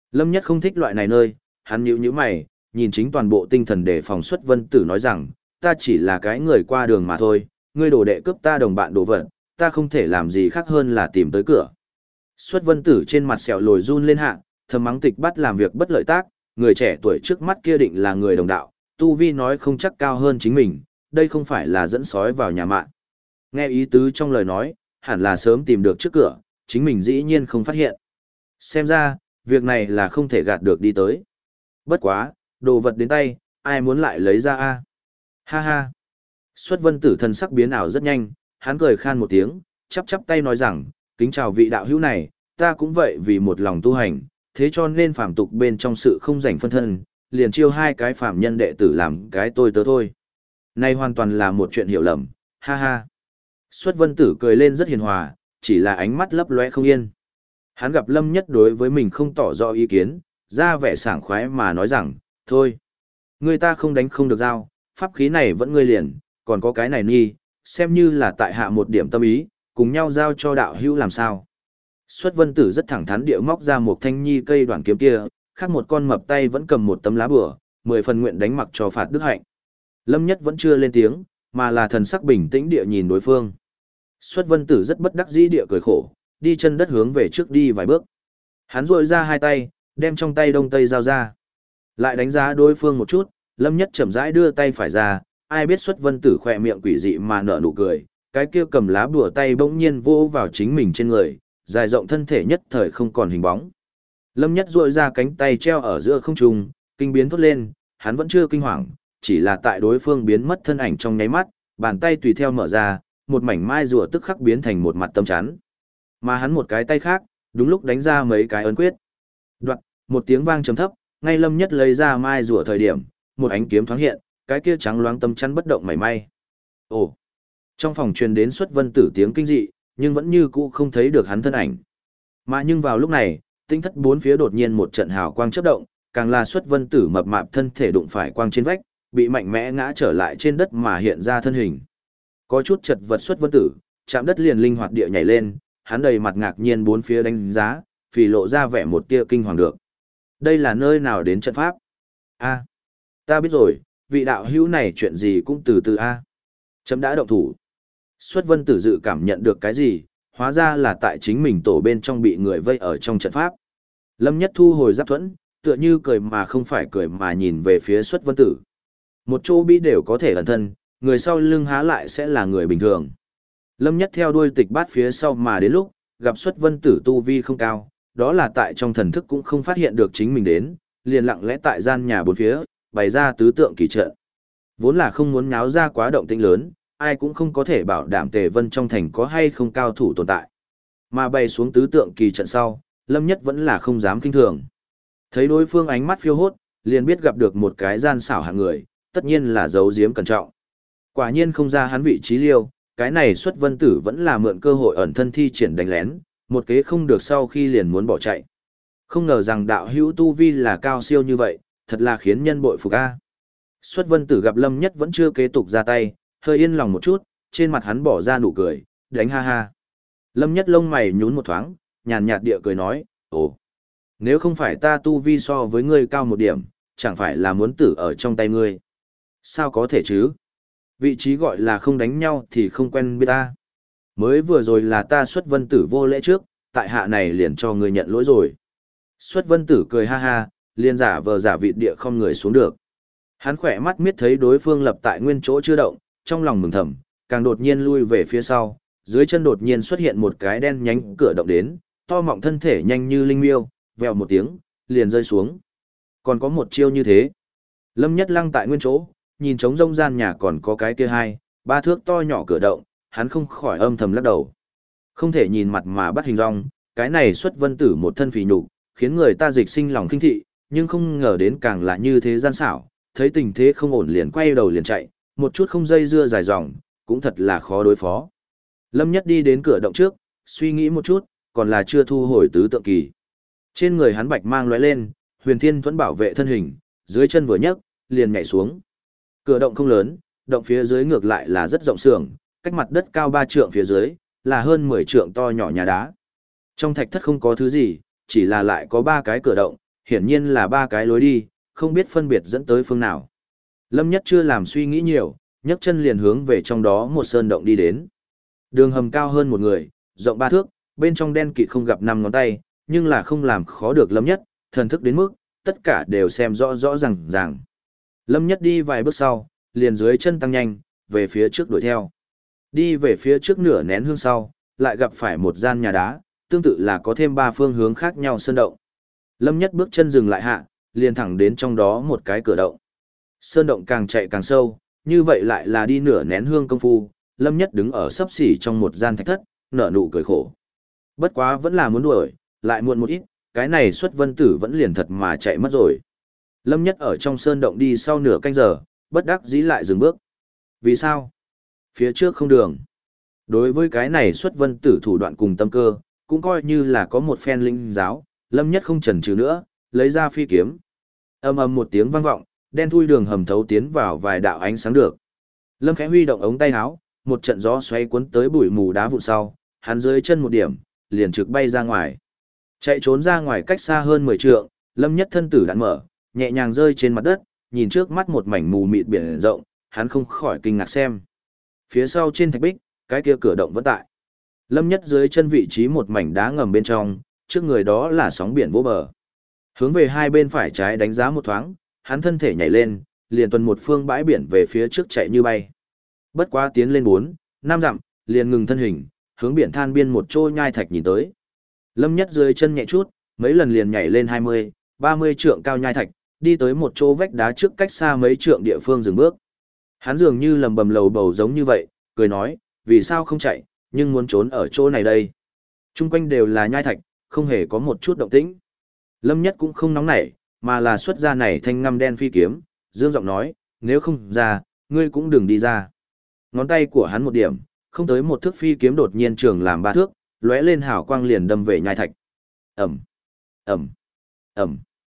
Lâm Nhất không thích loại này nơi, hắn nhíu mày, nhìn chính toàn bộ tinh thần để phòng Xuất Vân Tử nói rằng, ta chỉ là cái người qua đường mà thôi, ngươi đồ đệ cướp ta đồng bạn đồ vật, ta không thể làm gì khác hơn là tìm tới cửa. Xuất Vân Tử trên mặt sẹo lồi run lên hạ, thầm mắng Tịch Bát làm việc bất lợi tác, người trẻ tuổi trước mắt kia định là người đồng đạo, tu vi nói không chắc cao hơn chính mình, đây không phải là dẫn sói vào nhà mạng. Nghe ý tứ trong lời nói, hẳn là sớm tìm được trước cửa, chính mình dĩ nhiên không phát hiện. Xem ra, việc này là không thể gạt được đi tới. Bất quá, đồ vật đến tay, ai muốn lại lấy ra a? Ha ha. Xuất Vân Tử thần sắc biến ảo rất nhanh, hắn cười khan một tiếng, chắp chắp tay nói rằng, kính chào vị đạo hữu này, ta cũng vậy vì một lòng tu hành, thế cho nên phàm tục bên trong sự không rảnh phân thân, liền chiêu hai cái phàm nhân đệ tử làm cái tôi tớ thôi. Này hoàn toàn là một chuyện hiểu lầm, ha ha. Xuất Vân Tử cười lên rất hiền hòa, chỉ là ánh mắt lấp lóe không yên. Hắn gặp Lâm Nhất đối với mình không tỏ rõ ý kiến, ra vẻ sảng khoái mà nói rằng, thôi, người ta không đánh không được giao, pháp khí này vẫn ngươi liền, còn có cái này nghi, xem như là tại hạ một điểm tâm ý, cùng nhau giao cho đạo hữu làm sao. Xuất Vân Tử rất thẳng thắn địa móc ra một thanh nhi cây đoạn kiếm kia, khác một con mập tay vẫn cầm một tấm lá bùa, 10 phần nguyện đánh mặc cho phạt đức hạnh. Lâm Nhất vẫn chưa lên tiếng, mà là thần sắc bình tĩnh địa nhìn đối phương. Xuất Vân Tử rất bất đắc dĩ địa cười khổ, đi chân đất hướng về trước đi vài bước. Hắn rội ra hai tay, đem trong tay đông tây giao ra. Lại đánh giá đối phương một chút, Lâm Nhất chậm rãi đưa tay phải ra, ai biết Xuất Vân Tử khỏe miệng quỷ dị mà nở nụ cười, cái kia cầm lá bùa tay bỗng nhiên vô vào chính mình trên người, dài rộng thân thể nhất thời không còn hình bóng. Lâm Nhất rội ra cánh tay treo ở giữa không trung, kinh biến thốt lên, hắn vẫn chưa kinh hoàng, chỉ là tại đối phương biến mất thân ảnh trong nháy mắt, bàn tay tùy theo mở ra, một mảnh mai rùa tức khắc biến thành một mặt tâm chắn. Mà hắn một cái tay khác, đúng lúc đánh ra mấy cái ấn quyết. Đoạt, một tiếng vang trầm thấp, ngay Lâm Nhất lấy ra mai rùa thời điểm, một ánh kiếm thoáng hiện, cái kia trắng loáng tâm chắn bất động mảy may. Ồ! Trong phòng truyền đến Xuất Vân Tử tiếng kinh dị, nhưng vẫn như cũ không thấy được hắn thân ảnh. Mà nhưng vào lúc này, tinh thất bốn phía đột nhiên một trận hào quang chớp động, càng là Xuất Vân Tử mập mạp thân thể đụng phải quang trên vách, bị mạnh mẽ ngã trở lại trên đất mà hiện ra thân hình. Có chút chật vật Xuất Vân Tử, chạm đất liền linh hoạt địa nhảy lên, hắn đầy mặt ngạc nhiên bốn phía đánh giá, phì lộ ra vẻ một tia kinh hoàng được. Đây là nơi nào đến trận pháp? A, ta biết rồi, vị đạo hữu này chuyện gì cũng từ từ a. Chấm đã động thủ. Xuất Vân Tử dự cảm nhận được cái gì, hóa ra là tại chính mình tổ bên trong bị người vây ở trong trận pháp. Lâm Nhất thu hồi giáp thuẫn, tựa như cười mà không phải cười mà nhìn về phía Xuất Vân Tử. Một chỗ bí đều có thể ẩn thân, người sau lưng há lại sẽ là người bình thường. Lâm Nhất theo đuôi Tịch Bát phía sau mà đến lúc, gặp Xuất Vân Tử tu vi không cao, đó là tại trong thần thức cũng không phát hiện được chính mình đến, liền lặng lẽ tại gian nhà bốn phía, bày ra tứ tượng kỳ trận. Vốn là không muốn nháo ra quá động tĩnh lớn, ai cũng không có thể bảo đảm Tề Vân trong thành có hay không cao thủ tồn tại. Mà bày xuống tứ tượng kỳ trận sau, Lâm Nhất vẫn là không dám kinh thường. Thấy đối phương ánh mắt phiêu hốt, liền biết gặp được một cái gian xảo hạng người, tất nhiên là giấu giếm cẩn trọng. Quả nhiên không ra hắn vị trí liêu, cái này Xuất Vân Tử vẫn là mượn cơ hội ẩn thân thi triển đánh lén, một kế không được sau khi liền muốn bỏ chạy. Không ngờ rằng đạo hữu tu vi là cao siêu như vậy, thật là khiến nhân bội phục a. Xuất Vân Tử gặp Lâm Nhất vẫn chưa kế tục ra tay, hơi yên lòng một chút, trên mặt hắn bỏ ra nụ cười, đánh ha ha. Lâm Nhất lông mày nhún một thoáng, nhàn nhạt địa cười nói, ồ, nếu không phải ta tu vi so với ngươi cao một điểm, chẳng phải là muốn tử ở trong tay ngươi. Sao có thể chứ? Vị trí gọi là không đánh nhau thì không quen biết ta. Mới vừa rồi là ta Xuất Vân Tử vô lễ trước, tại hạ này liền cho ngươi nhận lỗi rồi. Xuất Vân Tử cười ha ha, liền giả vờ giả vịt địa không người xuống được. Hắn khỏe mắt miết thấy đối phương lập tại nguyên chỗ chưa động, trong lòng mừng thầm, càng đột nhiên lui về phía sau, dưới chân đột nhiên xuất hiện một cái đen nhánh cửa động đến, to mọng thân thể nhanh như linh miêu, vèo một tiếng, liền rơi xuống. Còn có một chiêu như thế. Lâm Nhất lăng tại nguyên chỗ, nhìn trống rông gian nhà còn có cái kia hai, ba thước to nhỏ cửa động, hắn không khỏi âm thầm lắc đầu. Không thể nhìn mặt mà bắt hình dong, cái này Xuất Vân Tử một thân phì nhục, khiến người ta dịch sinh lòng khinh thị, nhưng không ngờ đến càng là như thế gian xảo, thấy tình thế không ổn liền quay đầu liền chạy, một chút không dây dưa dài dòng, cũng thật là khó đối phó. Lâm Nhất đi đến cửa động trước, suy nghĩ một chút, còn là chưa thu hồi tứ tượng kỳ. Trên người hắn bạch mang lóe lên, Huyền Thiên Thuẫn bảo vệ thân hình, dưới chân vừa nhấc, liền nhảy xuống. Cửa động không lớn, động phía dưới ngược lại là rất rộng sưởng, cách mặt đất cao 3 trượng phía dưới, là hơn 10 trượng to nhỏ nhà đá. Trong thạch thất không có thứ gì, chỉ là lại có 3 cái cửa động, hiển nhiên là ba cái lối đi, không biết phân biệt dẫn tới phương nào. Lâm Nhất chưa làm suy nghĩ nhiều, nhấc chân liền hướng về trong đó một sơn động đi đến. Đường hầm cao hơn một người, rộng 3 thước, bên trong đen kịt không gặp 5 ngón tay, nhưng là không làm khó được Lâm Nhất, thần thức đến mức, tất cả đều xem rõ rõ ràng. Lâm Nhất đi vài bước sau, liền dưới chân tăng nhanh, về phía trước đuổi theo. Đi về phía trước nửa nén hương sau, lại gặp phải một gian nhà đá, tương tự là có thêm 3 phương hướng khác nhau sơn động. Lâm Nhất bước chân dừng lại hạ, liền thẳng đến trong đó một cái cửa động. Sơn động càng chạy càng sâu, như vậy lại là đi nửa nén hương công phu, Lâm Nhất đứng ở xấp xỉ trong một gian thạch thất, nở nụ cười khổ. Bất quá vẫn là muốn đuổi, lại muộn một ít, cái này xuất vân tử vẫn liền thật mà chạy mất rồi. Lâm Nhất ở trong sơn động đi sau nửa canh giờ, bất đắc dĩ lại dừng bước. Vì sao? Phía trước không đường. Đối với cái này xuất vân tử thủ đoạn cùng tâm cơ, cũng coi như là có một phen linh giáo, Lâm Nhất không chần chừ nữa, lấy ra phi kiếm. Ầm ầm một tiếng vang vọng, đen thui đường hầm thấu tiến vào vài đạo ánh sáng được. Lâm khẽ huy động ống tay áo, một trận gió xoay cuốn tới bụi mù đá vụn sau, hắn dưới chân một điểm, liền trực bay ra ngoài. Chạy trốn ra ngoài cách xa hơn 10 trượng, Lâm Nhất thân tử đạn mở, nhẹ nhàng rơi trên mặt đất, nhìn trước mắt một mảnh mù mịt biển rộng, hắn không khỏi kinh ngạc xem. Phía sau trên thạch bích, cái kia cửa động vẫn tại. Lâm Nhất dưới chân vị trí một mảnh đá ngầm bên trong, trước người đó là sóng biển vô bờ. Hướng về hai bên phải trái đánh giá một thoáng, hắn thân thể nhảy lên, liền tuần một phương bãi biển về phía trước chạy như bay. Bất quá tiến lên 4, 5 dặm, liền ngừng thân hình, hướng biển than biên một chỗ nhai thạch nhìn tới. Lâm Nhất dưới chân nhẹ chút, mấy lần liền nhảy lên 20, 30 trượng cao nhai thạch, đi tới một chỗ vách đá trước cách xa mấy trượng địa phương dừng bước. Hắn dường như lầm bầm lầu bầu giống như vậy, cười nói, vì sao không chạy, nhưng muốn trốn ở chỗ này đây. Trung quanh đều là nhai thạch, không hề có một chút động tĩnh. Lâm Nhất cũng không nóng nảy, mà là xuất ra này thanh ngăm đen phi kiếm, dương giọng nói, nếu không ra, ngươi cũng đừng đi ra. Ngón tay của hắn một điểm, không tới một thước phi kiếm đột nhiên trường làm 3 thước, lóe lên hào quang liền đâm về nhai thạch. Ầm, ầm, ầm.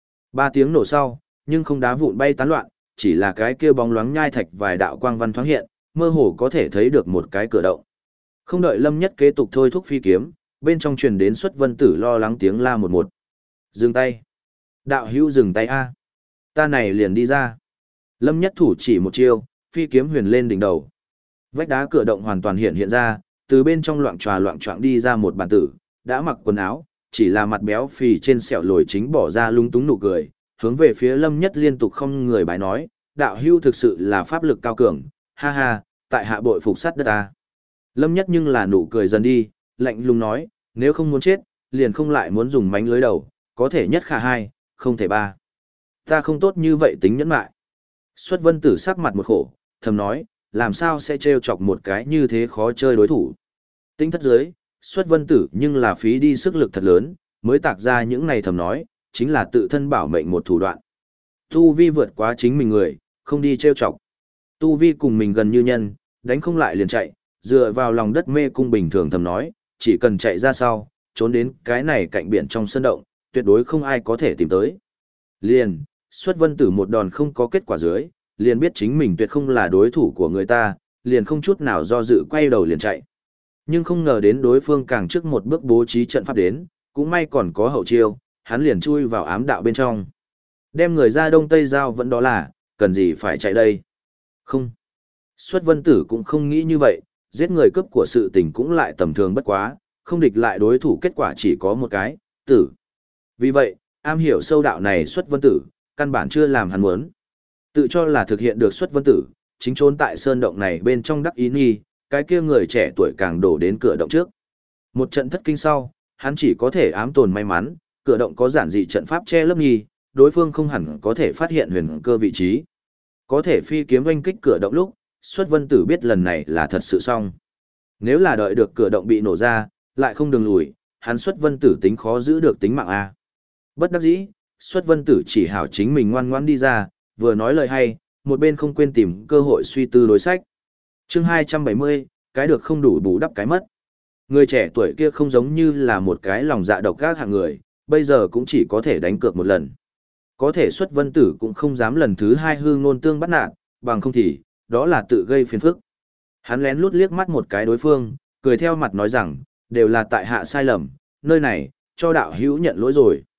3 tiếng nổ sau, nhưng không đá vụn bay tán loạn, chỉ là cái kia bóng loáng nhai thạch vài đạo quang văn thoáng hiện, mơ hồ có thể thấy được một cái cửa động. Không đợi Lâm Nhất kế tục thôi thúc phi kiếm, bên trong truyền đến xuất vân tử lo lắng tiếng la một. Dừng tay. Đạo hữu dừng tay a. Ta này liền đi ra. Lâm Nhất thủ chỉ một chiêu, phi kiếm huyền lên đỉnh đầu. Vách đá cửa động hoàn toàn hiện ra, từ bên trong loạng choạng đi ra một bản tử, đã mặc quần áo, chỉ là mặt béo phì trên sẹo lồi chính bỏ ra lung túng nụ cười, hướng về phía Lâm Nhất liên tục không người bái nói, đạo hưu thực sự là pháp lực cao cường, ha ha, tại hạ bội phục sắt đất ta. Lâm Nhất nhưng là nụ cười dần đi, lạnh lùng nói, nếu không muốn chết, liền không lại muốn dùng mánh lưới đầu, có thể nhất khả 2, không thể 3. Ta không tốt như vậy tính nhẫn mại. Xuất vân tử sắc mặt một khổ, thầm nói, làm sao sẽ trêu chọc một cái như thế khó chơi đối thủ. Tinh thất dưới, xuất vân tử nhưng là phí đi sức lực thật lớn, mới tạc ra những này thầm nói, chính là tự thân bảo mệnh một thủ đoạn. Tu vi vượt quá chính mình người, không đi trêu chọc. Tu vi cùng mình gần như nhân, đánh không lại liền chạy, dựa vào lòng đất mê cung bình thường thầm nói, chỉ cần chạy ra sau, trốn đến cái này cạnh biển trong sân động, tuyệt đối không ai có thể tìm tới. Liền, xuất vân tử một đòn không có kết quả dưới, liền biết chính mình tuyệt không là đối thủ của người ta, liền không chút nào do dự quay đầu liền chạy. Nhưng không ngờ đến đối phương càng trước một bước bố trí trận pháp đến, cũng may còn có hậu chiêu, hắn liền chui vào ám đạo bên trong. Đem người ra đông tây giao vẫn đó là, cần gì phải chạy đây? Không. Xuất vân tử cũng không nghĩ như vậy, giết người cướp của sự tình cũng lại tầm thường bất quá, không địch lại đối thủ kết quả chỉ có một cái, tử. Vì vậy, am hiểu sâu đạo này xuất vân tử, căn bản chưa làm hắn muốn. Tự cho là thực hiện được xuất vân tử, chính trốn tại sơn động này bên trong đắc ý nghi, cái kia người trẻ tuổi càng đổ đến cửa động trước. Một trận thất kinh sau, hắn chỉ có thể ám tồn may mắn, cửa động có giản dị trận pháp che lấp nghi, đối phương không hẳn có thể phát hiện huyền cơ vị trí. Có thể phi kiếm oanh kích cửa động lúc, xuất vân tử biết lần này là thật sự xong. Nếu là đợi được cửa động bị nổ ra, lại không đường lùi, hắn xuất vân tử tính khó giữ được tính mạng a. Bất đắc dĩ, xuất vân tử chỉ hảo chính mình ngoan ngoãn đi ra, vừa nói lời hay, một bên không quên tìm cơ hội suy tư đối sách. Chương 270, cái được không đủ bù đắp cái mất. Người trẻ tuổi kia không giống như là một cái lòng dạ độc ác hạng người, bây giờ cũng chỉ có thể đánh cược một lần. Có thể xuất vân tử cũng không dám lần thứ 2 hư ngôn tương bắt nạt, bằng không thì, đó là tự gây phiền phức. Hắn lén lút liếc mắt một cái đối phương, cười theo mặt nói rằng, đều là tại hạ sai lầm, nơi này, cho đạo hữu nhận lỗi rồi.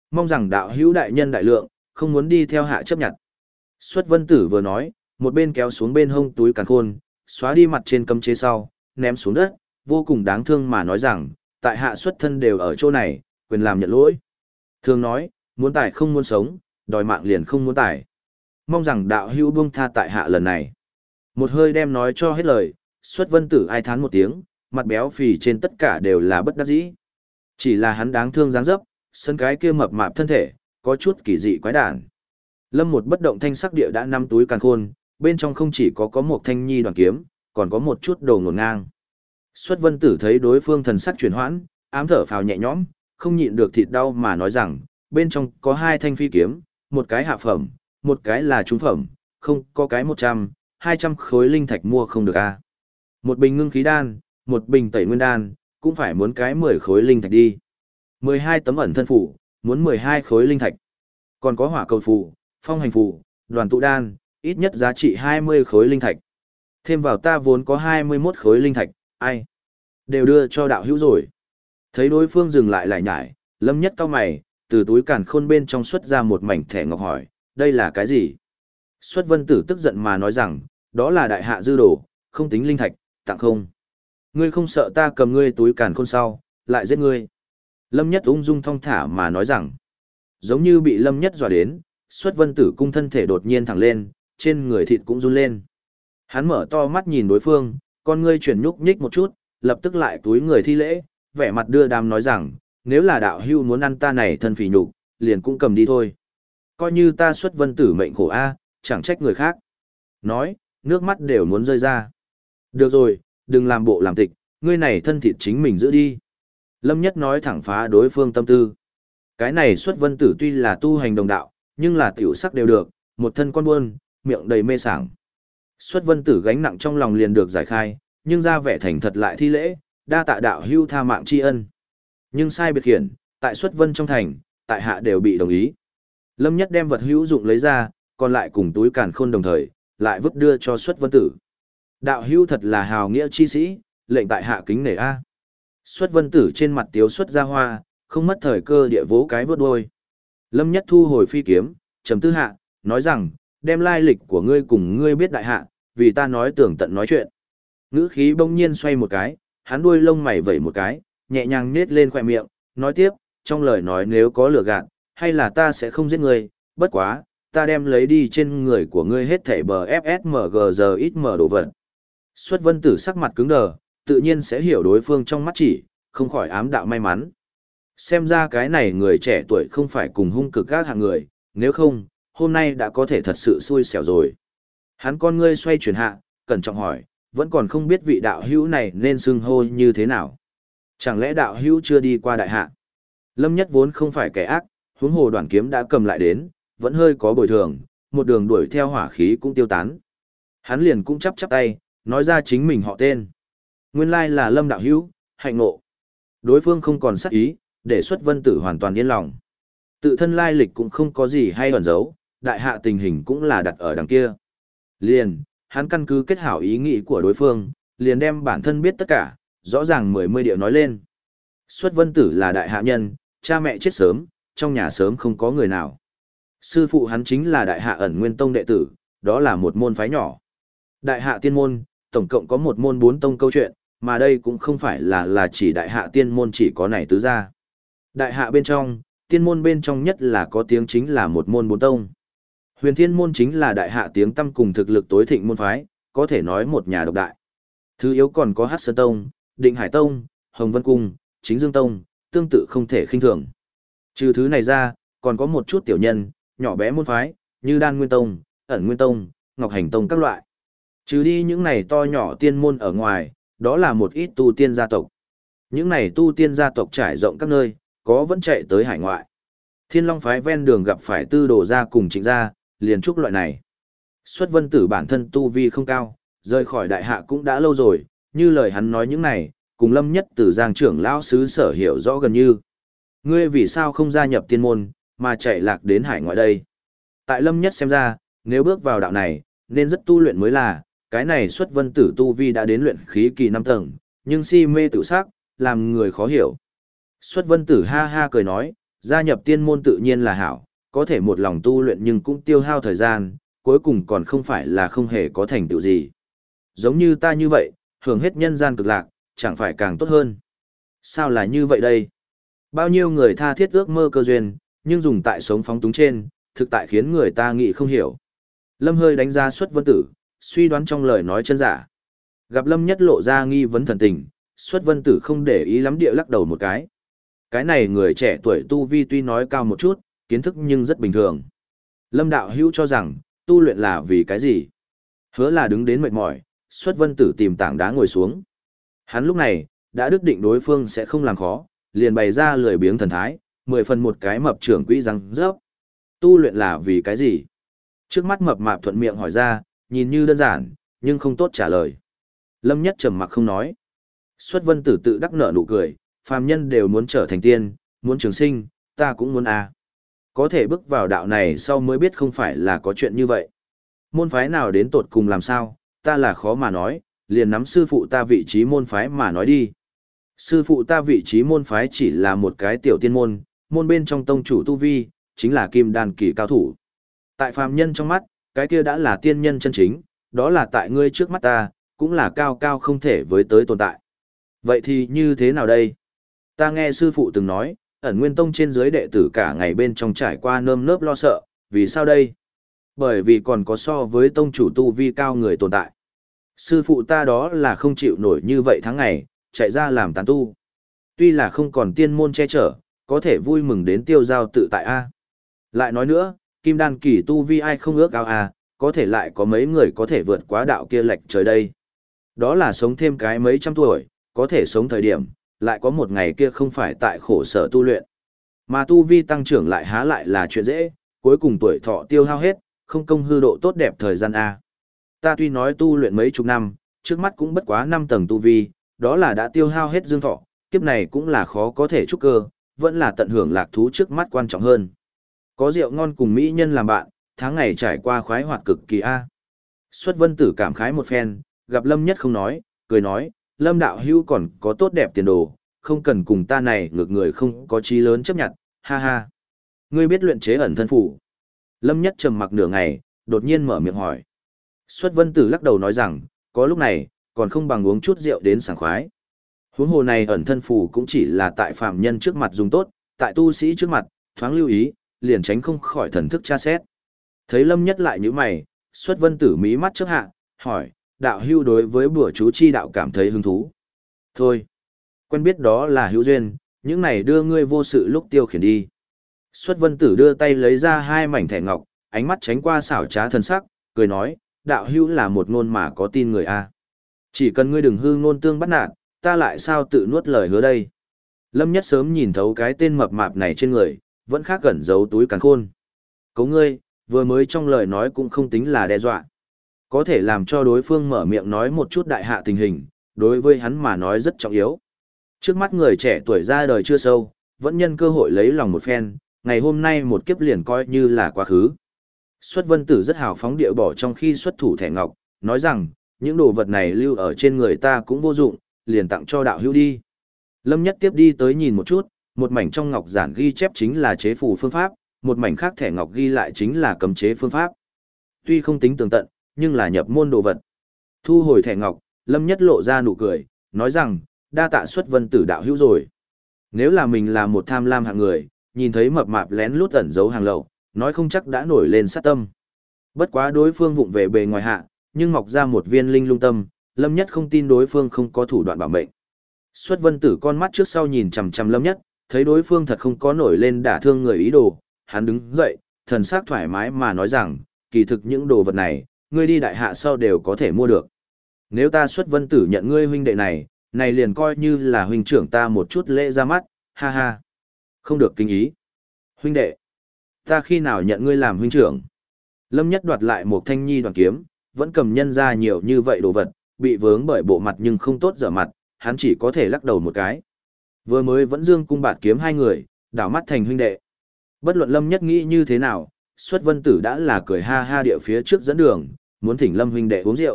mong rằng đạo hữu đại nhân đại lượng, không muốn đi theo hạ chấp nhận. Xuất Vân Tử vừa nói, một bên kéo xuống bên hông túi càn khôn, xóa đi mặt trên cấm chế sau, ném xuống đất, vô cùng đáng thương mà nói rằng, tại hạ xuất thân đều ở chỗ này, quyền làm nhận lỗi. Thường nói, muốn tài không muốn sống, đòi mạng liền không muốn tài. Mong rằng đạo hữu buông tha tại hạ lần này. Một hơi đem nói cho hết lời, Xuất Vân Tử ai thán một tiếng, mặt béo phì trên tất cả đều là bất đắc dĩ. Chỉ là hắn đáng thương dáng dấp, sân cái kia mập mạp thân thể, có chút kỳ dị quái đản. Lâm một bất động thanh sắc địa đã năm túi càn khôn, bên trong không chỉ có một thanh nhi đoàn kiếm, còn có một chút đồ ngổn ngang. Xuất Vân Tử thấy đối phương thần sắc chuyển hoãn, ám thở phào nhẹ nhõm, không nhịn được thịt đau mà nói rằng, bên trong có 2 thanh phi kiếm, một cái hạ phẩm, một cái là trung phẩm, không có cái 100, 200 khối linh thạch mua không được a. Một bình ngưng khí đan, một bình tẩy nguyên đan, cũng phải muốn cái 10 khối linh thạch đi. 12 tấm ẩn thân phủ, muốn 12 khối linh thạch. Còn có hỏa cầu phù, phong hành phù, đoàn tụ đan, ít nhất giá trị 20 khối linh thạch. Thêm vào ta vốn có 21 khối linh thạch, ai? Đều đưa cho đạo hữu rồi. Thấy đối phương dừng lại lại nhải, Lâm Nhất cau mày, từ túi càn khôn bên trong xuất ra một mảnh thẻ ngọc hỏi, đây là cái gì? Xuất Vân Tử tức giận mà nói rằng, đó là đại hạ dư đồ, không tính linh thạch, tặng không. Ngươi không sợ ta cầm ngươi túi càn khôn sau, lại giết ngươi. Lâm Nhất ung dung thong thả mà nói rằng, giống như bị Lâm Nhất dọa đến, Xuất Vân Tử cung thân thể đột nhiên thẳng lên, trên người thịt cũng run lên. Hắn mở to mắt nhìn đối phương, con ngươi chuyển nhúc nhích một chút, lập tức lại túi người thi lễ, vẻ mặt đưa đám nói rằng, nếu là đạo hưu muốn ăn ta này thân phỉ nhục, liền cũng cầm đi thôi. Coi như ta Xuất Vân Tử mệnh khổ a, chẳng trách người khác. Nói, nước mắt đều muốn rơi ra. Được rồi, đừng làm bộ làm tịch, ngươi này thân thịt chính mình giữ đi. Lâm Nhất nói thẳng phá đối phương tâm tư. Cái này Xuất Vân Tử tuy là tu hành đồng đạo, nhưng là tiểu sắc đều được, một thân con buôn, miệng đầy mê sảng. Xuất Vân Tử gánh nặng trong lòng liền được giải khai, nhưng ra vẻ thành thật lại thi lễ, đa tạ đạo hưu tha mạng tri ân. Nhưng sai biệt khiển, tại Xuất Vân trong thành, tại hạ đều bị đồng ý. Lâm Nhất đem vật hữu dụng lấy ra, còn lại cùng túi càn khôn đồng thời, lại vứt đưa cho Xuất Vân Tử. Đạo hữu thật là hào nghĩa chi sĩ, lệnh tại hạ kính nể a. Xuất Vân Tử trên mặt tiếu xuất ra hoa, không mất thời cơ địa vỗ cái vớt đuôi. Lâm Nhất thu hồi phi kiếm, trầm tư hạ, nói rằng, đem lai lịch của ngươi cùng ngươi biết đại hạ, vì ta nói tưởng tận nói chuyện. Ngữ khí bỗng nhiên xoay một cái, hắn đuôi lông mày vẩy một cái, nhẹ nhàng nết lên khóe miệng, nói tiếp, trong lời nói nếu có lừa gạt, hay là ta sẽ không giết ngươi, bất quá, ta đem lấy đi trên người của ngươi hết thảy bờ FSMGZXM đồ vật. Xuất Vân Tử sắc mặt cứng đờ, tự nhiên sẽ hiểu đối phương trong mắt chỉ, không khỏi ám đạo may mắn. Xem ra cái này người trẻ tuổi không phải cùng hung cực các hạng người, nếu không, hôm nay đã có thể thật sự xui xẻo rồi. Hắn con ngươi xoay chuyển hạ, cẩn trọng hỏi, vẫn còn không biết vị đạo hữu này nên xưng hô như thế nào. Chẳng lẽ đạo hữu chưa đi qua đại hạ? Lâm Nhất vốn không phải kẻ ác, huống hồ đoàn kiếm đã cầm lại đến, vẫn hơi có bồi thường, một đường đuổi theo hỏa khí cũng tiêu tán. Hắn liền cũng chắp tay, nói ra chính mình họ tên. Nguyên lai là Lâm đạo hữu, hạnh ngộ. Đối phương không còn sắc ý, để Xuất Vân Tử hoàn toàn yên lòng. Tự thân lai lịch cũng không có gì hay ẩn giấu, đại hạ tình hình cũng là đặt ở đằng kia. Liền, hắn căn cứ kết hảo ý nghĩ của đối phương, liền đem bản thân biết tất cả, rõ ràng mười điệu nói lên. Xuất Vân Tử là đại hạ nhân, cha mẹ chết sớm, trong nhà sớm không có người nào. Sư phụ hắn chính là đại hạ ẩn nguyên tông đệ tử, đó là một môn phái nhỏ. Đại hạ tiên môn, tổng cộng có một môn 4 tông câu chuyện, mà đây cũng không phải là chỉ đại hạ tiên môn chỉ có này tứ gia. Đại hạ bên trong, tiên môn bên trong nhất là có tiếng chính là một môn 4 tông. Huyền Thiên môn chính là đại hạ tiếng tăm cùng thực lực tối thịnh môn phái, có thể nói một nhà độc đại. Thứ yếu còn có Hắc Sơn Tông, Định Hải Tông, Hồng Vân Cung, Chính Dương Tông, tương tự không thể khinh thường. Trừ thứ này ra, còn có một chút tiểu nhân, nhỏ bé môn phái, như Đan Nguyên Tông, Ẩn Nguyên Tông, Ngọc Hành Tông các loại. Trừ đi những này to nhỏ tiên môn ở ngoài, đó là một ít tu tiên gia tộc. Những này tu tiên gia tộc trải rộng các nơi, có vẫn chạy tới hải ngoại. Thiên Long phái ven đường gặp phải Tư Đồ gia cùng Trịnh gia, liền trúc loại này. Xuất Vân Tử bản thân tu vi không cao, rời khỏi đại hạ cũng đã lâu rồi, như lời hắn nói những này, cùng Lâm Nhất Tử Giang trưởng lão xứ sở hiểu rõ gần như. Ngươi vì sao không gia nhập tiên môn, mà chạy lạc đến hải ngoại đây? Tại Lâm Nhất xem ra, nếu bước vào đạo này, nên rất tu luyện mới là, cái này Xuất Vân Tử tu vi đã đến luyện khí kỳ 5 tầng, nhưng si mê tự sắc, làm người khó hiểu. Xuất Vân Tử ha ha cười nói, Gia nhập tiên môn tự nhiên là hảo, có thể một lòng tu luyện nhưng cũng tiêu hao thời gian, cuối cùng còn không phải là không hề có thành tựu gì. Giống như ta như vậy, hưởng hết nhân gian cực lạc, chẳng phải càng tốt hơn. Sao là như vậy đây? Bao nhiêu người tha thiết ước mơ cơ duyên, nhưng dùng tại sống phóng túng trên, thực tại khiến người ta nghĩ không hiểu. Lâm hơi đánh giá Xuất Vân Tử, suy đoán trong lời nói chân giả. Gặp Lâm Nhất lộ ra nghi vấn thần tình, Xuất Vân Tử không để ý lắm địa lắc đầu một cái. Cái này người trẻ tuổi tu vi tuy nói cao một chút, kiến thức nhưng rất bình thường. Lâm đạo hữu cho rằng, tu luyện là vì cái gì? Hứa là đứng đến mệt mỏi, Xuất Vân Tử tìm tảng đá ngồi xuống. Hắn lúc này, đã đức định đối phương sẽ không làm khó, liền bày ra lười biếng thần thái, 10 phần một cái mập trưởng quỹ răng rớp. Tu luyện là vì cái gì? Trước mắt mập mạp thuận miệng hỏi ra, nhìn như đơn giản, nhưng không tốt trả lời. Lâm Nhất trầm mặc không nói. Xuất Vân Tử tự đắc nở nụ cười, phàm nhân đều muốn trở thành tiên, muốn trường sinh, ta cũng muốn a. Có thể bước vào đạo này sau mới biết không phải là có chuyện như vậy. Môn phái nào đến tột cùng làm sao, ta là khó mà nói, liền nắm sư phụ ta vị trí môn phái mà nói đi. Sư phụ ta vị trí môn phái chỉ là một cái tiểu tiên môn, môn bên trong tông chủ tu vi, chính là kim đan kỳ cao thủ. Tại phàm nhân trong mắt, cái kia đã là tiên nhân chân chính, đó là tại ngươi trước mắt ta, cũng là cao cao không thể với tới tồn tại. Vậy thì như thế nào đây? Ta nghe sư phụ từng nói, ẩn nguyên tông trên dưới đệ tử cả ngày bên trong trải qua nơm nớp lo sợ, vì sao đây? Bởi vì còn có so với tông chủ tu vi cao người tồn tại. Sư phụ ta đó là không chịu nổi như vậy tháng ngày, chạy ra làm tán tu. Tuy là không còn tiên môn che chở, có thể vui mừng đến tiêu giao tự tại a. Lại nói nữa, kim đan kỳ tu vi ai không ước ao a, có thể lại có mấy người có thể vượt quá đạo kia lệch trời đây. Đó là sống thêm cái mấy trăm tuổi, có thể sống thời điểm, lại có một ngày kia không phải tại khổ sở tu luyện. Mà tu vi tăng trưởng lại há lại là chuyện dễ, cuối cùng tuổi thọ tiêu hao hết, không công hư độ tốt đẹp thời gian a. Ta tuy nói tu luyện mấy chục năm, trước mắt cũng bất quá 5 tầng tu vi, đó là đã tiêu hao hết dương thọ, kiếp này cũng là khó có thể trúc cơ, vẫn là tận hưởng lạc thú trước mắt quan trọng hơn. Có rượu ngon cùng mỹ nhân làm bạn, tháng ngày trải qua khoái hoạt cực kỳ a. Xuất Vân Tử cảm khái một phen, gặp Lâm Nhất không nói, cười nói, Lâm đạo hữu còn có tốt đẹp tiền đồ, không cần cùng ta này ngược người không có chí lớn chấp nhận, ha ha. Ngươi biết luyện chế ẩn thân phủ. Lâm Nhất trầm mặc nửa ngày, đột nhiên mở miệng hỏi. Xuất Vân Tử lắc đầu nói rằng, có lúc này, còn không bằng uống chút rượu đến sảng khoái. Huống hồ này ẩn thân phù cũng chỉ là tại phàm nhân trước mặt dùng tốt, tại tu sĩ trước mặt, thoáng lưu ý, liền tránh không khỏi thần thức tra xét. Thấy Lâm Nhất lại như mày, Xuất Vân Tử mí mắt trước hạ, hỏi, đạo hưu đối với bùa chú chi đạo cảm thấy hứng thú. Thôi, quen biết đó là hữu duyên, những này đưa ngươi vô sự lúc tiêu khiển đi. Xuất Vân Tử đưa tay lấy ra 2 mảnh thẻ ngọc, ánh mắt tránh qua xảo trá thần sắc, cười nói, đạo hữu là một ngôn mà có tin người a. Chỉ cần ngươi đừng hư ngôn tương bắt nạt, ta lại sao tự nuốt lời hứa đây. Lâm Nhất sớm nhìn thấu cái tên mập mạp này trên người, vẫn khác cẩn giấu túi càn khôn. Cấu ngươi, vừa mới trong lời nói cũng không tính là đe dọa. Có thể làm cho đối phương mở miệng nói một chút đại hạ tình hình, đối với hắn mà nói rất trọng yếu. Trước mắt người trẻ tuổi ra đời chưa sâu, vẫn nhân cơ hội lấy lòng một phen, ngày hôm nay một kiếp liền coi như là quá khứ. Xuất Vân Tử rất hào phóng địa bỏ trong khi xuất thủ thẻ ngọc, nói rằng, những đồ vật này lưu ở trên người ta cũng vô dụng, liền tặng cho đạo hữu đi. Lâm Nhất tiếp đi tới nhìn một chút, một mảnh trong ngọc giản ghi chép chính là chế phù phương pháp, một mảnh khác thẻ ngọc ghi lại chính là cấm chế phương pháp. Tuy không tính tường tận, nhưng là nhập môn đồ vật. Thu hồi thẻ ngọc, Lâm Nhất lộ ra nụ cười, nói rằng, đa tạ Xuất Vân Tử đạo hữu rồi. Nếu là mình là một tham lam hạng người, nhìn thấy mập mạp lén lút ẩn giấu hàng lậu, nói không chắc đã nổi lên sát tâm. Bất quá đối phương vụng về bề ngoài hạ, nhưng mọc ra một viên linh lung tâm, Lâm Nhất không tin đối phương không có thủ đoạn bảo mệnh. Xuất Vân Tử con mắt trước sau nhìn chằm chằm Lâm Nhất, thấy đối phương thật không có nổi lên đả thương người ý đồ, hắn đứng dậy, thần sắc thoải mái mà nói rằng, kỳ thực những đồ vật này, ngươi đi đại hạ sau đều có thể mua được. Nếu ta Xuất Vân Tử nhận ngươi huynh đệ này, này liền coi như là huynh trưởng ta một chút lễ ra mắt, ha ha. Không được kinh ý. Huynh đệ, ta khi nào nhận ngươi làm huynh trưởng? Lâm Nhất đoạt lại một thanh nhi đoàn kiếm, vẫn cầm nhân ra nhiều như vậy đồ vật, bị vướng bởi bộ mặt nhưng không tốt dở mặt, hắn chỉ có thể lắc đầu một cái. Vừa mới vẫn dương cung bạt kiếm 2 người, đảo mắt thành huynh đệ. Bất luận Lâm Nhất nghĩ như thế nào, Xuất Vân Tử đã là cười ha ha địa phía trước dẫn đường, muốn thỉnh Lâm huynh đệ uống rượu.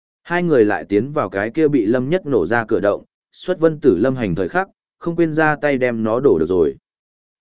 2 người lại tiến vào cái kia bị Lâm Nhất nổ ra cửa động, Xuất Vân Tử lâm hành thời khắc, không quên ra tay đem nó đổ được rồi.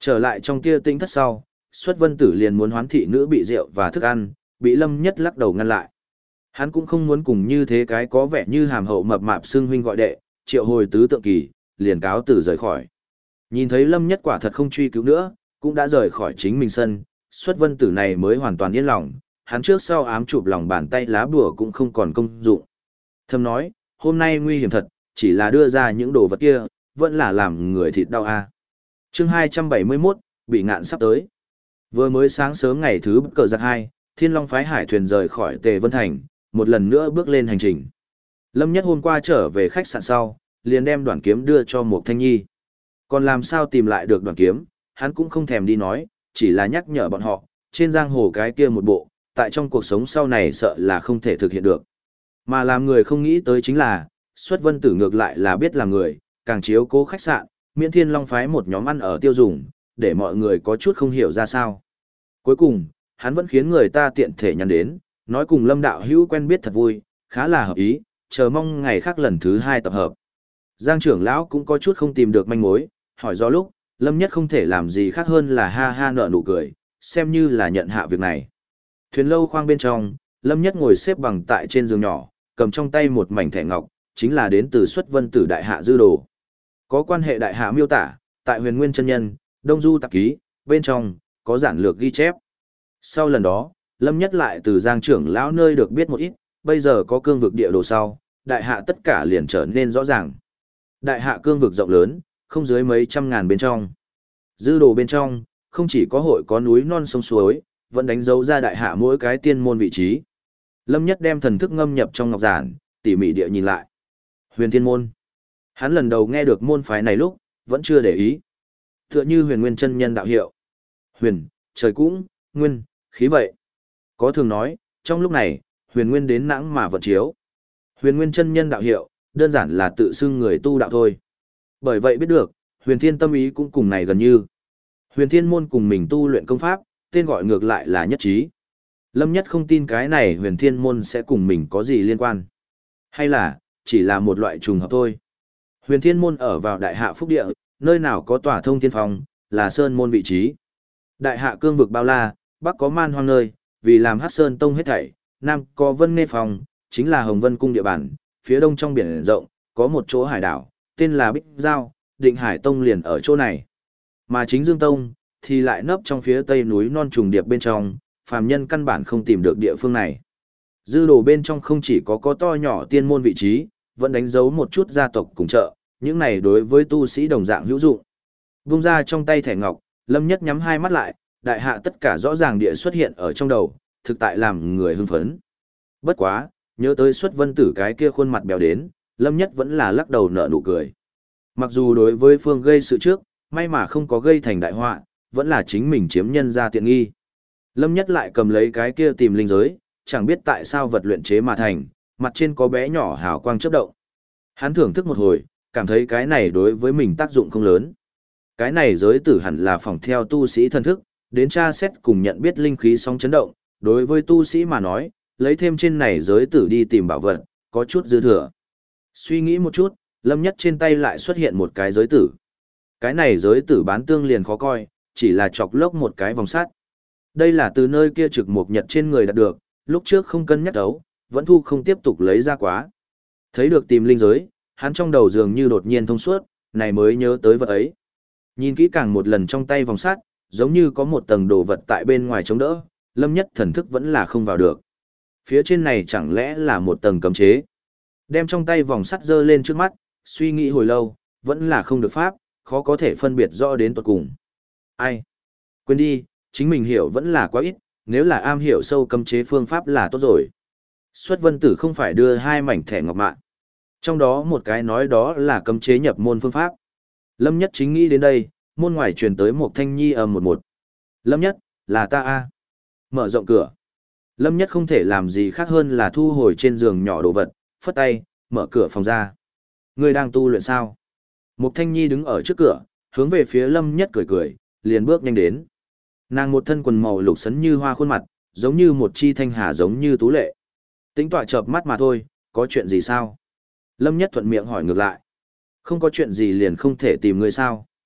Trở lại trong kia tinh thất sau, Xuất Vân Tử liền muốn hoán thị nữ bị rượu và thức ăn, bị Lâm Nhất lắc đầu ngăn lại. Hắn cũng không muốn cùng như thế cái có vẻ như hàm hậu mập mạp xưng huynh gọi đệ, triệu hồi tứ tượng kỳ, liền cáo từ rời khỏi. Nhìn thấy Lâm Nhất quả thật không truy cứu nữa, cũng đã rời khỏi chính mình sân, Xuất Vân Tử này mới hoàn toàn yên lòng, hắn trước sau ám chụp lòng bàn tay lá bùa cũng không còn công dụng. Thầm nói, hôm nay nguy hiểm thật, chỉ là đưa ra những đồ vật kia, vẫn là làm người thịt đau a. Chương 271, bị ngạn sắp tới. Vừa mới sáng sớm ngày thứ cờ giặc 2, Thiên Long phái hải thuyền rời khỏi Tề Vân Thành, một lần nữa bước lên hành trình. Lâm Nhất hôm qua trở về khách sạn sau, liền đem đoạn kiếm đưa cho Mục Thanh Nhi. Còn làm sao tìm lại được đoạn kiếm, hắn cũng không thèm đi nói, chỉ là nhắc nhở bọn họ, trên giang hồ cái kia một bộ, tại trong cuộc sống sau này sợ là không thể thực hiện được. Mà làm người không nghĩ tới chính là, Xuất Vân Tử ngược lại là biết làm người, càng chiếu cố khách sạn, miễn Thiên Long phái một nhóm ăn ở tiêu dùng, để mọi người có chút không hiểu ra sao. Cuối cùng, hắn vẫn khiến người ta tiện thể nhắn đến, nói cùng Lâm đạo hữu quen biết thật vui, khá là hợp ý, chờ mong ngày khác lần thứ 2 tập hợp. Giang trưởng lão cũng có chút không tìm được manh mối, hỏi do lúc, Lâm Nhất không thể làm gì khác hơn là ha ha nở nụ cười, xem như là nhận hạ việc này. Thuyền lâu khoang bên trong, Lâm Nhất ngồi xếp bằng tại trên giường nhỏ, cầm trong tay một mảnh thẻ ngọc, chính là đến từ Xuất Vân Tử đại hạ dư đồ. Có quan hệ đại hạ miêu tả, tại Huyền Nguyên chân nhân, Đông Du tạp ký, bên trong có giản lược ghi chép. Sau lần đó, Lâm Nhất lại từ Giang trưởng lão nơi được biết một ít, bây giờ có cương vực địa đồ sau, đại hạ tất cả liền trở nên rõ ràng. Đại hạ cương vực rộng lớn, không dưới mấy trăm ngàn bên trong. Dư đồ bên trong, không chỉ có hội có núi non sông suối, vẫn đánh dấu ra đại hạ mỗi cái tiên môn vị trí. Lâm Nhất đem thần thức ngâm nhập trong ngọc giản, tỉ mỉ địa nhìn lại. Huyền Thiên môn. Hắn lần đầu nghe được môn phái này lúc, vẫn chưa để ý. Tựa như Huyền Nguyên chân nhân đạo hiệu. Huyền, trời cũng, nguyên, khí vậy. Có thường nói, trong lúc này, Huyền Nguyên đến nãng mà vận chiếu. Huyền Nguyên chân nhân đạo hiệu, đơn giản là tự xưng người tu đạo thôi. Bởi vậy biết được, Huyền Thiên tâm ý cũng cùng này gần như. Huyền Thiên môn cùng mình tu luyện công pháp, tên gọi ngược lại là nhất trí. Lâm Nhất không tin cái này Huyền Thiên môn sẽ cùng mình có gì liên quan. Hay là, chỉ là một loại trùng hợp thôi. Huyền Thiên môn ở vào đại hạ phúc địa, nơi nào có tòa thông thiên phong, là sơn môn vị trí. Đại hạ cương vực bao la, bắc có man hoang nơi, vì làm Hắc Sơn Tông hết thảy, nam có Vân Nghe Phong, chính là Hồng Vân Cung địa bàn, phía đông trong biển rộng, có một chỗ hải đảo, tên là Bích Giao, Định Hải Tông liền ở chỗ này. Mà chính Dương Tông, thì lại nấp trong phía tây núi non trùng điệp bên trong, phàm nhân căn bản không tìm được địa phương này. Dư đồ bên trong không chỉ có to nhỏ tiên môn vị trí, vẫn đánh dấu một chút gia tộc cùng chợ, những này đối với tu sĩ đồng dạng hữu dụng. Vung ra trong tay thẻ ngọc, Lâm Nhất nhắm hai mắt lại, đại hạ tất cả rõ ràng địa xuất hiện ở trong đầu, thực tại làm người hưng phấn. Bất quá, nhớ tới Xuất Vân Tử cái kia khuôn mặt béo đến, Lâm Nhất vẫn là lắc đầu nở nụ cười. Mặc dù đối với phương gây sự trước, may mà không có gây thành đại họa, vẫn là chính mình chiếm nhân ra tiện nghi. Lâm Nhất lại cầm lấy cái kia tìm linh giới, chẳng biết tại sao vật luyện chế mà thành, mặt trên có bé nhỏ hào quang chớp động. Hắn thưởng thức một hồi, cảm thấy cái này đối với mình tác dụng không lớn. Cái này giới tử hẳn là phòng theo tu sĩ thân thức, đến tra xét cùng nhận biết linh khí sóng chấn động, đối với tu sĩ mà nói, lấy thêm trên này giới tử đi tìm bảo vật, có chút dư thừa. Suy nghĩ một chút, Lâm Nhất trên tay lại xuất hiện một cái giới tử. Cái này giới tử bán tương liền khó coi, chỉ là chọc lốc một cái vòng sắt. Đây là từ nơi kia trực mục nhật trên người đạt được, lúc trước không cân nhắc đấu, vẫn thu không tiếp tục lấy ra quá. Thấy được tìm linh giới, hắn trong đầu dường như đột nhiên thông suốt, này mới nhớ tới vật ấy. Nhìn kỹ càng một lần trong tay vòng sắt, giống như có một tầng đồ vật tại bên ngoài chống đỡ, Lâm Nhất thần thức vẫn là không vào được. Phía trên này chẳng lẽ là một tầng cấm chế. Đem trong tay vòng sắt giơ lên trước mắt, suy nghĩ hồi lâu, vẫn là không được pháp, khó có thể phân biệt rõ đến tuột cùng. Ai? Quên đi, chính mình hiểu vẫn là quá ít, nếu là am hiểu sâu cấm chế phương pháp là tốt rồi. Xuất Vân Tử không phải đưa 2 mảnh thẻ ngọc mạn. Trong đó một cái nói đó là cấm chế nhập môn phương pháp. Lâm Nhất chính nghĩ đến đây, môn ngoài truyền tới một thanh nhi ầm một. Lâm Nhất, là ta a. Mở rộng cửa. Lâm Nhất không thể làm gì khác hơn là thu hồi trên giường nhỏ đồ vật, phất tay, mở cửa phòng ra. Ngươi đang tu luyện sao? Một thanh nhi đứng ở trước cửa, hướng về phía Lâm Nhất cười cười, liền bước nhanh đến. Nàng một thân quần màu lục sấn như hoa khuôn mặt, giống như một chi thanh hà giống như tú lệ. Tính tọa chợp mắt mà thôi, có chuyện gì sao? Lâm Nhất thuận miệng hỏi ngược lại. Không có chuyện gì liền không thể tìm ngươi sao?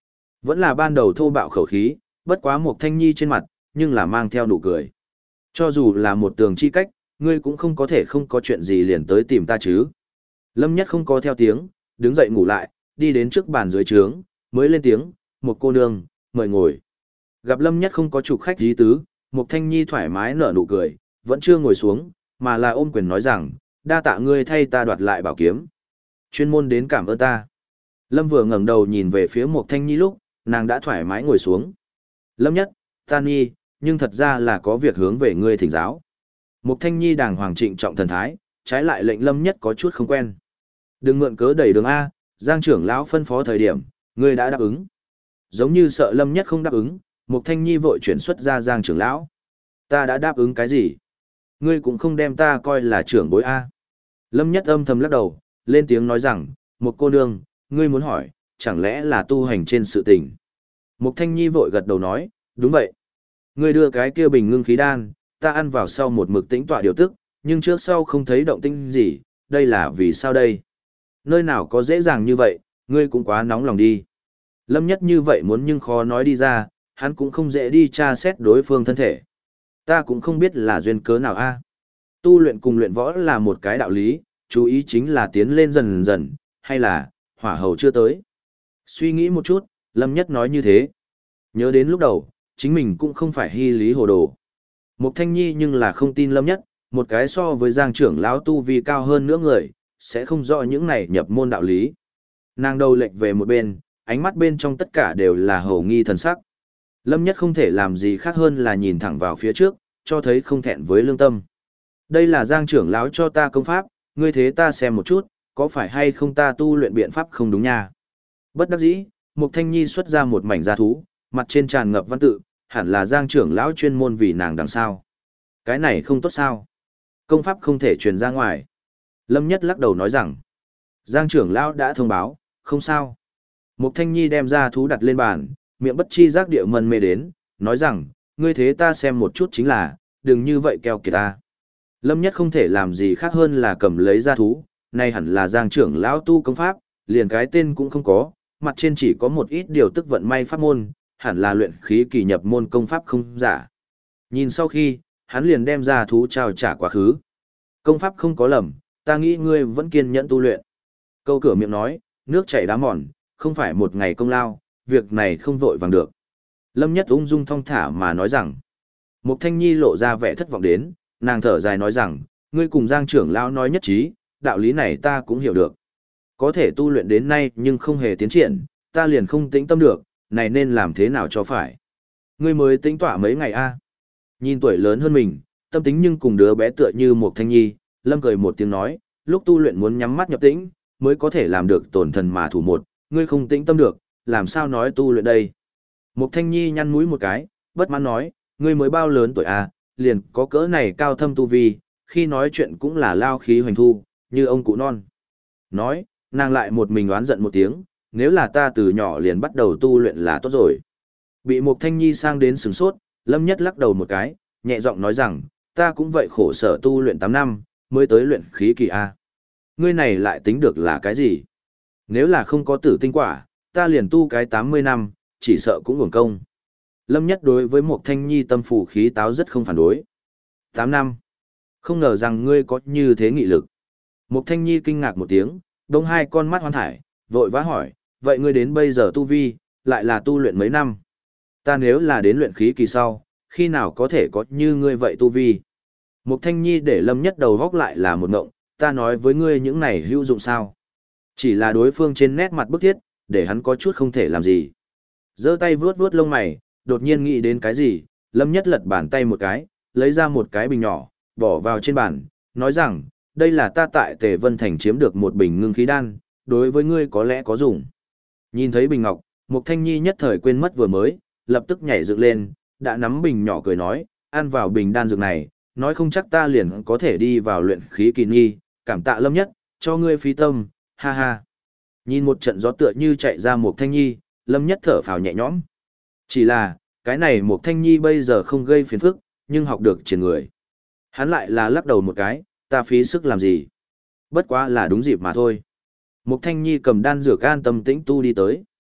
Vẫn là ban đầu thô bạo khẩu khí, bất quá Mục Thanh Nhi trên mặt, nhưng là mang theo nụ cười. Cho dù là một tường chi cách, ngươi cũng không có thể không có chuyện gì liền tới tìm ta chứ. Lâm Nhất không có theo tiếng, đứng dậy ngủ lại, đi đến trước bàn dưới trướng, mới lên tiếng, một cô nương, mời ngồi. Gặp Lâm Nhất không có trục khách dí tứ, Mục Thanh Nhi thoải mái nở nụ cười, vẫn chưa ngồi xuống, mà là ôm quyền nói rằng, đa tạ ngươi thay ta đoạt lại bảo kiếm. Chuyên môn đến cảm ơn ta. Lâm vừa ngẩng đầu nhìn về phía Mục Thanh Nhi lúc, nàng đã thoải mái ngồi xuống. Lâm Nhất, ta nhi, nhưng thật ra là có việc hướng về ngươi thỉnh giáo. Mục Thanh Nhi đàng hoàng trịnh trọng thần thái, trái lại lệnh Lâm Nhất có chút không quen. Đừng mượn cớ đẩy đường A, Giang trưởng lão phân phó thời điểm, ngươi đã đáp ứng. Giống như sợ Lâm Nhất không đáp ứng, Mục Thanh Nhi vội chuyển xuất ra Giang trưởng lão. Ta đã đáp ứng cái gì? Ngươi cũng không đem ta coi là trưởng bối A. Lâm Nhất âm thầm lắc đầu, lên tiếng nói rằng, một cô nương, ngươi muốn hỏi, chẳng lẽ là tu hành trên sự tình? Mục Thanh Nhi vội gật đầu nói, đúng vậy. Ngươi đưa cái kia bình ngưng khí đan, ta ăn vào sau một mực tĩnh tọa điều tức, nhưng trước sau không thấy động tĩnh gì, đây là vì sao đây? Nơi nào có dễ dàng như vậy, ngươi cũng quá nóng lòng đi. Lâm Nhất như vậy muốn nhưng khó nói đi ra, hắn cũng không dễ đi tra xét đối phương thân thể. Ta cũng không biết là duyên cớ nào a. Tu luyện cùng luyện võ là một cái đạo lý, chú ý chính là tiến lên dần dần, hay là, hỏa hầu chưa tới. Suy nghĩ một chút, Lâm Nhất nói như thế. Nhớ đến lúc đầu, chính mình cũng không phải hy lý hồ đồ. Mục Thanh Nhi nhưng là không tin Lâm Nhất, một cái so với Giang trưởng lão tu vi cao hơn nữa người, sẽ không rõ những này nhập môn đạo lý. Nàng đầu lệch về một bên, ánh mắt bên trong tất cả đều là hầu nghi thần sắc. Lâm Nhất không thể làm gì khác hơn là nhìn thẳng vào phía trước, cho thấy không thẹn với lương tâm. Đây là Giang trưởng lão cho ta công pháp, ngươi thế ta xem một chút, có phải hay không ta tu luyện biện pháp không đúng nha. Bất đắc dĩ, Mục Thanh Nhi xuất ra một mảnh gia thú, mặt trên tràn ngập văn tự, hẳn là Giang trưởng lão chuyên môn vì nàng đằng sau. Cái này không tốt sao? Công pháp không thể truyền ra ngoài. Lâm Nhất lắc đầu nói rằng, Giang trưởng lão đã thông báo, không sao. Mục Thanh Nhi đem ra thú đặt lên bàn, miệng bất chi giác địa mân mê đến, nói rằng, ngươi thế ta xem một chút chính là, đừng như vậy keo kiệt ta. Lâm Nhất không thể làm gì khác hơn là cầm lấy ra thú, này hẳn là Giang trưởng lão tu công pháp, liền cái tên cũng không có, mặt trên chỉ có một ít điều tức vận may pháp môn, hẳn là luyện khí kỳ nhập môn công pháp không giả. Nhìn sau khi, hắn liền đem ra thú trao trả quá khứ. Công pháp không có lầm, ta nghĩ ngươi vẫn kiên nhẫn tu luyện. Câu cửa miệng nói, nước chảy đá mòn, không phải một ngày công lao, việc này không vội vàng được. Lâm Nhất ung dung thong thả mà nói rằng, Mục Thanh Nhi lộ ra vẻ thất vọng đến, nàng thở dài nói rằng, ngươi cùng Giang trưởng lão nói nhất trí, đạo lý này ta cũng hiểu được. Có thể tu luyện đến nay nhưng không hề tiến triển, ta liền không tĩnh tâm được, này nên làm thế nào cho phải. Ngươi mới tĩnh tọa mấy ngày a? Nhìn tuổi lớn hơn mình, tâm tính nhưng cùng đứa bé tựa như Mục Thanh Nhi, Lâm cười một tiếng nói, lúc tu luyện muốn nhắm mắt nhập tĩnh, mới có thể làm được tổn thần mà thủ một, ngươi không tĩnh tâm được, làm sao nói tu luyện đây. Mục Thanh Nhi nhăn mũi một cái, bất mãn nói, ngươi mới bao lớn tuổi a, liền có cỡ này cao thâm tu vi, khi nói chuyện cũng là lao khí hoành thu, như ông cụ non. Nói, nàng lại một mình oán giận một tiếng, nếu là ta từ nhỏ liền bắt đầu tu luyện là tốt rồi. Bị Mục Thanh Nhi sang đến sửng sốt, Lâm Nhất lắc đầu một cái, nhẹ giọng nói rằng, ta cũng vậy khổ sở tu luyện 8 năm, mới tới luyện khí kỳ A. Ngươi này lại tính được là cái gì? Nếu là không có tử tinh quả, ta liền tu cái 80 năm, chỉ sợ cũng uổng công. Lâm Nhất đối với Mục Thanh Nhi tâm phủ khí táo rất không phản đối. 8 năm. Không ngờ rằng ngươi có như thế nghị lực. Mục Thanh Nhi kinh ngạc một tiếng, đông hai con mắt hoan thải, vội vã hỏi, vậy ngươi đến bây giờ tu vi, lại là tu luyện mấy năm? Ta nếu là đến luyện khí kỳ sau, khi nào có thể có như ngươi vậy tu vi? Mục Thanh Nhi để Lâm Nhất đầu góc lại là một ngộng, ta nói với ngươi những này hữu dụng sao? Chỉ là đối phương trên nét mặt bức thiết, để hắn có chút không thể làm gì. Giơ tay vuốt vuốt lông mày, đột nhiên nghĩ đến cái gì, Lâm Nhất lật bàn tay một cái, lấy ra một cái bình nhỏ, bỏ vào trên bàn, nói rằng, đây là ta tại Tề Vân Thành chiếm được một bình ngưng khí đan, đối với ngươi có lẽ có dùng. Nhìn thấy bình ngọc, Mục Thanh Nhi nhất thời quên mất vừa mới, lập tức nhảy dựng lên, đã nắm bình nhỏ cười nói, ăn vào bình đan dược này, nói không chắc ta liền có thể đi vào luyện khí kỳ nghi, cảm tạ Lâm Nhất, cho ngươi phí tâm, ha ha. Nhìn một trận gió tựa như chạy ra Mục Thanh Nhi, Lâm Nhất thở phào nhẹ nhõm. Chỉ là, cái này Mục Thanh Nhi bây giờ không gây phiền phức, nhưng học được trên người. Hắn lại là lắc đầu một cái, ta phí sức làm gì? Bất quá là đúng dịp mà thôi. Mục Thanh Nhi cầm đan dược an tâm tĩnh tu đi tới.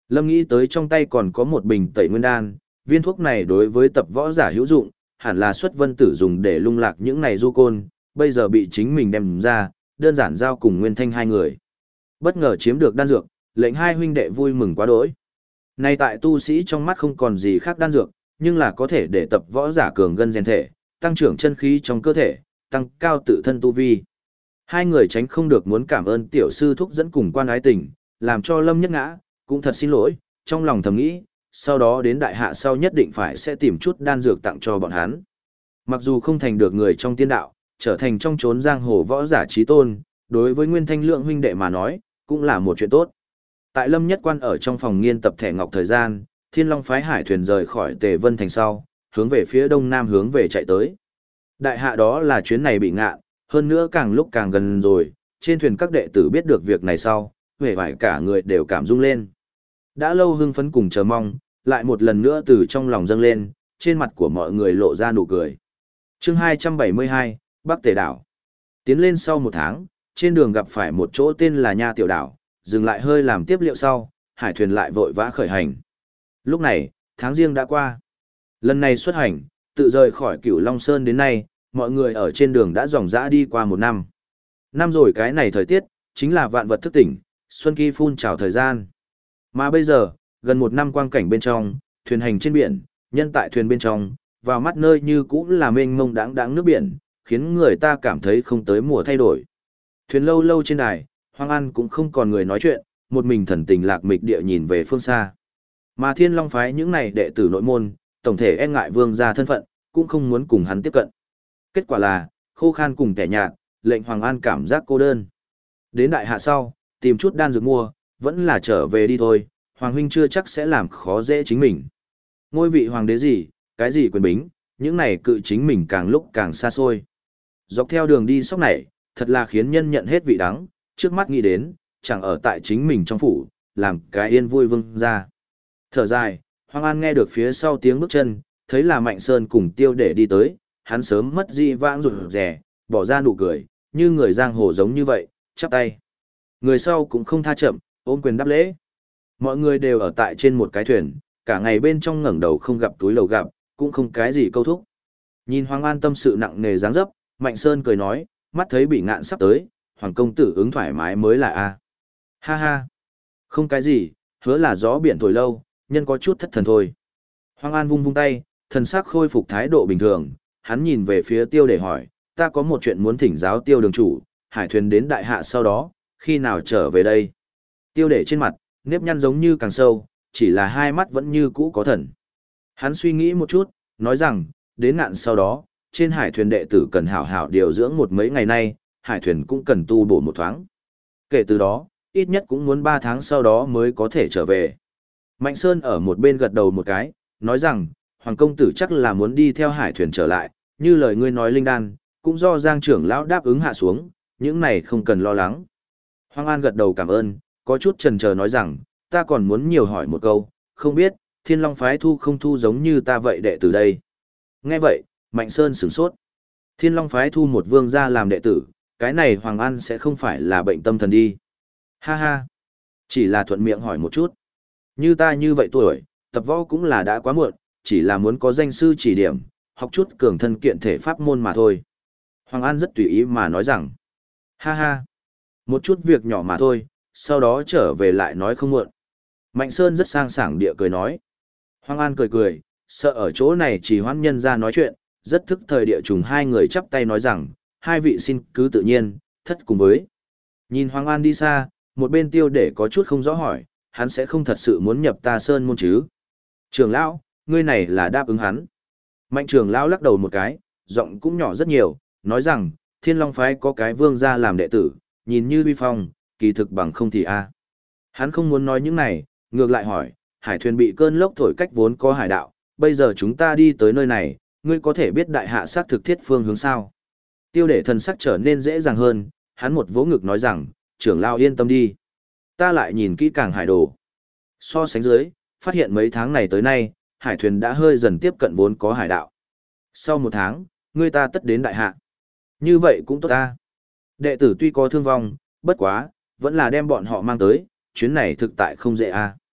Lâm nghĩ tới trong tay còn có một bình tẩy nguyên đan, viên thuốc này đối với tập võ giả hữu dụng, hẳn là xuất vân tử dùng để lung lạc những này du côn, bây giờ bị chính mình đem ra, đơn giản giao cùng Nguyên Thanh hai người. Bất ngờ chiếm được đan dược, lệnh hai huynh đệ vui mừng quá đỗi. Nay tại tu sĩ trong mắt không còn gì khác đan dược, nhưng là có thể để tập võ giả cường gân rèn thể, tăng trưởng chân khí trong cơ thể, tăng cao tự thân tu vi. Hai người tránh không được muốn cảm ơn tiểu sư thúc dẫn cùng quan ái tình, làm cho Lâm Nhất ngã, cũng thật xin lỗi, trong lòng thầm nghĩ, sau đó đến đại hạ sau nhất định phải sẽ tìm chút đan dược tặng cho bọn hắn. Mặc dù không thành được người trong tiên đạo, trở thành trong chốn giang hồ võ giả trí tôn, đối với Nguyên Thanh Lượng huynh đệ mà nói, cũng là một chuyện tốt. Tại Lâm Nhất Quan ở trong phòng nghiên tập thẻ ngọc thời gian, Thiên Long phái hải thuyền rời khỏi Tề Vân thành sau, hướng về phía đông nam hướng về chạy tới. Đại hạ đó là chuyến này bị ngạn, hơn nữa càng lúc càng gần rồi, trên thuyền các đệ tử biết được việc này sau, vẻ vải cả người đều cảm rung lên. Đã lâu hưng phấn cùng chờ mong, lại một lần nữa từ trong lòng dâng lên, trên mặt của mọi người lộ ra nụ cười. Chương 272, Bắc Tề đảo. Tiến lên sau một tháng, trên đường gặp phải một chỗ tên là Nha Tiểu đảo, dừng lại hơi làm tiếp liệu sau, hải thuyền lại vội vã khởi hành. Lúc này, tháng riêng đã qua. Lần này xuất hành, tự rời khỏi Cửu Long Sơn đến nay, mọi người ở trên đường đã dòng dã đi qua một năm. Năm rồi cái này thời tiết, chính là vạn vật thức tỉnh, xuân kỳ phun trào thời gian. Mà bây giờ, gần một năm quang cảnh bên trong, thuyền hành trên biển, nhân tại thuyền bên trong, vào mắt nơi như cũ là mênh mông đáng đáng nước biển, khiến người ta cảm thấy không tới mùa thay đổi. Thuyền lâu lâu trên đài, Hoang An cũng không còn người nói chuyện, một mình thần tình lạc mịch địa nhìn về phương xa. Mà Thiên Long phái những này đệ tử nội môn, tổng thể e ngại vương gia thân phận, cũng không muốn cùng hắn tiếp cận. Kết quả là, khô khan cùng kẻ nhạt, lệnh Hoàng An cảm giác cô đơn. Đến đại hạ sau, tìm chút đan dược mua, vẫn là trở về đi thôi, Hoàng huynh chưa chắc sẽ làm khó dễ chính mình. Ngôi vị hoàng đế gì, cái gì quyền bính, những này cự chính mình càng lúc càng xa xôi. Dọc theo đường đi sóc này, thật là khiến nhân nhận hết vị đắng, trước mắt nghĩ đến, chẳng ở tại chính mình trong phủ, làm cái yên vui vương ra. Thở dài, Hoàng An nghe được phía sau tiếng bước chân, thấy là Mạnh Sơn cùng Tiêu Để đi tới, hắn sớm mất dị vãng rụt rè, bỏ ra nụ cười, như người giang hồ giống như vậy, chắp tay. Người sau cũng không tha chậm, ôm quyền đáp lễ. Mọi người đều ở tại trên một cái thuyền, cả ngày bên trong ngẩng đầu không gặp túi lầu gặp, cũng không cái gì câu thúc. Nhìn Hoàng An tâm sự nặng nề dáng dấp, Mạnh Sơn cười nói, mắt thấy bị ngạn sắp tới, Hoàng công tử ứng thoải mái mới là a. Ha ha. Không cái gì, hứa là gió biển thổi lâu, nhân có chút thất thần thôi. Hoàng An vung vung tay, thần sắc khôi phục thái độ bình thường, hắn nhìn về phía Tiêu để hỏi, ta có một chuyện muốn thỉnh giáo Tiêu đường chủ, hải thuyền đến đại hạ sau đó, khi nào trở về đây? Tiêu để trên mặt, nếp nhăn giống như càng sâu, chỉ là hai mắt vẫn như cũ có thần. Hắn suy nghĩ một chút, nói rằng, đến ngạn sau đó, trên hải thuyền đệ tử cần hảo hảo điều dưỡng một mấy ngày nay, hải thuyền cũng cần tu bổ một thoáng. Kể từ đó, ít nhất cũng muốn 3 tháng sau đó mới có thể trở về. Mạnh Sơn ở một bên gật đầu một cái, nói rằng, Hoàng công tử chắc là muốn đi theo hải thuyền trở lại, như lời ngươi nói linh đan, cũng do Giang trưởng lão đáp ứng hạ xuống, những này không cần lo lắng. Hoàng An gật đầu cảm ơn, có chút chần chờ nói rằng, ta còn muốn nhiều hỏi một câu, không biết, Thiên Long phái thu không thu giống như ta vậy đệ tử đây. Nghe vậy, Mạnh Sơn sửng sốt. Thiên Long phái thu một vương gia làm đệ tử, cái này Hoàng An sẽ không phải là bệnh tâm thần đi. Ha ha, chỉ là thuận miệng hỏi một chút. Như ta như vậy tuổi, tập võ cũng là đã quá muộn, chỉ là muốn có danh sư chỉ điểm, học chút cường thân kiện thể pháp môn mà thôi. Hoàng An rất tùy ý mà nói rằng, ha ha, một chút việc nhỏ mà thôi, sau đó trở về lại nói không muộn. Mạnh Sơn rất sang sảng địa cười nói. Hoàng An cười cười, sợ ở chỗ này chỉ hoãn nhân ra nói chuyện, rất thức thời địa trùng hai người chắp tay nói rằng, hai vị xin cứ tự nhiên, thất cùng với. Nhìn Hoàng An đi xa, một bên Tiêu để có chút không rõ hỏi, hắn sẽ không thật sự muốn nhập ta Sơn môn chứ. Trưởng lão, ngươi này là đáp ứng hắn. Mạnh trưởng lão lắc đầu một cái, giọng cũng nhỏ rất nhiều, nói rằng, Thiên Long phái có cái vương gia làm đệ tử, nhìn như uy phong, kỳ thực bằng không thì a. Hắn không muốn nói những này, ngược lại hỏi, hải thuyền bị cơn lốc thổi cách vốn có hải đạo, bây giờ chúng ta đi tới nơi này, ngươi có thể biết đại hạ sát thực thiết phương hướng sao? Tiêu để thần sắc trở nên dễ dàng hơn, hắn một vỗ ngực nói rằng, trưởng lão yên tâm đi. Ta lại nhìn kỹ càng hải đồ. So sánh dưới, phát hiện mấy tháng này tới nay, hải thuyền đã hơi dần tiếp cận vốn có hải đạo. Sau một tháng, ngươi ta tất đến đại hạ. Như vậy cũng tốt ta. Đệ tử tuy có thương vong, bất quá, vẫn là đem bọn họ mang tới, chuyến này thực tại không dễ a.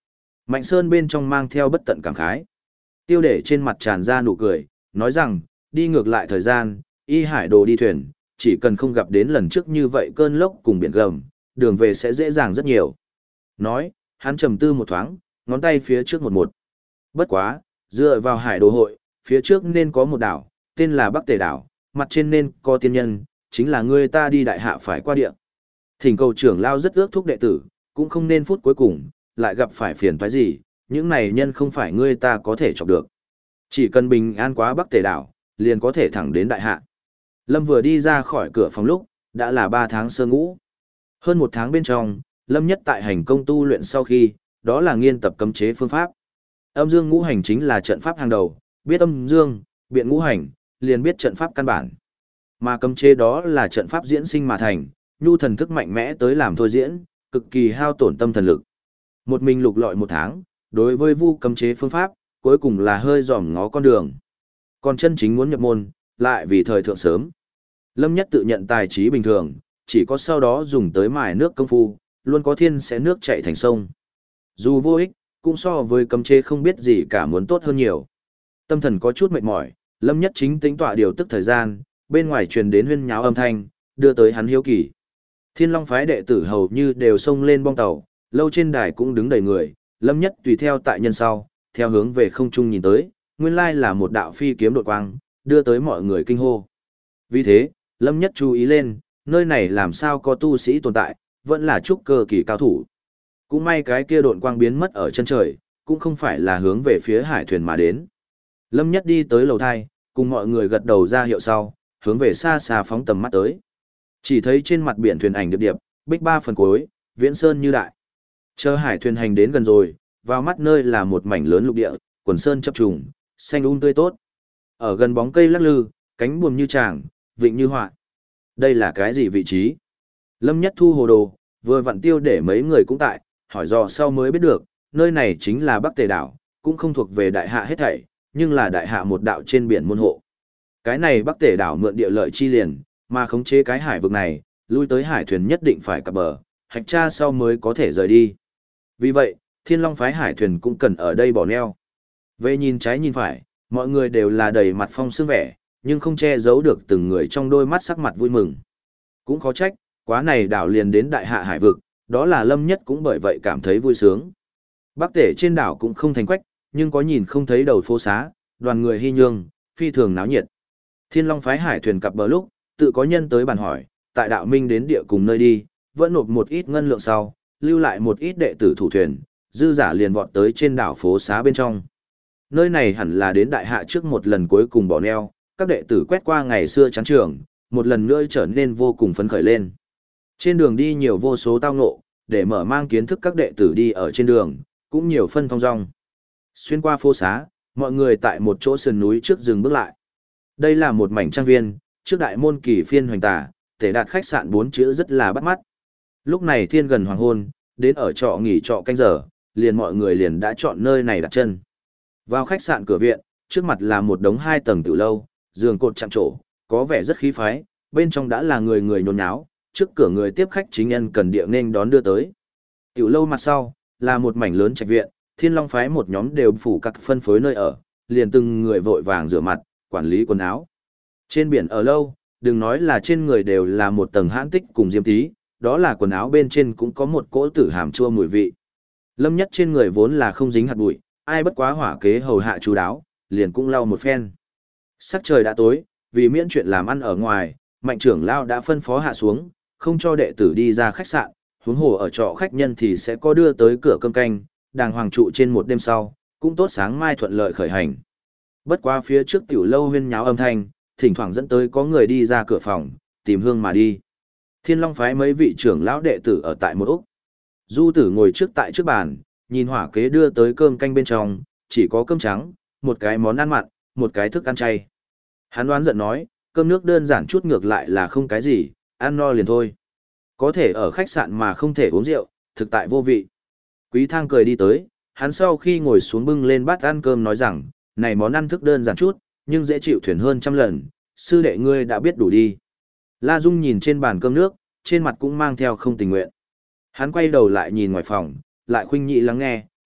Mạnh Sơn bên trong mang theo bất tận cảm khái. Tiêu Để trên mặt tràn ra nụ cười, nói rằng, đi ngược lại thời gian, y hải đồ đi thuyền, chỉ cần không gặp đến lần trước như vậy cơn lốc cùng biển gầm, đường về sẽ dễ dàng rất nhiều. Nói, hắn trầm tư một thoáng, ngón tay phía trước một một. Bất quá, dựa vào hải đồ hội, phía trước nên có một đảo, tên là Bắc Tề đảo, mặt trên nên có tiên nhân, chính là người ta đi đại hạ phải qua địa. Thỉnh cầu trưởng lao rất ước thúc đệ tử, cũng không nên phút cuối cùng, lại gặp phải phiền toái gì, những này nhân không phải ngươi ta có thể chọc được. Chỉ cần bình an quá Bắc Tề đảo, liền có thể thẳng đến đại hạ. Lâm vừa đi ra khỏi cửa phòng lúc, đã là 3 tháng sơ ngũ. Hơn 1 tháng bên trong, Lâm nhất tại hành công tu luyện sau khi, đó là nghiên tập cấm chế phương pháp. Âm dương ngũ hành chính là trận pháp hàng đầu, biết âm dương, biện ngũ hành, liền biết trận pháp căn bản. Mà cấm chế đó là trận pháp diễn sinh mà thành, nhu thần thức mạnh mẽ tới làm thôi diễn, cực kỳ hao tổn tâm thần lực. Một mình lục lọi 1 tháng, đối với vu cấm chế phương pháp, cuối cùng là hơi dòm ngó con đường. Còn chân chính muốn nhập môn, lại vì thời thượng sớm. Lâm nhất tự nhận tài trí bình thường, chỉ có sau đó dùng tới mài nước công phu, luôn có thiên sẽ nước chảy thành sông. Dù vô ích, cũng so với cấm chế không biết gì cả muốn tốt hơn nhiều. Tâm thần có chút mệt mỏi, Lâm nhất chính tính tọa điều tức thời gian, bên ngoài truyền đến huyên nháo âm thanh, đưa tới hắn hiếu kỳ. Thiên Long phái đệ tử hầu như đều xông lên bong tàu, lâu trên đài cũng đứng đầy người, Lâm nhất tùy theo tại nhân sau, theo hướng về không trung nhìn tới, nguyên lai là một đạo phi kiếm đột quang, đưa tới mọi người kinh hô. Vì thế, Lâm nhất chú ý lên, nơi này làm sao có tu sĩ tồn tại, vẫn là trúc cơ kỳ cao thủ. Cũng may cái kia độn quang biến mất ở chân trời, cũng không phải là hướng về phía hải thuyền mà đến. Lâm nhất đi tới lầu thai, cùng mọi người gật đầu ra hiệu sau, hướng về xa xa phóng tầm mắt tới. Chỉ thấy trên mặt biển thuyền ảnh điệp điệp, bích ba phần cuối, viễn sơn như đại. Chờ hải thuyền hành đến gần rồi, vào mắt nơi là một mảnh lớn lục địa, quần sơn chập trùng, xanh tươi tốt. Ở gần bóng cây lắc lư, cánh buồm như tràng, vịnh như họa. Đây là cái gì vị trí? Lâm nhất thu hồ đồ, vừa vặn Tiêu Để mấy người cũng tại, hỏi dò sau mới biết được, nơi này chính là Bắc Tề đảo, cũng không thuộc về đại hạ hết thảy, nhưng là đại hạ một đạo trên biển môn hộ. Cái này Bắc Tề đảo mượn địa lợi chi liền, mà khống chế cái hải vực này, lui tới hải thuyền nhất định phải cập bờ, hạch tra sau mới có thể rời đi. Vì vậy, Thiên Long phái hải thuyền cũng cần ở đây bỏ neo. Về nhìn trái nhìn phải, mọi người đều là đầy mặt phong sương vẻ, nhưng không che giấu được từng người trong đôi mắt sắc mặt vui mừng. Cũng khó trách, quá này đảo liền đến đại hạ hải vực, đó là Lâm nhất cũng bởi vậy cảm thấy vui sướng. Bắc Tể trên đảo cũng không thành quách, nhưng có nhìn không thấy đầu phố xá, đoàn người hy nhương, phi thường náo nhiệt. Thiên Long phái hải thuyền cập bờ lúc, tự có nhân tới bàn hỏi, tại đạo minh đến địa cùng nơi đi, vẫn nộp một ít ngân lượng sau, lưu lại một ít đệ tử thủ thuyền, dư giả liền vọt tới trên đảo phố xá bên trong. Nơi này hẳn là đến đại hạ trước một lần cuối cùng bỏ neo, các đệ tử quét qua ngày xưa chán trường, một lần nữa trở nên vô cùng phấn khởi lên. Trên đường đi nhiều vô số tao ngộ, để mở mang kiến thức các đệ tử đi ở trên đường, cũng nhiều phân thong dong. Xuyên qua phố xá, mọi người tại một chỗ sườn núi trước dừng bước lại. Đây là một mảnh trang viên, trước đại môn kỳ phiên hoành tả, Tể Đạt khách sạn 4 chữ rất là bắt mắt. Lúc này thiên gần hoàng hôn, đến ở trọ nghỉ trọ canh giờ, liền mọi người liền đã chọn nơi này đặt chân. Vào khách sạn cửa viện, trước mặt là một đống 2 tầng tiểu lâu, giường cột chạm trổ, có vẻ rất khí phái, bên trong đã là người người nhốn nháo, trước cửa người tiếp khách chính nhân cần địa nên đón đưa tới. Tiểu lâu mặt sau, là một mảnh lớn trạch viện, Thiên Long phái một nhóm đều phủ các phân phối nơi ở, liền từng người vội vàng rửa mặt, quản lý quần áo. Trên biển ở lâu, đừng nói là trên người đều là một tầng hãn tích cùng diêm tí, đó là quần áo bên trên cũng có một cỗ tử hàm chua mùi vị. Lâm nhất trên người vốn là không dính hạt bụi, ai bất quá hỏa kế hầu hạ chú đáo, liền cũng lau một phen. Sắc trời đã tối, vì miễn chuyện làm ăn ở ngoài, Mạnh trưởng lao đã phân phó hạ xuống, không cho đệ tử đi ra khách sạn, huống hồ ở trọ khách nhân thì sẽ có đưa tới cửa cơm canh, đàng hoàng trụ trên một đêm sau, cũng tốt sáng mai thuận lợi khởi hành. Bất qua phía trước tiểu lâu huyên nháo âm thanh, thỉnh thoảng dẫn tới có người đi ra cửa phòng, tìm hương mà đi. Thiên Long phái mấy vị trưởng lão đệ tử ở tại một úc. Du tử ngồi trước tại trước bàn, nhìn hỏa kế đưa tới cơm canh bên trong, chỉ có cơm trắng, một cái món ăn mặn, một cái thức ăn chay. Hắn đoán giận nói, cơm nước đơn giản chút ngược lại là không cái gì, ăn no liền thôi. Có thể ở khách sạn mà không thể uống rượu, thực tại vô vị. Quý Thang cười đi tới, hắn sau khi ngồi xuống bưng lên bát ăn cơm nói rằng, này món ăn thức đơn giản chút, nhưng dễ chịu thuyền hơn trăm lần, sư đệ ngươi đã biết đủ đi. La Dung nhìn trên bàn cơm nước, trên mặt cũng mang theo không tình nguyện. Hắn quay đầu lại nhìn ngoài phòng, lại khuynh nhị lắng nghe,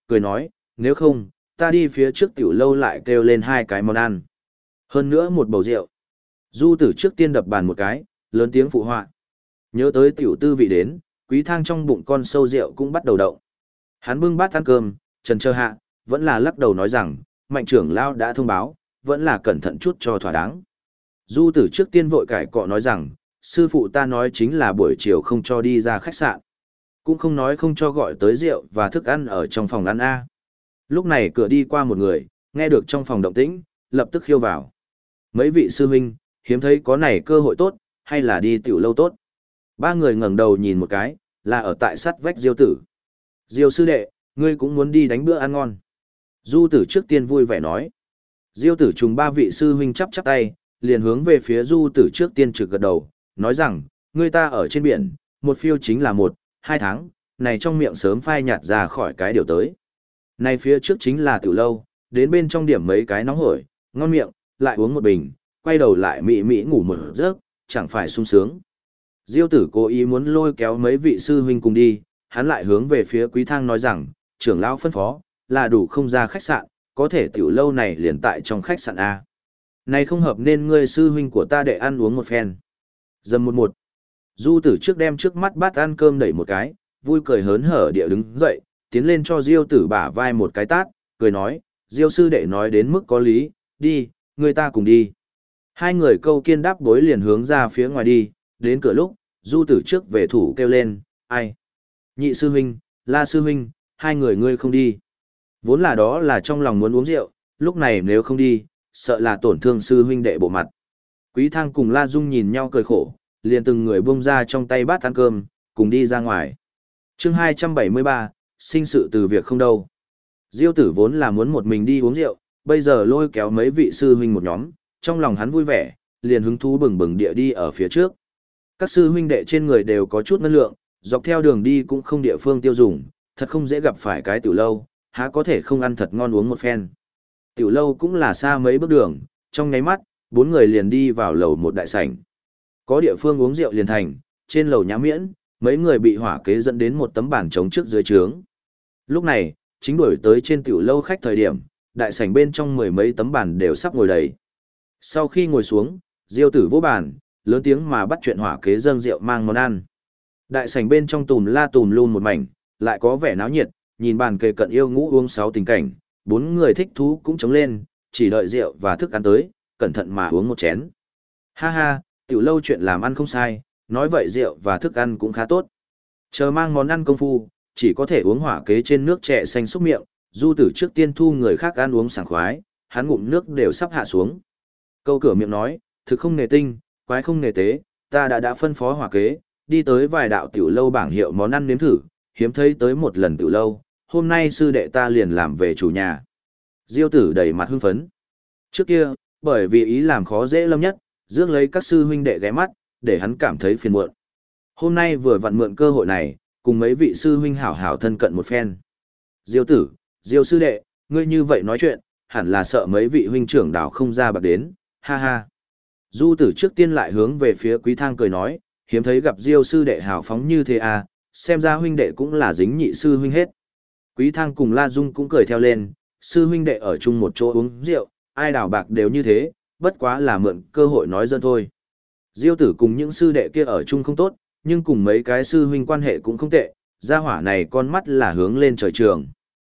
cười nói, nếu không, ta đi phía trước tiểu lâu lại kêu lên 2 cái món ăn. Hơn nữa một bầu rượu. Du tử trước tiên đập bàn một cái, lớn tiếng phụ họa. Nhớ tới tiểu tư vị đến, Quý Thang trong bụng con sâu rượu cũng bắt đầu động. Hắn bưng bát ăn cơm, trần chờ hạ, vẫn là lắc đầu nói rằng, Mạnh trưởng lão đã thông báo, vẫn là cẩn thận chút cho thỏa đáng. Du tử trước tiên vội cải cọ nói rằng, sư phụ ta nói chính là buổi chiều không cho đi ra khách sạn. Cũng không nói không cho gọi tới rượu và thức ăn ở trong phòng ăn A. Lúc này cửa đi qua một người, nghe được trong phòng động tĩnh, lập tức khiêu vào. Mấy vị sư huynh, hiếm thấy có này cơ hội tốt, hay là đi tiểu lâu tốt. 3 người ngẩng đầu nhìn một cái, là ở tại sắt vách Diêu tử. Diêu sư đệ, ngươi cũng muốn đi đánh bữa ăn ngon. Du tử trước tiên vui vẻ nói. Diêu tử trùng 3 vị sư huynh chắp chắp tay, liền hướng về phía du tử trước tiên trực gật đầu, nói rằng, ngươi ta ở trên biển, một phiêu chính là 1-2 tháng, này trong miệng sớm phai nhạt ra khỏi cái điều tới. Này phía trước chính là tiểu lâu, đến bên trong điểm mấy cái nóng hổi, ngon miệng, lại uống một bình, quay đầu lại mị mị ngủ một giấc, chẳng phải sung sướng. Diêu tử cố ý muốn lôi kéo mấy vị sư huynh cùng đi, hắn lại hướng về phía Quý Thang nói rằng, trưởng lão phân phó, là đủ không ra khách sạn, có thể tiểu lâu này liền tại trong khách sạn A. Này không hợp nên ngươi sư huynh của ta để ăn uống một phen. Dầm một. Du tử trước đem trước mắt bát ăn cơm đẩy một cái, vui cười hớn hở địa đứng dậy, tiến lên cho Diêu tử bả vai một cái tát, cười nói, Diêu sư đệ nói đến mức có lý, đi, người ta cùng đi. 2 người câu kiên đáp bối liền hướng ra phía ngoài đi, đến cửa lúc, du tử trước về thủ kêu lên, ai? Nhị sư huynh, La sư huynh, 2 người ngươi không đi. Vốn là đó là trong lòng muốn uống rượu, lúc này nếu không đi, sợ là tổn thương sư huynh đệ bộ mặt. Quý Thang cùng La Dung nhìn nhau cười khổ, liền từng người buông ra trong tay bát ăn cơm, cùng đi ra ngoài. Chương 273, sinh sự từ việc không đâu. Diêu tử vốn là muốn một mình đi uống rượu, bây giờ lôi kéo mấy vị sư huynh một nhóm, trong lòng hắn vui vẻ, liền hứng thú bừng bừng địa đi ở phía trước. Các sư huynh đệ trên người đều có chút ngân lượng, dọc theo đường đi cũng không địa phương tiêu dùng, thật không dễ gặp phải cái tiểu lâu, há có thể không ăn thật ngon uống một phen. Tiểu lâu cũng là xa mấy bước đường, trong nháy mắt, 4 người liền đi vào lầu một đại sảnh. Có địa phương uống rượu liền thành, trên lầu nhã miễn, mấy người bị hỏa kế dẫn đến một tấm bàn trống trước dưới trướng. Lúc này, chính đuổi tới trên tiểu lâu khách thời điểm, đại sảnh bên trong 10 mấy tấm bàn đều sắp ngồi đầy. Sau khi ngồi xuống, Diêu tử vỗ bàn, lớn tiếng mà bắt chuyện hỏa kế dâng rượu mang món ăn. Đại sảnh bên trong tùm la tùm luôn một mảnh, lại có vẻ náo nhiệt, nhìn bàn kề cận yêu ngũ uống 6 tình cảnh, 4 người thích thú cũng chống lên, chỉ đợi rượu và thức ăn tới, cẩn thận mà uống một chén. Ha ha, tiểu lâu chuyện làm ăn không sai, nói vậy rượu và thức ăn cũng khá tốt. Chờ mang món ăn công phu, chỉ có thể uống hỏa kế trên nước chè xanh xúc miệng, du tử trước tiên thu người khác ăn uống sảng khoái, hắn ngụm nước đều sắp hạ xuống. Câu cửa miệng nói, thực không nề tinh, quái không nề tế, ta đã phân phó hỏa kế, đi tới vài đạo tiểu lâu bảng hiệu món ăn nếm thử, hiếm thấy tới một lần tiểu lâu, hôm nay sư đệ ta liền làm về chủ nhà. Diêu tử đầy mặt hưng phấn. Trước kia, bởi vì ý làm khó dễ Lâm Nhất, rước lấy các sư huynh đệ ghé mắt, để hắn cảm thấy phiền muộn. Hôm nay vừa vặn mượn cơ hội này, cùng mấy vị sư huynh hảo hảo thân cận một phen. Diêu tử, Diêu sư đệ, ngươi như vậy nói chuyện, hẳn là sợ mấy vị huynh trưởng đảo không ra bạc đến, ha ha. Du tử trước tiên lại hướng về phía Quý Thang cười nói, hiếm thấy gặp Diêu sư đệ hào phóng như thế à, xem ra huynh đệ cũng là dính nhị sư huynh hết. Quý Thang cùng La Dung cũng cười theo lên, sư huynh đệ ở chung một chỗ uống rượu, ai đảo bạc đều như thế, bất quá là mượn cơ hội nói dân thôi. Diêu tử cùng những sư đệ kia ở chung không tốt, nhưng cùng mấy cái sư huynh quan hệ cũng không tệ, gia hỏa này con mắt là hướng lên trời trường.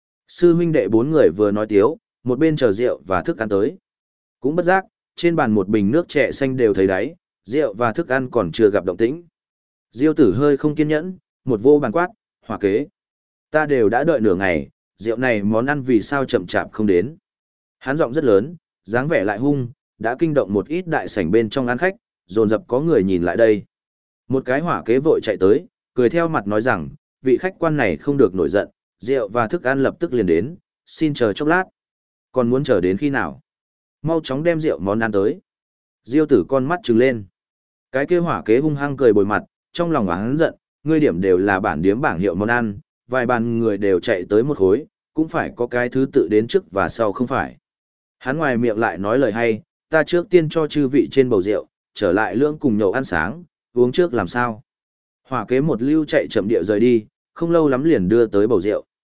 Sư huynh đệ 4 người vừa nói tiếu, một bên chờ rượu và thức ăn tới. Cũng bất giác, trên bàn một bình nước chè xanh đều thấy đáy, rượu và thức ăn còn chưa gặp động tĩnh. Diêu tử hơi không kiên nhẫn, một vô bàn quát, hỏa kế. Ta đều đã đợi nửa ngày, rượu này món ăn vì sao chậm chạp không đến. Hắn giọng rất lớn, dáng vẻ lại hung, đã kinh động một ít đại sảnh bên trong ăn khách, dồn dập có người nhìn lại đây. Một cái hỏa kế vội chạy tới, cười theo mặt nói rằng, vị khách quan này không được nổi giận, rượu và thức ăn lập tức liền đến, xin chờ chốc lát. Còn muốn chờ đến khi nào? Mau chóng đem rượu món ăn tới. Diêu tử con mắt trừng lên. Cái kia hỏa kế hung hăng cười bồi mặt, trong lòng oán giận, ngươi điểm đều là bản điếm bảng hiệu món ăn, vài bàn người đều chạy tới một khối, cũng phải có cái thứ tự đến trước và sau không phải. Hắn ngoài miệng lại nói lời hay, ta trước tiên cho chư vị trên bầu rượu, trở lại lưỡng cùng nhậu ăn sáng, uống trước làm sao. Hỏa kế một lưu chạy chậm địa rời đi, không lâu lắm liền đưa tới bầu rượu.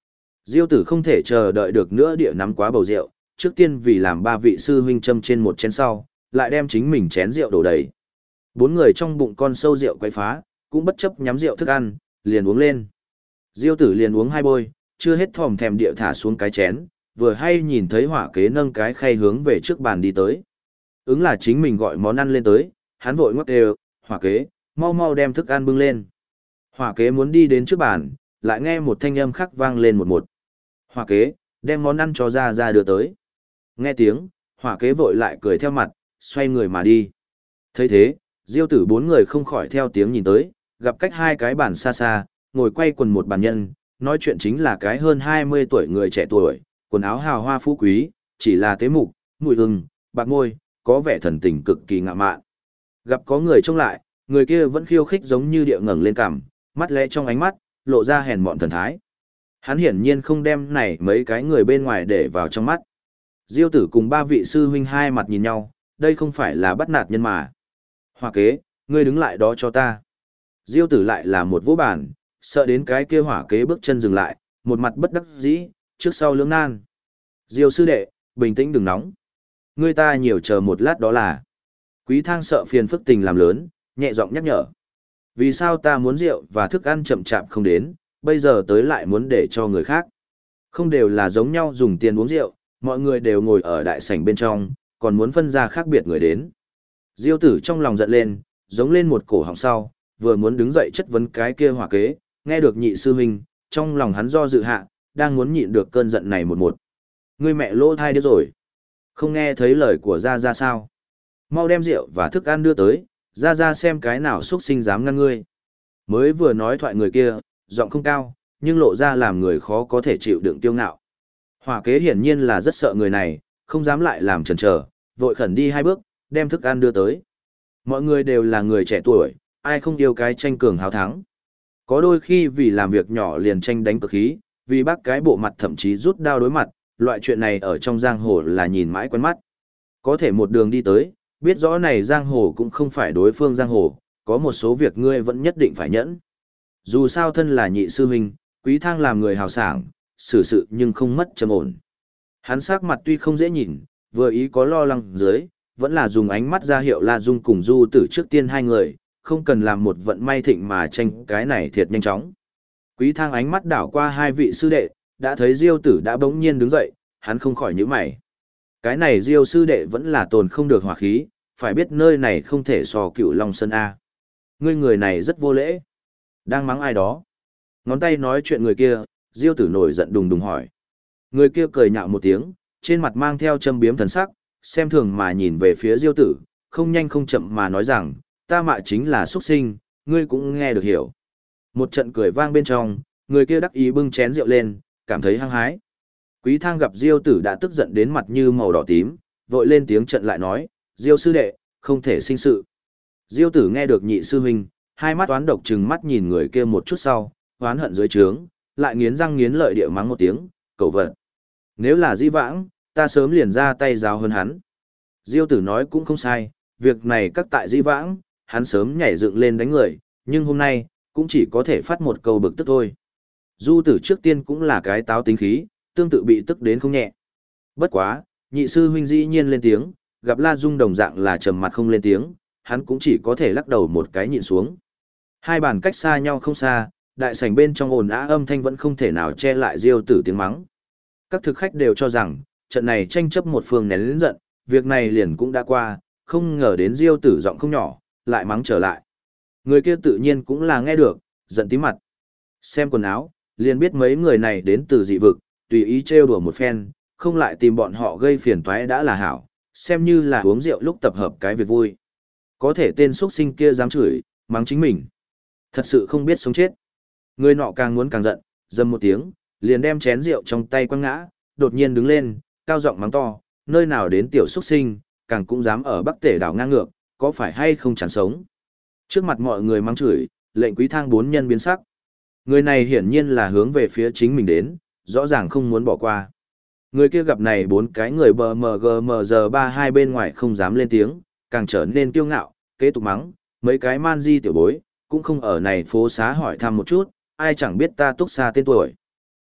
Diêu tử không thể chờ đợi được nữa địa nắm quá bầu rượu, trước tiên vì làm ba vị sư huynh châm trên một chén sau, lại đem chính mình chén rượu đổ đầy. Bốn người trong bụng con sâu rượu quấy phá, cũng bất chấp nhắm rượu thức ăn, liền uống lên. Diêu tử liền uống hai bôi, chưa hết thòm thèm địa thả xuống cái chén, vừa hay nhìn thấy hỏa kế nâng cái khay hướng về trước bàn đi tới. Ứng là chính mình gọi món ăn lên tới, hắn vội ngoắc đều, hỏa kế, mau mau đem thức ăn bưng lên. Hỏa kế muốn đi đến trước bàn, lại nghe một thanh âm khác vang lên một. Hỏa kế, đem món ăn cho ra ra đưa tới. Nghe tiếng, hỏa kế vội lại cười theo mặt, xoay người mà đi. thấy thế, Diêu tử bốn người không khỏi theo tiếng nhìn tới, gặp cách hai cái bàn xa xa, ngồi quay quần một bàn nhân, nói chuyện chính là cái hơn 20 tuổi người trẻ tuổi, quần áo hào hoa phú quý, chỉ là tế mục, mùi hừng, bạc môi, có vẻ thần tình cực kỳ ngạ mạn. Gặp có người trông lại, người kia vẫn khiêu khích giống như địa ngẩng lên cằm, mắt lẽ trong ánh mắt, lộ ra hèn mọn thần thái. Hắn hiển nhiên không đem này mấy cái người bên ngoài để vào trong mắt. Diêu tử cùng ba vị sư huynh hai mặt nhìn nhau, đây không phải là bắt nạt nhân mà. Hỏa kế, ngươi đứng lại đó cho ta. Diêu tử lại là một vũ bản, sợ đến cái kia hỏa kế bước chân dừng lại, một mặt bất đắc dĩ, trước sau lưỡng nan. Diêu sư đệ, bình tĩnh đừng nóng. Ngươi ta nhiều chờ một lát đó là. Quý thang sợ phiền phức tình làm lớn, nhẹ giọng nhắc nhở. Vì sao ta muốn rượu và thức ăn chậm chạp không đến, bây giờ tới lại muốn để cho người khác. Không đều là giống nhau dùng tiền uống rượu, mọi người đều ngồi ở đại sảnh bên trong, còn muốn phân ra khác biệt người đến. Diêu tử trong lòng giận lên, giống lên một cổ họng sau, vừa muốn đứng dậy chất vấn cái kia hỏa kế, nghe được nhị sư huynh, trong lòng hắn do dự hạ, đang muốn nhịn được cơn giận này một. Ngươi mẹ lỗ thai đứa rồi. Không nghe thấy lời của Gia Gia sao? Mau đem rượu và thức ăn đưa tới, Gia Gia xem cái nào xuất sinh dám ngăn ngươi. Mới vừa nói thoại người kia, giọng không cao, nhưng lộ ra làm người khó có thể chịu đựng kiêu ngạo. Hỏa kế hiển nhiên là rất sợ người này, không dám lại làm chần chờ, vội khẩn đi hai bước, đem thức ăn đưa tới. Mọi người đều là người trẻ tuổi, ai không yêu cái tranh cường hào thắng. Có đôi khi vì làm việc nhỏ liền tranh đánh cực khí, vì bác cái bộ mặt thậm chí rút đao đối mặt, loại chuyện này ở trong giang hồ là nhìn mãi quen mắt. Có thể một đường đi tới, biết rõ này giang hồ cũng không phải đối phương giang hồ, có một số việc ngươi vẫn nhất định phải nhẫn. Dù sao thân là nhị sư huynh, Quý Thang làm người hào sảng, xử sự nhưng không mất trầm ổn. Hắn sắc mặt tuy không dễ nhìn, vừa ý có lo lắng dưới, vẫn là dùng ánh mắt ra hiệu La Dung cùng Du Tử trước tiên hai người, không cần làm một vận may thịnh mà tranh cái này thiệt nhanh chóng. Quý Thang ánh mắt đảo qua hai vị sư đệ, đã thấy Diêu Tử đã bỗng nhiên đứng dậy, hắn không khỏi nhíu mày. Cái này Diêu sư đệ vẫn là tồn không được hỏa khí, phải biết nơi này không thể so Cựu Long Sơn a. Ngươi người này rất vô lễ. Đang mắng ai đó? Ngón tay nói chuyện người kia, Diêu Tử nổi giận đùng đùng hỏi. Người kia cười nhạo một tiếng, trên mặt mang theo châm biếm thần sắc, xem thường mà nhìn về phía Diêu Tử, không nhanh không chậm mà nói rằng, ta mạ chính là xuất sinh, ngươi cũng nghe được hiểu. Một trận cười vang bên trong, người kia đắc ý bưng chén rượu lên, cảm thấy hăng hái. Quý Thang gặp Diêu Tử đã tức giận đến mặt như màu đỏ tím, vội lên tiếng trận lại nói, Diêu sư đệ, không thể sinh sự. Diêu Tử nghe được nhị sư huynh, hai mắt toán độc trừng mắt nhìn người kia một chút sau, oán hận dưới trướng, lại nghiến răng nghiến lợi địa mắng một tiếng, cẩu vật. Nếu là Di Vãng, ta sớm liền ra tay giáo hơn hắn. Diêu Tử nói cũng không sai, việc này các tại Di Vãng, hắn sớm nhảy dựng lên đánh người, nhưng hôm nay, cũng chỉ có thể phát một câu bực tức thôi. Du Tử trước tiên cũng là cái táo tính khí, tương tự bị tức đến không nhẹ. Bất quá, nhị sư huynh dĩ nhiên lên tiếng, gặp La Dung đồng dạng là trầm mặt không lên tiếng, hắn cũng chỉ có thể lắc đầu một cái nhịn xuống. Hai bàn cách xa nhau không xa, đại sảnh bên trong ồn ào âm thanh vẫn không thể nào che lại Diêu Tử tiếng mắng. Các thực khách đều cho rằng, trận này tranh chấp một phương nén lớn giận, việc này liền cũng đã qua, không ngờ đến Diêu Tử giọng không nhỏ, lại mắng trở lại. Người kia tự nhiên cũng là nghe được, giận tím mặt. Xem quần áo, liền biết mấy người này đến từ dị vực, tùy ý trêu đùa một phen, không lại tìm bọn họ gây phiền toái đã là hảo, xem như là uống rượu lúc tập hợp cái việc vui. Có thể tên xuất sinh kia dám chửi, mắng chính mình. Thật sự không biết sống chết. Người nọ càng muốn càng giận, dầm một tiếng, liền đem chén rượu trong tay quăng ngã, đột nhiên đứng lên, cao giọng mắng to, nơi nào đến tiểu xuất sinh, càng cũng dám ở Bắc Tể đảo ngang ngược, có phải hay không chán sống. Trước mặt mọi người mắng chửi, lệnh Quý Thang bốn nhân biến sắc. Người này hiển nhiên là hướng về phía chính mình đến, rõ ràng không muốn bỏ qua. Người kia gặp này bốn cái người bờ mờ gờ mờ giờ ba hai bên ngoài không dám lên tiếng, càng trở nên kiêu ngạo, kế tục mắng, mấy cái man di tiểu bối, cũng không ở này phố xá hỏi thăm một chút, ai chẳng biết ta Túc Xa tên tuổi.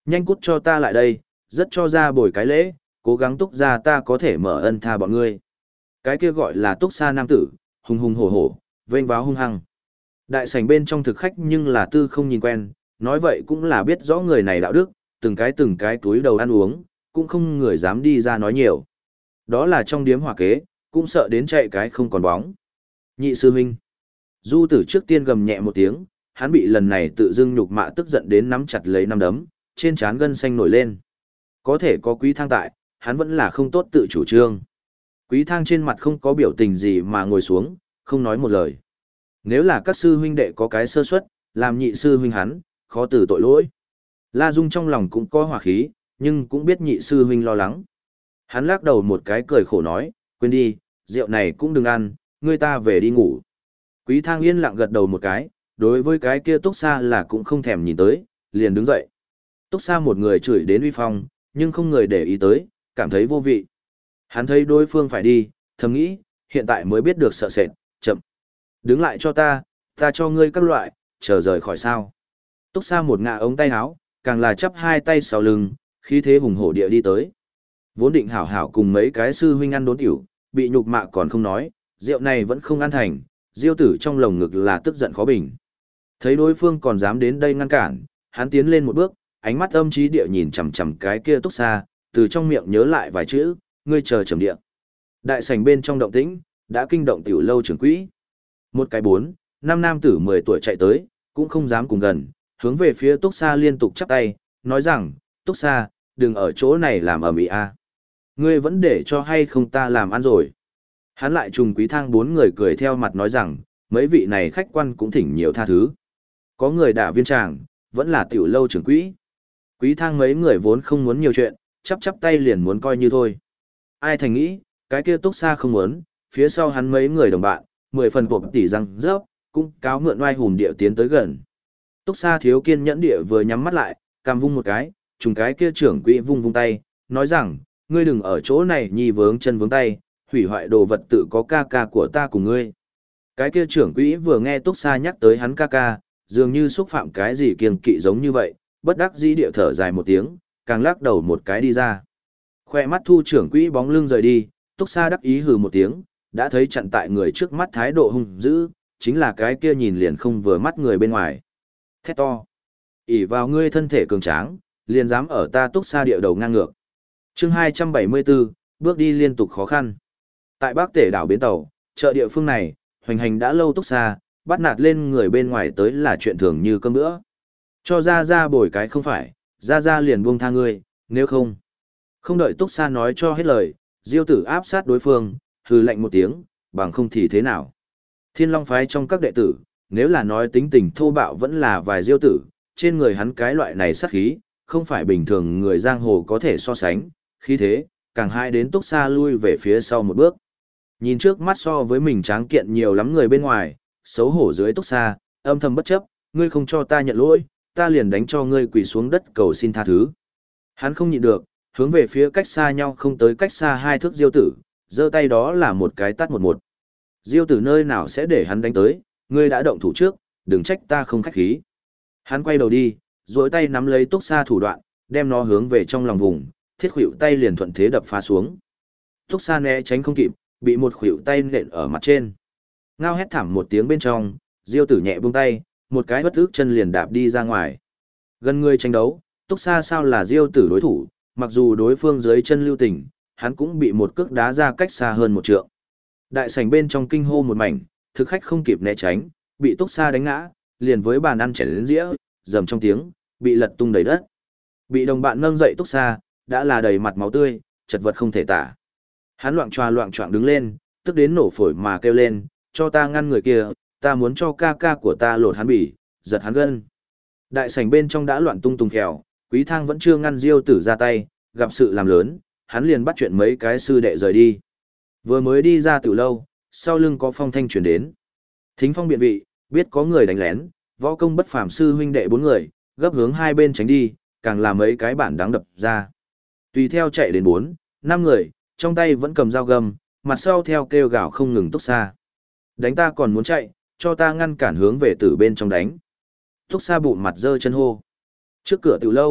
Nhanh cút cho ta lại đây, rất cho ra bồi cái lễ, cố gắng túc ra ta có thể mở ân tha bọn ngươi. Cái kia gọi là túc xa nam tử, hùng hùng hổ hổ, vênh váo hung hăng. Đại sảnh bên trong thực khách nhưng là tư không nhìn quen, nói vậy cũng là biết rõ người này đạo đức, từng cái túi đầu ăn uống, cũng không người dám đi ra nói nhiều. Đó là trong điếm hỏa kế, cũng sợ đến chạy cái không còn bóng. Nhị sư huynh. Du tử trước tiên gầm nhẹ một tiếng, hắn bị lần này tự dưng nhục mạ tức giận đến nắm chặt lấy nắm đấm, trên trán gân xanh nổi lên. Có thể có Quý Thang tại, hắn vẫn là không tốt tự chủ trương. Quý Thang trên mặt không có biểu tình gì mà ngồi xuống, không nói một lời. Nếu là các sư huynh đệ có cái sơ suất, làm nhị sư huynh hắn, khó từ tội lỗi. La Dung trong lòng cũng có hỏa khí, nhưng cũng biết nhị sư huynh lo lắng. Hắn lắc đầu một cái cười khổ nói, quên đi, rượu này cũng đừng ăn, ngươi ta về đi ngủ. Quý Thang yên lặng gật đầu một cái, đối với cái kia Túc Sa là cũng không thèm nhìn tới, liền đứng dậy. Túc Sa một người chửi đến uy phong, nhưng không người để ý tới, cảm thấy vô vị. Hắn thấy đối phương phải đi, thầm nghĩ, hiện tại mới biết được sợ sệt, chậm. Đứng lại cho ta cho ngươi các loại, chờ rời khỏi sao. Túc Sa một ngả ống tay áo, càng là chắp hai tay sau lưng, khí thế hùng hổ địa đi tới. Vốn định hảo hảo cùng mấy cái sư huynh ăn đốn tiểu, bị nhục mạ còn không nói, rượu này vẫn không ăn thành, Diêu Tử trong lồng ngực là tức giận khó bình. Thấy đối phương còn dám đến đây ngăn cản, hắn tiến lên một bước, ánh mắt âm trí địa nhìn chằm chằm cái kia Túc Sa, từ trong miệng nhớ lại vài chữ, ngươi chờ trầm địa. Đại sảnh bên trong động tĩnh, đã kinh động tiểu lâu trưởng quỹ. Một cái 4, 5 nam tử 10 tuổi chạy tới, cũng không dám cùng gần, hướng về phía Túc Sa liên tục chắp tay, nói rằng, Túc Sa, đừng ở chỗ này làm ầm ĩ a. Ngươi vẫn để cho hay không ta làm ăn rồi. Hắn lại trùng Quý Thang 4 người cười theo mặt nói rằng, mấy vị này khách quan cũng thỉnh nhiều tha thứ. Có người đả viên tràng, vẫn là tiểu lâu trưởng quỹ. Quý Thang mấy người vốn không muốn nhiều chuyện, chắp tay liền muốn coi như thôi. Ai thành nghĩ, cái kia Túc Sa không muốn, phía sau hắn mấy người đồng bạn, 10 phần bộ tỉ răng rớp, cũng cáo mượn oai hùng địa tiến tới gần. Túc Sa thiếu kiên nhẫn địa vừa nhắm mắt lại, cằm vung một cái, trùng cái kia trưởng quỹ vung vung tay, nói rằng, ngươi đừng ở chỗ này nhì vướng chân vướng tay, hủy hoại đồ vật tự có ca ca của ta cùng ngươi. Cái kia trưởng quỹ vừa nghe Túc Sa nhắc tới hắn ca ca, dường như xúc phạm cái gì kiêng kỵ giống như vậy, bất đắc dĩ địa thở dài một tiếng, càng lắc đầu một cái đi ra. Khoe mắt thu trưởng quỹ bóng lưng rời đi, Túc Sa đắc ý hừ một tiếng, đã thấy chặn tại người trước mắt thái độ hung dữ, chính là cái kia nhìn liền không vừa mắt người bên ngoài. Thét to. Ỷ vào ngươi thân thể cường tráng, liền dám ở ta Túc Sa địa đầu ngang ngược. Chương 274, bước đi liên tục khó khăn. Tại Bắc Tể đảo bến tàu, chợ địa phương này, hoành hành đã lâu Túc Sa, bắt nạt lên người bên ngoài tới là chuyện thường như cơm bữa. Cho ra bồi cái không phải, ra liền buông tha ngươi, nếu không. Không đợi Túc Sa nói cho hết lời, Diêu Tử áp sát đối phương, hừ lạnh một tiếng, bằng không thì thế nào. Thiên Long phái trong các đệ tử, nếu là nói tính tình thô bạo vẫn là vài Diêu Tử, trên người hắn cái loại này sát khí, không phải bình thường người giang hồ có thể so sánh, khi thế, càng hai đến Túc Sa lui về phía sau một bước. Nhìn trước mắt so với mình tráng kiện nhiều lắm người bên ngoài, xấu hổ dưới Túc Sa, âm thầm bất chấp, ngươi không cho ta nhận lỗi, ta liền đánh cho ngươi quỳ xuống đất cầu xin tha thứ. Hắn không nhịn được, hướng về phía cách xa nhau không tới cách xa 2 thước Diêu Tử, giơ tay đó là một cái tát một. Diêu Tử nơi nào sẽ để hắn đánh tới, ngươi đã động thủ trước, đừng trách ta không khách khí. Hắn quay đầu đi, duỗi tay nắm lấy Túc Sa thủ đoạn, đem nó hướng về trong lòng vùng, thiết khuỷu tay liền thuận thế đập phá xuống. Túc Sa né tránh không kịp, bị một khuỷu tay nện ở mặt trên. Ngao hét thảm một tiếng bên trong, Diêu Tử nhẹ buông tay, một cái bất ức chân liền đạp đi ra ngoài. Gần người tranh đấu, Túc Sa sao là Diêu Tử đối thủ, mặc dù đối phương dưới chân lưu tình, hắn cũng bị một cước đá ra cách xa hơn 1 trượng. Đại sảnh bên trong kinh hô một mảnh, thực khách không kịp né tránh, bị Túc Sa đánh ngã, liền với bàn ăn chảy đến dĩa, rầm trong tiếng, bị lật tung đầy đất. Bị đồng bạn nâng dậy Túc Sa, đã là đầy mặt máu tươi, chật vật không thể tả. Hắn loạng choạng đứng lên, tức đến nổ phổi mà kêu lên, cho ta ngăn người kia, ta muốn cho ca ca của ta lột hắn bỉ, giật hắn gân. Đại sảnh bên trong đã loạn tung phèo, Quý Thang vẫn chưa ngăn Diêu Tử ra tay, gặp sự làm lớn, hắn liền bắt chuyện mấy cái sư đệ rời đi. Vừa mới đi ra từ lâu, sau lưng có phong thanh truyền đến. Thính phong biện vị, biết có người đánh lén, võ công bất phàm sư huynh đệ 4 người, gấp hướng hai bên tránh đi, càng làm mấy cái bản đáng đập ra. Tùy theo chạy đến 4, 5 người, trong tay vẫn cầm dao găm, mặt sau theo kêu gào không ngừng Túc Sa. Đánh ta còn muốn chạy, cho ta ngăn cản hướng về từ bên trong đánh. Túc Sa bụng mặt dơ chân hô. Trước cửa tiểu lâu,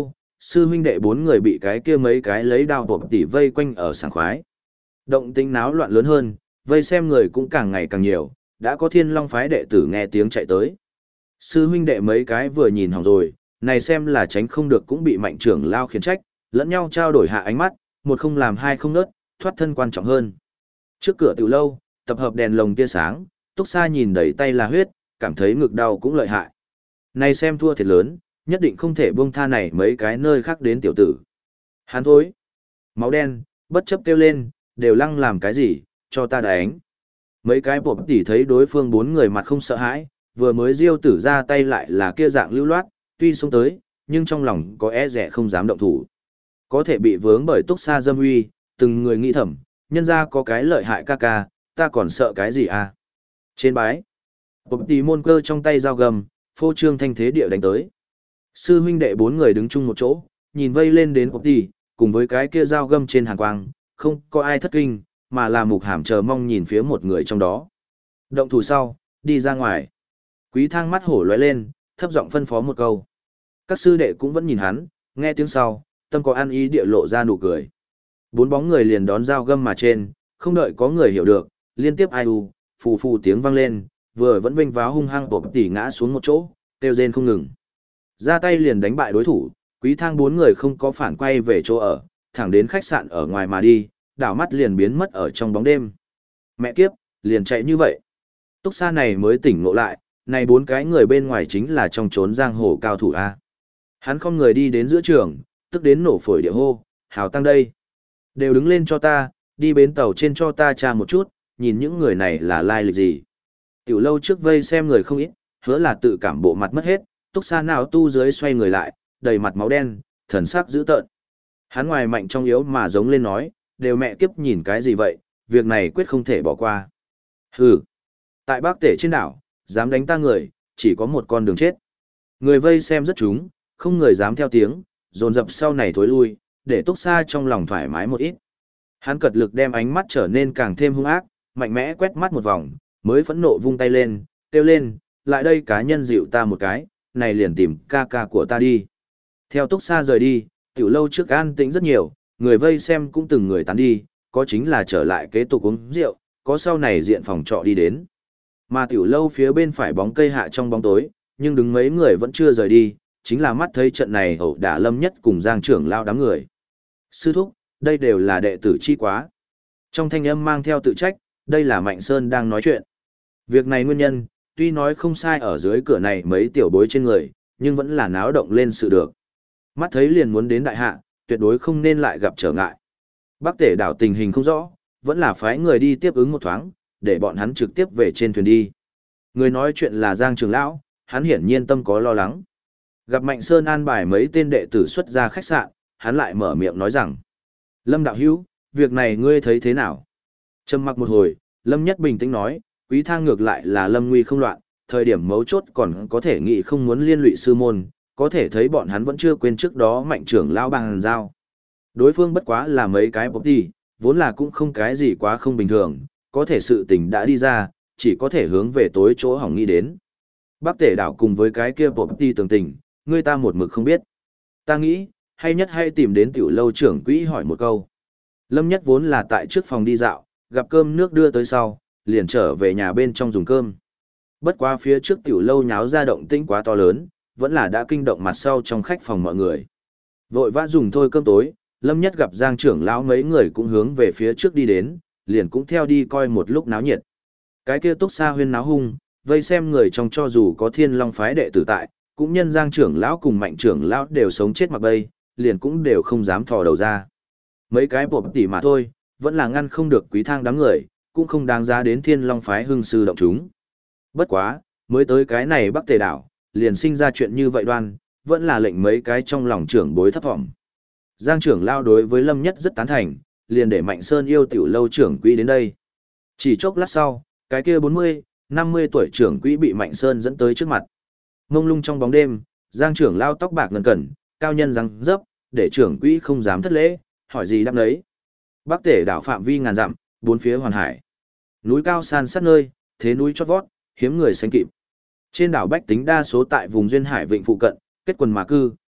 Sư huynh đệ bốn người bị cái kia mấy cái lấy đao bộp tỉ vây quanh ở sảng khoái. Động tĩnh náo loạn lớn hơn, vây xem người cũng càng ngày càng nhiều, đã có Thiên Long phái đệ tử nghe tiếng chạy tới. Sư huynh đệ mấy cái vừa nhìn hỏng rồi, này xem là tránh không được cũng bị Mạnh trưởng lao khiển trách, lẫn nhau trao đổi hạ ánh mắt, một không làm hai không nớt, thoát thân quan trọng hơn. Trước cửa tiểu lâu, tập hợp đèn lồng tia sáng, Túc Sa nhìn đầy tay là huyết, cảm thấy ngực đau cũng lợi hại. Này xem thua thiệt lớn, nhất định không thể buông tha này mấy cái nơi khác đến tiểu tử. Hắn thối. Máu đen, bất chấp kêu lên, đều lăng làm cái gì, cho ta đánh. Mấy cái bộp tỉ thấy đối phương bốn người mặt không sợ hãi, vừa mới diêu tử ra tay lại là kia dạng lưu loát, tuy xông tới, nhưng trong lòng có e rẻ không dám động thủ. Có thể bị vướng bởi Túc Sa dâm uy, từng người nghĩ thầm, nhân ra có cái lợi hại ca ca, ta còn sợ cái gì à? Trên bái, bộp tỉ môn cơ trong tay dao gầm, phô trương thanh thế địa đánh tới. Sư huynh đệ bốn người đứng chung một chỗ, nhìn vây lên đến bộp tỉ, cùng với cái kia dao găm trên hàn quang, không có ai thất kinh, mà là mục hàm chờ mong nhìn phía một người trong đó. Động thủ sau, đi ra ngoài. Quý thang mắt hổ lóe lên, thấp giọng phân phó một câu. Các sư đệ cũng vẫn nhìn hắn, nghe tiếng sau, tâm có ăn ý địa lộ ra nụ cười. Bốn bóng người liền đón dao găm mà trên, không đợi có người hiểu được, liên tiếp ai u, phù phù tiếng vang lên, vừa vẫn vênh váo hung hăng bộp tỉ ngã xuống một chỗ, kêu rên không ngừng. Ra tay liền đánh bại đối thủ, quý thang bốn người không có phản quay về chỗ ở, thẳng đến khách sạn ở ngoài mà đi, đảo mắt liền biến mất ở trong bóng đêm. Mẹ kiếp, liền chạy như vậy. Túc Sa này mới tỉnh ngộ lại, này bốn cái người bên ngoài chính là trong trốn giang hồ cao thủ A. Hắn không người đi đến giữa trường, tức đến nổ phổi địa hô, hào tăng đây. Đều đứng lên cho ta, đi bến tàu trên cho ta tra một chút, nhìn những người này là lai lịch gì. Tiểu lâu trước vây xem người không ít, hứa là tự cảm bộ mặt mất hết, Túc Sa nào tu dưới xoay người lại, đầy mặt máu đen, thần sắc dữ tợn. Hắn ngoài mạnh trong yếu mà giống lên nói, đều mẹ kiếp nhìn cái gì vậy, việc này quyết không thể bỏ qua. Hừ, tại Bắc Tể trên đảo, dám đánh ta người, chỉ có một con đường chết. Người vây xem rất trúng, không người dám theo tiếng, dồn dập sau này thối lui, để Túc Sa trong lòng thoải mái một ít. Hắn cật lực đem ánh mắt trở nên càng thêm hung ác, mạnh mẽ quét mắt một vòng, mới phẫn nộ vung tay lên, kêu lên, lại đây cá nhân dịu ta một cái, này liền tìm ca ca của ta đi. Theo Túc Sa rời đi, tiểu lâu trước an tĩnh rất nhiều, người vây xem cũng từng người tán đi, có chính là trở lại kế tục uống rượu, có sau này diện phòng trọ đi đến. Mà tiểu lâu phía bên phải bóng cây hạ trong bóng tối, nhưng đứng mấy người vẫn chưa rời đi, chính là mắt thấy trận này ẩu đả Lâm Nhất cùng Giang trưởng lao đám người. Sư thúc, đây đều là đệ tử chi quá. Trong thanh âm mang theo tự trách, đây là Mạnh Sơn đang nói chuyện. Việc này nguyên nhân, tuy nói không sai ở dưới cửa này mấy tiểu bối trên người, nhưng vẫn là náo động lên sự được. Mắt thấy liền muốn đến đại hạ, tuyệt đối không nên lại gặp trở ngại. Bắc Tể đảo tình hình không rõ, vẫn là phái người đi tiếp ứng một thoáng, để bọn hắn trực tiếp về trên thuyền đi. Người nói chuyện là Giang trưởng lão, hắn hiển nhiên tâm có lo lắng. Gặp Mạnh Sơn an bài mấy tên đệ tử xuất ra khách sạn, hắn lại mở miệng nói rằng: Lâm đạo hữu, việc này ngươi thấy thế nào? Trầm mặc một hồi, Lâm Nhất bình tĩnh nói, Quý Thang ngược lại là lâm nguy không loạn, thời điểm mấu chốt còn có thể nghĩ không muốn liên lụy sư môn, có thể thấy bọn hắn vẫn chưa quên trước đó Mạnh trưởng lão bằng giao. Đối phương bất quá là mấy cái bốc đi, vốn là cũng không cái gì quá không bình thường, có thể sự tình đã đi ra, chỉ có thể hướng về tối chỗ hỏng nghĩ đến. Bắc Tể đảo cùng với cái kia bốc đi tường tình, người ta một mực không biết. Ta nghĩ, hay nhất hay tìm đến tiểu lâu trưởng quỹ hỏi một câu. Lâm Nhất vốn là tại trước phòng đi dạo, gặp cơm nước đưa tới sau, liền trở về nhà bên trong dùng cơm. Bất quá phía trước tiểu lâu nháo ra động tĩnh quá to lớn, vẫn là đã kinh động mặt sau trong khách phòng mọi người. Vội vã dùng thôi cơm tối, Lâm Nhất gặp Giang trưởng lão mấy người cũng hướng về phía trước đi đến, liền cũng theo đi coi một lúc náo nhiệt. Cái kia Túc Sa huyên náo hung, vây xem người trong cho dù có Thiên Long phái đệ tử tại, cũng nhân Giang trưởng lão cùng Mạnh trưởng lão đều sống chết mặc bay, liền cũng đều không dám thò đầu ra. Mấy cái bộp tỉ mà thôi, vẫn là ngăn không được Quý Thang đám người, cũng không đáng giá đến Thiên Long phái hưng sư động chúng. Bất quá, mới tới cái này Bắc Tề đảo, liền sinh ra chuyện như vậy đoan, vẫn là lệnh mấy cái trong lòng trưởng bối thấp vọng. Giang trưởng lao đối với Lâm Nhất rất tán thành, liền để Mạnh Sơn yêu tiểu lâu trưởng quỹ đến đây. Chỉ chốc lát sau, cái kia 40, 50 tuổi trưởng quỹ bị Mạnh Sơn dẫn tới trước mặt. Mông lung trong bóng đêm, Giang trưởng lao tóc bạc ngần cẩn, cao nhân răng dấp, để trưởng quỹ không dám thất lễ, hỏi gì đáp đấy. Bắc Tể đảo phạm vi ngàn dặm, bốn phía hoàn hải. Núi cao san sát nơi, thế núi chót vót, hiếm người sánh kịp. Trên đảo bách tính đa số tại vùng duyên hải vịnh phụ cận, kết quần mà cư,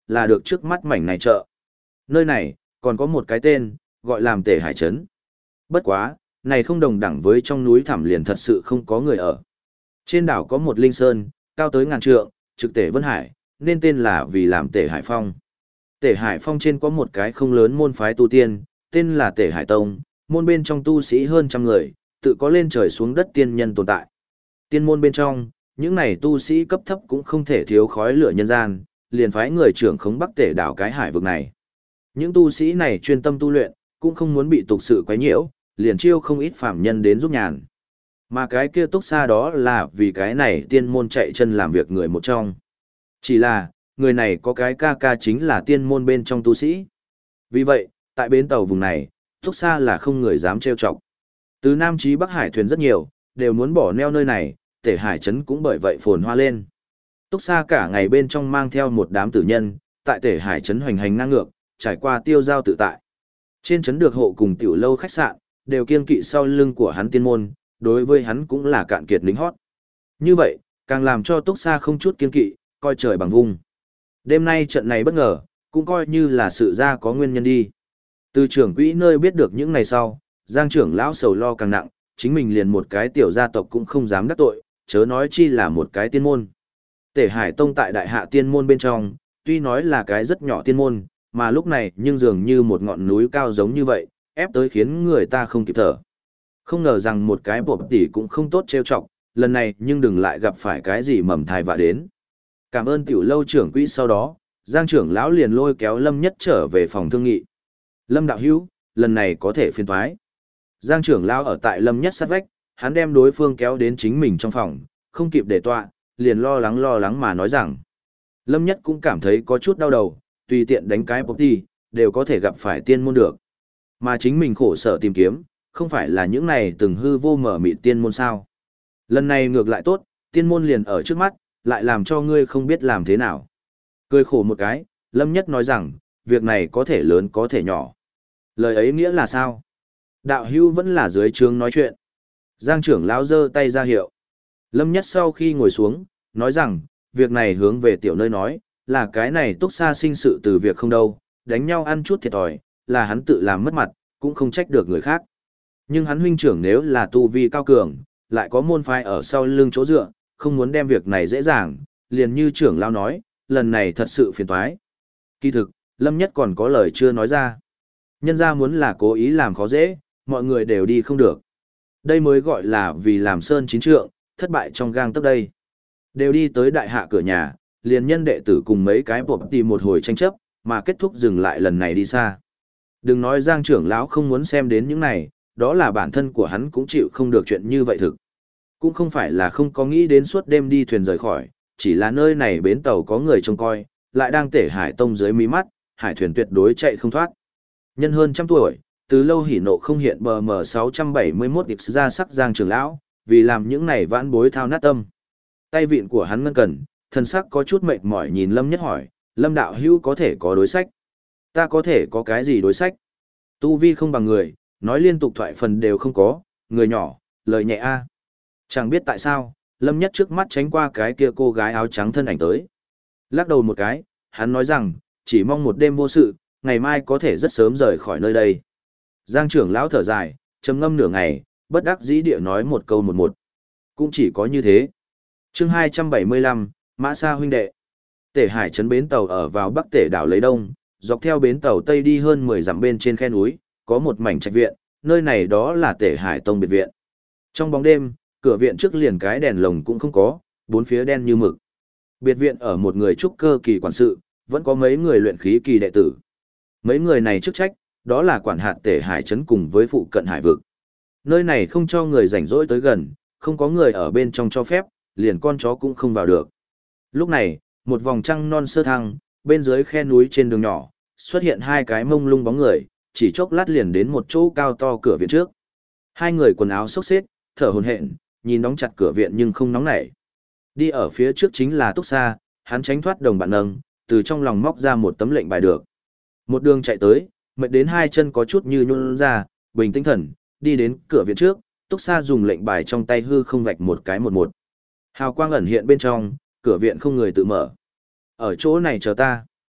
là được trước mắt mảnh này chợ. Nơi này, còn có một cái tên, gọi làm Tể Hải Trấn. Bất quá, này không đồng đẳng với trong núi thẳm liền thật sự không có người ở. Trên đảo có một linh sơn, cao tới ngàn trượng, trực Tể Vân Hải, nên tên là vì làm Tể Hải Phong. Tể Hải Phong trên có một cái không lớn môn phái tu tiên, tên là Tể Hải Tông, môn bên trong tu sĩ hơn trăm người, tự có lên trời xuống đất tiên nhân tồn tại. Tiên môn bên trong, những này tu sĩ cấp thấp cũng không thể thiếu khói lửa nhân gian, liền phái người trưởng khống Bắc Tể đảo cái hải vực này. Những tu sĩ này chuyên tâm tu luyện, cũng không muốn bị tục sự quấy nhiễu, liền chiêu không ít phạm nhân đến giúp nhàn. Mà cái kia túc xa đó là vì cái này tiên môn chạy chân làm việc người một trong. Chỉ là, người này có cái ca ca chính là tiên môn bên trong tu sĩ. Vì vậy, tại bến tàu vùng này, túc xa là không người dám trêu chọc. Từ Nam chí Bắc Hải thuyền rất nhiều, đều muốn bỏ neo nơi này, Tể Hải Trấn cũng bởi vậy phồn hoa lên. Túc xa cả ngày bên trong mang theo một đám tử nhân, tại Tể Hải Trấn hoành hành ngang ngược, trải qua tiêu giao tự tại. Trên trấn được hộ cùng tiểu lâu khách sạn, đều kiêng kỵ sau lưng của hắn tiên môn, đối với hắn cũng là cạn kiệt lính hót. Như vậy, càng làm cho Túc xa không chút kiêng kỵ, coi trời bằng vung. Đêm nay trận này bất ngờ, cũng coi như là sự ra có nguyên nhân đi. Từ trưởng quỹ nơi biết được những ngày sau, Giang trưởng lão sầu lo càng nặng, chính mình liền một cái tiểu gia tộc cũng không dám đắc tội, chớ nói chi là một cái tiên môn. Tể Hải Tông tại đại hạ tiên môn bên trong, tuy nói là cái rất nhỏ tiên môn, mà lúc này nhưng dường như một ngọn núi cao giống như vậy, ép tới khiến người ta không kịp thở. Không ngờ rằng một cái bộp tỉ cũng không tốt trêu chọc, lần này nhưng đừng lại gặp phải cái gì mầm thai vạ đến. Cảm ơn tiểu lâu trưởng quỹ sau đó, Giang trưởng lão liền lôi kéo Lâm Nhất trở về phòng thương nghị. Lâm đạo hữu, lần này có thể phiền toái. Giang trưởng lão ở tại Lâm Nhất sát vách, hắn đem đối phương kéo đến chính mình trong phòng, không kịp để tọa, liền lo lắng mà nói rằng. Lâm Nhất cũng cảm thấy có chút đau đầu, tùy tiện đánh cái bốc đi, đều có thể gặp phải tiên môn được. Mà chính mình khổ sở tìm kiếm, không phải là những này từng hư vô mở mịt tiên môn sao. Lần này ngược lại tốt, tiên môn liền ở trước mắt, lại làm cho ngươi không biết làm thế nào. Cười khổ một cái, Lâm Nhất nói rằng, việc này có thể lớn có thể nhỏ. Lời ấy nghĩa là sao? Đạo hưu vẫn là dưới trướng nói chuyện. Giang trưởng lão giơ tay ra hiệu. Lâm Nhất sau khi ngồi xuống, nói rằng, việc này hướng về tiểu nơi nói, là cái này túc xa sinh sự từ việc không đâu, đánh nhau ăn chút thiệt thòi, là hắn tự làm mất mặt, cũng không trách được người khác. Nhưng hắn huynh trưởng nếu là tu vi cao cường, lại có môn phái ở sau lưng chỗ dựa, không muốn đem việc này dễ dàng, liền như trưởng lão nói, lần này thật sự phiền toái. Kỳ thực, Lâm Nhất còn có lời chưa nói ra. Nhân ra muốn là cố ý làm khó dễ, mọi người đều đi không được. Đây mới gọi là vì làm sơn chín trượng, thất bại trong gang tấc đây. Đều đi tới đại hạ cửa nhà, liền nhân đệ tử cùng mấy cái bộp tìm một hồi tranh chấp, mà kết thúc dừng lại lần này đi xa. Đừng nói Giang trưởng lão không muốn xem đến những này, đó là bản thân của hắn cũng chịu không được chuyện như vậy thực. Cũng không phải là không có nghĩ đến suốt đêm đi thuyền rời khỏi, chỉ là nơi này bến tàu có người trông coi, lại đang Tể Hải Tông dưới mí mắt, hải thuyền tuyệt đối chạy không thoát. Nhân hơn trăm tuổi, từ lâu hỉ nộ không hiện bờ mờ 671 điệp ra sắc Giang trưởng lão, vì làm những này vãn bối thao nát tâm. Tay vịn của hắn ngân cần, thân sắc có chút mệt mỏi nhìn Lâm Nhất hỏi, Lâm đạo hữu có thể có đối sách? Ta có thể có cái gì đối sách? Tu vi không bằng người, nói liên tục thoại phần đều không có, người nhỏ, lời nhẹ a. Chẳng biết tại sao, Lâm Nhất trước mắt tránh qua cái kia cô gái áo trắng thân ảnh tới. Lắc đầu một cái, hắn nói rằng, chỉ mong một đêm vô sự, ngày mai có thể rất sớm rời khỏi nơi đây. Giang trưởng lão thở dài, trầm ngâm nửa ngày, bất đắc dĩ địa nói một câu một. Cũng chỉ có như thế. Chương 275, Mã Sa huynh đệ. Tể Hải trấn bến tàu ở vào Bắc Tể đảo lấy đông, dọc theo bến tàu tây đi hơn 10 dặm bên trên khe núi, có một mảnh trạch viện, nơi này đó là Tể Hải Tông biệt viện. Trong bóng đêm, cửa viện trước liền cái đèn lồng cũng không có, bốn phía đen như mực. Biệt viện ở một người trúc cơ kỳ quản sự, vẫn có mấy người luyện khí kỳ đệ tử. Mấy người này chức trách, đó là quản hạt Tể Hải trấn cùng với phụ cận hải vực. Nơi này không cho người rảnh rỗi tới gần, không có người ở bên trong cho phép, liền con chó cũng không vào được. Lúc này, một vòng trăng non sơ thăng, bên dưới khe núi trên đường nhỏ, xuất hiện hai cái mông lung bóng người, chỉ chốc lát liền đến một chỗ cao to cửa viện trước. Hai người quần áo xốc xếch, thở hổn hển, nhìn đóng chặt cửa viện nhưng không nóng nảy. Đi ở phía trước chính là Túc Sa, hắn tránh thoát đồng bạn nâng, từ trong lòng móc ra một tấm lệnh bài được. Một đường chạy tới, mệt đến hai chân có chút như nhũn ra, bình tĩnh thần, đi đến cửa viện trước, Túc Sa dùng lệnh bài trong tay hư không vạch một cái một. Hào quang ẩn hiện bên trong, cửa viện không người tự mở. Ở chỗ này chờ ta.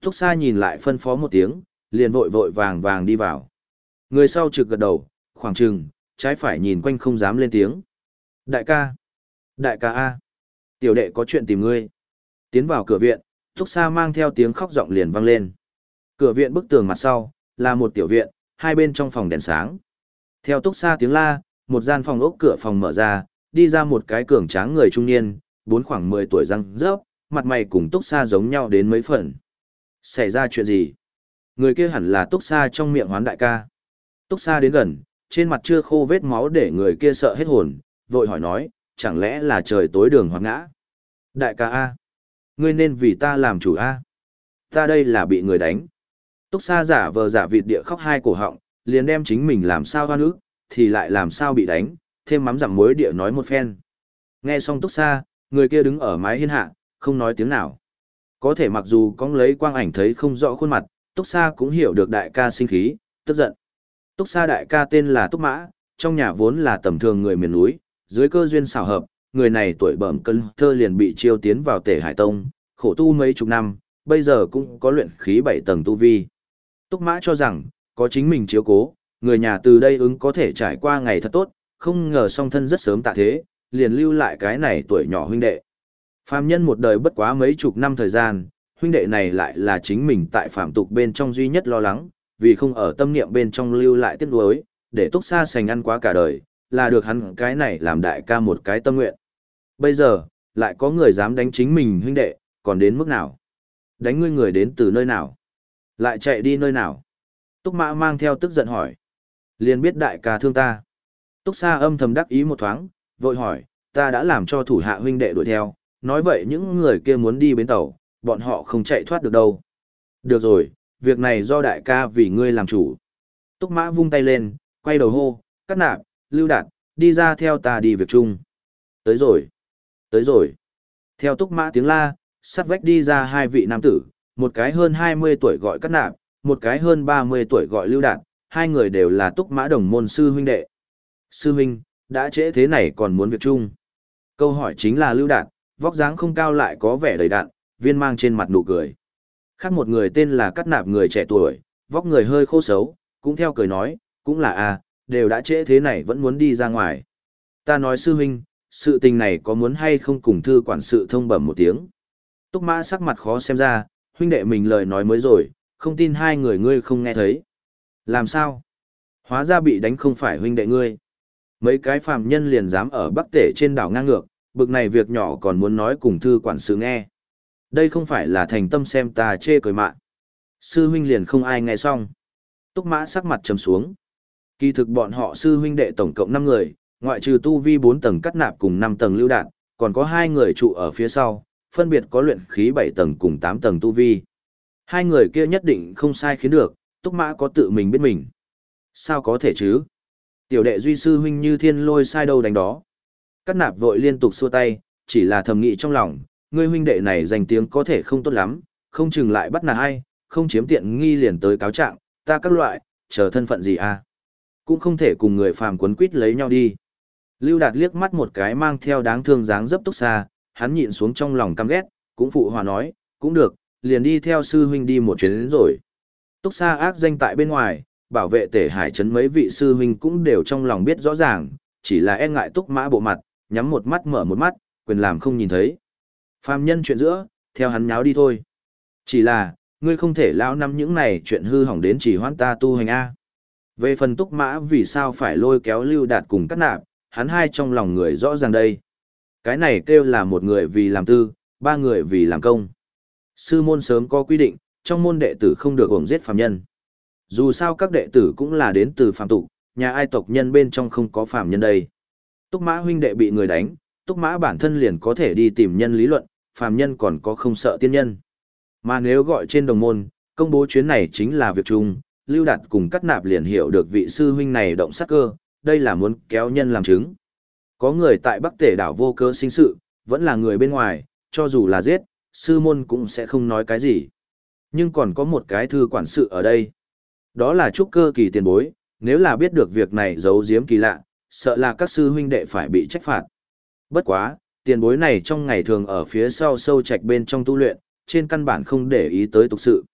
Túc Sa nhìn lại phân phó một tiếng, liền vội vội vàng vàng đi vào. Người sau trực gật đầu, khoảng chừng, trái phải nhìn quanh không dám lên tiếng. Đại ca! Đại ca A! Tiểu đệ có chuyện tìm ngươi. Tiến vào cửa viện, Túc Sa mang theo tiếng khóc giọng liền vang lên. Cửa viện bức tường mặt sau, là một tiểu viện, hai bên trong phòng đèn sáng. Theo Túc Sa tiếng la, một gian phòng ốc cửa phòng mở ra, đi ra một cái cường tráng người trung niên, khoảng 10 tuổi răng rớp, mặt mày cùng Túc Sa giống nhau đến mấy phần. Xảy ra chuyện gì? Người kia hẳn là Túc Sa trong miệng Hoán đại ca. Túc Sa đến gần, trên mặt chưa khô vết máu để người kia sợ hết hồn, vội hỏi nói, chẳng lẽ là trời tối đường hoặc ngã? Đại ca A. Ngươi nên vì ta làm chủ A. Ta đây là bị người đánh. Túc Sa giả vờ giả vịt địa khóc hai cổ họng, liền đem chính mình làm sao hoan ức, thì lại làm sao bị đánh, thêm mắm dặm muối địa nói một phen. Nghe xong Túc Sa, người kia đứng ở mái hiên hạ, không nói tiếng nào. Có thể mặc dù có lấy quang ảnh thấy không rõ khuôn mặt, Túc Sa cũng hiểu được đại ca sinh khí, tức giận. Túc Sa đại ca tên là Túc Mã, trong nhà vốn là tầm thường người miền núi, dưới cơ duyên xảo hợp, người này tuổi bẩm cân thơ liền bị chiêu tiến vào Tể Hải Tông, khổ tu mấy chục năm, bây giờ cũng có luyện khí 7 tầng tu vi. Túc Mã cho rằng, có chính mình chiếu cố, người nhà từ đây ứng có thể trải qua ngày thật tốt, không ngờ song thân rất sớm tạ thế, liền lưu lại cái này tuổi nhỏ huynh đệ. Phàm nhân một đời bất quá mấy chục năm thời gian, huynh đệ này lại là chính mình tại phàm tục bên trong duy nhất lo lắng, vì không ở tâm niệm bên trong lưu lại tiếc nuối, để Túc Sa sành ăn quá cả đời, là được hắn cái này làm đại ca một cái tâm nguyện. Bây giờ, lại có người dám đánh chính mình huynh đệ, còn đến mức nào? Đánh ngươi người đến từ nơi nào? Lại chạy đi nơi nào? Túc Mã mang theo tức giận hỏi. Liền biết đại ca thương ta. Túc Sa âm thầm đắc ý một thoáng, vội hỏi, ta đã làm cho thủ hạ huynh đệ đuổi theo, nói vậy những người kia muốn đi bến tàu, bọn họ không chạy thoát được đâu. Được rồi, việc này do đại ca vì ngươi làm chủ. Túc Mã vung tay lên, quay đầu hô, Cát Nạp, Lưu Đạt, đi ra theo ta đi việc chung. Tới rồi, tới rồi. Theo Túc Mã tiếng la, sát vách đi ra hai vị nam tử, một cái hơn 20 tuổi gọi Cát Nạp, một cái hơn 30 tuổi gọi Lưu Đạt, hai người đều là Túc Mã đồng môn sư huynh đệ. Sư huynh, đã trễ thế này còn muốn việc chung. Câu hỏi chính là Lưu Đạt, vóc dáng không cao lại có vẻ đầy đặn, viên mang trên mặt nụ cười. Khác một người tên là Cát Nạp người trẻ tuổi, vóc người hơi khô xấu, cũng theo cười nói, cũng là đều đã trễ thế này vẫn muốn đi ra ngoài. Ta nói sư huynh, sự tình này có muốn hay không cùng thư quản sự thông bẩm một tiếng. Túc Mã sắc mặt khó xem ra, huynh đệ mình lời nói mới rồi, không tin hai người ngươi không nghe thấy. Làm sao? Hóa ra bị đánh không phải huynh đệ ngươi. Mấy cái phàm nhân liền dám ở Bắc Tể trên đảo ngang ngược, bực này việc nhỏ còn muốn nói cùng thư quản sự nghe. Đây không phải là thành tâm xem ta chê cười mạ. Sư huynh liền không ai nghe xong. Túc Mã sắc mặt trầm xuống. Kỳ thực bọn họ sư huynh đệ tổng cộng 5 người, ngoại trừ tu vi 4 tầng Cát Nạp cùng 5 tầng Lưu Đạt, còn có 2 người trụ ở phía sau, phân biệt có luyện khí 7 tầng cùng 8 tầng tu vi. Hai người kia nhất định không sai khiến được, Túc Mã có tự mình biết mình. Sao có thể chứ? Tiểu đệ duy sư huynh như thiên lôi sai đâu đánh đó. Cát Nạp vội liên tục xua tay, chỉ là thầm nghĩ trong lòng, ngươi huynh đệ này danh tiếng có thể không tốt lắm, không chừng lại bắt nạt ai, không chiếm tiện nghi liền tới cáo trạng, ta các loại, chờ thân phận gì à? Cũng không thể cùng người phàm quấn quýt lấy nhau đi. Lưu Đạt liếc mắt một cái mang theo đáng thương dáng dấp Túc Sa, hắn nhịn xuống trong lòng căm ghét, cũng phụ hòa nói, cũng được, liền đi theo sư huynh đi một chuyến đến rồi. Túc Sa ác danh tại bên ngoài, bảo vệ Tể Hải trấn mấy vị sư huynh cũng đều trong lòng biết rõ ràng, chỉ là e ngại Túc Mã bộ mặt, nhắm một mắt mở một mắt, quyền làm không nhìn thấy. Phàm nhân chuyện giữa, theo hắn nháo đi thôi. Chỉ là, ngươi không thể lao năm những này chuyện hư hỏng đến chỉ hoãn ta tu hành A. Về phần Túc Mã vì sao phải lôi kéo Lưu Đạt cùng Cát Nạp, hắn hai trong lòng người rõ ràng đây. Cái này kêu là một người vì làm tư, 3 người vì làm công. Sư môn sớm có quy định, trong môn đệ tử không được ổng giết phàm nhân. Dù sao các đệ tử cũng là đến từ phàm tục, nhà ai tộc nhân bên trong không có phàm nhân đây. Túc Mã huynh đệ bị người đánh, Túc Mã bản thân liền có thể đi tìm nhân lý luận, phàm nhân còn có không sợ tiên nhân. Mà nếu gọi trên đồng môn, công bố chuyến này chính là việc chung, Lưu Đạt cùng Cát Nạp liền hiểu được vị sư huynh này động sát cơ, đây là muốn kéo nhân làm chứng. Có người tại Bắc Tể đảo vô cớ sinh sự, vẫn là người bên ngoài, cho dù là giết, sư môn cũng sẽ không nói cái gì. Nhưng còn có một cái thư quản sự ở đây. Đó là trúc cơ kỳ tiền bối, nếu là biết được việc này giấu giếm kỳ lạ, sợ là các sư huynh đệ phải bị trách phạt. Bất quá, tiền bối này trong ngày thường ở phía sau sâu trạch bên trong tu luyện, trên căn bản không để ý tới tục sự.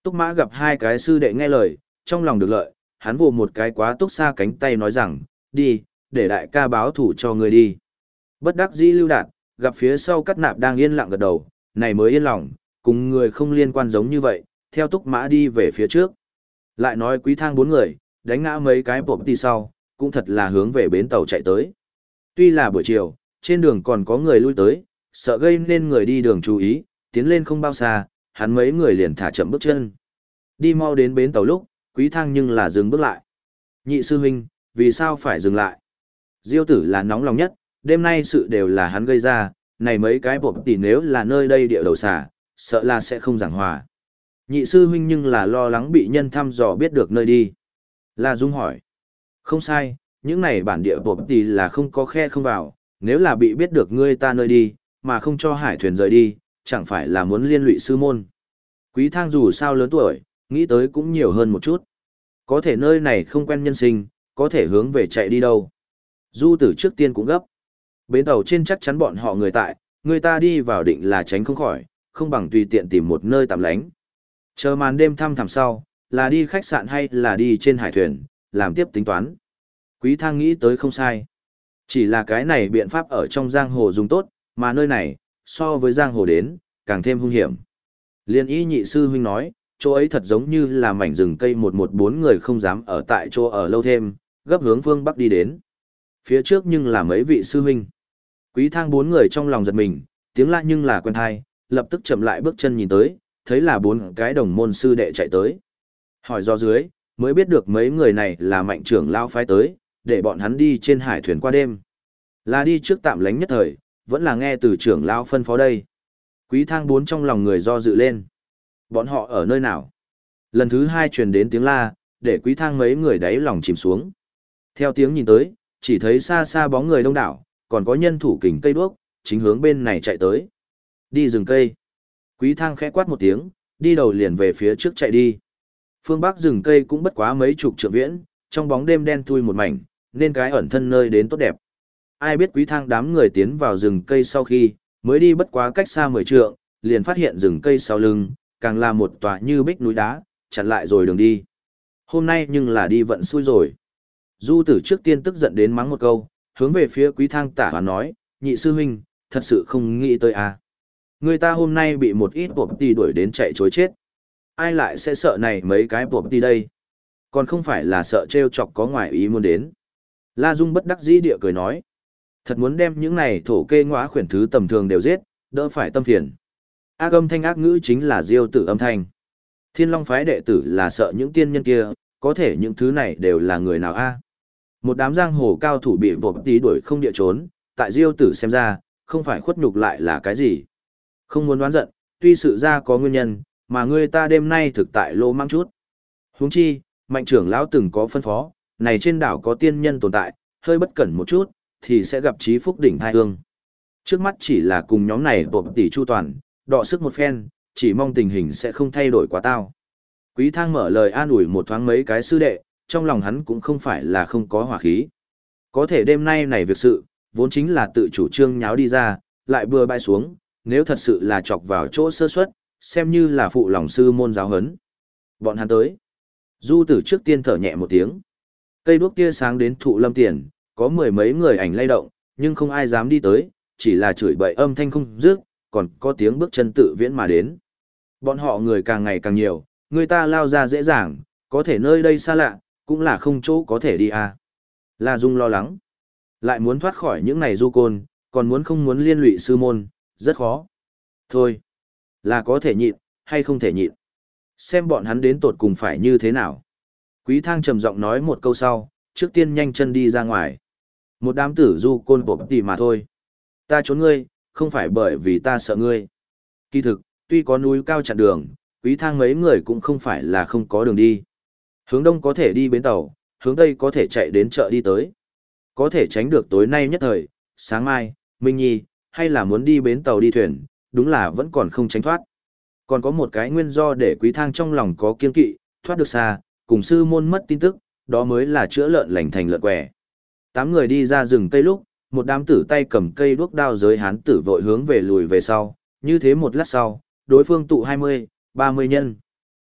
Túc Mã gặp hai cái sư đệ nghe lời, trong lòng được lợi, hắn vồ một cái quá túc xa cánh tay nói rằng, đi, để đại ca báo thủ cho ngươi đi. Bất đắc dĩ Lưu Đạt, gặp phía sau Cắt Nạp đang yên lặng gật đầu, này mới yên lòng, cùng người không liên quan giống như vậy, theo Túc Mã đi về phía trước. Lại nói Quý Thang bốn người, đánh ngã mấy cái bộp đi sau, cũng thật là hướng về bến tàu chạy tới. Tuy là buổi chiều, trên đường còn có người lui tới, sợ gây nên người đi đường chú ý, tiến lên không bao xa, hắn mấy người liền thả chậm bước chân. Đi mau đến bến tàu lúc, Quý Thang nhưng là dừng bước lại. Nhị sư huynh, vì sao phải dừng lại? Diêu tử là nóng lòng nhất, đêm nay sự đều là hắn gây ra, này mấy cái bộp tỉ nếu là nơi đây địa đầu xả, sợ là sẽ không giảng hòa. Nhị sư huynh nhưng là lo lắng bị nhân thăm dò biết được nơi đi. La Dung hỏi. Không sai, những này bản địa bộp tỉ là không có khe không vào, nếu là bị biết được ngươi ta nơi đi, mà không cho hải thuyền rời đi, chẳng phải là muốn liên lụy sư môn. Quý Thang dù sao lớn tuổi, nghĩ tới cũng nhiều hơn một chút. Có thể nơi này không quen nhân sinh, có thể hướng về chạy đi đâu. Du tử trước tiên cũng gấp. Bến tàu trên chắc chắn bọn họ người tại, người ta đi vào định là tránh không khỏi, không bằng tùy tiện tìm một nơi tạm lánh. Chờ màn đêm thăm thẳm sau, là đi khách sạn hay là đi trên hải thuyền, làm tiếp tính toán. Quý Thang nghĩ tới không sai. Chỉ là cái này biện pháp ở trong giang hồ dùng tốt, mà nơi này, so với giang hồ đến, càng thêm hung hiểm. Liên y nhị sư huynh nói, chỗ ấy thật giống như là mảnh rừng cây 114 người không dám ở tại chỗ ở lâu thêm, gấp hướng phương Bắc đi đến. Phía trước nhưng là mấy vị sư huynh. Quý Thang bốn người trong lòng giật mình, tiếng la nhưng là quen thai, lập tức chậm lại bước chân nhìn tới, thấy là bốn cái đồng môn sư đệ chạy tới. Hỏi do dưới, mới biết được mấy người này là mạnh trưởng lao phái tới, để bọn hắn đi trên hải thuyền qua đêm. Là đi trước tạm lánh nhất thời, vẫn là nghe từ trưởng lao phân phó đây. Quý Thang bốn trong lòng người do dự lên. Bọn họ ở nơi nào? Lần thứ hai truyền đến tiếng la, để Quý Thang mấy người đáy lòng chìm xuống. Theo tiếng nhìn tới, chỉ thấy xa xa bóng người đông đảo, còn có nhân thủ kình cây đuốc, chính hướng bên này chạy tới. Đi rừng cây. Quý Thang khẽ quát một tiếng, đi đầu liền về phía trước chạy đi. Phương Bắc rừng cây cũng bất quá mấy chục trượng viễn, trong bóng đêm đen thui một mảnh, nên cái ẩn thân nơi đến tốt đẹp. Ai biết Quý Thang đám người tiến vào rừng cây sau khi, mới đi bất quá cách xa 10 trượng, liền phát hiện rừng cây sau lưng, càng là một tòa như bích núi đá, chặn lại rồi đường đi. Hôm nay nhưng là đi vận xui rồi. Du tử trước tiên tức giận đến mắng một câu, hướng về phía Quý Thang tả và nói, nhị sư huynh, thật sự không nghĩ tới à. Người ta hôm nay bị một ít bộp tì đuổi đến chạy chối chết. Ai lại sẽ sợ này mấy cái bộp tì đây? Còn không phải là sợ trêu chọc có ngoài ý muốn đến. La Dung bất đắc dĩ địa cười nói. Thật muốn đem những này thổ kê ngõa khuyển thứ tầm thường đều giết, đỡ phải tâm phiền. Ác âm thanh ác ngữ chính là diêu tử âm thanh. Thiên Long phái đệ tử là sợ những tiên nhân kia, có thể những thứ này đều là người nào a? Một đám giang hồ cao thủ bị bộp tí đuổi không địa trốn, tại diêu tử xem ra, không phải khuất nhục lại là cái gì. Không muốn đoán giận, tuy sự ra có nguyên nhân, mà người ta đêm nay thực tại lô mang chút. Huống chi, mạnh trưởng lão từng có phân phó, này trên đảo có tiên nhân tồn tại, hơi bất cẩn một chút, thì sẽ gặp chí phúc đỉnh thai hương. Trước mắt chỉ là cùng nhóm này bộp tỷ chu toàn, đọ sức một phen, chỉ mong tình hình sẽ không thay đổi quá tao. Quý Thang mở lời an ủi một thoáng mấy cái sư đệ, trong lòng hắn cũng không phải là không có hỏa khí. Có thể đêm nay này việc sự, vốn chính là tự chủ trương nháo đi ra, lại bừa bãi xuống, nếu thật sự là chọc vào chỗ sơ suất, xem như là phụ lòng sư môn giáo hấn. Bọn hắn tới. Du tử trước tiên thở nhẹ một tiếng. Cây đuốc tia sáng đến thụ lâm tiền, có mười mấy người ảnh lay động, nhưng không ai dám đi tới, chỉ là chửi bậy âm thanh không dứt, còn có tiếng bước chân tự viễn mà đến. Bọn họ người càng ngày càng nhiều, người ta lao ra dễ dàng, có thể nơi đây xa lạ, cũng là không chỗ có thể đi à. La Dung lo lắng. Lại muốn thoát khỏi những này du côn, còn muốn không muốn liên lụy sư môn, rất khó. Thôi, là có thể nhịn, hay không thể nhịn. Xem bọn hắn đến tột cùng phải như thế nào. Quý Thang trầm giọng nói một câu sau, trước tiên nhanh chân đi ra ngoài. Một đám tử du côn bộp tỉ mà thôi. Ta trốn ngươi, không phải bởi vì ta sợ ngươi. Kỳ thực, tuy có núi cao chặn đường, Quý Thang mấy người cũng không phải là không có đường đi. Hướng đông có thể đi bến tàu, hướng tây có thể chạy đến chợ đi tới. Có thể tránh được tối nay nhất thời, sáng mai, Minh Nhi, hay là muốn đi bến tàu đi thuyền, đúng là vẫn còn không tránh thoát. Còn có một cái nguyên do để Quý Thang trong lòng có kiên kỵ, thoát được xa, cùng sư môn mất tin tức, đó mới là chữa lợn lành thành lợn quẻ. 8 người đi ra rừng cây lúc, một đám tử tay cầm cây đuốc đao giới hán tử vội hướng về lùi về sau, như thế một lát sau, đối phương tụ 20, 30 nhân.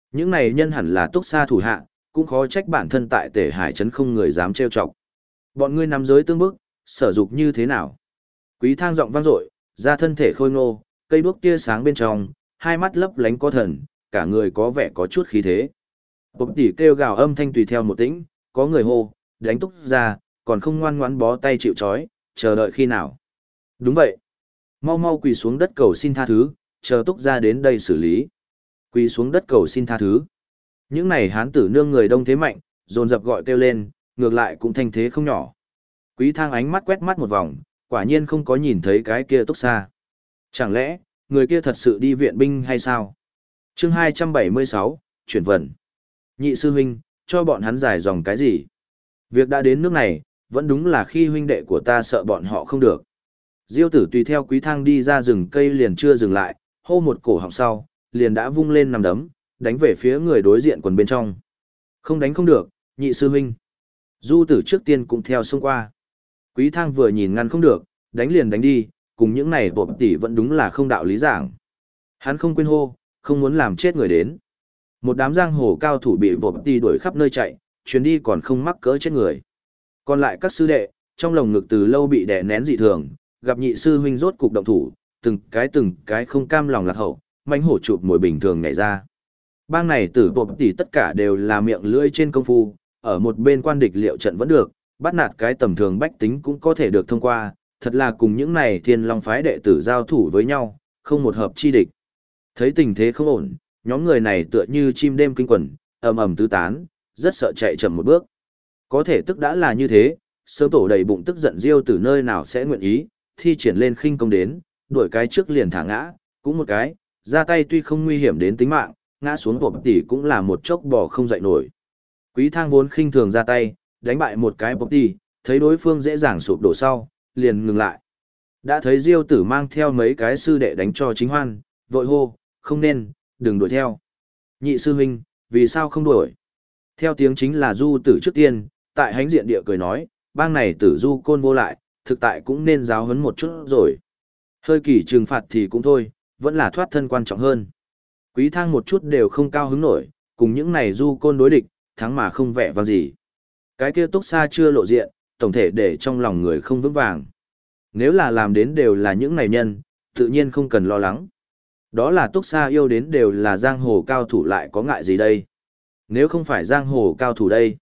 Những này nhân hẳn là Túc Sa thủ hạ, cũng khó trách bản thân tại Tể Hải trấn không người dám trêu chọc. Bọn ngươi nắm giới tương bức, sở dục như thế nào? Quý Thang giọng vang dội, ra thân thể khôi ngô, cây đuốc tia sáng bên trong, hai mắt lấp lánh có thần, cả người có vẻ có chút khí thế. Bộc tỷ kêu gào âm thanh tùy theo một tĩnh, có người hô, đánh Túc ra, còn không ngoan ngoãn bó tay chịu trói, chờ đợi khi nào. Đúng vậy. Mau mau quỳ xuống đất cầu xin tha thứ, chờ Túc ra đến đây xử lý. Quỳ xuống đất cầu xin tha thứ. Những này hán tử nương người đông thế mạnh, dồn dập gọi kêu lên, ngược lại cũng thanh thế không nhỏ. Quý Thang ánh mắt quét mắt một vòng, quả nhiên không có nhìn thấy cái kia Túc Sa. Chẳng lẽ, người kia thật sự đi viện binh hay sao? Chương 276, chuyển vận. Nhị sư huynh, cho bọn hắn giải dòng cái gì? Việc đã đến nước này, vẫn đúng là khi huynh đệ của ta sợ bọn họ không được. Diêu tử tùy theo Quý Thang đi ra rừng cây liền chưa dừng lại, hô một cổ họng sau, liền đã vung lên nằm đấm, đánh về phía người đối diện quần bên trong. Không đánh không được, nhị sư huynh. Du tử trước tiên cũng theo xông qua. Quý Thang vừa nhìn ngăn không được, đánh liền đánh đi, cùng những này bộp tỷ vẫn đúng là không đạo lý giảng. Hắn không quên hô, không muốn làm chết người đến. Một đám giang hồ cao thủ bị bộp tỷ đuổi khắp nơi chạy, chuyến đi còn không mắc cỡ chết người. Còn lại các sư đệ, trong lồng ngực từ lâu bị đè nén dị thường, gặp nhị sư huynh rốt cục động thủ, từng cái không cam lòng lạc hậu, mãnh hổ chụp mồi bình thường nhảy ra. Bang này tử bộp tỷ tất cả đều là miệng lưỡi trên công phu, ở một bên quan địch liệu trận vẫn được, bắt nạt cái tầm thường bách tính cũng có thể được thông qua, thật là cùng những này thiên long phái đệ tử giao thủ với nhau, không một hợp chi địch. Thấy tình thế không ổn, nhóm người này tựa như chim đêm kinh quần, ầm ầm tứ tán, rất sợ chạy chậm một bước. Có thể tức đã là như thế, sớm tổ đầy bụng tức giận Diêu từ nơi nào sẽ nguyện ý, thi triển lên khinh công đến, đuổi cái trước liền thả ngã, cũng một cái, ra tay tuy không nguy hiểm đến tính mạng, ngã xuống bộp tỷ cũng là một chốc bò không dậy nổi. Quý Thang vốn khinh thường ra tay, đánh bại một cái bộp tỷ, thấy đối phương dễ dàng sụp đổ sau, liền ngừng lại. Đã thấy Diêu tử mang theo mấy cái sư đệ đánh cho chính hoan, vội hô, không nên, đừng đuổi theo. Nhị sư huynh, vì sao không đuổi? Theo tiếng chính là Du tử trước tiên, tại hánh diện địa cười nói, bang này tử du côn vô lại, thực tại cũng nên giáo huấn một chút rồi. Hơi kỳ trừng phạt thì cũng thôi, vẫn là thoát thân quan trọng hơn. Quý Thang một chút đều không cao hứng nổi, cùng những này du côn đối địch, thắng mà không vẻ vang gì. Cái kia Túc Sa chưa lộ diện, tổng thể để trong lòng người không vững vàng. Nếu là làm đến đều là những này nhân, tự nhiên không cần lo lắng. Đó là Túc Sa yêu đến đều là giang hồ cao thủ lại có ngại gì đây? Nếu không phải giang hồ cao thủ đây.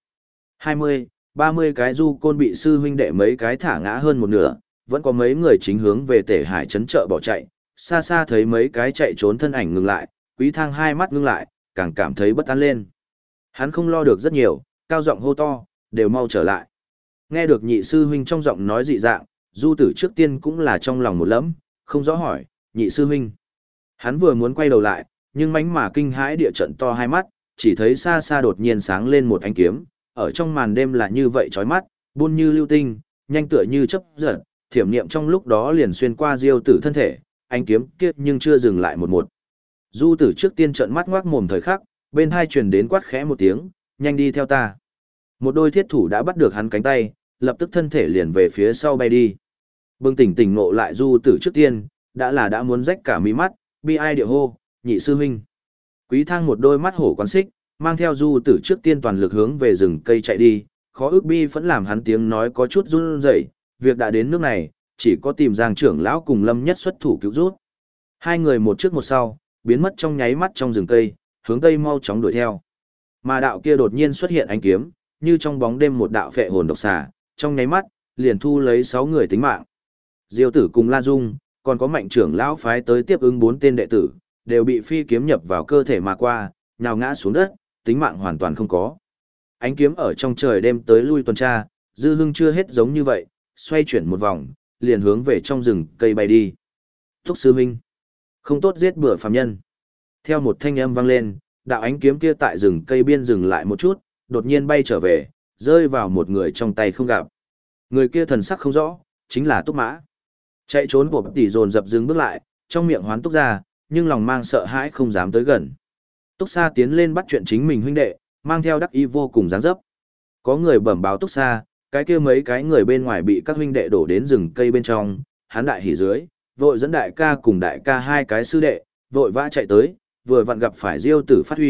20, 30 cái du côn bị sư huynh đệ mấy cái thả ngã hơn một nửa, vẫn có mấy người chính hướng về Tể Hải trấn chợ bỏ chạy, xa xa thấy mấy cái chạy trốn thân ảnh ngừng lại, Quý Thang hai mắt ngưng lại, càng cảm thấy bất an lên. Hắn không lo được rất nhiều, cao giọng hô to, đều mau trở lại. Nghe được nhị sư huynh trong giọng nói dị dạng, Du tử trước tiên cũng là trong lòng một lẫm, không rõ hỏi, nhị sư huynh. Hắn vừa muốn quay đầu lại, nhưng mánh mà kinh hãi địa trận to hai mắt, chỉ thấy xa xa đột nhiên sáng lên một ánh kiếm, ở trong màn đêm là như vậy chói mắt, buôn như lưu tinh, nhanh tựa như chớp giật, thiểm niệm trong lúc đó liền xuyên qua Diêu tử thân thể, ánh kiếm kiết nhưng chưa dừng lại một. Du tử trước tiên trợn mắt ngoác mồm thời khắc, bên hai truyền đến quát khẽ một tiếng, nhanh đi theo ta. Một đôi thiết thủ đã bắt được hắn cánh tay, lập tức thân thể liền về phía sau bay đi. Bừng tỉnh tỉnh ngộ lại Du tử trước tiên, đã muốn rách cả mí mắt, bi ai địa hô, nhị sư huynh. Quý Thang một đôi mắt hổ quán xích, mang theo Du tử trước tiên toàn lực hướng về rừng cây chạy đi, khó ước bi vẫn làm hắn tiếng nói có chút run rẩy, việc đã đến nước này, chỉ có tìm Giang trưởng lão cùng Lâm Nhất xuất thủ cứu rút. Hai người một trước một sau, biến mất trong nháy mắt trong rừng cây, hướng tây mau chóng đuổi theo. Mà đạo kia đột nhiên xuất hiện ánh kiếm, như trong bóng đêm một đạo phệ hồn độc xà, trong nháy mắt, liền thu lấy 6 người tính mạng. Diêu tử cùng La Dung, còn có Mạnh trưởng lão phái tới tiếp ứng 4 tên đệ tử, đều bị phi kiếm nhập vào cơ thể mà qua, nhào ngã xuống đất, tính mạng hoàn toàn không có. Ánh kiếm ở trong trời đêm tới lui tuần tra, dư hưng chưa hết giống như vậy, xoay chuyển một vòng, liền hướng về trong rừng cây bay đi. Thúc sư huynh, không tốt giết bừa phàm nhân. Theo một thanh âm vang lên, đạo ánh kiếm kia tại rừng cây biên dừng lại một chút, đột nhiên bay trở về, rơi vào một người trong tay không gặp. Người kia thần sắc không rõ, chính là Túc Mã. Chạy trốn của tỷ dồn dập dừng bước lại, trong miệng hoán Túc ra, nhưng lòng mang sợ hãi không dám tới gần. Túc Sa tiến lên bắt chuyện chính mình huynh đệ, mang theo đắc ý vô cùng dáng dấp. Có người bẩm báo Túc Sa, cái kia mấy cái người bên ngoài bị các huynh đệ đổ đến rừng cây bên trong, hắn đại hỉ dưới, vội dẫn đại ca cùng đại ca hai cái sư đệ, vội vã chạy tới, vừa vặn gặp phải Diêu tử phát huy,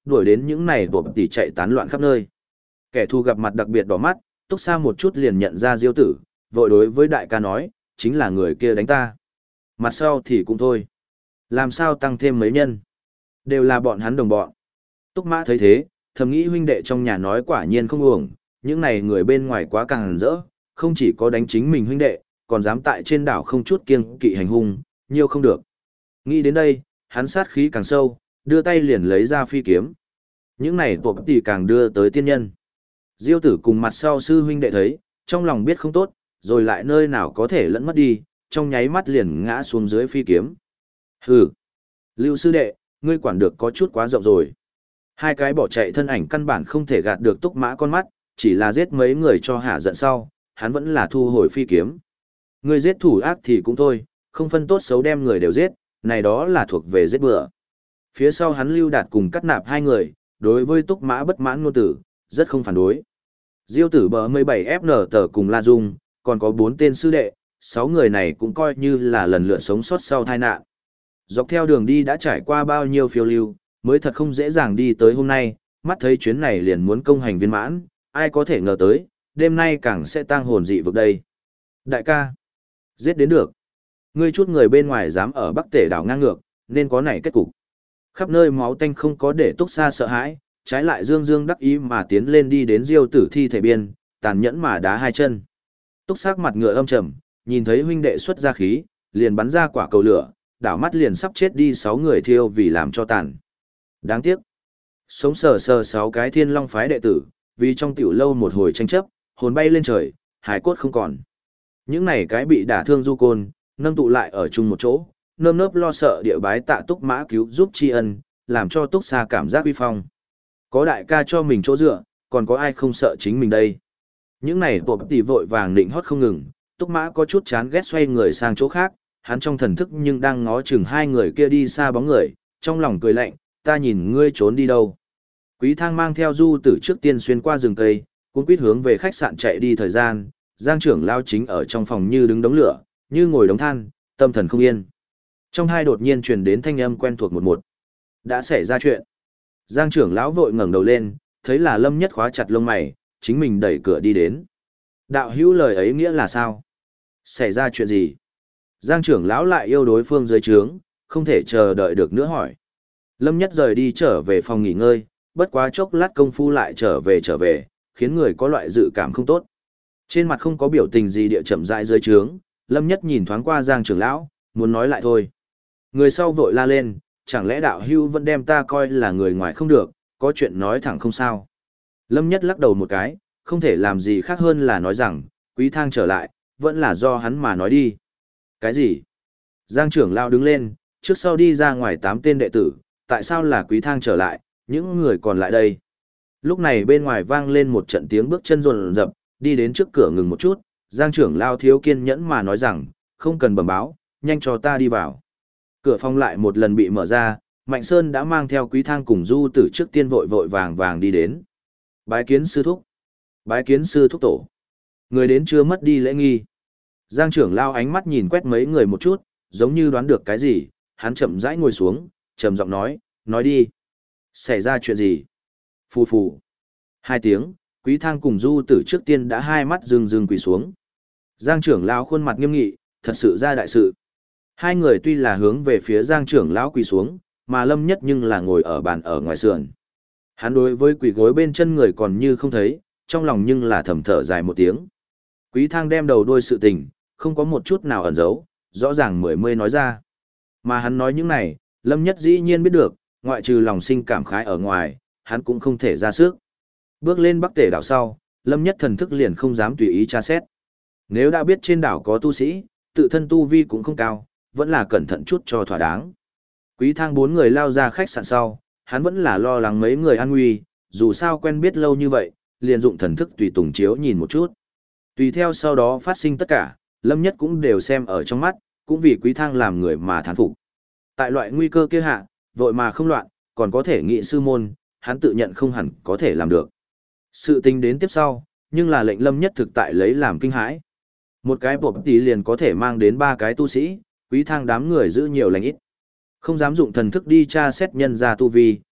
đuổi đến những này bộp tỉ chạy tán loạn khắp nơi. Kẻ thù gặp mặt đặc biệt đỏ mắt, Túc Sa một chút liền nhận ra Diêu Tử, vội đối với đại ca nói, chính là người kia đánh ta. Mặt sau thì cũng thôi. Làm sao tăng thêm mấy nhân? Đều là bọn hắn đồng bọn. Túc Mã thấy thế, thầm nghĩ huynh đệ trong nhà nói quả nhiên không uổng, những này người bên ngoài quá càng rỡ, không chỉ có đánh chính mình huynh đệ, còn dám tại trên đảo không chút kiêng kỵ hành hung, nhiều không được. Nghĩ đến đây, hắn sát khí càng sâu, đưa tay liền lấy ra phi kiếm. Những này bộp tỉ càng đưa tới tiên nhân. Diêu Tử cùng mặt sau sư huynh đệ thấy, trong lòng biết không tốt, rồi lại nơi nào có thể lẫn mất đi, trong nháy mắt liền ngã xuống dưới phi kiếm. Hừ, Lưu sư đệ, ngươi quản được có chút quá rộng rồi. Hai cái bỏ chạy thân ảnh căn bản không thể gạt được Túc Mã con mắt, chỉ là giết mấy người cho hả giận sau, hắn vẫn là thu hồi phi kiếm. Ngươi giết thủ ác thì cũng thôi, không phân tốt xấu đem người đều giết, này đó là thuộc về giết bừa. Phía sau hắn Lưu Đạt cùng Cắt Nạp hai người, đối với Túc Mã bất mãn ngôn tử, rất không phản đối. Diêu Tử bờ 17 FN tờ cùng La Dung, còn có 4 tên sư đệ, 6 người này cũng coi như là lần lượt sống sót sau tai nạn. Dọc theo đường đi đã trải qua bao nhiêu phiêu lưu, mới thật không dễ dàng đi tới hôm nay, mắt thấy chuyến này liền muốn công hành viên mãn, ai có thể ngờ tới, đêm nay càng sẽ tang hồn dị vực đây. Đại ca, giết đến được. Ngươi chút người bên ngoài dám ở Bắc Tể đảo ngang ngược, nên có này kết cục. Khắp nơi máu tanh không có để Túc Sa sợ hãi, trái lại dương dương đắc ý mà tiến lên đi đến Diêu Tử thi thể biên, tàn nhẫn mà đá hai chân. Túc Sắc mặt ngựa âm trầm, nhìn thấy huynh đệ xuất ra khí, liền bắn ra quả cầu lửa, đảo mắt liền sắp chết đi 6 người thiêu vì làm cho tàn. Đáng tiếc, sống sờ sờ 6 cái Thiên Long phái đệ tử, vì trong tiểu lâu một hồi tranh chấp, hồn bay lên trời, hải cốt không còn. Những này cái bị đả thương du côn, nâng tụ lại ở chung một chỗ, nơm nớp lo sợ địa bái tạ Túc Mã cứu giúp tri ân, làm cho Túc Sa cảm giác uy phong. Có đại ca cho mình chỗ dựa, còn có ai không sợ chính mình đây. Những này bộp tỉ vội vàng định hót không ngừng, Túc Mã có chút chán ghét xoay người sang chỗ khác, hắn trong thần thức nhưng đang ngó chừng hai người kia đi xa bóng người, trong lòng cười lạnh, ta nhìn ngươi trốn đi đâu. Quý Thang mang theo Du Tử trước tiên xuyên qua rừng cây, cuống quýt hướng về khách sạn chạy đi thời gian, Giang trưởng lao chính ở trong phòng như đứng đống lửa, như ngồi đống than, tâm thần không yên. Trong hai đột nhiên truyền đến thanh âm quen thuộc một một. Đã xảy ra chuyện. Giang trưởng lão vội ngẩng đầu lên, thấy là Lâm Nhất khóa chặt lông mày, chính mình đẩy cửa đi đến. Đạo hữu lời ấy nghĩa là sao? Xảy ra chuyện gì? Giang trưởng lão lại yêu đối phương dưới trướng, không thể chờ đợi được nữa hỏi. Lâm Nhất rời đi trở về phòng nghỉ ngơi, bất quá chốc lát công phu lại trở về, khiến người có loại dự cảm không tốt. Trên mặt không có biểu tình gì địa chậm rãi dưới trướng, Lâm Nhất nhìn thoáng qua Giang trưởng lão, muốn nói lại thôi. Người sau vội la lên, chẳng lẽ đạo hữu vẫn đem ta coi là người ngoài không được, có chuyện nói thẳng không sao. Lâm Nhất lắc đầu một cái, không thể làm gì khác hơn là nói rằng, Quý Thang trở lại, vẫn là do hắn mà nói đi. Cái gì? Giang trưởng lão đứng lên, trước sau đi ra ngoài 8 tên đệ tử, tại sao là Quý Thang trở lại, những người còn lại đây? Lúc này bên ngoài vang lên một trận tiếng bước chân rồn rập, đi đến trước cửa ngừng một chút, Giang trưởng lão thiếu kiên nhẫn mà nói rằng, không cần bẩm báo, nhanh cho ta đi vào. Cửa phòng lại một lần bị mở ra, Mạnh Sơn đã mang theo Quý Thang cùng Du Tử trước tiên vội vội vàng vàng đi đến. Bái kiến sư thúc. Bái kiến sư thúc tổ. Người đến chưa mất đi lễ nghi. Giang trưởng lao ánh mắt nhìn quét mấy người một chút, giống như đoán được cái gì, hắn chậm rãi ngồi xuống, trầm giọng nói đi. Xảy ra chuyện gì? Phù phù. 2 tiếng, Quý Thang cùng Du Tử trước tiên đã hai mắt rưng rưng quỳ xuống. Giang trưởng lao khuôn mặt nghiêm nghị, thật sự ra đại sự. Hai người tuy là hướng về phía Giang trưởng lão quỳ xuống, mà Lâm Nhất nhưng là ngồi ở bàn ở ngoài sườn. Hắn đối với quỳ gối bên chân người còn như không thấy, trong lòng nhưng là thầm thở dài một tiếng. Quý Thang đem đầu đuôi sự tình, không có một chút nào ẩn giấu, rõ ràng mươi nói ra. Mà hắn nói những này, Lâm Nhất dĩ nhiên biết được, ngoại trừ lòng sinh cảm khái ở ngoài, hắn cũng không thể ra sức. Bước lên Bắc Tể đảo sau, Lâm Nhất thần thức liền không dám tùy ý tra xét. Nếu đã biết trên đảo có tu sĩ, tự thân tu vi cũng không cao, vẫn là cẩn thận chút cho thỏa đáng. Quý Thang 4 người lao ra khách sạn sau, hắn vẫn là lo lắng mấy người an nguy, dù sao quen biết lâu như vậy, liền dụng thần thức tùy tùng chiếu nhìn một chút. Tùy theo sau đó phát sinh tất cả, Lâm Nhất cũng đều xem ở trong mắt, cũng vì Quý Thang làm người mà thán phục. Tại loại nguy cơ kia hạ, vội mà không loạn, còn có thể nghị sư môn, hắn tự nhận không hẳn có thể làm được. Sự tình đến tiếp sau, nhưng là lệnh Lâm Nhất thực tại lấy làm kinh hãi. Một cái bộp tí liền có thể mang đến 3 cái tu sĩ, Quý Thang đám người giữ nhiều lành ít. Không dám dụng thần thức đi tra xét nhân ra tu vi,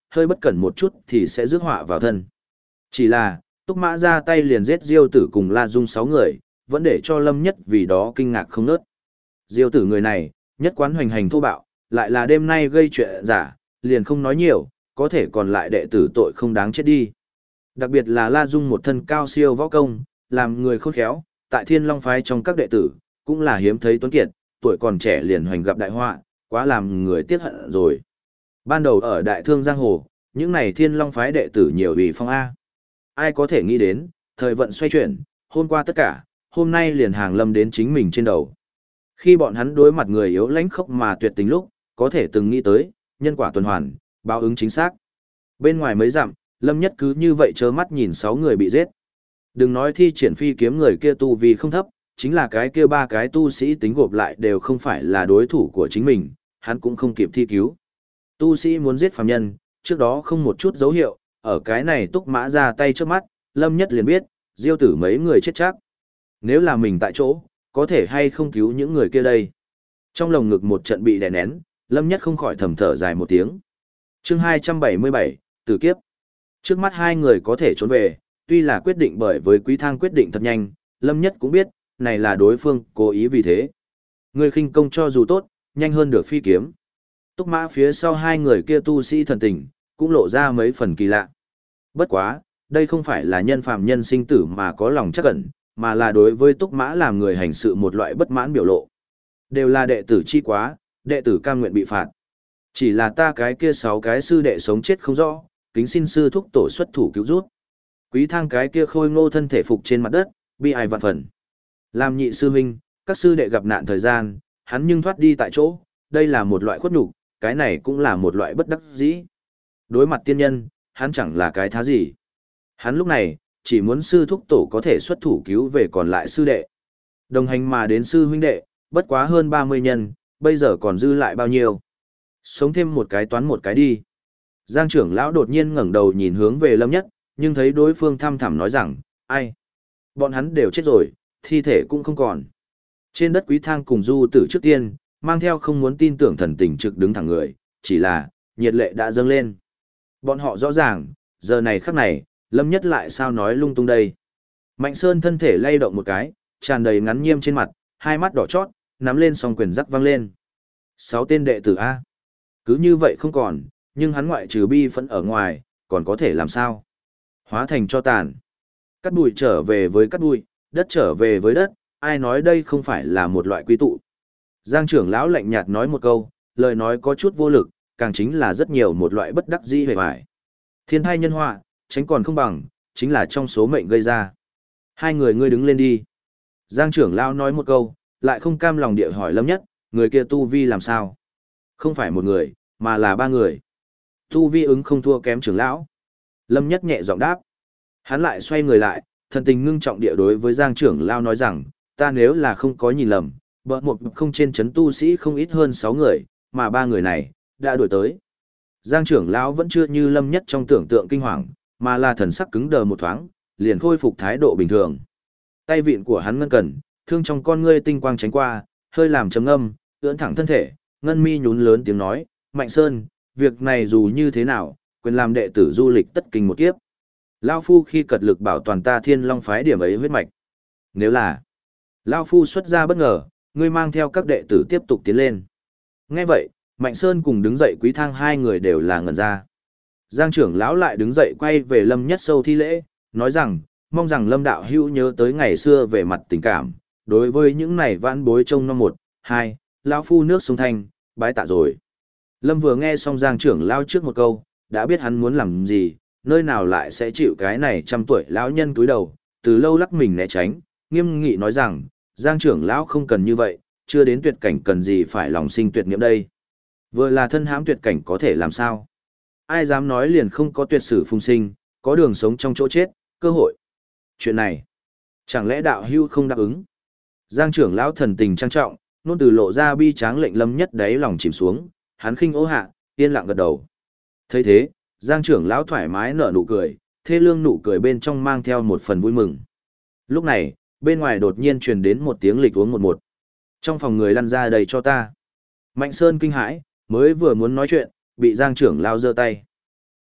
hơi bất cẩn một chút thì sẽ rước họa vào thân. Chỉ là, Túc Mã ra tay liền giết Diêu Tử cùng La Dung 6 người, vẫn để cho Lâm Nhất vì đó kinh ngạc không nớt. Diêu Tử người này, nhất quán hoành hành thô bạo, lại là đêm nay gây chuyện giả, liền không nói nhiều, có thể còn lại đệ tử tội không đáng chết đi. Đặc biệt là La Dung một thân cao siêu võ công, làm người khôn khéo, tại Thiên Long phái trong các đệ tử, cũng là hiếm thấy tuấn kiệt, tuổi còn trẻ liền hoành gặp đại họa, quá làm người tiếc hận rồi. Ban đầu ở Đại Thương Giang Hồ, những này Thiên Long phái đệ tử nhiều ủy phong A. Ai có thể nghĩ đến, thời vận xoay chuyển, hôm qua tất cả, hôm nay liền hàng lâm đến chính mình trên đầu. Khi bọn hắn đối mặt người yếu lãnh khốc mà tuyệt tình lúc, có thể từng nghĩ tới, nhân quả tuần hoàn, báo ứng chính xác. Bên ngoài mấy dặm, Lâm Nhất cứ như vậy trơ mắt nhìn 6 người bị giết. Đừng nói thi triển phi kiếm người kia tu vi không thấp, chính là cái kia 3 cái tu sĩ tính gộp lại đều không phải là đối thủ của chính mình, hắn cũng không kịp thi cứu. Tu sĩ muốn giết phàm nhân, trước đó không một chút dấu hiệu, ở cái này Túc Mã ra tay trước mắt, Lâm Nhất liền biết, Diêu Tử mấy người chết chắc. Nếu là mình tại chỗ, có thể hay không cứu những người kia đây. Trong lồng ngực một trận bị đè nén, Lâm Nhất không khỏi thầm thở dài một tiếng. Chương 277, Tử kiếp. Trước mắt hai người có thể trốn về, tuy là quyết định bởi với Quý Thang quyết định thật nhanh, Lâm Nhất cũng biết, này là đối phương cố ý vì thế. Người khinh công cho dù tốt, nhanh hơn được phi kiếm. Túc Mã phía sau hai người kia tu sĩ thần tình, cũng lộ ra mấy phần kỳ lạ. Bất quá, đây không phải là nhân phàm nhân sinh tử mà có lòng chắc ẩn, mà là đối với Túc Mã làm người hành sự một loại bất mãn biểu lộ. Đều là đệ tử chi quá, đệ tử cam nguyện bị phạt. Chỉ là ta cái kia 6 cái sư đệ sống chết không rõ, kính xin sư thúc tổ xuất thủ cứu rút. Quý Thang cái kia khôi ngô thân thể phục trên mặt đất, bi ai vạn phần. Làm nhị sư huynh, các sư đệ gặp nạn thời gian, hắn nhưng thoát đi tại chỗ, đây là một loại khuất nhục, cái này cũng là một loại bất đắc dĩ. Đối mặt tiên nhân, hắn chẳng là cái thá gì. Hắn lúc này, chỉ muốn sư thúc tổ có thể xuất thủ cứu về còn lại sư đệ. Đồng hành mà đến sư huynh đệ, bất quá hơn 30 nhân, bây giờ còn dư lại bao nhiêu. Sống thêm một cái toán một cái đi. Giang trưởng lão đột nhiên ngẩng đầu nhìn hướng về Lâm Nhất, nhưng thấy đối phương thăm thẳm nói rằng, ai? Bọn hắn đều chết rồi, thi thể cũng không còn. Trên đất Quý Thang cùng Du Tử trước tiên, mang theo không muốn tin tưởng thần tình trực đứng thẳng người, chỉ là, nhiệt lệ đã dâng lên. Bọn họ rõ ràng, giờ này khắc này, Lâm Nhất lại sao nói lung tung đây. Mạnh Sơn thân thể lay động một cái, tràn đầy ngắn nhiêm trên mặt, hai mắt đỏ chót, nắm lên song quyền rắc văng lên. 6 tên đệ tử A. Cứ như vậy không còn, nhưng hắn ngoại trừ bi phẫn ở ngoài, còn có thể làm sao? Hóa thành cho tàn. Cắt bụi trở về với cắt bụi, đất trở về với đất, ai nói đây không phải là một loại quy tụ. Giang trưởng lão lạnh nhạt nói một câu, lời nói có chút vô lực, càng chính là rất nhiều một loại bất đắc dĩ hề hoài. Thiên thai nhân họa, tránh còn không bằng, chính là trong số mệnh gây ra. Hai người ngươi đứng lên đi. Giang trưởng lão nói một câu, lại không cam lòng địa hỏi Lâm Nhất, người kia tu vi làm sao? Không phải một người, mà là 3 người. Tu vi ứng không thua kém trưởng lão. Lâm Nhất nhẹ giọng đáp. Hắn lại xoay người lại, thần tình ngưng trọng địa đối với Giang trưởng lão nói rằng, ta nếu là không có nhìn lầm, bờ một không trên chấn tu sĩ không ít hơn 6 người, mà 3 người này, đã đuổi tới. Giang trưởng lão vẫn chưa như Lâm Nhất trong tưởng tượng kinh hoàng, mà là thần sắc cứng đờ một thoáng, liền khôi phục thái độ bình thường. Tay vịn của hắn ngân cần, thương trong con ngươi tinh quang tránh qua, hơi làm trầm ngâm, ưỡn thẳng thân thể, ngân mi nhún lớn tiếng nói, Mạnh Sơn, việc này dù như thế nào, quyền làm đệ tử du lịch tất kinh một kiếp. Lao Phu khi cật lực bảo toàn ta Thiên Long phái điểm ấy huyết mạch. Nếu là Lao Phu xuất ra bất ngờ, ngươi mang theo các đệ tử tiếp tục tiến lên. Nghe vậy, Mạnh Sơn cùng đứng dậy Quý Thang hai người đều là ngẩn ra. Giang trưởng lão lại đứng dậy quay về Lâm Nhất sâu thi lễ, nói rằng, mong rằng Lâm đạo hữu nhớ tới ngày xưa về mặt tình cảm, đối với những này vãn bối trông năm 1, 2, lão phu nước sông Thanh, bái tạ rồi. Lâm vừa nghe xong Giang trưởng lão trước một câu, đã biết hắn muốn làm gì, nơi nào lại sẽ chịu cái này trăm tuổi lão nhân cúi đầu, từ lâu lắc mình né tránh, nghiêm nghị nói rằng, Giang trưởng lão không cần như vậy, chưa đến tuyệt cảnh cần gì phải lòng sinh tuyệt niệm đây. Vừa là thân hãm tuyệt cảnh có thể làm sao? Ai dám nói liền không có tuyệt sử phùng sinh, có đường sống trong chỗ chết, cơ hội. Chuyện này, chẳng lẽ đạo hưu không đáp ứng? Giang trưởng lão thần tình trang trọng, nôn từ lộ ra bi tráng lệnh Lâm Nhất đáy lòng chìm xuống, hắn khinh ố hạ, yên lặng gật đầu. Thấy thế, Giang trưởng lão thoải mái nở nụ cười, thê lương nụ cười bên trong mang theo một phần vui mừng. Lúc này, bên ngoài đột nhiên truyền đến một tiếng lịch uống 11. Trong phòng người lăn ra đầy cho ta. Mạnh Sơn kinh hãi, mới vừa muốn nói chuyện, bị Giang trưởng lão giơ tay.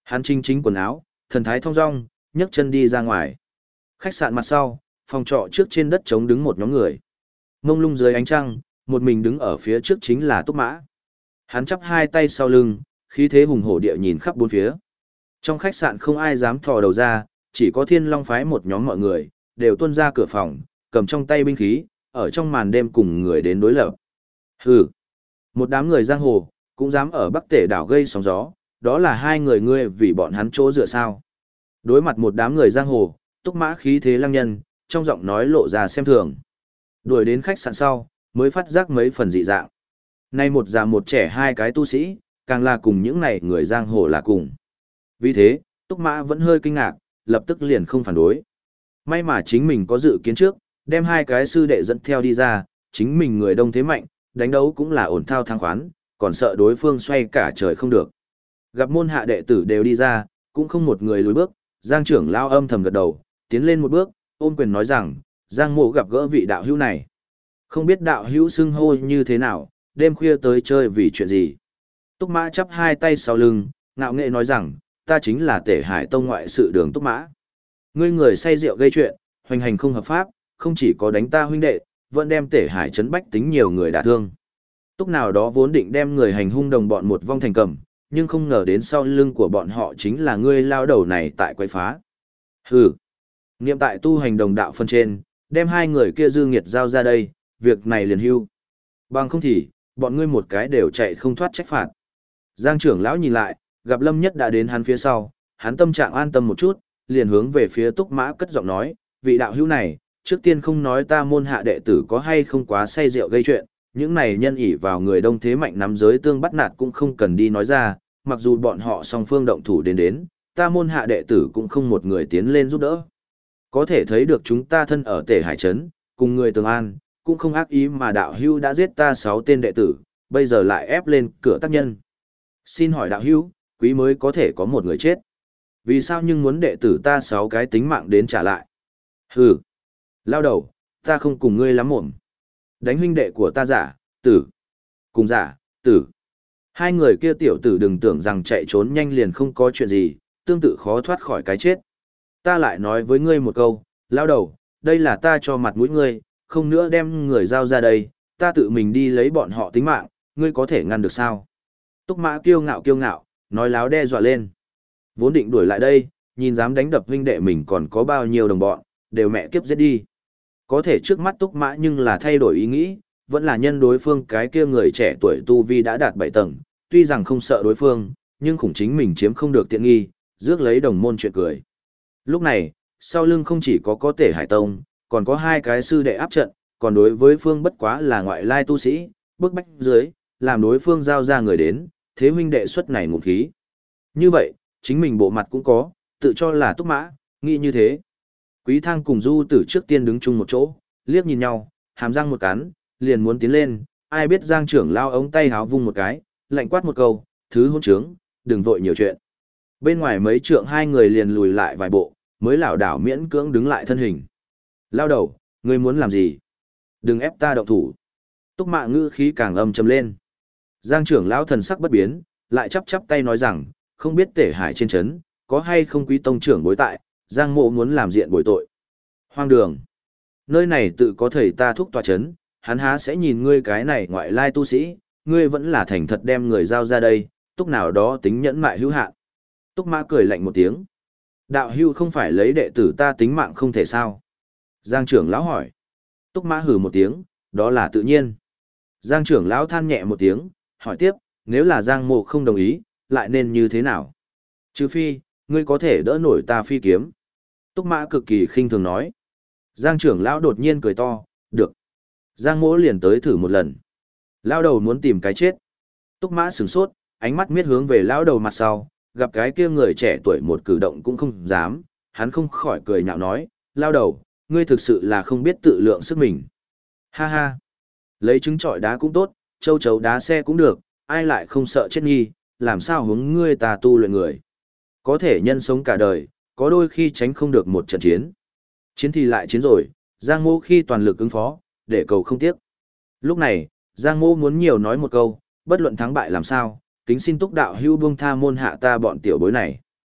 Hắn chỉnh chính quần áo, thần thái thong dong, nhấc chân đi ra ngoài. Khách sạn mặt sau, phòng trọ trước trên đất trống đứng một nhóm người. Mông lung dưới ánh trăng, một mình đứng ở phía trước chính là Túc Mã. Hắn chắp hai tay sau lưng, khí thế hùng hổ địa nhìn khắp bốn phía. Trong khách sạn không ai dám thò đầu ra, chỉ có Thiên Long phái một nhóm mọi người, đều tuôn ra cửa phòng, cầm trong tay binh khí, ở trong màn đêm cùng người đến đối lập. Hừ, một đám người giang hồ, cũng dám ở Bắc Tể đảo gây sóng gió, đó là hai người ngươi vì bọn hắn chỗ dựa sao. Đối mặt một đám người giang hồ, Túc Mã khí thế lăng nhân, trong giọng nói lộ ra xem thường. Đuổi đến khách sạn sau, mới phát giác mấy phần dị dạng. Nay một già một trẻ hai cái tu sĩ, càng là cùng những này người giang hồ là cùng. Vì thế, Túc Mã vẫn hơi kinh ngạc, lập tức liền không phản đối. May mà chính mình có dự kiến trước, đem hai cái sư đệ dẫn theo đi ra, chính mình người đông thế mạnh, đánh đấu cũng là ổn thao thang khoán, còn sợ đối phương xoay cả trời không được. Gặp môn hạ đệ tử đều đi ra, cũng không một người lùi bước, Giang trưởng lao âm thầm gật đầu, tiến lên một bước, ôm quyền nói rằng, Giang Mộ gặp gỡ vị đạo hữu này. Không biết đạo hữu xưng hô như thế nào, đêm khuya tới chơi vì chuyện gì. Túc Mã chắp hai tay sau lưng, ngạo nghệ nói rằng, ta chính là Tể Hải Tông ngoại sự Đường Túc Mã. Ngươi người say rượu gây chuyện, hoành hành không hợp pháp, không chỉ có đánh ta huynh đệ, vẫn đem Tể Hải trấn bách tính nhiều người đả thương. Túc nào đó vốn định đem người hành hung đồng bọn một vong thành cầm, nhưng không ngờ đến sau lưng của bọn họ chính là ngươi lao đầu này tại quấy phá. Hừ, niệm tại tu hành đồng đạo phân trên, đem hai người kia dư nghiệt giao ra đây, việc này liền hưu. Bằng không thì, bọn ngươi một cái đều chạy không thoát trách phạt. Giang trưởng lão nhìn lại, gặp Lâm Nhất đã đến hắn phía sau, hắn tâm trạng an tâm một chút, liền hướng về phía Túc Mã cất giọng nói, vị đạo hữu này, trước tiên không nói ta môn hạ đệ tử có hay không quá say rượu gây chuyện, những này nhân ỷ vào người đông thế mạnh nắm giới tương bắt nạt cũng không cần đi nói ra, mặc dù bọn họ song phương động thủ đến, ta môn hạ đệ tử cũng không một người tiến lên giúp đỡ. Có thể thấy được chúng ta thân ở Tể Hải Trấn, cùng người Tường An, cũng không ác ý mà đạo hữu đã giết ta 6 tên đệ tử, bây giờ lại ép lên cửa tác nhân. Xin hỏi đạo hữu, quý mới có thể có một người chết. Vì sao nhưng muốn đệ tử ta 6 cái tính mạng đến trả lại? Hừ, lao đầu, ta không cùng ngươi lắm mồm. Đánh huynh đệ của ta giả, tử. Cùng giả, tử. Hai người kia tiểu tử đừng tưởng rằng chạy trốn nhanh liền không có chuyện gì, tương tự khó thoát khỏi cái chết. Ta lại nói với ngươi một câu, lao đầu, đây là ta cho mặt mũi ngươi, không nữa đem người giao ra đây, ta tự mình đi lấy bọn họ tính mạng, ngươi có thể ngăn được sao? Túc Mã kiêu ngạo, nói láo đe dọa lên. Vốn định đuổi lại đây, nhìn dám đánh đập huynh đệ mình còn có bao nhiêu đồng bọn, đều mẹ kiếp giết đi. Có thể trước mắt Túc Mã nhưng là thay đổi ý nghĩ, vẫn là nhân đối phương cái kia người trẻ tuổi tu vi đã đạt 7 tầng, tuy rằng không sợ đối phương, nhưng khủng chính mình chiếm không được tiện nghi, rước lấy đồng môn chuyện cười. Lúc này, sau lưng không chỉ có Tể Hải Tông, còn có hai cái sư đệ áp trận, còn đối với phương bất quá là ngoại lai tu sĩ, bức bách dưới, làm đối phương giao ra người đến, thế huynh đệ xuất này ngụm khí. Như vậy, chính mình bộ mặt cũng có, tự cho là Túc Mã, nghĩ như thế. Quý Thang cùng Du Tử trước tiên đứng chung một chỗ, liếc nhìn nhau, hàm răng một cắn, liền muốn tiến lên, ai biết Giang trưởng lao ống tay háo vung một cái, lạnh quát một câu, thứ hỗn trướng, đừng vội nhiều chuyện. Bên ngoài mấy trượng hai người liền lùi lại vài bộ, mới lảo đảo miễn cưỡng đứng lại thân hình. Lao đầu, ngươi muốn làm gì? Đừng ép ta động thủ. Túc Mã ngữ khí càng âm trầm lên. Giang trưởng lão thần sắc bất biến, lại chắp tay nói rằng, không biết Tể Hải trên trấn có hay không quý tông trưởng bối tại, Giang Mộ muốn làm diện bồi tội. Hoang đường. Nơi này tự có thầy ta thúc tòa trấn, hắn há sẽ nhìn ngươi cái này ngoại lai tu sĩ, ngươi vẫn là thành thật đem người giao ra đây, Túc nào đó tính nhẫn mại hữu hạn. Túc Mã cười lạnh một tiếng. Đạo hữu không phải lấy đệ tử ta tính mạng không thể sao? Giang trưởng lão hỏi. Túc Mã hừ một tiếng, đó là tự nhiên. Giang trưởng lão than nhẹ một tiếng, hỏi tiếp, nếu là Giang Mộ không đồng ý, lại nên như thế nào? Trừ phi, ngươi có thể đỡ nổi ta phi kiếm. Túc Mã cực kỳ khinh thường nói. Giang trưởng lão đột nhiên cười to, được. Giang Mỗ liền tới thử một lần. Lão đầu muốn tìm cái chết. Túc Mã sửng sốt, ánh mắt miết hướng về lão đầu mặt sau, gặp cái kia người trẻ tuổi một cử động cũng không dám, hắn không khỏi cười nhạo nói, lão đầu, ngươi thực sự là không biết tự lượng sức mình. Ha ha, lấy trứng trọi đá cũng tốt, châu chấu đá xe cũng được, ai lại không sợ chết nghi, làm sao hướng ngươi ta tu luyện người. Có thể nhân sống cả đời, có đôi khi tránh không được một trận chiến. Chiến thì lại chiến rồi, Giang Mô khi toàn lực ứng phó, để cầu không tiếc. Lúc này, Giang Mô muốn nhiều nói một câu, bất luận thắng bại làm sao, kính xin Túc đạo hữu buông tha môn hạ ta bọn tiểu bối này.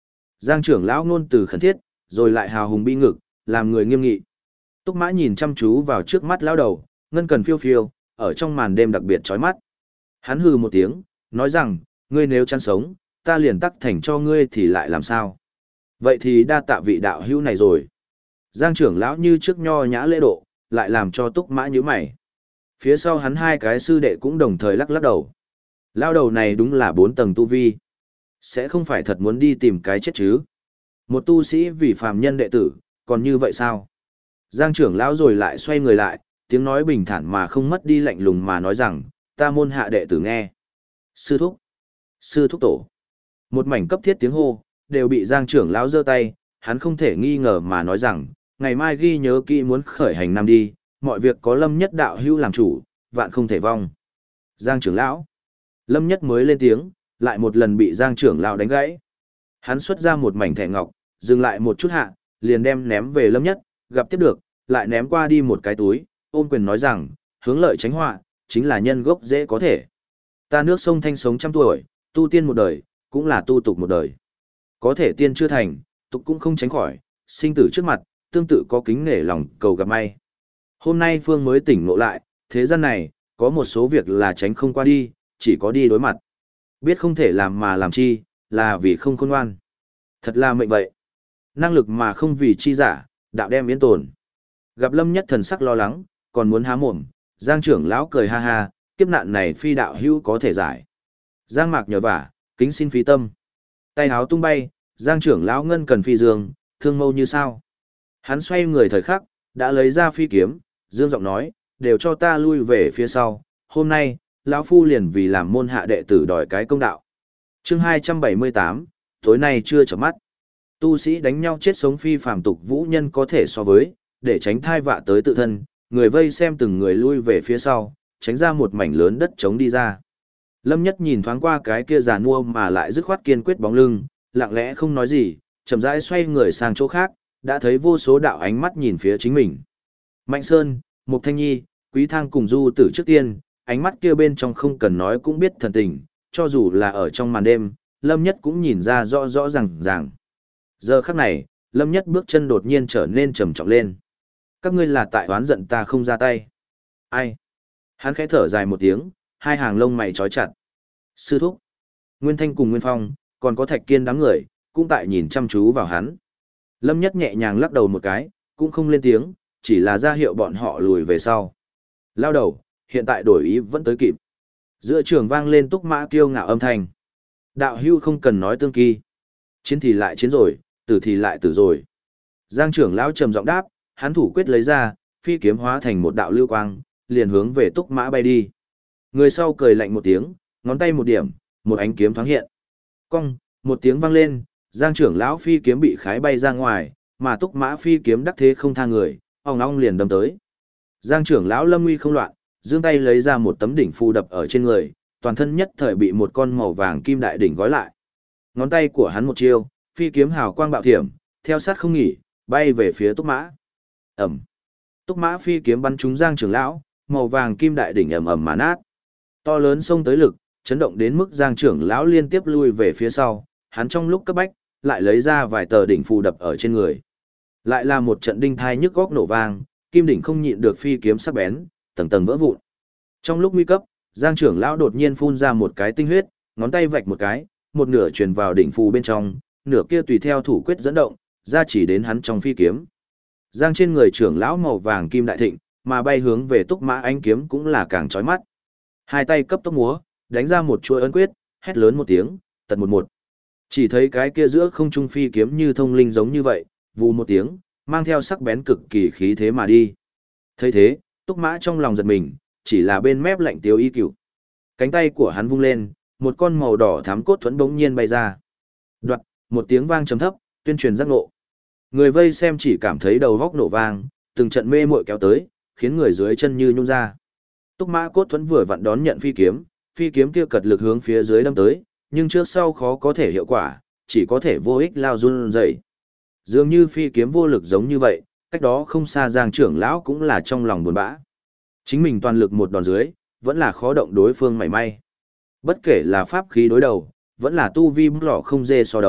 Giang trưởng lão ngôn từ khẩn thiết, rồi lại hào hùng bi ngực, làm người nghiêm nghị. Túc Mã nhìn chăm chú vào trước mắt lão đầu, ngân cần phiêu phiêu, ở trong màn đêm đặc biệt chói mắt. Hắn hừ một tiếng, nói rằng, ngươi nếu chăn sống, ta liền tắc thành cho ngươi thì lại làm sao? Vậy thì đa tạ vị đạo hữu này rồi. Giang trưởng lão như trước nho nhã lễ độ, lại làm cho Túc Mã nhíu mày. Phía sau hắn hai cái sư đệ cũng đồng thời lắc lắc đầu. Lão đầu này đúng là 4 tầng tu vi. Sẽ không phải thật muốn đi tìm cái chết chứ? Một tu sĩ vì phàm nhân đệ tử, còn như vậy sao? Giang trưởng lão rồi lại xoay người lại, tiếng nói bình thản mà không mất đi lạnh lùng mà nói rằng, ta môn hạ đệ tử nghe. Sư thúc, sư thúc tổ. Một mảnh cấp thiết tiếng hô, đều bị Giang trưởng lão giơ tay, hắn không thể nghi ngờ mà nói rằng, ngày mai ghi nhớ kỹ muốn khởi hành năm đi, mọi việc có Lâm Nhất đạo hữu làm chủ, vạn không thể vong. Giang trưởng lão. Lâm Nhất mới lên tiếng, lại một lần bị Giang trưởng lão đánh gãy. Hắn xuất ra một mảnh thẻ ngọc, dừng lại một chút hạ, liền đem ném về Lâm Nhất, gặp tiếp được, lại ném qua đi một cái túi, ôm quyền nói rằng, hướng lợi tránh họa, chính là nhân gốc dễ có thể. Ta nước sông Thanh sống 100 tuổi, tu tiên một đời, cũng là tu tục một đời. Có thể tiên chưa thành, tục cũng không tránh khỏi, sinh tử trước mặt, tương tự có kính nể lòng cầu gặp may. Hôm nay Phương mới tỉnh ngộ lại, thế gian này, có một số việc là tránh không qua đi, chỉ có đi đối mặt. Biết không thể làm mà làm chi, là vì không khôn ngoan. Thật là mệnh vậy. Năng lực mà không vì chi giả, đạo đem yên tồn. Gặp Lâm Nhất thần sắc lo lắng, còn muốn há mồm, Giang trưởng lão cười ha ha, kiếp nạn này phi đạo hữu có thể giải. Giang Mạc nhờ vả, kính xin phí tâm. Tay háo tung bay, Giang trưởng lão ngân cần phi dương, thương mâu như sao. Hắn xoay người thời khắc, đã lấy ra phi kiếm, dương giọng nói, đều cho ta lui về phía sau, hôm nay, lão phu liền vì làm môn hạ đệ tử đòi cái công đạo. Chương 278, tối nay chưa chợp mắt. Tu sĩ đánh nhau chết sống phi phàm tục vũ nhân có thể so với, để tránh thai vạ tới tự thân, người vây xem từng người lui về phía sau, tránh ra một mảnh lớn đất trống đi ra. Lâm Nhất nhìn thoáng qua cái kia giàn mua mà lại dứt khoát kiên quyết bóng lưng, lặng lẽ không nói gì, chậm rãi xoay người sang chỗ khác, đã thấy vô số đạo ánh mắt nhìn phía chính mình. Mạnh Sơn, Mục Thanh Nhi, Quý Thang cùng Du Tử trước tiên, ánh mắt kia bên trong không cần nói cũng biết thần tình, cho dù là ở trong màn đêm, Lâm Nhất cũng nhìn ra rõ rõ ràng. Giờ khắc này, Lâm Nhất bước chân đột nhiên trở nên trầm trọng lên. Các ngươi là tại oán giận ta không ra tay. Ai? Hắn khẽ thở dài một tiếng, hai hàng lông mày trói chặt. Sư thúc, Nguyên Thanh cùng Nguyên Phong, còn có Thạch Kiên đám người, cũng tại nhìn chăm chú vào hắn. Lâm Nhất nhẹ nhàng lắc đầu một cái, cũng không lên tiếng, chỉ là ra hiệu bọn họ lùi về sau. Lao đầu, hiện tại đổi ý vẫn tới kịp. Giữa trường vang lên Túc Mã kiêu ngạo âm thanh. Đạo hưu không cần nói tương kỳ. Chiến thì lại chiến rồi, tử thì lại tử rồi. Giang trưởng lão trầm giọng đáp, hắn thủ quyết lấy ra, phi kiếm hóa thành một đạo lưu quang, liền hướng về Túc Mã bay đi. Người sau cười lạnh một tiếng, ngón tay một điểm, một ánh kiếm thoáng hiện. Cong, một tiếng vang lên, Giang trưởng lão phi kiếm bị khái bay ra ngoài, mà Túc Mã phi kiếm đắc thế không tha người, ong ong liền đâm tới. Giang trưởng lão lâm nguy không loạn, giương tay lấy ra một tấm đỉnh phù đập ở trên người, toàn thân nhất thời bị một con màu vàng kim đại đỉnh gói lại. Ngón tay của hắn một chiêu, phi kiếm hào quang bạo thiểm, theo sát không nghỉ, bay về phía Túc Mã. Ầm. Túc Mã phi kiếm bắn trúng Giang trưởng lão, màu vàng kim đại đỉnh ầm ầm mà nát. To lớn xông tới lực, chấn động đến mức Giang trưởng lão liên tiếp lui về phía sau, hắn trong lúc cấp bách, lại lấy ra vài tờ đỉnh phù đập ở trên người. Lại là một trận đinh thai nhức góc nổ vang, kim đỉnh không nhịn được phi kiếm sắc bén, tầng tầng vỡ vụn. Trong lúc nguy cấp, Giang trưởng lão đột nhiên phun ra một cái tinh huyết, ngón tay vạch một cái, một nửa truyền vào đỉnh phù bên trong, nửa kia tùy theo thủ quyết dẫn động, ra chỉ đến hắn trong phi kiếm. Giang trên người trưởng lão màu vàng kim đại thịnh, mà bay hướng về Túc Mã ánh kiếm cũng là càng chói mắt. Hai tay cấp tốc múa, đánh ra một chuỗi ấn quyết, hét lớn một tiếng, tật một. Chỉ thấy cái kia giữa không trung phi kiếm như thông linh giống như vậy, vù một tiếng, mang theo sắc bén cực kỳ khí thế mà đi. Thấy thế, Túc Mã trong lòng giật mình, chỉ là bên mép lạnh tiêu y cựu. Cánh tay của hắn vung lên, một con màu đỏ thắm cốt thuẫn bỗng nhiên bay ra. Đoạt, một tiếng vang trầm thấp, tuyên truyền giác ngộ. Người vây xem chỉ cảm thấy đầu góc nổ vang, từng trận mê muội kéo tới, khiến người dưới chân như nhung ra. Túc Mã cốt thuẫn vừa vặn đón nhận phi kiếm kia cật lực hướng phía dưới đâm tới, nhưng trước sau khó có thể hiệu quả, chỉ có thể vô ích lao run rẩy. Dường như phi kiếm vô lực giống như vậy, cách đó không xa Giang trưởng lão cũng là trong lòng buồn bã. Chính mình toàn lực một đòn dưới, vẫn là khó động đối phương mảy may. Bất kể là pháp khí đối đầu, vẫn là tu vi lọ không dê so đấu,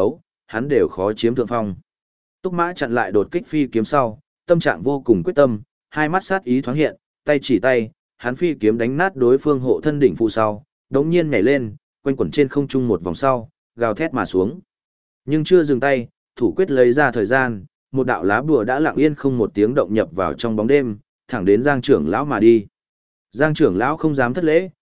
hắn đều khó chiếm thượng phong. Túc Mã chặn lại đột kích phi kiếm sau, tâm trạng vô cùng quyết tâm, hai mắt sát ý thoáng hiện, tay chỉ tay, hắn phi kiếm đánh nát đối phương hộ thân đỉnh phụ sau, đống nhiên nhảy lên, quanh quẩn trên không trung một vòng sau, gào thét mà xuống. Nhưng chưa dừng tay, thủ quyết lấy ra thời gian, một đạo lá bùa đã lặng yên không một tiếng động nhập vào trong bóng đêm, thẳng đến Giang trưởng lão mà đi. Giang trưởng lão không dám thất lễ,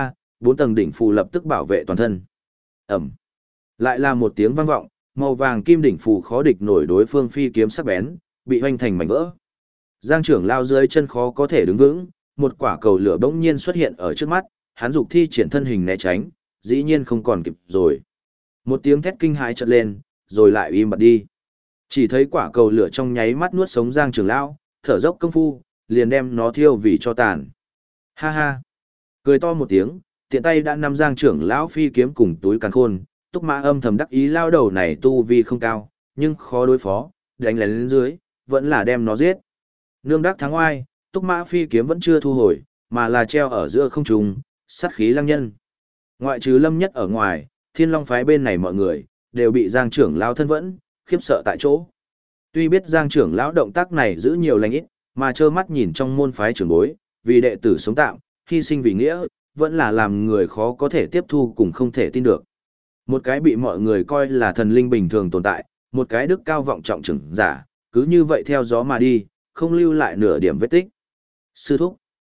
4 tầng đỉnh phù lập tức bảo vệ toàn thân. Ẩm. Lại là một tiếng vang vọng, màu vàng kim đỉnh phù khó địch nổi đối phương phi kiếm sắc bén, bị hoành thành mảnh vỡ. Giang trưởng lão dưới chân khó có thể đứng vững, một quả cầu lửa bỗng nhiên xuất hiện ở trước mắt, hắn dục thi triển thân hình né tránh, dĩ nhiên không còn kịp rồi. Một tiếng thét kinh hãi chợt lên, rồi lại im bặt đi. Chỉ thấy quả cầu lửa trong nháy mắt nuốt sống Giang trưởng lão, thở dốc công phu, liền đem nó thiêu vì cho tàn. Ha ha. Cười to một tiếng, tiện tay đã nắm Giang trưởng lão phi kiếm cùng túi càn khôn, Túc Mã âm thầm đắc ý lao đầu này tu vi không cao, nhưng khó đối phó, đánh lén lên dưới, vẫn là đem nó giết. Nương đắc thắng oai, Túc Mã phi kiếm vẫn chưa thu hồi, mà là treo ở giữa không trung, sát khí lăng nhân. Ngoại trừ Lâm Nhất ở ngoài, Thiên Long phái bên này mọi người đều bị Giang trưởng lão thân vẫn, khiếp sợ tại chỗ. Tuy biết Giang trưởng lão động tác này giữ nhiều lành ít, mà trơ mắt nhìn trong môn phái trưởng bối, vì đệ tử sống tạm, hy sinh vì nghĩa, vẫn là làm người khó có thể tiếp thu cùng không thể tin được. Một cái bị mọi người coi là thần linh bình thường tồn tại, một cái đức cao vọng trọng trưởng giả, cứ như vậy theo gió mà đi, không lưu lại nửa điểm vết tích. Sư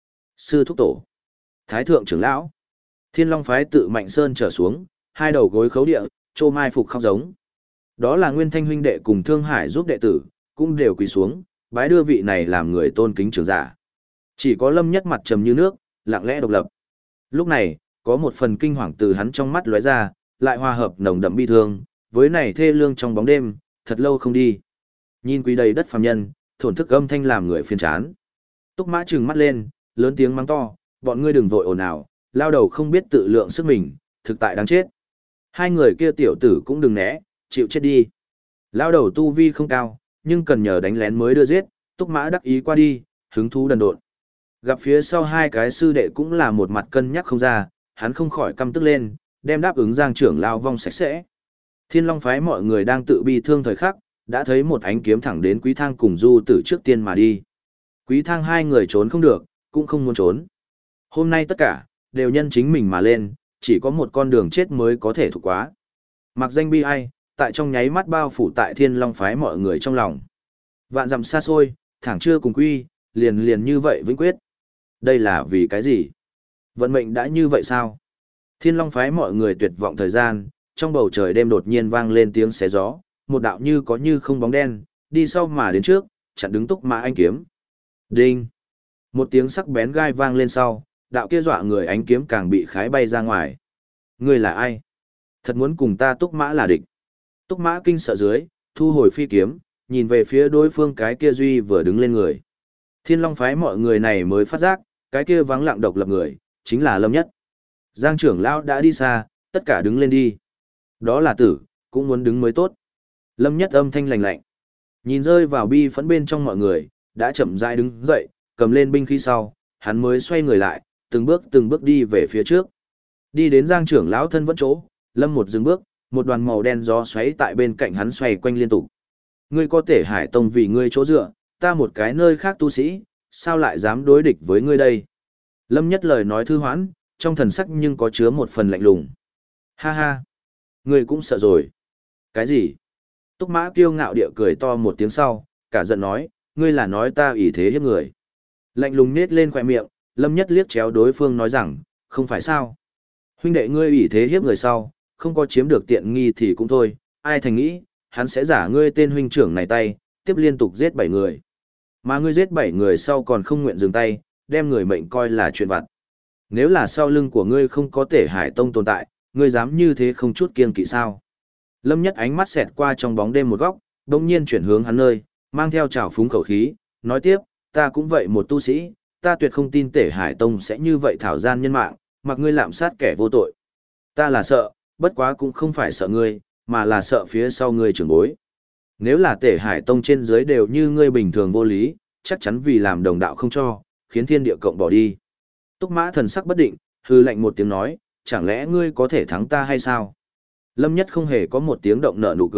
thúc tổ, Thái thượng trưởng lão, Thiên Long phái tự Mạnh Sơn trở xuống, hai đầu gối khấu địa, trô mai phục khóc giống. Đó là Nguyên Thanh huynh đệ cùng Thương Hải giúp đệ tử, cũng đều quỳ xuống, bái đưa vị này làm người tôn kính trưởng giả. Chỉ có Lâm Nhất mặt trầm như nước, lặng lẽ độc lập. Lúc này, có một phần kinh hoàng từ hắn trong mắt lóe ra, lại hòa hợp nồng đậm bi thương, với này thê lương trong bóng đêm, thật lâu không đi. Nhìn quý đầy đất phàm nhân, thổn thức âm thanh làm người phiền chán. Túc Mã trừng mắt lên, lớn tiếng mắng to, bọn ngươi đừng vội ồn ào, lao đầu không biết tự lượng sức mình, thực tại đáng chết. Hai người kia tiểu tử cũng đừng né, chịu chết đi. Lao đầu tu vi không cao, nhưng cần nhờ đánh lén mới đưa giết, Túc Mã đắc ý qua đi, hứng thú đần độn. Gặp phía sau hai cái sư đệ cũng là một mặt cân nhắc không ra, hắn không khỏi căm tức lên, đem đáp ứng Giang trưởng lao vong sạch sẽ. Thiên Long phái mọi người đang tự bi thương thời khắc, đã thấy một ánh kiếm thẳng đến Quý Thang cùng Du Tử trước tiên mà đi. Quý Thang hai người trốn không được, cũng không muốn trốn. Hôm nay tất cả, đều nhân chính mình mà lên, chỉ có một con đường chết mới có thể thuộc quá. Mặc danh bi ai, tại trong nháy mắt bao phủ tại Thiên Long phái mọi người trong lòng. Vạn dặm xa xôi, thẳng chưa cùng quy, liền như vậy vĩnh quyết. Đây là vì cái gì? Vận mệnh đã như vậy sao? Thiên Long phái mọi người tuyệt vọng thời gian, trong bầu trời đêm đột nhiên vang lên tiếng xé gió, một đạo như có như không bóng đen, đi sau mà đến trước, chặn đứng Túc Mã ánh kiếm. Đinh! Một tiếng sắc bén gai vang lên sau, đạo kia dọa người ánh kiếm càng bị khái bay ra ngoài. Ngươi là ai? Thật muốn cùng ta Túc Mã là địch. Túc Mã kinh sợ dưới, thu hồi phi kiếm, nhìn về phía đối phương cái kia duy vừa đứng lên người. Thiên Long phái mọi người này mới phát giác, cái kia vắng lặng độc lập người, chính là Lâm Nhất. Giang trưởng lão đã đi xa, tất cả đứng lên đi. Đó là tử, cũng muốn đứng mới tốt. Lâm Nhất âm thanh lạnh lạnh. Nhìn rơi vào bi phẫn bên trong mọi người, đã chậm rãi đứng dậy, cầm lên binh khí sau, hắn mới xoay người lại, từng bước đi về phía trước. Đi đến Giang trưởng lão thân vẫn chỗ, Lâm một dừng bước, một đoàn màu đen gió xoáy tại bên cạnh hắn xoay quanh liên tục. Ngươi có thể Hải Tông vì ngươi chỗ dựa, ta một cái nơi khác tu sĩ, sao lại dám đối địch với ngươi đây? Lâm Nhất lời nói thư hoãn, trong thần sắc nhưng có chứa một phần lạnh lùng. Ha ha, ngươi cũng sợ rồi. Cái gì? Túc Mã kiêu ngạo địa cười to một tiếng sau, cả giận nói, ngươi là nói ta ỷ thế hiếp người. Lạnh lùng nết lên khóe miệng, Lâm Nhất liếc chéo đối phương nói rằng, không phải sao? Huynh đệ ngươi ỷ thế hiếp người sau, không có chiếm được tiện nghi thì cũng thôi, ai thành nghĩ, hắn sẽ giả ngươi tên huynh trưởng này tay, tiếp liên tục giết 7 người. Mà ngươi giết 7 người sau còn không nguyện dừng tay, đem người mệnh coi là chuyện vặt. Nếu là sau lưng của ngươi không có Tể Hải Tông tồn tại, ngươi dám như thế không chút kiêng kỵ sao? Lâm Nhất ánh mắt xẹt qua trong bóng đêm một góc, đột nhiên chuyển hướng hắn nơi, mang theo trào phúng khẩu khí, nói tiếp, ta cũng vậy một tu sĩ, ta tuyệt không tin Tể Hải Tông sẽ như vậy thảo gian nhân mạng, mặc ngươi lạm sát kẻ vô tội. Ta là sợ, bất quá cũng không phải sợ ngươi, mà là sợ phía sau ngươi trưởng bối. Nếu là Tể Hải Tông trên dưới đều như ngươi bình thường vô lý, chắc chắn vì làm đồng đạo không cho, khiến thiên địa cộng bỏ đi. Túc Mã thần sắc bất định, hư lạnh một tiếng nói, chẳng lẽ ngươi có thể thắng ta hay sao? Lâm Nhất không hề có một tiếng động nở nụ cười,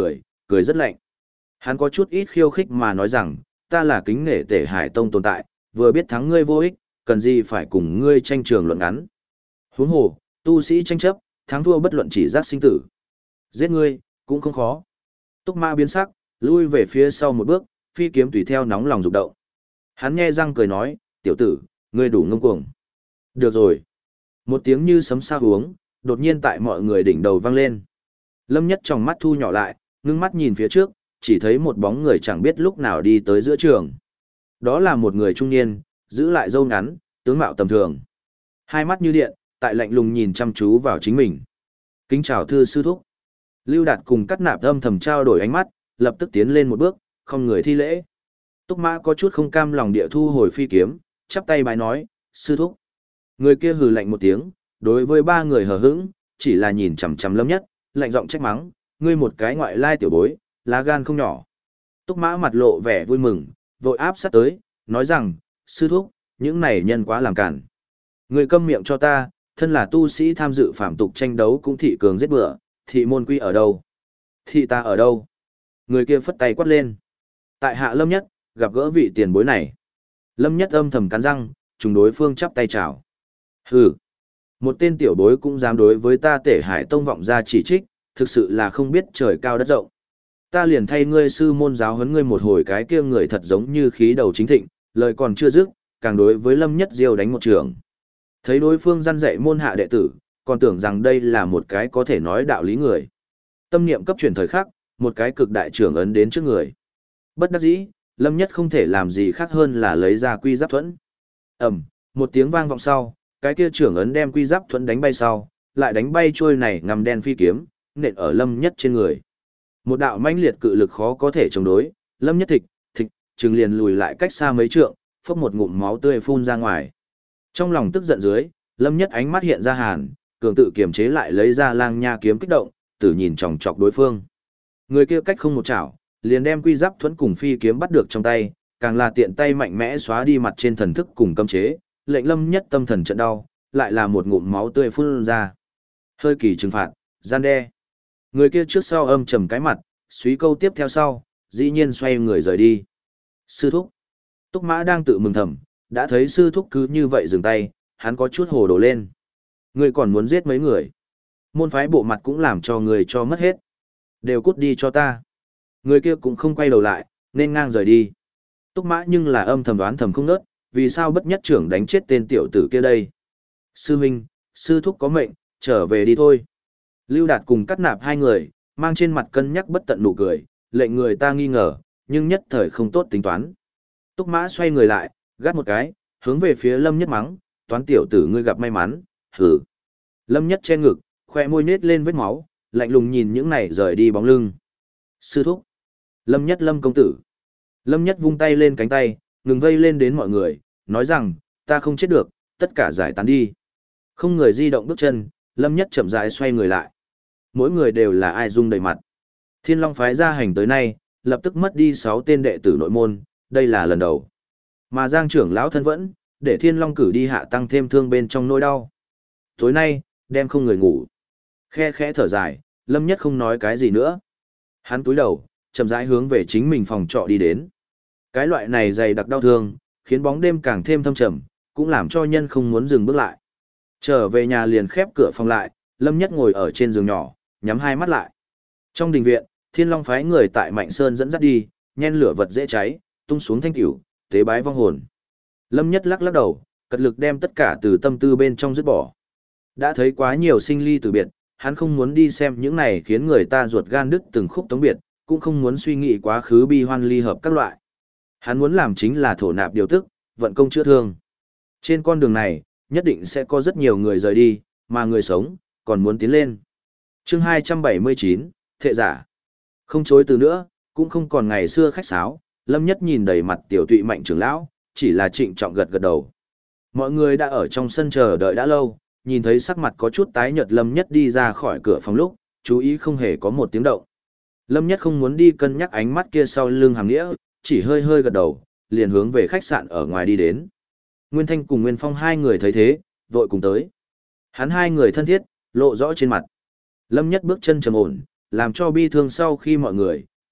cười rất lạnh. Hắn có chút ít khiêu khích mà nói rằng, ta là kính nể Tể Hải Tông tồn tại, vừa biết thắng ngươi vô ích, cần gì phải cùng ngươi tranh trường luận ngắn. Huống hồ, tu sĩ tranh chấp, thắng thua bất luận chỉ giác sinh tử. Giết ngươi, cũng không khó. Túc Mã biến sắc, lui về phía sau một bước, phi kiếm tùy theo nóng lòng rụng động. Hắn nhe răng cười nói, tiểu tử, ngươi đủ ngông cuồng. Được rồi. Một tiếng như sấm sao uống, đột nhiên tại mọi người đỉnh đầu vang lên. Lâm Nhất trong mắt thu nhỏ lại, ngưng mắt nhìn phía trước, chỉ thấy một bóng người chẳng biết lúc nào đi tới giữa trường. Đó là một người trung niên, giữ lại râu ngắn, tướng mạo tầm thường. Hai mắt như điện, tại lạnh lùng nhìn chăm chú vào chính mình. Kính chào thưa sư thúc. Lưu Đạt cùng Cắt Nạp âm thầm trao đổi ánh mắt, lập tức tiến lên một bước, không người thi lễ. Túc Mã có chút không cam lòng địa thu hồi phi kiếm, chắp tay bái nói, sư thúc. Người kia hừ lạnh một tiếng, đối với ba người hờ hững, chỉ là nhìn chằm chằm Lâm Nhất, lạnh giọng trách mắng, ngươi một cái ngoại lai tiểu bối, lá gan không nhỏ. Túc Mã mặt lộ vẻ vui mừng, vội áp sát tới, nói rằng, sư thúc, những này nhân quá làm cản. Ngươi câm miệng cho ta, thân là tu sĩ tham dự phạm tục tranh đấu cũng thị cường giết bữa, thị môn quy ở đâu? Thị ta ở đâu? Người kia phất tay quát lên. Tại hạ Lâm Nhất, gặp gỡ vị tiền bối này. Lâm Nhất âm thầm cắn răng, trùng đối phương chắp tay chào. Hừ, một tên tiểu bối cũng dám đối với ta Tể Hải Tông vọng ra chỉ trích, thực sự là không biết trời cao đất rộng. Ta liền thay ngươi sư môn giáo huấn ngươi một hồi, cái kia người thật giống như khí đầu chính thịnh, lời còn chưa dứt, càng đối với Lâm Nhất diêu đánh một trường. Thấy đối phương răn dạy môn hạ đệ tử, còn tưởng rằng đây là một cái có thể nói đạo lý người. Tâm niệm cấp chuyển thời khắc, một cái cực đại trưởng ấn đến trước người. Bất đắc dĩ, Lâm Nhất không thể làm gì khác hơn là lấy ra quy giáp thuẫn. Một tiếng vang vọng sau, cái kia trưởng ấn đem quy giáp thuẫn đánh bay sau, lại đánh bay trôi này ngầm đen phi kiếm, nện ở Lâm Nhất trên người. Một đạo mãnh liệt cự lực khó có thể chống đối, Lâm Nhất thịch, trừng liền lùi lại cách xa mấy trượng, phốc một ngụm máu tươi phun ra ngoài. Trong lòng tức giận dưới, Lâm Nhất ánh mắt hiện ra hàn, cường tự kiềm chế lại lấy ra lang nha kiếm kích động, tử nhìn chòng chọc đối phương. Người kia cách không một chảo, liền đem quy giáp thuẫn cùng phi kiếm bắt được trong tay, càng là tiện tay mạnh mẽ xóa đi mặt trên thần thức cùng cấm chế, lệnh Lâm Nhất tâm thần trận đau, lại là một ngụm máu tươi phun ra. Hơi kỳ trừng phạt, gian đe. Người kia trước sau âm trầm cái mặt, suý câu tiếp theo sau, dĩ nhiên xoay người rời đi. Sư thúc. Túc Mã đang tự mừng thầm, đã thấy sư thúc cứ như vậy dừng tay, hắn có chút hồ đồ lên. Người còn muốn giết mấy người. Môn phái bộ mặt cũng làm cho người cho mất hết. Đều cút đi cho ta. Người kia cũng không quay đầu lại, nên ngang rời đi. Túc Mã nhưng là âm thầm đoán thầm không nớt, vì sao bất nhất trưởng đánh chết tên tiểu tử kia đây. Sư huynh, sư thúc có mệnh, trở về đi thôi. Lưu Đạt cùng Cắt Nạp hai người, mang trên mặt cân nhắc bất tận nụ cười, lệnh người ta nghi ngờ, nhưng nhất thời không tốt tính toán. Túc Mã xoay người lại, gắt một cái, hướng về phía Lâm Nhất mắng, toán tiểu tử ngươi gặp may mắn, hử. Lâm Nhất che ngực, khoe môi nết lên vết máu, lạnh lùng nhìn những này rời đi bóng lưng. Sư thúc. Lâm Nhất Lâm công tử. Lâm Nhất vung tay lên cánh tay, ngừng vây lên đến mọi người, nói rằng, ta không chết được, tất cả giải tán đi. Không người di động bước chân, Lâm Nhất chậm rãi xoay người lại. Mỗi người đều là ai rung đầy mặt. Thiên Long phái ra hành tới nay, lập tức mất đi 6 tên đệ tử nội môn, đây là lần đầu. Mà Giang trưởng lão thân vẫn, để Thiên Long cử đi hạ tăng thêm thương bên trong nỗi đau. Tối nay, đem không người ngủ. Khe khẽ thở dài, Lâm Nhất không nói cái gì nữa. Hắn cúi đầu, chậm rãi hướng về chính mình phòng trọ đi đến. Cái loại này dày đặc đau thương, khiến bóng đêm càng thêm thâm trầm, cũng làm cho nhân không muốn dừng bước lại. Trở về nhà liền khép cửa phòng lại, Lâm Nhất ngồi ở trên giường nhỏ, nhắm hai mắt lại. Trong đình viện, Thiên Long phái người tại Mạnh Sơn dẫn dắt đi, nhen lửa vật dễ cháy, tung xuống thanh cửu, tế bái vong hồn. Lâm Nhất lắc lắc đầu, cật lực đem tất cả từ tâm tư bên trong dứt bỏ. Đã thấy quá nhiều sinh ly từ biệt, hắn không muốn đi xem những này khiến người ta ruột gan đứt từng khúc tống biệt, cũng không muốn suy nghĩ quá khứ bi hoan ly hợp các loại. Hắn muốn làm chính là thổ nạp điều tức, vận công chữa thương. Trên con đường này, nhất định sẽ có rất nhiều người rời đi, mà người sống, còn muốn tiến lên. Chương 279, Thệ giả. Không chối từ nữa, cũng không còn ngày xưa khách sáo, Lâm Nhất nhìn đầy mặt tiểu tụy Mạnh trưởng lão, chỉ là trịnh trọng gật gật đầu. Mọi người đã ở trong sân chờ đợi đã lâu, nhìn thấy sắc mặt có chút tái nhợt Lâm Nhất đi ra khỏi cửa phòng lúc, chú ý không hề có một tiếng động. Lâm Nhất không muốn đi cân nhắc ánh mắt kia sau lưng hàm nghĩa, chỉ hơi hơi gật đầu, liền hướng về khách sạn ở ngoài đi đến. Nguyên Thanh cùng Nguyên Phong hai người thấy thế, vội cùng tới. Hắn hai người thân thiết, lộ rõ trên mặt. Lâm Nhất bước chân trầm ổn, làm cho bi thương sau khi mọi người,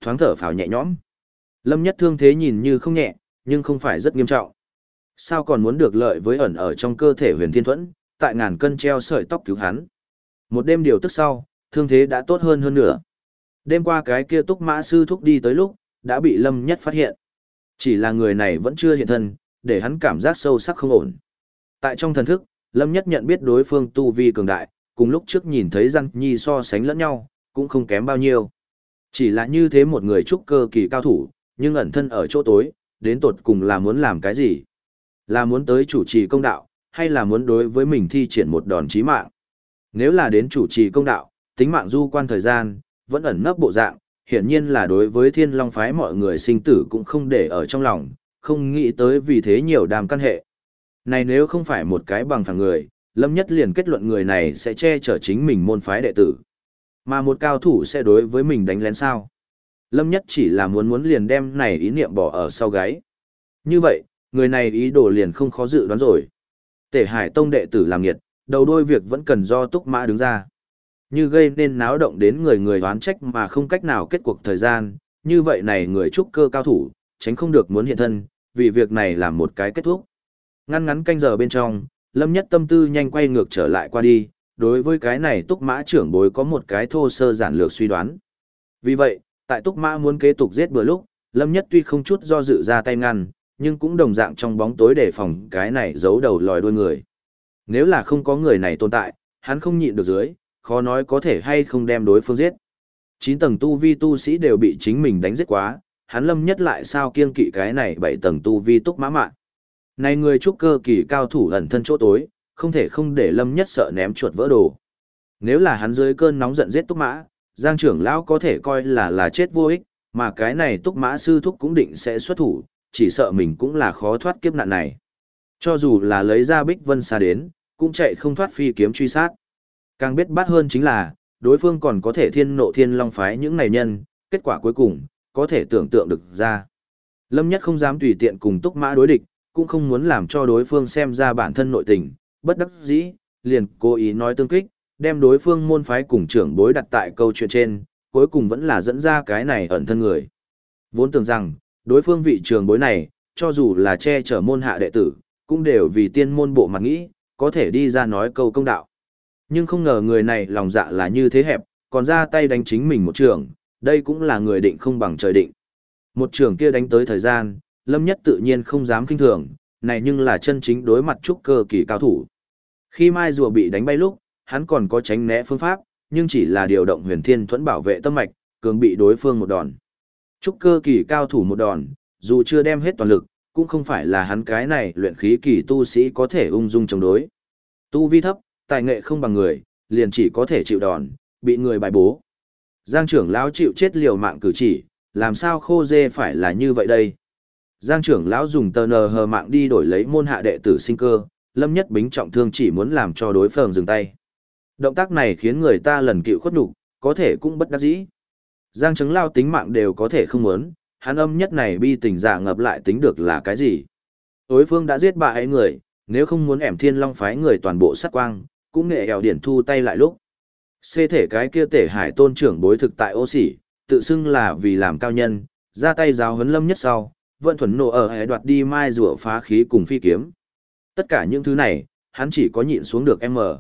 thoáng thở phào nhẹ nhõm. Lâm Nhất thương thế nhìn như không nhẹ, nhưng không phải rất nghiêm trọng. Sao còn muốn được lợi với ẩn ở trong cơ thể Huyền Thiên Thuẫn, tại ngàn cân treo sợi tóc cứu hắn. Một đêm điều tức sau, thương thế đã tốt hơn nữa. Đêm qua cái kia Túc Mã sư thúc đi tới lúc, đã bị Lâm Nhất phát hiện. Chỉ là người này vẫn chưa hiện thân, để hắn cảm giác sâu sắc không ổn. Tại trong thần thức, Lâm Nhất nhận biết đối phương tu vi cường đại, cùng lúc trước nhìn thấy Giang Nhi so sánh lẫn nhau, cũng không kém bao nhiêu. Chỉ là như thế một người trúc cơ kỳ cao thủ, nhưng ẩn thân ở chỗ tối, đến tột cùng là muốn làm cái gì? Là muốn tới chủ trì công đạo, hay là muốn đối với mình thi triển một đòn chí mạng? Nếu là đến chủ trì công đạo, tính mạng du quan thời gian, vẫn ẩn nấp bộ dạng, hiển nhiên là đối với Thiên Long phái mọi người sinh tử cũng không để ở trong lòng, không nghĩ tới vì thế nhiều đàm căn hệ. Này nếu không phải một cái bằng phẳng người, Lâm Nhất liền kết luận người này sẽ che chở chính mình môn phái đệ tử. Mà một cao thủ sẽ đối với mình đánh lén sao? Lâm Nhất chỉ là muốn liền đem này ý niệm bỏ ở sau gáy. Như vậy, người này ý đồ liền không khó dự đoán rồi. Tể Hải Tông đệ tử làm nghiệt, đầu đuôi việc vẫn cần do Túc Mã đứng ra. Như gây nên náo động đến người oán trách mà không cách nào kết cuộc thời gian, như vậy này người trúc cơ cao thủ, tránh không được muốn hiện thân, vì việc này là một cái kết thúc. Ngắn canh giờ bên trong, Lâm Nhất tâm tư nhanh quay ngược trở lại qua đi, đối với cái này Túc Mã trưởng bối có một cái thô sơ giản lược suy đoán. Vì vậy, tại Túc Mã muốn kế tục giết bữa lúc, Lâm Nhất tuy không chút do dự ra tay ngăn, nhưng cũng đồng dạng trong bóng tối đề phòng cái này giấu đầu lòi đuôi người. Nếu là không có người này tồn tại, hắn không nhịn được dưới, khó nói có thể hay không đem đối phương giết. 9 tầng tu vi tu sĩ đều bị chính mình đánh giết quá, hắn Lâm Nhất lại sao kiêng kỵ cái này 7 tầng tu vi Túc Mã mạng. Này người trúc cơ kỳ cao thủ ẩn thân chỗ tối, không thể không để Lâm Nhất sợ ném chuột vỡ đồ. Nếu là hắn dưới cơn nóng giận giết Túc Mã, Giang trưởng lão có thể coi là chết vô ích, mà cái này Túc Mã sư thúc cũng định sẽ xuất thủ, chỉ sợ mình cũng là khó thoát kiếp nạn này. Cho dù là lấy ra Bích Vân Sa đến, cũng chạy không thoát phi kiếm truy sát. Càng biết bát hơn chính là, đối phương còn có thể thiên nộ Thiên Long phái những này nhân, kết quả cuối cùng, có thể tưởng tượng được ra. Lâm Nhất không dám tùy tiện cùng Túc Mã đối địch, cũng không muốn làm cho đối phương xem ra bản thân nội tình, bất đắc dĩ, liền cố ý nói tương kích, đem đối phương môn phái cùng trưởng bối đặt tại câu chuyện trên, cuối cùng vẫn là dẫn ra cái này ẩn thân người. Vốn tưởng rằng, đối phương vị trưởng bối này, cho dù là che chở môn hạ đệ tử, cũng đều vì tiên môn bộ mặt nghĩ, có thể đi ra nói câu công đạo. Nhưng không ngờ người này lòng dạ là như thế hẹp, còn ra tay đánh chính mình một trường, đây cũng là người định không bằng trời định. Một trường kia đánh tới thời gian, Lâm Nhất tự nhiên không dám kinh thường, này nhưng là chân chính đối mặt trúc cơ kỳ cao thủ. Khi mai rùa bị đánh bay lúc, hắn còn có tránh né phương pháp, nhưng chỉ là điều động Huyền Thiên Thuẫn bảo vệ tâm mạch, cường bị đối phương một đòn. Trúc cơ kỳ cao thủ một đòn, dù chưa đem hết toàn lực, cũng không phải là hắn cái này luyện khí kỳ tu sĩ có thể ung dung chống đối. Tu vi thấp, tài nghệ không bằng người, liền chỉ có thể chịu đòn, bị người bài bố. Giang trưởng lão chịu chết liều mạng cử chỉ, làm sao khô dê phải là như vậy đây? Giang trưởng lão dùng tờ nờ hờ mạng đi đổi lấy môn hạ đệ tử sinh cơ, Lâm Nhất Bính trọng thương chỉ muốn làm cho đối phương dừng tay. Động tác này khiến người ta lần cựu khuất nhục, có thể cũng bất đắc dĩ. Giang chứng lao tính mạng đều có thể không muốn, hắn âm nhất này bi tình dạ ngập lại tính được là cái gì? Đối phương đã giết bà ấy người, nếu không muốn ẻm Thiên Long phái người toàn bộ sát quang, cũng nghệ ẻo điển thu tay lại lúc. Xê thể cái kia Tể Hải Tôn trưởng bối thực tại ô sỉ, tự xưng là vì làm cao nhân, ra tay giáo huấn Lâm Nhất sau, vận thuần nộ ở hệ đoạt đi mai rùa phá khí cùng phi kiếm. Tất cả những thứ này, hắn chỉ có nhịn xuống được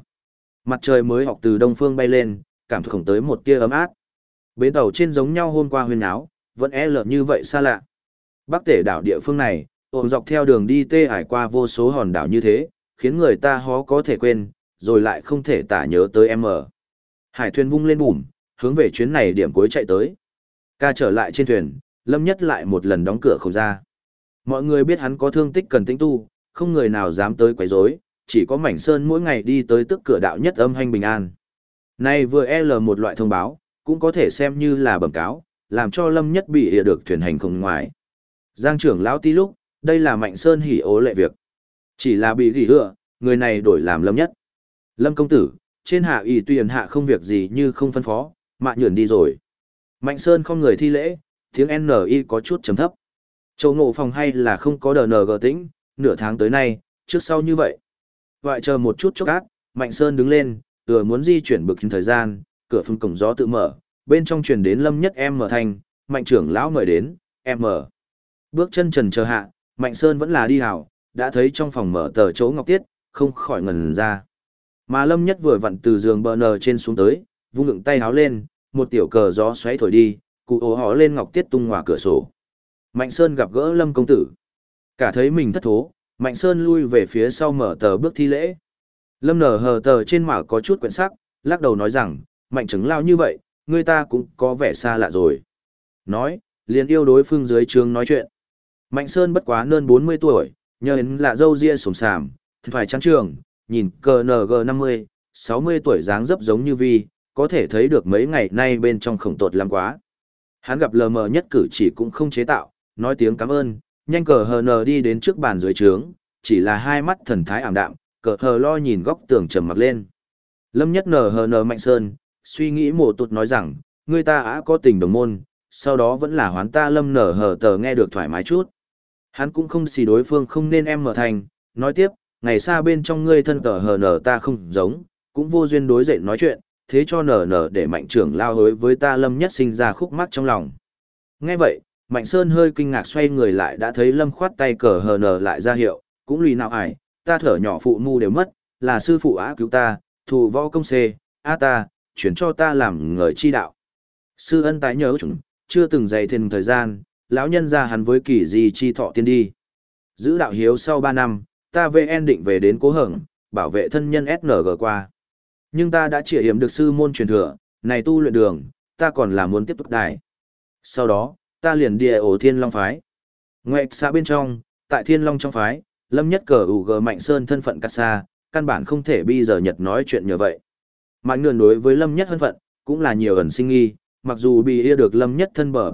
Mặt trời mới học từ đông phương bay lên, cảm thụ tới một tia ấm áp. Bến tàu trên giống nhau hôm qua huyên áo, vẫn như vậy xa lạ. Bắc Tể đảo địa phương này, ôm dọc theo đường đi tê ải qua vô số hòn đảo như thế, khiến người ta khó có thể quên, rồi lại không thể tả nhớ tới Hải thuyền vung lên bùm, hướng về chuyến này điểm cuối chạy tới. Ca trở lại trên thuyền, Lâm Nhất lại một lần đóng cửa không ra. Mọi người biết hắn có thương tích cần tĩnh tu, không người nào dám tới quấy rối, chỉ có Mảnh Sơn mỗi ngày đi tới tức cửa đạo nhất âm hành bình an. Nay vừa một loại thông báo, cũng có thể xem như là bẩm cáo, làm cho Lâm Nhất bị hiểu được thuyền hành không ngoài. Giang trưởng lão tí lúc, đây là Mạnh Sơn hỉ ố lệ việc. Chỉ là bị gỉ hựa, người này đổi làm Lâm Nhất. Lâm công tử, trên hạ ủy tuyển hạ không việc gì như không phân phó, mạ nhường đi rồi. Mạnh Sơn không người thi lễ, tiếng NI có chút trầm thấp. Châu ngộ phòng hay là không có DNG tĩnh, nửa tháng tới nay, trước sau như vậy. Ngoại chờ một chút chốc ác, Mạnh Sơn đứng lên, muốn di chuyển bực thời gian, cửa phương cổng gió tự mở, bên trong truyền đến Lâm Nhất mở thanh, Mạnh trưởng lão mời đến, em mở. Bước chân trần chờ hạ, Mạnh Sơn vẫn là đi hảo, đã thấy trong phòng mở tờ chỗ Ngọc Tiết, không khỏi ngần ra. Mà Lâm Nhất vừa vặn từ giường bờ nờ trên xuống tới, vung ngực tay háo lên, một tiểu cờ gió xoáy thổi đi, cụ ổ hó lên Ngọc Tiết tung ngoài cửa sổ. Mạnh Sơn gặp gỡ Lâm công tử. Cả thấy mình thất thố, Mạnh Sơn lui về phía sau mở tờ bước thi lễ. Lâm nở hờ tờ trên mả có chút quyển sắc, lắc đầu nói rằng, Mạnh chứng lao như vậy, người ta cũng có vẻ xa lạ rồi. Nói, liền yêu đối phương dưới trường nói chuyện. Mạnh Sơn bất quá hơn 40 tuổi, nhờ đến là dâu ria sồm sàm, phải trắng trường, nhìn cờ NG 50, 60 tuổi dáng dấp giống như vi, có thể thấy được mấy ngày nay bên trong khổng tột lắm quá. Hắn gặp lờ mờ nhất cử chỉ cũng không chế tạo, nói tiếng cảm ơn, nhanh cờ hờ nờ đi đến trước bàn dưới trướng, chỉ là hai mắt thần thái ảm đạm, cờ hờ lo nhìn góc tường trầm mặc lên. Lâm Nhất nờ hờ nờ Mạnh Sơn, suy nghĩ mổ tụt nói rằng, người ta đã có tình đồng môn, sau đó vẫn là hoán ta Lâm nở hờ tờ nghe được thoải mái chút. Hắn cũng không xì đối phương không nên em mở thành, nói tiếp, ngày xa bên trong ngươi thân cờ hờ nở ta không giống, cũng vô duyên đối dậy nói chuyện, thế cho nở nở để Mạnh trưởng lao hối với ta Lâm Nhất sinh ra khúc mắc trong lòng. Nghe vậy, Mạnh Sơn hơi kinh ngạc xoay người lại đã thấy Lâm khoát tay cờ hờ nở lại ra hiệu, cũng lùi nào ải, ta thở nhỏ phụ mu đều mất, là sư phụ á cứu ta, thù võ công xê, á ta, chuyển cho ta làm người chi đạo. Sư ân tái nhớ chúng, chưa từng dày thêm thời gian, lão nhân ra hắn với kỳ gì chi thọ tiên đi. Giữ đạo hiếu sau 3 năm, ta VN định về đến cố hưởng, bảo vệ thân nhân SNG qua. Nhưng ta đã trịa hiểm được sư môn truyền thừa, này tu luyện đường, ta còn là muốn tiếp tục đài. Sau đó, ta liền địa ổ Thiên Long Phái. Ngoại xã bên trong, tại Thiên Long trong phái, Lâm Nhất cờ UG Mạnh Sơn thân phận cắt xa, căn bản không thể bây giờ Nhật nói chuyện như vậy. Mạnh Nườn đối với Lâm Nhất thân phận, cũng là nhiều ẩn sinh nghi, mặc dù bị yêu được Lâm Nhất thân bở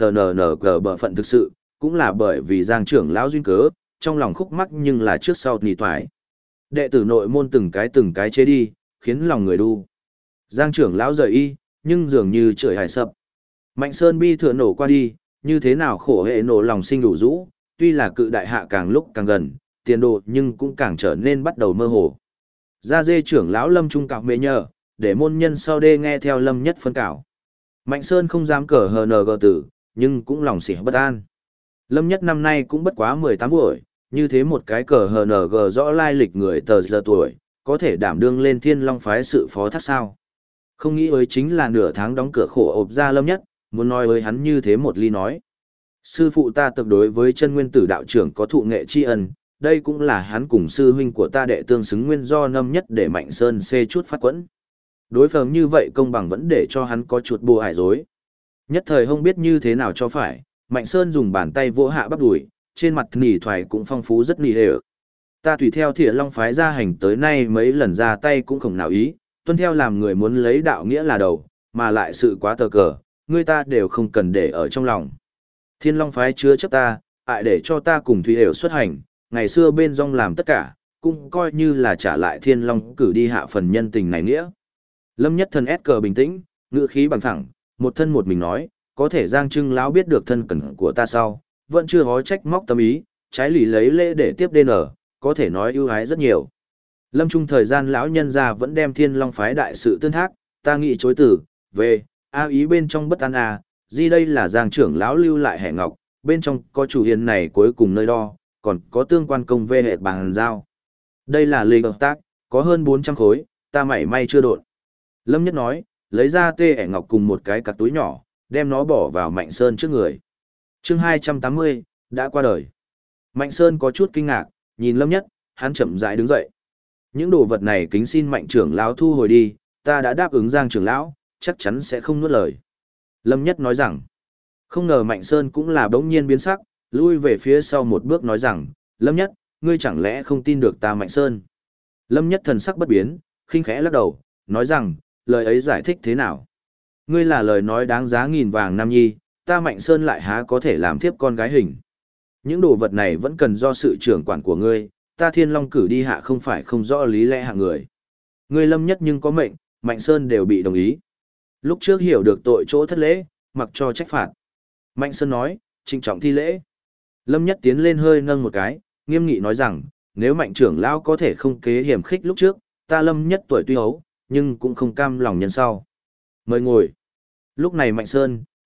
tờ cờ bở phận thực sự, cũng là bởi vì Giang trưởng lão duyên cớ, trong lòng khúc mắc nhưng là trước sau nì toại. Đệ tử nội môn từng cái chế đi, khiến lòng người đu. Giang trưởng lão rời y, nhưng dường như trời hải sập. Mạnh Sơn bi thừa nổ qua đi, như thế nào khổ hệ nổ lòng sinh đủ rũ, tuy là cự đại hạ càng lúc càng gần, tiền đồ nhưng cũng càng trở nên bắt đầu mơ hồ. Gia dê trưởng lão Lâm trung cạo mê nhờ, để môn nhân sau đê nghe theo Lâm Nhất phân cảo. Mạnh Sơn không dám cờ hờ nờ gờ tử, nhưng cũng lòng xỉ bất an. Lâm Nhất năm nay cũng bất quá 18 tuổi, như thế một cái cờ hờ nờ gờ rõ lai lịch người tờ giờ tuổi, có thể đảm đương lên Thiên Long phái sự phó thác sao. Không nghĩ ấy chính là nửa tháng đóng cửa khổ ộp ra Lâm Nhất, muốn nói với hắn như thế một ly nói. Sư phụ ta tập đối với chân nguyên tử đạo trưởng có thụ nghệ tri ân, đây cũng là hắn cùng sư huynh của ta đệ tương xứng nguyên do Lâm Nhất để Mạnh Sơn xê chút phát quẫn. Đối phương như vậy công bằng vẫn để cho hắn có chuột bồ hại dối. Nhất thời không biết như thế nào cho phải, Mạnh Sơn dùng bàn tay vỗ hạ bắp đùi, trên mặt nỉ thoại cũng phong phú rất nỉ hề. Ta tùy theo Thiện Long phái ra hành tới nay mấy lần ra tay cũng không nào ý, tuân theo làm người muốn lấy đạo nghĩa là đầu, mà lại sự quá tờ cờ, người ta đều không cần để ở trong lòng. Thiên Long phái chứa chấp ta, ai để cho ta cùng Thủy Đều xuất hành, ngày xưa bên dòng làm tất cả, cũng coi như là trả lại Thiên Long cử đi hạ phần nhân tình này nghĩa. Lâm Nhất thân ép cờ bình tĩnh, ngữ khí bằng thẳng, một thân một mình nói, có thể Giang Trưng lão biết được thân cẩn của ta sau, vẫn chưa hối trách móc tâm ý, trái lì lấy lễ để tiếp DN, có thể nói ưu ái rất nhiều. Lâm Trung thời gian lão nhân gia vẫn đem Thiên Long phái đại sự tương thác, ta nghĩ chối từ, về, ý bên trong bất an di đây là Giang trưởng lão lưu lại hệ ngọc, bên trong có chủ hiền này cuối cùng nơi đo, còn có tương quan công về hệ bàn giao. Đây là lịch hợp tác, có hơn 400 khối, ta mảy may chưa đột. Lâm Nhất nói, lấy ra tê ẻ ngọc cùng một cái cặp túi nhỏ, đem nó bỏ vào Mạnh Sơn trước người. Chương 280, đã qua đời. Mạnh Sơn có chút kinh ngạc, nhìn Lâm Nhất, hắn chậm rãi đứng dậy. Những đồ vật này kính xin Mạnh trưởng lão thu hồi đi, ta đã đáp ứng Giang trưởng lão, chắc chắn sẽ không nuốt lời. Lâm Nhất nói rằng, không ngờ Mạnh Sơn cũng là bỗng nhiên biến sắc, lui về phía sau một bước nói rằng, Lâm Nhất, ngươi chẳng lẽ không tin được ta Mạnh Sơn? Lâm Nhất thần sắc bất biến, khinh khẽ lắc đầu, nói rằng, lời ấy giải thích thế nào? Ngươi là lời nói đáng giá nghìn vàng nam nhi, ta Mạnh Sơn lại há có thể làm thiếp con gái hình. Những đồ vật này vẫn cần do sự trưởng quản của ngươi, ta Thiên Long cử đi hạ không phải không rõ lý lẽ hạng người. Ngươi Lâm Nhất nhưng có mệnh, Mạnh Sơn đều bị đồng ý. Lúc trước hiểu được tội chỗ thất lễ, mặc cho trách phạt. Mạnh Sơn nói, trịnh trọng thi lễ. Lâm Nhất tiến lên hơi nâng một cái, nghiêm nghị nói rằng, nếu Mạnh trưởng lão có thể không kế hiểm khích lúc trước, ta Lâm Nhất tuổi tuy hấu, nhưng cũng không cam lòng nhân sau. Mời ngồi. Lúc này Mạnh Sơn,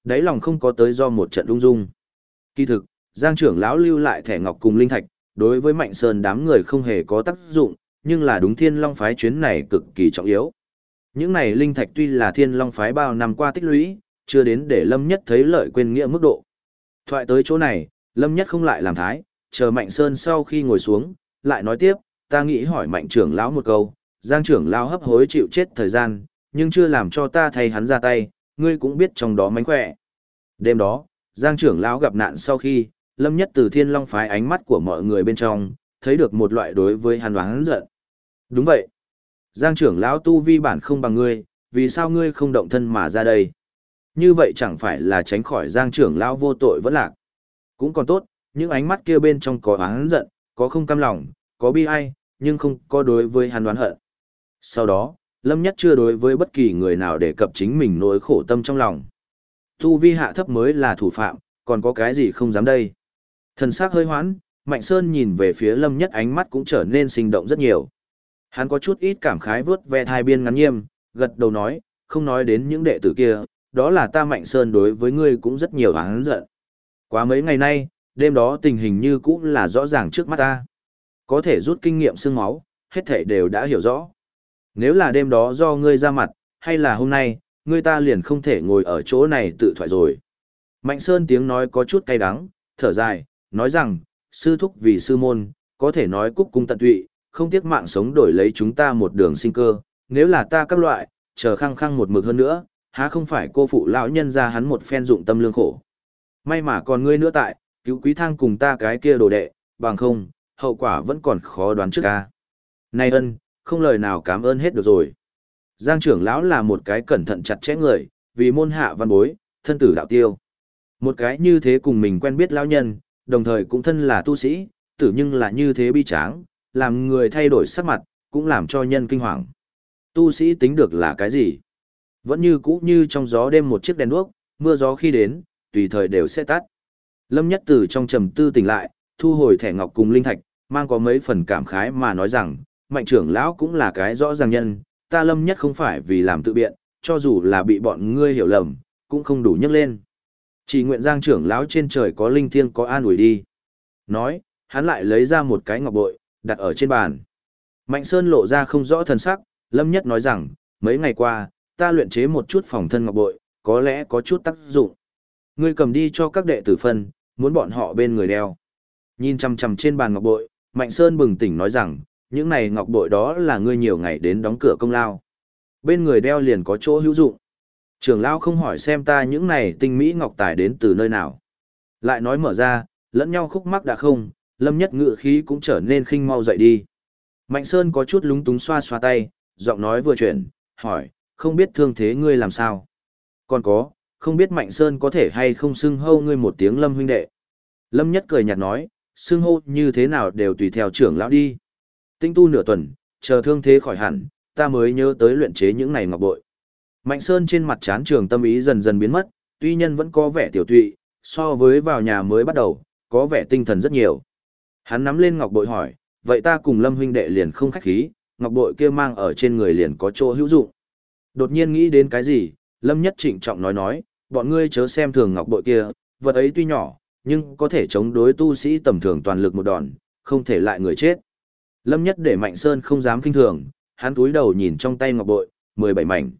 Đáy lòng không có tới do một trận ung dung. Kỳ thực, Giang trưởng lão lưu lại thẻ ngọc cùng linh thạch, đối với Mạnh Sơn đám người không hề có tác dụng, nhưng là đúng Thiên Long phái chuyến này cực kỳ trọng yếu. Những này linh thạch tuy là Thiên Long phái bao năm qua tích lũy, chưa đến để Lâm Nhất thấy lợi quên nghĩa mức độ. Thoại tới chỗ này, Lâm Nhất không lại làm thái, chờ Mạnh Sơn sau khi ngồi xuống, lại nói tiếp, ta nghĩ hỏi Mạnh trưởng lão một câu, Giang trưởng lão hấp hối chịu chết thời gian, nhưng chưa làm cho ta thay hắn ra tay, ngươi cũng biết trong đó mánh khỏe. Đêm đó, Giang trưởng lão gặp nạn sau khi, Lâm Nhất từ Thiên Long phái ánh mắt của mọi người bên trong, thấy được một loại đối với hắn oán giận. Đúng vậy. Giang trưởng lão tu vi bản không bằng ngươi, vì sao ngươi không động thân mà ra đây? Như vậy chẳng phải là tránh khỏi Giang trưởng lão vô tội vẫn lạc. Cũng còn tốt, những ánh mắt kia bên trong có oán giận, có không cam lòng, có bi ai, nhưng không có đối với hắn oán hận. Sau đó, Lâm Nhất chưa đối với bất kỳ người nào đề cập chính mình nỗi khổ tâm trong lòng. Tu vi hạ thấp mới là thủ phạm, còn có cái gì không dám đây. Thần sắc hơi hoãn, Mạnh Sơn nhìn về phía Lâm Nhất ánh mắt cũng trở nên sinh động rất nhiều. Hắn có chút ít cảm khái vớt ve thai biên ngắn nghiêm, gật đầu nói, không nói đến những đệ tử kia, đó là ta Mạnh Sơn đối với ngươi cũng rất nhiều oán giận. Quá mấy ngày nay, đêm đó tình hình như cũng là rõ ràng trước mắt ta. Có thể rút kinh nghiệm xương máu, hết thảy đều đã hiểu rõ. Nếu là đêm đó do ngươi ra mặt, hay là hôm nay, ngươi ta liền không thể ngồi ở chỗ này tự thoại rồi. Mạnh Sơn tiếng nói có chút cay đắng, thở dài, nói rằng, sư thúc vì sư môn, có thể nói cúc cung tận tụy, không tiếc mạng sống đổi lấy chúng ta một đường sinh cơ, nếu là ta các loại, chờ khăng khăng một mực hơn nữa, há không phải cô phụ lão nhân ra hắn một phen dụng tâm lương khổ. May mà còn ngươi nữa tại, cứu quý thang cùng ta cái kia đồ đệ, bằng không, hậu quả vẫn còn khó đoán trước ca. Này ân, không lời nào cảm ơn hết được rồi. Giang trưởng lão là một cái cẩn thận chặt chẽ người, vì môn hạ văn bối, thân tử đạo tiêu. Một cái như thế cùng mình quen biết lão nhân, đồng thời cũng thân là tu sĩ, tử nhưng là như thế bi tráng, làm người thay đổi sắc mặt, cũng làm cho nhân kinh hoàng. Tu sĩ tính được là cái gì? Vẫn như cũ như trong gió đêm một chiếc đèn đuốc, mưa gió khi đến, tùy thời đều sẽ tắt. Lâm Nhất từ trong trầm tư tỉnh lại, thu hồi thẻ ngọc cùng linh thạch, mang có mấy phần cảm khái mà nói rằng, Mạnh trưởng lão cũng là cái rõ ràng nhân, ta Lâm Nhất không phải vì làm tự biện, cho dù là bị bọn ngươi hiểu lầm, cũng không đủ nhấc lên. Chỉ nguyện Giang trưởng lão trên trời có linh thiêng có an ủi đi. Nói, hắn lại lấy ra một cái ngọc bội, đặt ở trên bàn. Mạnh Sơn lộ ra không rõ thần sắc, Lâm Nhất nói rằng, mấy ngày qua, ta luyện chế một chút phòng thân ngọc bội, có lẽ có chút tác dụng. Ngươi cầm đi cho các đệ tử phân, muốn bọn họ bên người đeo. Nhìn chằm chằm trên bàn ngọc bội, Mạnh Sơn bừng tỉnh nói rằng, những này ngọc bội đó là ngươi nhiều ngày đến đóng cửa công lao. Bên người đeo liền có chỗ hữu dụng. Trưởng lão không hỏi xem ta những này tinh mỹ ngọc tài đến từ nơi nào. Lại nói mở ra, lẫn nhau khúc mắc đã không, Lâm Nhất ngự khí cũng trở nên khinh mau dậy đi. Mạnh Sơn có chút lúng túng xoa xoa tay, giọng nói vừa chuyển, hỏi, không biết thương thế ngươi làm sao? Còn có, không biết Mạnh Sơn có thể hay không xưng hô ngươi một tiếng Lâm huynh đệ. Lâm Nhất cười nhạt nói, xưng hô như thế nào đều tùy theo trưởng lão đi. Tinh tu nửa tuần, chờ thương thế khỏi hẳn, ta mới nhớ tới luyện chế những này ngọc bội. Mạnh Sơn trên mặt chán trường tâm ý dần dần biến mất, tuy nhân vẫn có vẻ tiểu tụy, so với vào nhà mới bắt đầu, có vẻ tinh thần rất nhiều. Hắn nắm lên ngọc bội hỏi, vậy ta cùng Lâm huynh đệ liền không khách khí, ngọc bội kia mang ở trên người liền có chỗ hữu dụng. Đột nhiên nghĩ đến cái gì, Lâm Nhất trịnh trọng nói, bọn ngươi chớ xem thường ngọc bội kia, vật ấy tuy nhỏ, nhưng có thể chống đối tu sĩ tầm thường toàn lực một đòn, không thể lại người chết. Lâm Nhất để Mạnh Sơn không dám kinh thường, hắn túi đầu nhìn trong tay ngọc bội, 17 mảnh.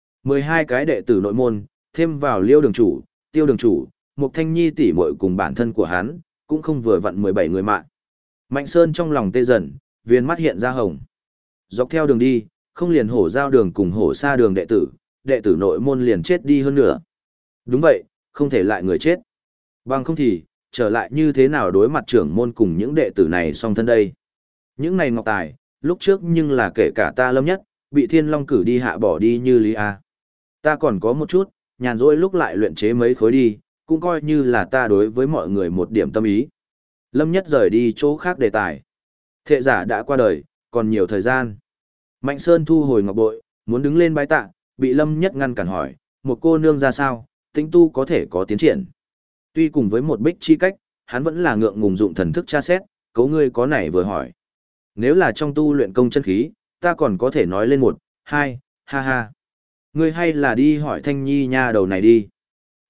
12 cái đệ tử nội môn, thêm vào Liêu đường chủ, Tiêu đường chủ, Mục Thanh Nhi tỷ muội cùng bản thân của hắn, cũng không vừa vặn 17 người mạng. Mạnh Sơn trong lòng tê dần, viên mắt hiện ra hồng. Dọc theo đường đi, không liền hổ giao đường cùng hổ sa đường đệ tử nội môn liền chết đi hơn nữa. Đúng vậy, không thể lại người chết. Bằng không thì, trở lại như thế nào đối mặt trưởng môn cùng những đệ tử này song thân đây. Những này ngọc tài, lúc trước nhưng là kể cả ta Lâm Nhất, bị Thiên Long cử đi hạ bỏ đi như Lý A. Ta còn có một chút, nhàn rỗi lúc lại luyện chế mấy khối đi, cũng coi như là ta đối với mọi người một điểm tâm ý. Lâm Nhất rời đi chỗ khác đề tài. Thệ giả đã qua đời, còn nhiều thời gian. Mạnh Sơn thu hồi ngọc bội, muốn đứng lên bái tạ, bị Lâm Nhất ngăn cản hỏi, một cô nương ra sao, Tĩnh tu có thể có tiến triển. Tuy cùng với một bích chi cách, hắn vẫn là ngượng ngùng dụng thần thức tra xét, cấu ngươi có nảy vừa hỏi. Nếu là trong tu luyện công chân khí, ta còn có thể nói lên một, hai, ha ha. Ngươi hay là đi hỏi Thanh Nhi nha đầu này đi.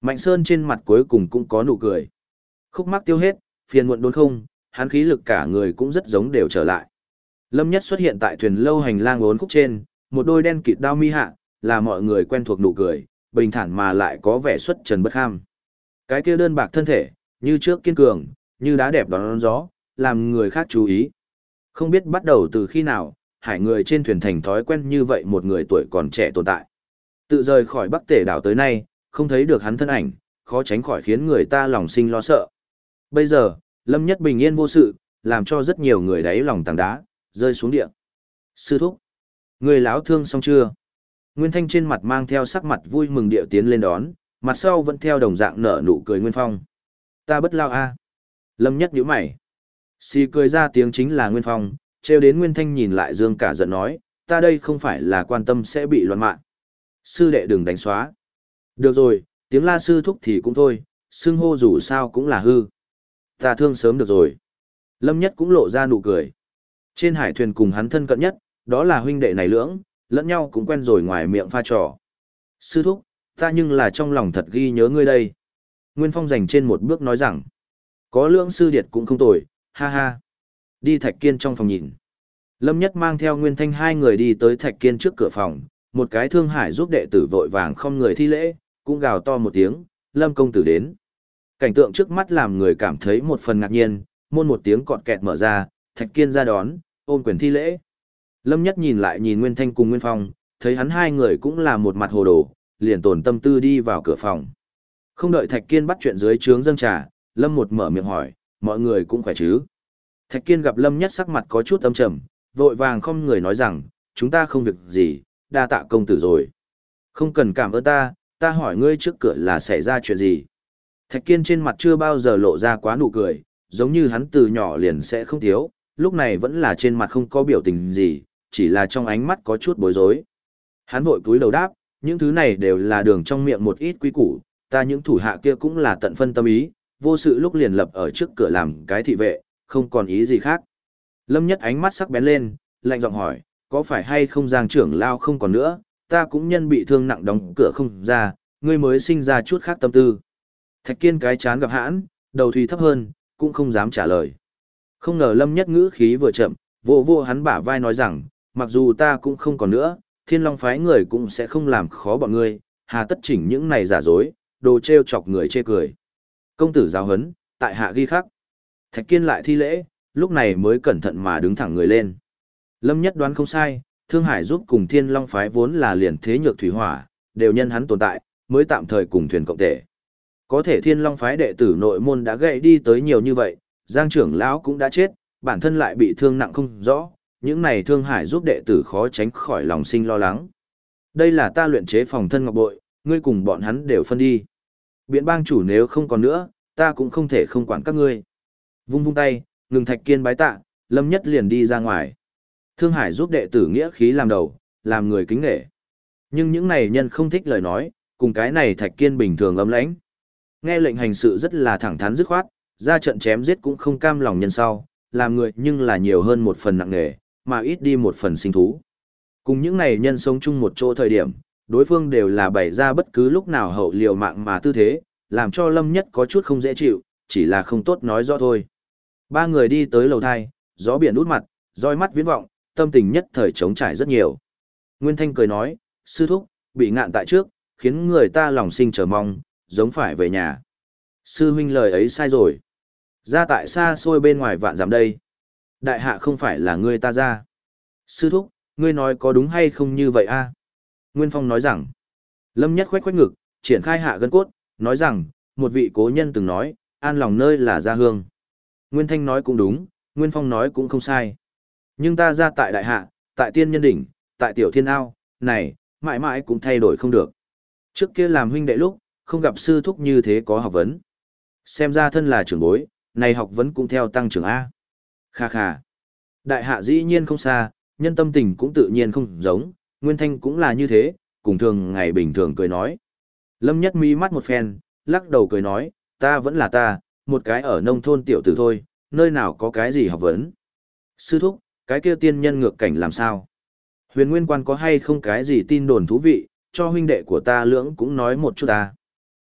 Mạnh Sơn trên mặt cuối cùng cũng có nụ cười. Khúc mắc tiêu hết, phiền muộn đốn không, hắn khí lực cả người cũng rất giống đều trở lại. Lâm Nhất xuất hiện tại thuyền lâu hành lang bốn khúc trên, một đôi đen kịt đao mi hạ, là mọi người quen thuộc nụ cười, bình thản mà lại có vẻ xuất trần bất kham. Cái kia đơn bạc thân thể, như trước kiên cường, như đá đẹp đón gió, làm người khác chú ý. Không biết bắt đầu từ khi nào, hải người trên thuyền thành thói quen như vậy một người tuổi còn trẻ tồn tại. Tự rời khỏi Bắc Tể đảo tới nay, không thấy được hắn thân ảnh, khó tránh khỏi khiến người ta lòng sinh lo sợ. Bây giờ, Lâm Nhất bình yên vô sự, làm cho rất nhiều người đáy lòng tảng đá, rơi xuống địa. Sư thúc, người láo thương xong chưa? Nguyên Thanh trên mặt mang theo sắc mặt vui mừng điệu tiến lên đón, mặt sau vẫn theo đồng dạng nở nụ cười Nguyên Phong. Ta bất lao a. Lâm Nhất nhíu mày. Xì cười ra tiếng chính là Nguyên Phong, trêu đến Nguyên Thanh nhìn lại Dương cả giận nói, ta đây không phải là quan tâm sẽ bị loạn mạng. Sư đệ đừng đánh xóa. Được rồi, tiếng la sư thúc thì cũng thôi, xưng hô dù sao cũng là hư. Ta thương sớm được rồi. Lâm Nhất cũng lộ ra nụ cười. Trên hải thuyền cùng hắn thân cận nhất, đó là huynh đệ này lưỡng, lẫn nhau cũng quen rồi ngoài miệng pha trò. Sư thúc, ta nhưng là trong lòng thật ghi nhớ ngươi đây. Nguyên Phong dành trên một bước nói rằng, có lưỡng sư điệt cũng không tồi, ha ha. Đi Thạch Kiên trong phòng nhìn. Lâm Nhất mang theo Nguyên Thanh hai người đi tới Thạch Kiên trước cửa phòng, một cái Thương Hải giúp đệ tử vội vàng không người thi lễ, cũng gào to một tiếng, Lâm công tử đến. Cảnh tượng trước mắt làm người cảm thấy một phần ngạc nhiên, môn một tiếng cọt kẹt mở ra, Thạch Kiên ra đón, ôm quyền thi lễ. Lâm Nhất nhìn lại nhìn Nguyên Thanh cùng Nguyên Phong, thấy hắn hai người cũng là một mặt hồ đồ, liền tổn tâm tư đi vào cửa phòng. Không đợi Thạch Kiên bắt chuyện dưới trướng dâng trà, Lâm một mở miệng hỏi, mọi người cũng khỏe chứ? Thạch Kiên gặp Lâm Nhất sắc mặt có chút âm trầm, vội vàng không người nói rằng, chúng ta không việc gì, đa tạ công tử rồi. Không cần cảm ơn ta hỏi ngươi trước cửa là xảy ra chuyện gì? Thạch Kiên trên mặt chưa bao giờ lộ ra quá nụ cười, giống như hắn từ nhỏ liền sẽ không thiếu, lúc này vẫn là trên mặt không có biểu tình gì, chỉ là trong ánh mắt có chút bối rối. Hắn vội cúi đầu đáp, những thứ này đều là đường trong miệng một ít quý củ, ta những thủ hạ kia cũng là tận phân tâm ý, vô sự lúc liền lập ở trước cửa làm cái thị vệ, không còn ý gì khác. Lâm Nhất ánh mắt sắc bén lên, lạnh giọng hỏi, có phải hay không Giang trưởng lao không còn nữa, ta cũng nhân bị thương nặng đóng cửa không ra, ngươi mới sinh ra chút khác tâm tư. Thạch Kiên cái chán gặp hãn, đầu thùy thấp hơn, cũng không dám trả lời. Không ngờ Lâm Nhất ngữ khí vừa chậm, vô vô hắn bả vai nói rằng, mặc dù ta cũng không còn nữa, Thiên Long phái người cũng sẽ không làm khó bọn ngươi, hà tất chỉnh những này giả dối, đồ trêu chọc người chê cười. Công tử giáo huấn, tại hạ ghi khắc. Thạch Kiên lại thi lễ, lúc này mới cẩn thận mà đứng thẳng người lên. Lâm Nhất đoán không sai, Thương Hải giúp cùng Thiên Long phái vốn là liền thế nhược thủy hỏa, đều nhân hắn tồn tại, mới tạm thời cùng thuyền cộng tể. Có thể Thiên Long phái đệ tử nội môn đã gãy đi tới nhiều như vậy, Giang trưởng lão cũng đã chết, bản thân lại bị thương nặng không rõ, những này Thương Hải giúp đệ tử khó tránh khỏi lòng sinh lo lắng. Đây là ta luyện chế phòng thân ngọc bội, ngươi cùng bọn hắn đều phân đi. Biện bang chủ nếu không còn nữa, ta cũng không thể không quản các ngươi. Vung vung tay, ngừng Thạch Kiên bái tạ, Lâm Nhất liền đi ra ngoài. Thương Hải giúp đệ tử nghĩa khí làm đầu, làm người kính nể. Nhưng những này nhân không thích lời nói, cùng cái này Thạch Kiên bình thường ấm lãnh. Nghe lệnh hành sự rất là thẳng thắn dứt khoát, ra trận chém giết cũng không cam lòng nhân sau, làm người nhưng là nhiều hơn một phần nặng nề, mà ít đi một phần sinh thú. Cùng những này nhân sống chung một chỗ thời điểm, đối phương đều là bày ra bất cứ lúc nào hậu liều mạng mà tư thế, làm cho Lâm Nhất có chút không dễ chịu, chỉ là không tốt nói rõ thôi. Ba người đi tới lầu thai, gió biển út mặt, roi mắt viễn vọng, tâm tình nhất thời trống trải rất nhiều. Nguyên Thanh cười nói, sư thúc, bị ngạn tại trước, khiến người ta lòng sinh chờ mong, giống phải về nhà. Sư huynh lời ấy sai rồi. Ra tại xa xôi bên ngoài vạn dặm đây. Đại hạ không phải là ngươi ta ra. Sư thúc, ngươi nói có đúng hay không như vậy a? Nguyên Phong nói rằng. Lâm Nhất khoách ngực, triển khai hạ gân cốt, nói rằng, một vị cố nhân từng nói, an lòng nơi là gia hương. Nguyên Thanh nói cũng đúng, Nguyên Phong nói cũng không sai. Nhưng ta ra tại đại hạ, tại tiên nhân đỉnh, tại tiểu thiên ao, này, mãi mãi cũng thay đổi không được. Trước kia làm huynh đệ lúc, không gặp sư thúc như thế có học vấn. Xem ra thân là trưởng bối, này học vấn cũng theo tăng trưởng A. Kha kha. Đại hạ dĩ nhiên không xa, nhân tâm tình cũng tự nhiên không giống, Nguyên Thanh cũng là như thế, cùng thường ngày bình thường cười nói. Lâm Nhất mí mắt một phen, lắc đầu cười nói, ta vẫn là ta, một cái ở nông thôn tiểu tử thôi, nơi nào có cái gì học vấn. Sư thúc, cái kia tiên nhân ngược cảnh làm sao? Huyền Nguyên Quan có hay không cái gì tin đồn thú vị, cho huynh đệ của ta lưỡng cũng nói một chút ta.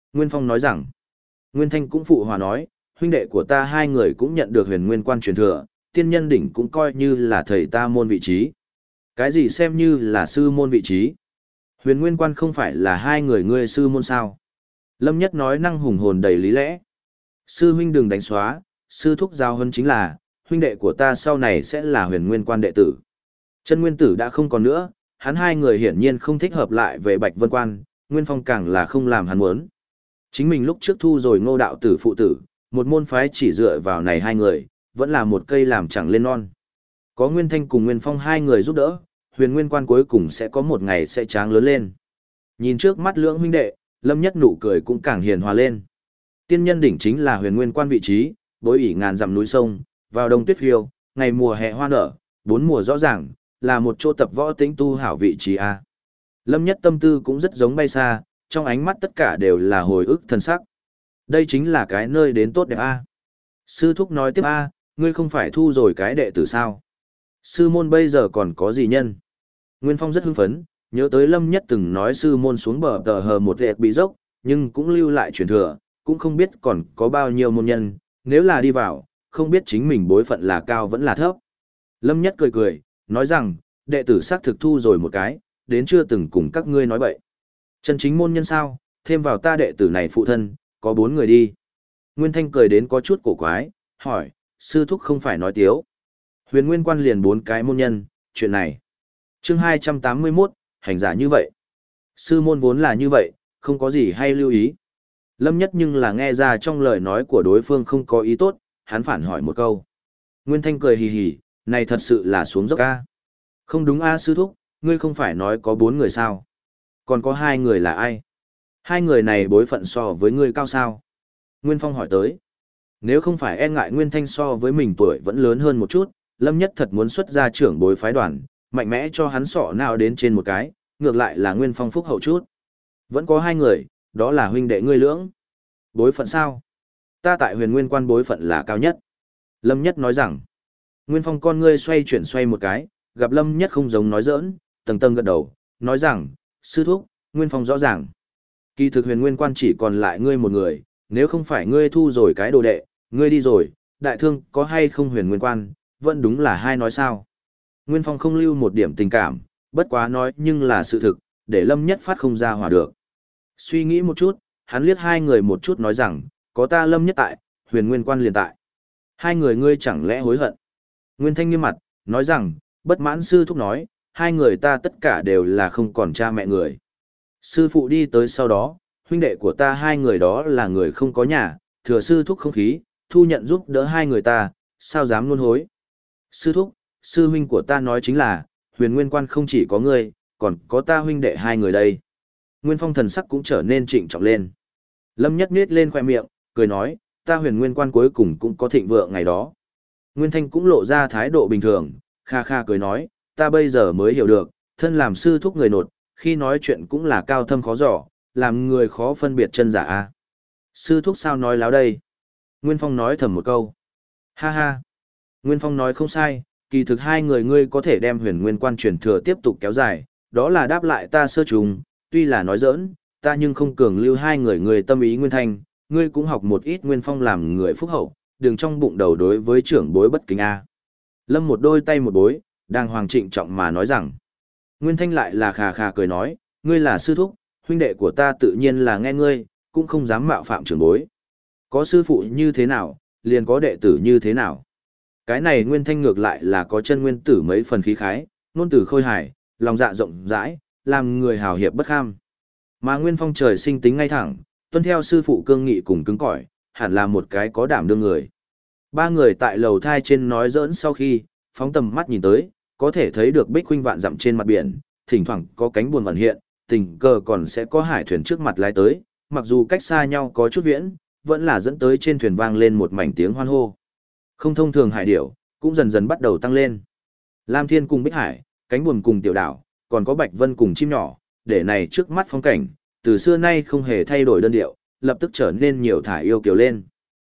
Nguyên Phong nói rằng, Nguyên Thanh cũng phụ hòa nói, huynh đệ của ta hai người cũng nhận được huyền nguyên quan truyền thừa, tiên nhân đỉnh cũng coi như là thầy ta môn vị trí. Cái gì xem như là sư môn vị trí? Huyền nguyên quan không phải là hai người ngươi sư môn sao? Lâm Nhất nói năng hùng hồn đầy lý lẽ. Sư huynh đừng đánh xóa, sư thúc giao hơn chính là, huynh đệ của ta sau này sẽ là huyền nguyên quan đệ tử. Chân nguyên tử đã không còn nữa, hắn hai người hiển nhiên không thích hợp lại về Bạch Vân Quan, Nguyên Phong càng là không làm hắn muốn. Chính mình lúc trước thu rồi Ngô đạo tử phụ tử, một môn phái chỉ dựa vào này hai người, vẫn là một cây làm chẳng lên non. Có Nguyên Thanh cùng Nguyên Phong hai người giúp đỡ, huyền nguyên quan cuối cùng sẽ có một ngày sẽ tráng lớn lên. Nhìn trước mắt lưỡng huynh đệ, Lâm Nhất nụ cười cũng càng hiền hòa lên. Tiên nhân đỉnh chính là huyền nguyên quan vị trí, bối ỉ ngàn dặm núi sông, vào đông tuyết phiêu, ngày mùa hè hoa nở, bốn mùa rõ ràng, là một chỗ tập võ tĩnh tu hảo vị trí a. Lâm Nhất tâm tư cũng rất giống bay xa, trong ánh mắt tất cả đều là hồi ức thân sắc. Đây chính là cái nơi đến tốt đẹp a. Sư thúc nói tiếp a, ngươi không phải thu rồi cái đệ tử sao? Sư môn bây giờ còn có gì nhân? Nguyên Phong rất hưng phấn, nhớ tới Lâm Nhất từng nói sư môn xuống bờ tờ hờ một lệch bị dốc, nhưng cũng lưu lại truyền thừa, cũng không biết còn có bao nhiêu môn nhân, nếu là đi vào, không biết chính mình bối phận là cao vẫn là thấp. Lâm Nhất cười cười, nói rằng, đệ tử xác thực thu rồi một cái, đến chưa từng cùng các ngươi nói bậy. Chân chính môn nhân sao, thêm vào ta đệ tử này phụ thân, có 4 người đi. Nguyên Thanh cười đến có chút cổ quái, hỏi, sư thúc không phải nói tiếu. Huyền Nguyên quan liền 4 cái môn nhân, chuyện này. Chương 281, hành giả như vậy. Sư môn vốn là như vậy, không có gì hay lưu ý. Lâm Nhất nhưng là nghe ra trong lời nói của đối phương không có ý tốt, hắn phản hỏi một câu. Nguyên Thanh cười hì hì, này thật sự là xuống dốc a. Không đúng a sư thúc, ngươi không phải nói có 4 người sao? Còn có 2 người là ai? 2 người này bối phận so với ngươi cao sao? Nguyên Phong hỏi tới. Nếu không phải e ngại Nguyên Thanh so với mình tuổi vẫn lớn hơn một chút, Lâm Nhất thật muốn xuất ra trưởng bối phái đoàn, mạnh mẽ cho hắn sọ nào đến trên một cái, ngược lại là Nguyên Phong phúc hậu chút. Vẫn có 2 người, đó là huynh đệ ngươi lưỡng. Bối phận sao? Ta tại huyền nguyên quan bối phận là cao nhất. Lâm Nhất nói rằng, Nguyên Phong con ngươi xoay một cái, gặp Lâm Nhất không giống nói giỡn, tầng tầng gật đầu, nói rằng, sư thúc, Nguyên Phong rõ ràng. Kỳ thực huyền nguyên quan chỉ còn lại ngươi một người, nếu không phải ngươi thu rồi cái đồ đệ, ngươi đi rồi, đại thương có hay không huyền nguyên quan, vẫn đúng là hai nói sao. Nguyên Phong không lưu một điểm tình cảm, bất quá nói nhưng là sự thực, để Lâm Nhất phát không ra hòa được. Suy nghĩ một chút, hắn liếc 2 người một chút nói rằng, có ta Lâm Nhất tại, huyền nguyên quan liền tại. 2 người ngươi chẳng lẽ hối hận? Nguyên Thanh nghiêm mặt, nói rằng, bất mãn sư thúc nói, 2 người ta tất cả đều là không còn cha mẹ người. Sư phụ đi tới sau đó, huynh đệ của ta 2 người đó là người không có nhà, thừa sư thúc không khí, thu nhận giúp đỡ 2 người ta, sao dám luôn hối. Sư thúc, sư huynh của ta nói chính là, huyền nguyên quan không chỉ có ngươi, còn có ta huynh đệ 2 người đây. Nguyên Phong thần sắc cũng trở nên trịnh trọng lên. Lâm Nhất nết lên khoe miệng, cười nói, ta huyền nguyên quan cuối cùng cũng có thịnh vượng ngày đó. Nguyên Thanh cũng lộ ra thái độ bình thường, kha kha cười nói, ta bây giờ mới hiểu được, thân làm sư thúc người nột, khi nói chuyện cũng là cao thâm khó dò, làm người khó phân biệt chân giả a. Sư thúc sao nói láo đây? Nguyên Phong nói thầm một câu. Ha ha. Nguyên Phong nói không sai, kỳ thực 2 người ngươi có thể đem huyền nguyên quan truyền thừa tiếp tục kéo dài, đó là đáp lại ta sơ trùng, tuy là nói giỡn, ta nhưng không cường lưu 2 người ngươi tâm ý Nguyên Thanh, ngươi cũng học một ít Nguyên Phong làm người phúc hậu, đừng trong bụng đầu đối với trưởng bối bất kính a. Lâm một đôi tay một bối, đang hoàng trịnh trọng mà nói rằng. Nguyên Thanh lại là khà khà cười nói, ngươi là sư thúc, huynh đệ của ta tự nhiên là nghe ngươi, cũng không dám mạo phạm trưởng bối. Có sư phụ như thế nào, liền có đệ tử như thế nào. Cái này Nguyên Thanh ngược lại là có chân nguyên tử mấy phần khí khái, ngôn tử khôi hài, lòng dạ rộng rãi, làm người hào hiệp bất kham. Mà Nguyên Phong trời sinh tính ngay thẳng, tuân theo sư phụ cương nghị cùng cứng cỏi, hẳn là một cái có đảm đương người. 3 người tại lầu thai trên nói giỡn sau khi, phóng tầm mắt nhìn tới, có thể thấy được bích huynh vạn dặm trên mặt biển, thỉnh thoảng có cánh buồm ẩn hiện, tình cờ còn sẽ có hải thuyền trước mặt lái tới, mặc dù cách xa nhau có chút viễn, vẫn là dẫn tới trên thuyền vang lên một mảnh tiếng hoan hô. Không thông thường hải điểu, cũng dần dần bắt đầu tăng lên. Lam Thiên cùng Bích Hải, cánh buồm cùng tiểu đảo, còn có Bạch Vân cùng chim nhỏ, để này trước mắt phong cảnh, từ xưa nay không hề thay đổi đơn điệu, lập tức trở nên nhiều thải yêu kiều lên.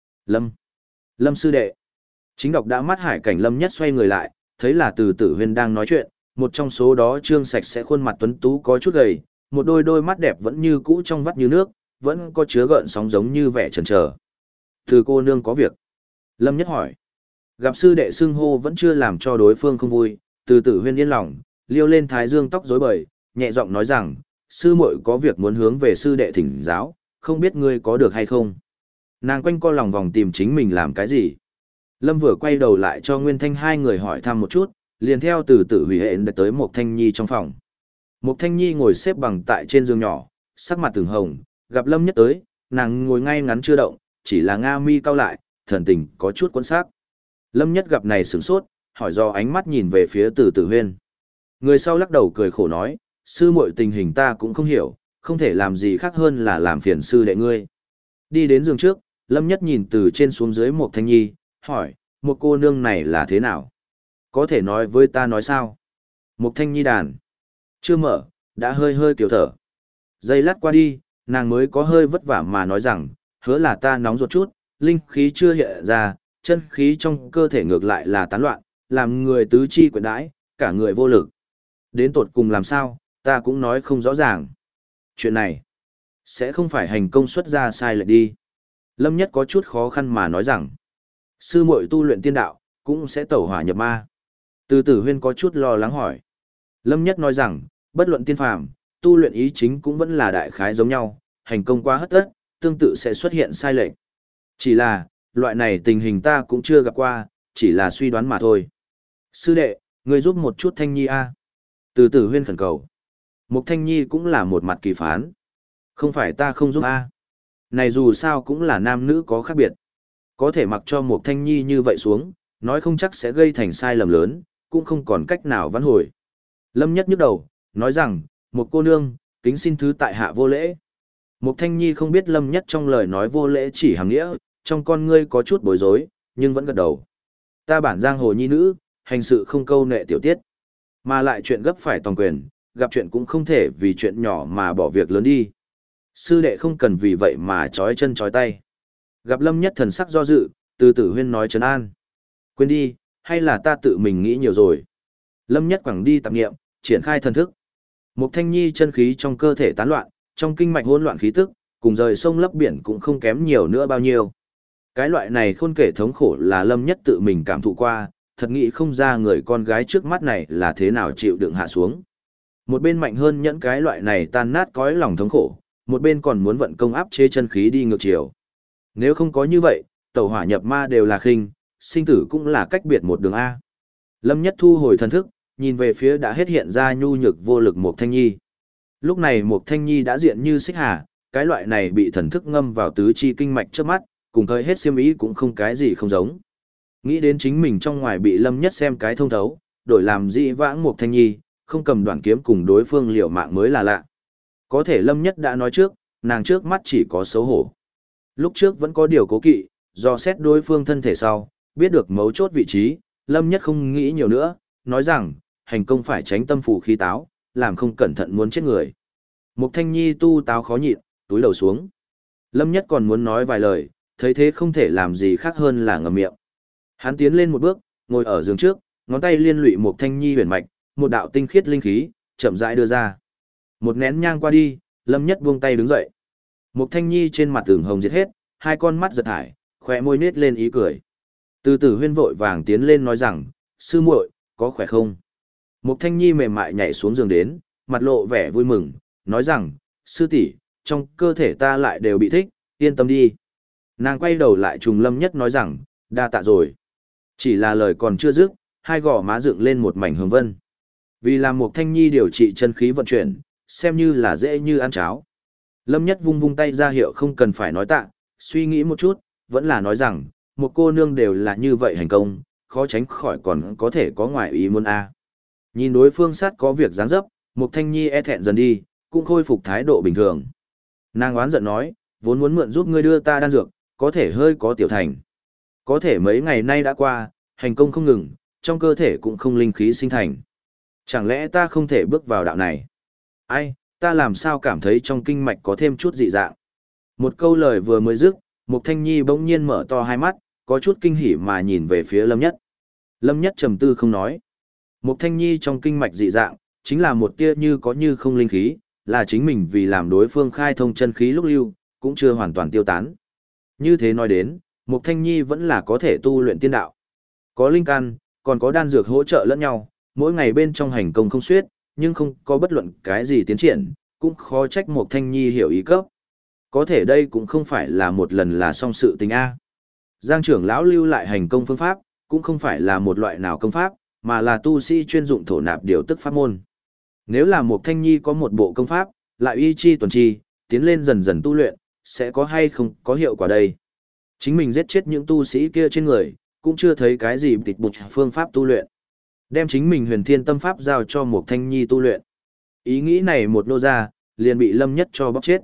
Lâm sư đệ. Chính đọc đã mắt hải cảnh Lâm Nhất xoay người lại, thấy là Từ Tử Huyên đang nói chuyện, một trong số đó trương sạch sẽ khuôn mặt tuấn tú có chút gầy, một đôi mắt đẹp vẫn như cũ trong vắt như nước, vẫn có chứa gợn sóng giống như vẻ chần chờ. Từ cô nương có việc. Lâm Nhất hỏi. Gặp sư đệ xưng hô vẫn chưa làm cho đối phương không vui, từ tử huyên yên lòng, liêu lên thái dương tóc rối bời, nhẹ giọng nói rằng, sư muội có việc muốn hướng về sư đệ thỉnh giáo, không biết ngươi có được hay không. Nàng quanh co lòng vòng tìm chính mình làm cái gì. Lâm vừa quay đầu lại cho Nguyên Thanh hai người hỏi thăm một chút, liền theo từ tử hủy hẹn tới Mộc Thanh Nhi trong phòng. Mộc Thanh Nhi ngồi xếp bằng tại trên giường nhỏ, sắc mặt từng hồng, gặp Lâm Nhất tới, nàng ngồi ngay ngắn chưa động, chỉ là nga mi cau lại, thần tình có chút quẫn sắc. Lâm Nhất gặp này sửng sốt, hỏi do ánh mắt nhìn về phía Từ Tử Huyên. Người sau lắc đầu cười khổ nói, sư muội tình hình ta cũng không hiểu, không thể làm gì khác hơn là làm phiền sư đệ ngươi. Đi đến giường trước, Lâm Nhất nhìn từ trên xuống dưới Mộc Thanh Nhi, hỏi, một cô nương này là thế nào? Có thể nói với ta nói sao? Mộc Thanh Nhi đàn. Chưa mở, đã hơi hơi kiểu thở. Giây lát qua đi, nàng mới có hơi vất vả mà nói rằng, hứa là ta nóng ruột chút, linh khí chưa hiện ra, chân khí trong cơ thể ngược lại là tán loạn, làm người tứ chi quyện đãi, cả người vô lực. Đến tột cùng làm sao, ta cũng nói không rõ ràng. Chuyện này, sẽ không phải hành công xuất ra sai lệch đi. Lâm Nhất có chút khó khăn mà nói rằng, sư muội tu luyện tiên đạo, cũng sẽ tẩu hỏa nhập ma. Từ Tử Huyên có chút lo lắng hỏi. Lâm Nhất nói rằng, bất luận tiên phàm, tu luyện ý chính cũng vẫn là đại khái giống nhau, hành công quá hất tất, tương tự sẽ xuất hiện sai lệch. Chỉ là, loại này tình hình ta cũng chưa gặp qua, chỉ là suy đoán mà thôi. Sư đệ, người giúp một chút Thanh Nhi a. Từ Tử Huyên khẩn cầu. Mục Thanh Nhi cũng là một mặt kỳ phán. Không phải ta không giúp a. Này dù sao cũng là nam nữ có khác biệt. Có thể mặc cho Mục Thanh Nhi như vậy xuống, nói không chắc sẽ gây thành sai lầm lớn, cũng không còn cách nào vãn hồi. Lâm Nhất nhức đầu, nói rằng, một cô nương, kính xin thứ tại hạ vô lễ. Mục Thanh Nhi không biết Lâm Nhất trong lời nói vô lễ chỉ hàng nghĩa, trong con ngươi có chút bối rối, nhưng vẫn gật đầu. Ta bản giang hồ nhi nữ, hành sự không câu nệ tiểu tiết. Mà lại chuyện gấp phải toàn quyền, gặp chuyện cũng không thể vì chuyện nhỏ mà bỏ việc lớn đi. Sư đệ không cần vì vậy mà trói chân trói tay. Gặp Lâm Nhất thần sắc do dự, Từ Tử Huyên nói trấn an. Quên đi, hay là ta tự mình nghĩ nhiều rồi. Lâm Nhất quẳng đi tạp nghiệm, triển khai thần thức. Mục Thanh Nhi chân khí trong cơ thể tán loạn, trong kinh mạch hỗn loạn khí tức, cùng rời sông lấp biển cũng không kém nhiều nữa bao nhiêu. Cái loại này khôn kể thống khổ là Lâm Nhất tự mình cảm thụ qua, thật nghĩ không ra người con gái trước mắt này là thế nào chịu đựng hạ xuống. Một bên mạnh hơn nhẫn cái loại này tan nát cõi lòng thống khổ, một bên còn muốn vận công áp chế chân khí đi ngược chiều. Nếu không có như vậy, tẩu hỏa nhập ma đều là khinh, sinh tử cũng là cách biệt một đường A. Lâm Nhất thu hồi thần thức, nhìn về phía đã hết hiện ra nhu nhược vô lực Mục Thanh Nhi. Lúc này Mục Thanh Nhi đã diện như xích hà, cái loại này bị thần thức ngâm vào tứ chi kinh mạch trước mắt, cùng thời hết xiêm ý cũng không cái gì không giống. Nghĩ đến chính mình trong ngoài bị Lâm Nhất xem cái thông thấu, đổi làm dị vãng Mục Thanh Nhi, không cầm đoạn kiếm cùng đối phương liều mạng mới là lạ. Có thể Lâm Nhất đã nói trước, nàng trước mắt chỉ có xấu hổ. Lúc trước vẫn có điều cố kỵ, do xét đối phương thân thể sau, biết được mấu chốt vị trí, Lâm Nhất không nghĩ nhiều nữa, nói rằng, hành công phải tránh tâm phủ khí táo, làm không cẩn thận muốn chết người. Mục Thanh Nhi tu táo khó nhịn, túi đầu xuống. Lâm Nhất còn muốn nói vài lời, thấy thế không thể làm gì khác hơn là ngậm miệng. Hắn tiến lên một bước, ngồi ở giường trước, ngón tay liên lụy Mục Thanh Nhi huyền mạch, một đạo tinh khiết linh khí, chậm rãi đưa ra. Một nén nhang qua đi, Lâm Nhất buông tay đứng dậy. Mục Thanh Nhi trên mặt ửng hồng diệt hết, hai con mắt giật thải, khóe môi nết lên ý cười. Từ Tử Huyên vội vàng tiến lên nói rằng, sư muội, có khỏe không? Mục Thanh Nhi mềm mại nhảy xuống giường đến, mặt lộ vẻ vui mừng, nói rằng, sư tỷ, trong cơ thể ta lại đều bị thích, yên tâm đi. Nàng quay đầu lại trùng Lâm Nhất nói rằng, đa tạ rồi. Chỉ là lời còn chưa dứt, hai gò má dựng lên một mảnh hồng vân. Vì làm Mục Thanh Nhi điều trị chân khí vận chuyển, xem như là dễ như ăn cháo. Lâm Nhất vung vung tay ra hiệu không cần phải nói tạ, suy nghĩ một chút, vẫn là nói rằng, một cô nương đều là như vậy hành công, khó tránh khỏi còn có thể có ngoại ý muốn a. Nhìn đối phương sát có việc dáng dấp, Mục Thanh Nhi e thẹn dần đi, cũng khôi phục thái độ bình thường. Nàng oán giận nói, vốn muốn mượn giúp ngươi đưa ta đan dược, có thể hơi có tiểu thành. Có thể mấy ngày nay đã qua, hành công không ngừng, trong cơ thể cũng không linh khí sinh thành. Chẳng lẽ ta không thể bước vào đạo này? Ai, ta làm sao cảm thấy trong kinh mạch có thêm chút dị dạng? Một câu lời vừa mới dứt, Mục Thanh Nhi bỗng nhiên mở to hai mắt, có chút kinh hỉ mà nhìn về phía Lâm Nhất. Lâm Nhất trầm tư không nói. Mục Thanh Nhi trong kinh mạch dị dạng, chính là một tia như có như không linh khí, là chính mình vì làm đối phương khai thông chân khí lúc lưu, cũng chưa hoàn toàn tiêu tán. Như thế nói đến, Mục Thanh Nhi vẫn là có thể tu luyện tiên đạo. Có linh căn, còn có đan dược hỗ trợ lẫn nhau, mỗi ngày bên trong hành công không xuết, nhưng không có bất luận cái gì tiến triển, cũng khó trách Mục Thanh Nhi hiểu ý cấp. Có thể đây cũng không phải là một lần là xong sự tình A. Giang trưởng lão lưu lại hành công phương pháp, cũng không phải là một loại nào công pháp, mà là tu sĩ chuyên dụng thổ nạp điều tức pháp môn. Nếu là Mục Thanh Nhi có một bộ công pháp, lại y chi tuần chi, tiến lên dần dần tu luyện, sẽ có hay không có hiệu quả đây. Chính mình giết chết những tu sĩ kia trên người, cũng chưa thấy cái gì tịch bục phương pháp tu luyện. Đem chính mình huyền thiên tâm pháp giao cho Mục Thanh Nhi tu luyện. Ý nghĩ này một nô ra, liền bị Lâm Nhất cho bóc chết.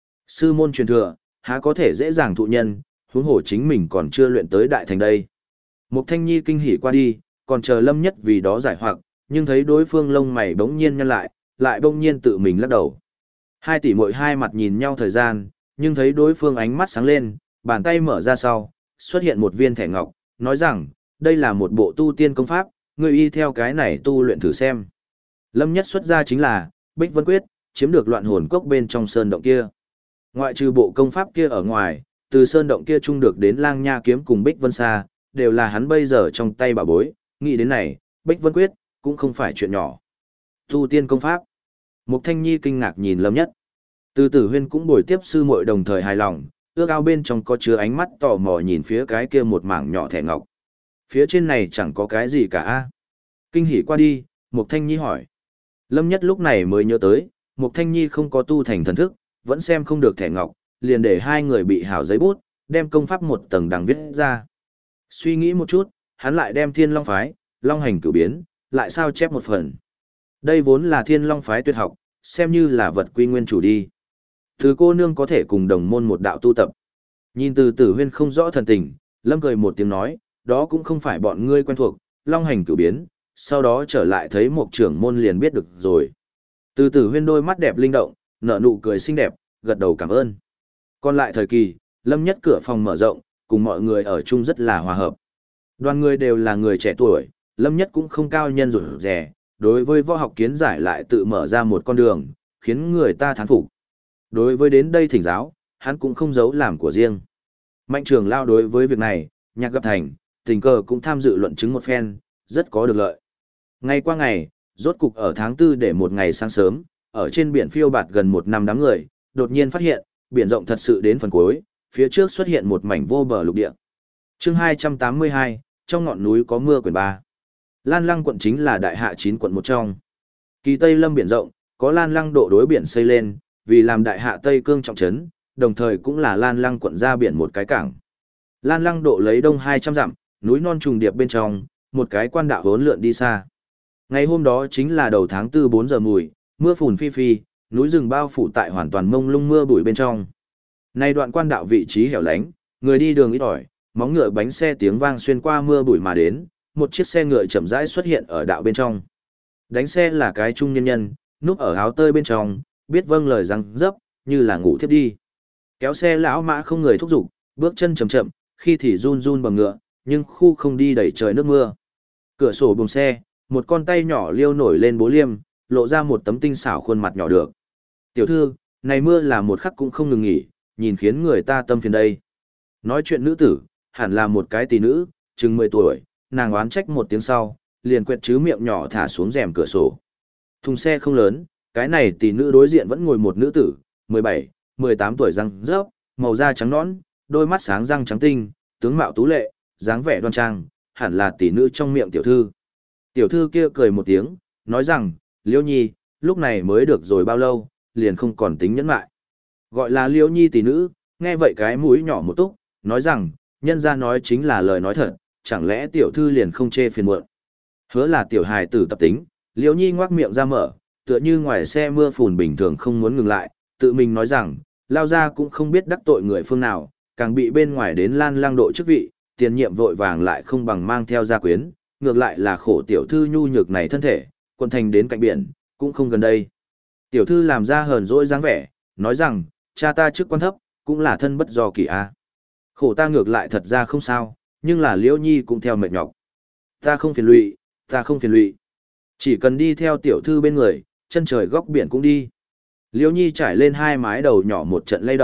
Sư môn truyền thừa, há có thể dễ dàng thụ nhân, huống hồ chính mình còn chưa luyện tới đại thành đây. Mục Thanh Nhi kinh hỉ qua đi, còn chờ Lâm Nhất vì đó giải hoặc, nhưng thấy đối phương lông mày bỗng nhiên nhăn lại bỗng nhiên tự mình lắc đầu. Hai tỷ muội hai mặt nhìn nhau thời gian, nhưng thấy đối phương ánh mắt sáng lên, bàn tay mở ra sau, xuất hiện một viên thẻ ngọc, nói rằng, đây là một bộ tu tiên công pháp, ngươi y theo cái này tu luyện thử xem. Lâm Nhất xuất ra chính là, Bích Vân Quyết, chiếm được loạn hồn cốc bên trong sơn động kia. Ngoại trừ bộ công pháp kia ở ngoài, từ sơn động kia chung được đến Lang Nha kiếm cùng Bích Vân Sa, đều là hắn bây giờ trong tay bảo bối, nghĩ đến này, Bích Vân Quyết, cũng không phải chuyện nhỏ. Tu tiên công pháp. Mục Thanh Nhi kinh ngạc nhìn Lâm Nhất. Từ Tử Huyên cũng bồi tiếp sư muội đồng thời hài lòng, ước ao bên trong có chứa ánh mắt tò mò nhìn phía cái kia một mảng nhỏ thẻ ngọc. Phía trên này chẳng có cái gì cả a. Kinh hỉ qua đi, Mục Thanh Nhi hỏi. Lâm Nhất lúc này mới nhớ tới, Mục Thanh Nhi không có tu thành thần thức, vẫn xem không được thẻ ngọc, liền để hai người bị hảo giấy bút, đem công pháp một tầng đằng viết ra. Suy nghĩ một chút, hắn lại đem Thiên Long phái, Long hành cửu biến, lại sao chép một phần. Đây vốn là Thiên Long phái tuyệt học, xem như là vật quy nguyên chủ đi. Từ cô nương có thể cùng đồng môn một đạo tu tập. Nhìn từ Tử Huyên không rõ thần tình, Lâm cười một tiếng nói, đó cũng không phải bọn ngươi quen thuộc, Long hành cửu biến, sau đó trở lại thấy một trưởng môn liền biết được rồi. Từ Tử Huyên đôi mắt đẹp linh động, nở nụ cười xinh đẹp, gật đầu cảm ơn. Còn lại thời kỳ, Lâm Nhất cửa phòng mở rộng, cùng mọi người ở chung rất là hòa hợp. Đoàn người đều là người trẻ tuổi, Lâm Nhất cũng không cao nhân rủi rẻ, đối với võ học kiến giải lại tự mở ra một con đường, khiến người ta thán phục. Đối với đến đây thỉnh giáo, hắn cũng không giấu làm của riêng. Mạnh trưởng lao đối với việc này, nhạc gặp thành, tình cờ cũng tham dự luận chứng một phen, rất có được lợi. Ngày qua ngày, rốt cục ở tháng 4 để một ngày sáng sớm, ở trên biển phiêu bạt gần một năm đám người, đột nhiên phát hiện, biển rộng thật sự đến phần cuối, phía trước xuất hiện một mảnh vô bờ lục địa. Chương 282, trong ngọn núi có mưa quyển 3. Lan Lăng quận chính là đại hạ 9 quận một trong. Kỳ Tây Lâm biển rộng, có Lan Lăng độ đối biển xây lên, vì làm đại hạ Tây cương trọng trấn, đồng thời cũng là Lan Lăng quận ra biển một cái cảng. Lan Lăng độ lấy đông 200 dặm, núi non trùng điệp bên trong, một cái quan đạo hỗn lượn đi xa. Ngày hôm đó chính là đầu tháng 4 4 giờ mùi, mưa phùn phi phi, núi rừng bao phủ tại hoàn toàn mông lung mưa bụi bên trong. Nay đoạn quan đạo vị trí hẻo lánh, người đi đường ít ỏi, móng ngựa bánh xe tiếng vang xuyên qua mưa bụi mà đến, một chiếc xe ngựa chậm rãi xuất hiện ở đạo bên trong. Đánh xe là cái trung nhân nhân, núp ở áo tơi bên trong, biết vâng lời răng dấp, như là ngủ thiếp đi. Kéo xe lão mã không người thúc giục, bước chân chậm chậm, khi thì run run bằng ngựa, nhưng khu không đi đẩy trời nước mưa. Cửa sổ buồng xe, một con tay nhỏ liêu nổi lên bố liêm, lộ ra một tấm tinh xảo khuôn mặt nhỏ được. Tiểu thư, này mưa là một khắc cũng không ngừng nghỉ, nhìn khiến người ta tâm phiền đây. Nói chuyện nữ tử, hẳn là một cái tỷ nữ, chừng 10 tuổi, nàng oán trách một tiếng sau, liền quẹt chứ miệng nhỏ thả xuống rèm cửa sổ. Thùng xe không lớn, cái này tỷ nữ đối diện vẫn ngồi một nữ tử, 17, 18 tuổi răng rớp, màu da trắng nõn, đôi mắt sáng răng trắng tinh, tướng mạo tú lệ, dáng vẻ đoan trang, hẳn là tỷ nữ trong miệng tiểu thư. Tiểu thư kia cười một tiếng, nói rằng, Liễu Nhi, lúc này mới được rồi bao lâu, liền không còn tính nhẫn lại. Gọi là Liễu Nhi tỷ nữ, nghe vậy cái mũi nhỏ một túc, nói rằng, nhân ra nói chính là lời nói thật, chẳng lẽ tiểu thư liền không chê phiền muộn. Hứa là tiểu hài tử tập tính, Liễu Nhi ngoác miệng ra mở, tựa như ngoài xe mưa phùn bình thường không muốn ngừng lại, tự mình nói rằng, lao ra cũng không biết đắc tội người phương nào, càng bị bên ngoài đến Lan Lăng độ chức vị, tiền nhiệm vội vàng lại không bằng mang theo gia quyến, ngược lại là khổ tiểu thư nhu nhược này thân thể, quân thành đến cạnh biển, cũng không gần đây. Tiểu thư làm ra hờn dỗi dáng vẻ, nói rằng, cha ta chức quan thấp, cũng là thân bất do kỳ a. Khổ ta ngược lại thật ra không sao, nhưng là Liễu Nhi cũng theo mệt nhọc. Ta không phiền lụy, ta không phiền lụy. Chỉ cần đi theo tiểu thư bên người, chân trời góc biển cũng đi. Liễu Nhi trải lên hai mái đầu nhỏ một trận lay động,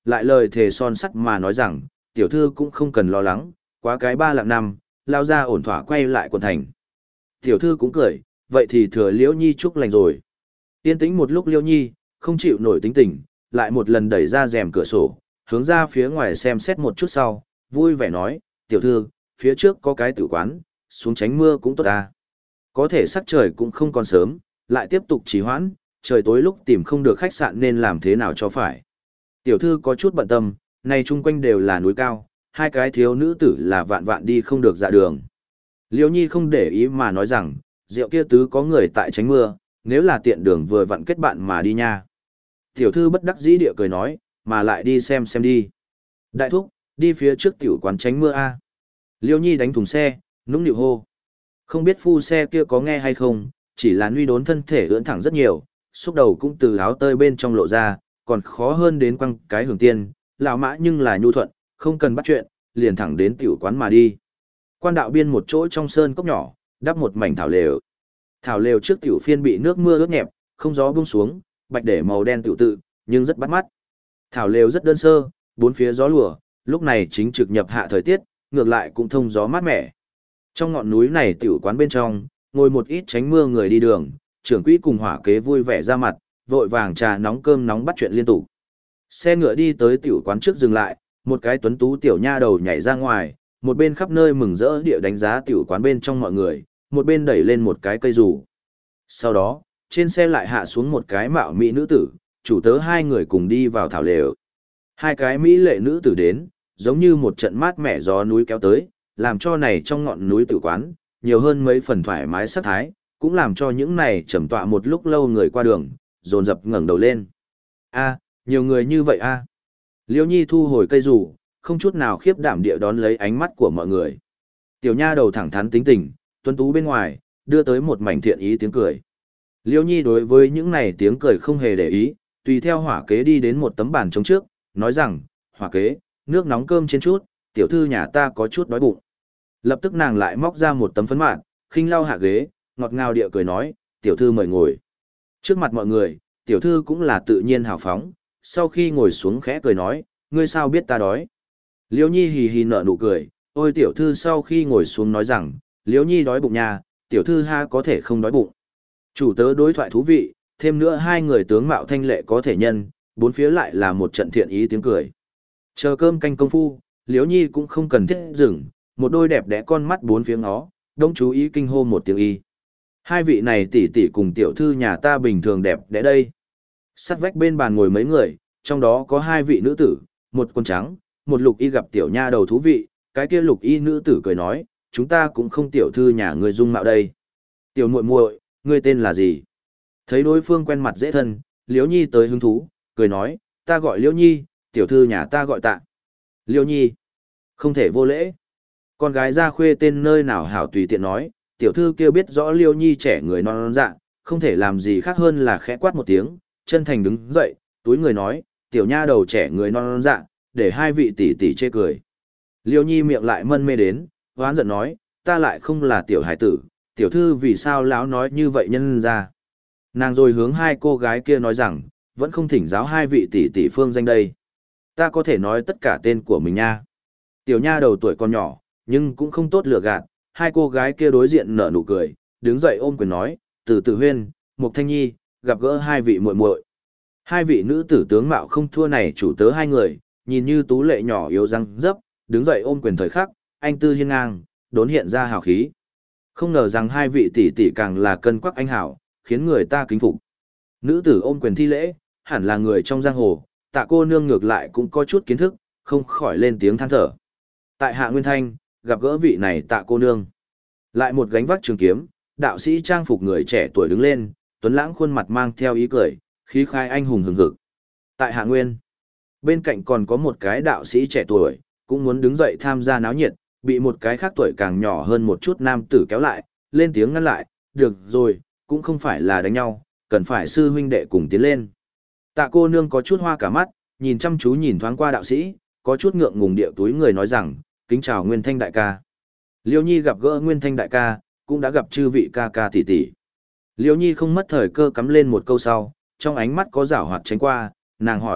lại lời thề son sắt mà nói rằng, tiểu thư cũng không cần lo lắng, quá cái 3 lạng năm, lao ra ổn thỏa quay lại quận thành. Tiểu thư cũng cười, vậy thì thừa Liễu Nhi chúc lành rồi. Yên tĩnh một lúc Liễu Nhi, không chịu nổi tính tình, lại một lần đẩy ra rèm cửa sổ, hướng ra phía ngoài xem xét một chút sau, vui vẻ nói, tiểu thư, phía trước có cái tử quán, xuống tránh mưa cũng tốt ta. Có thể sắc trời cũng không còn sớm, lại tiếp tục trì hoãn, trời tối lúc tìm không được khách sạn nên làm thế nào cho phải. Tiểu thư có chút bận tâm, này chung quanh đều là núi cao, hai cái thiếu nữ tử là vạn vạn đi không được dạ đường. Liễu Nhi không để ý mà nói rằng, rượu kia tứ có người tại tránh mưa, nếu là tiện đường vừa vặn kết bạn mà đi nha. Tiểu thư bất đắc dĩ địa cười nói, mà lại đi xem đi. Đại thúc, đi phía trước tiểu quán tránh mưa a. Liễu Nhi đánh thùng xe, nũng nịu hô. Không biết phu xe kia có nghe hay không, chỉ là nuôi đốn thân thể ưỡn thẳng rất nhiều, xúc đầu cũng từ áo tơi bên trong lộ ra, còn khó hơn đến quăng cái hưởng tiên, lão mã nhưng là nhu thuận, không cần bắt chuyện, liền thẳng đến tiểu quán mà đi. Quan đạo biên một chỗ trong sơn cốc nhỏ, đắp một mảnh thảo lều. Thảo lều trước tiểu phiên bị nước mưa ướt nhẹp, không gió buông xuống, bạch để màu đen tiểu tự, nhưng rất bắt mắt. Thảo lều rất đơn sơ, bốn phía gió lùa, lúc này chính trực nhập hạ thời tiết, ngược lại cũng thông gió mát mẻ. Trong ngọn núi này tiểu quán bên trong, ngồi một ít tránh mưa người đi đường, trưởng quỹ cùng hỏa kế vui vẻ ra mặt, vội vàng trà nóng cơm nóng bắt chuyện liên tục. Xe ngựa đi tới tiểu quán trước dừng lại, một cái tuấn tú tiểu nha đầu nhảy ra ngoài, một bên khắp nơi mừng rỡ địa đánh giá tiểu quán bên trong mọi người, một bên đẩy lên một cái cây rủ. Sau đó, trên xe lại hạ xuống một cái mạo mỹ nữ tử, chủ tớ hai người cùng đi vào thảo lều. Hai cái mỹ lệ nữ tử đến, giống như một trận mát mẻ gió núi kéo tới, làm cho này trong ngọn núi tử quán, nhiều hơn mấy phần thoải mái sát thái, cũng làm cho những này trầm tọa một lúc lâu người qua đường, dồn dập ngẩng đầu lên. A, nhiều người như vậy a. Liễu Nhi thu hồi cây rủ, không chút nào khiếp đảm địa đón lấy ánh mắt của mọi người. Tiểu nha đầu thẳng thắn tính tình, tuấn tú bên ngoài, đưa tới một mảnh thiện ý tiếng cười. Liễu Nhi đối với những này tiếng cười không hề để ý, tùy theo hỏa kế đi đến một tấm bàn trống trước, nói rằng, hỏa kế, nước nóng cơm trên chút, tiểu thư nhà ta có chút đói bụng. Lập tức nàng lại móc ra một tấm phấn mạn, khinh lau hạ ghế, ngọt ngào địa cười nói, tiểu thư mời ngồi. Trước mặt mọi người, tiểu thư cũng là tự nhiên hào phóng, sau khi ngồi xuống khẽ cười nói, ngươi sao biết ta đói. Liễu Nhi hì hì nở nụ cười, ôi tiểu thư sau khi ngồi xuống nói rằng, Liễu Nhi đói bụng nha, tiểu thư ha có thể không đói bụng. Chủ tớ đối thoại thú vị, thêm nữa hai người tướng mạo thanh lệ có thể nhân, bốn phía lại là một trận thiện ý tiếng cười. Chờ cơm canh công phu, Liễu Nhi cũng không cần thiết dừng, một đôi đẹp đẽ con mắt bốn phía ngó, đông chú ý kinh hô một tiếng y. Hai vị này tỷ tỷ cùng tiểu thư nhà ta bình thường đẹp đẽ đây. Sát vách bên bàn ngồi mấy người, trong đó có hai vị nữ tử, một con trắng, một lục y gặp tiểu nha đầu thú vị, cái kia lục y nữ tử cười nói, chúng ta cũng không tiểu thư nhà người dung mạo đây. Tiểu muội muội, ngươi tên là gì? Thấy đối phương quen mặt dễ thân, Liễu Nhi tới hứng thú, cười nói, ta gọi Liễu Nhi, tiểu thư nhà ta gọi Tạ. Liễu Nhi, không thể vô lễ. Con gái ra khuê tên nơi nào hảo tùy tiện nói, tiểu thư kêu biết rõ Liễu Nhi trẻ người non dạ, không thể làm gì khác hơn là khẽ quát một tiếng, chân thành đứng dậy, túi người nói, tiểu nha đầu trẻ người non dạ, để hai vị tỷ tỷ chê cười. Liễu Nhi miệng lại mân mê đến, hoán giận nói, ta lại không là tiểu hải tử, tiểu thư vì sao lão nói như vậy nhân ra. Nàng rồi hướng hai cô gái kia nói rằng, vẫn không thỉnh giáo hai vị tỷ tỷ phương danh đây. Ta có thể nói tất cả tên của mình nha. Tiểu nha đầu tuổi còn nhỏ, nhưng cũng không tốt lừa gạt, hai cô gái kia đối diện nở nụ cười, đứng dậy ôm quyền nói, Từ Tử Huyên, Mục Thanh Nhi, gặp gỡ hai vị muội muội. Hai vị nữ tử tướng mạo không thua này chủ tớ hai người, nhìn như tú lệ nhỏ yếu răng dấp, đứng dậy ôm quyền thời khắc, anh tư hiên ngang, đốn hiện ra hào khí. Không ngờ rằng hai vị tỷ tỷ càng là cân quắc anh hảo, khiến người ta kính phục. Nữ tử ôm quyền thi lễ, hẳn là người trong giang hồ, Tạ cô nương ngược lại cũng có chút kiến thức, không khỏi lên tiếng than thở. Tại Hạ Nguyên Thanh, gặp gỡ vị này Tạ cô nương. Lại một gánh vác trường kiếm, đạo sĩ trang phục người trẻ tuổi đứng lên, tuấn lãng khuôn mặt mang theo ý cười, khí khai anh hùng hừng hực. Tại Hạ Nguyên, bên cạnh còn có một cái đạo sĩ trẻ tuổi, cũng muốn đứng dậy tham gia náo nhiệt, bị một cái khác tuổi càng nhỏ hơn một chút nam tử kéo lại, lên tiếng ngăn lại, được rồi, cũng không phải là đánh nhau, cần phải sư huynh đệ cùng tiến lên. Tạ cô nương có chút hoa cả mắt, nhìn chăm chú nhìn thoáng qua đạo sĩ, có chút ngượng ngùng điệu túi người nói rằng, kính chào Nguyên Thanh đại ca. Liễu Nhi gặp gỡ Nguyên Thanh đại ca, cũng đã gặp chư vị ca ca tỷ tỷ. Liễu Nhi không mất thời cơ cắm lên một câu sau, trong ánh mắt có giảo hoạt tránh qua, nàng hỏi,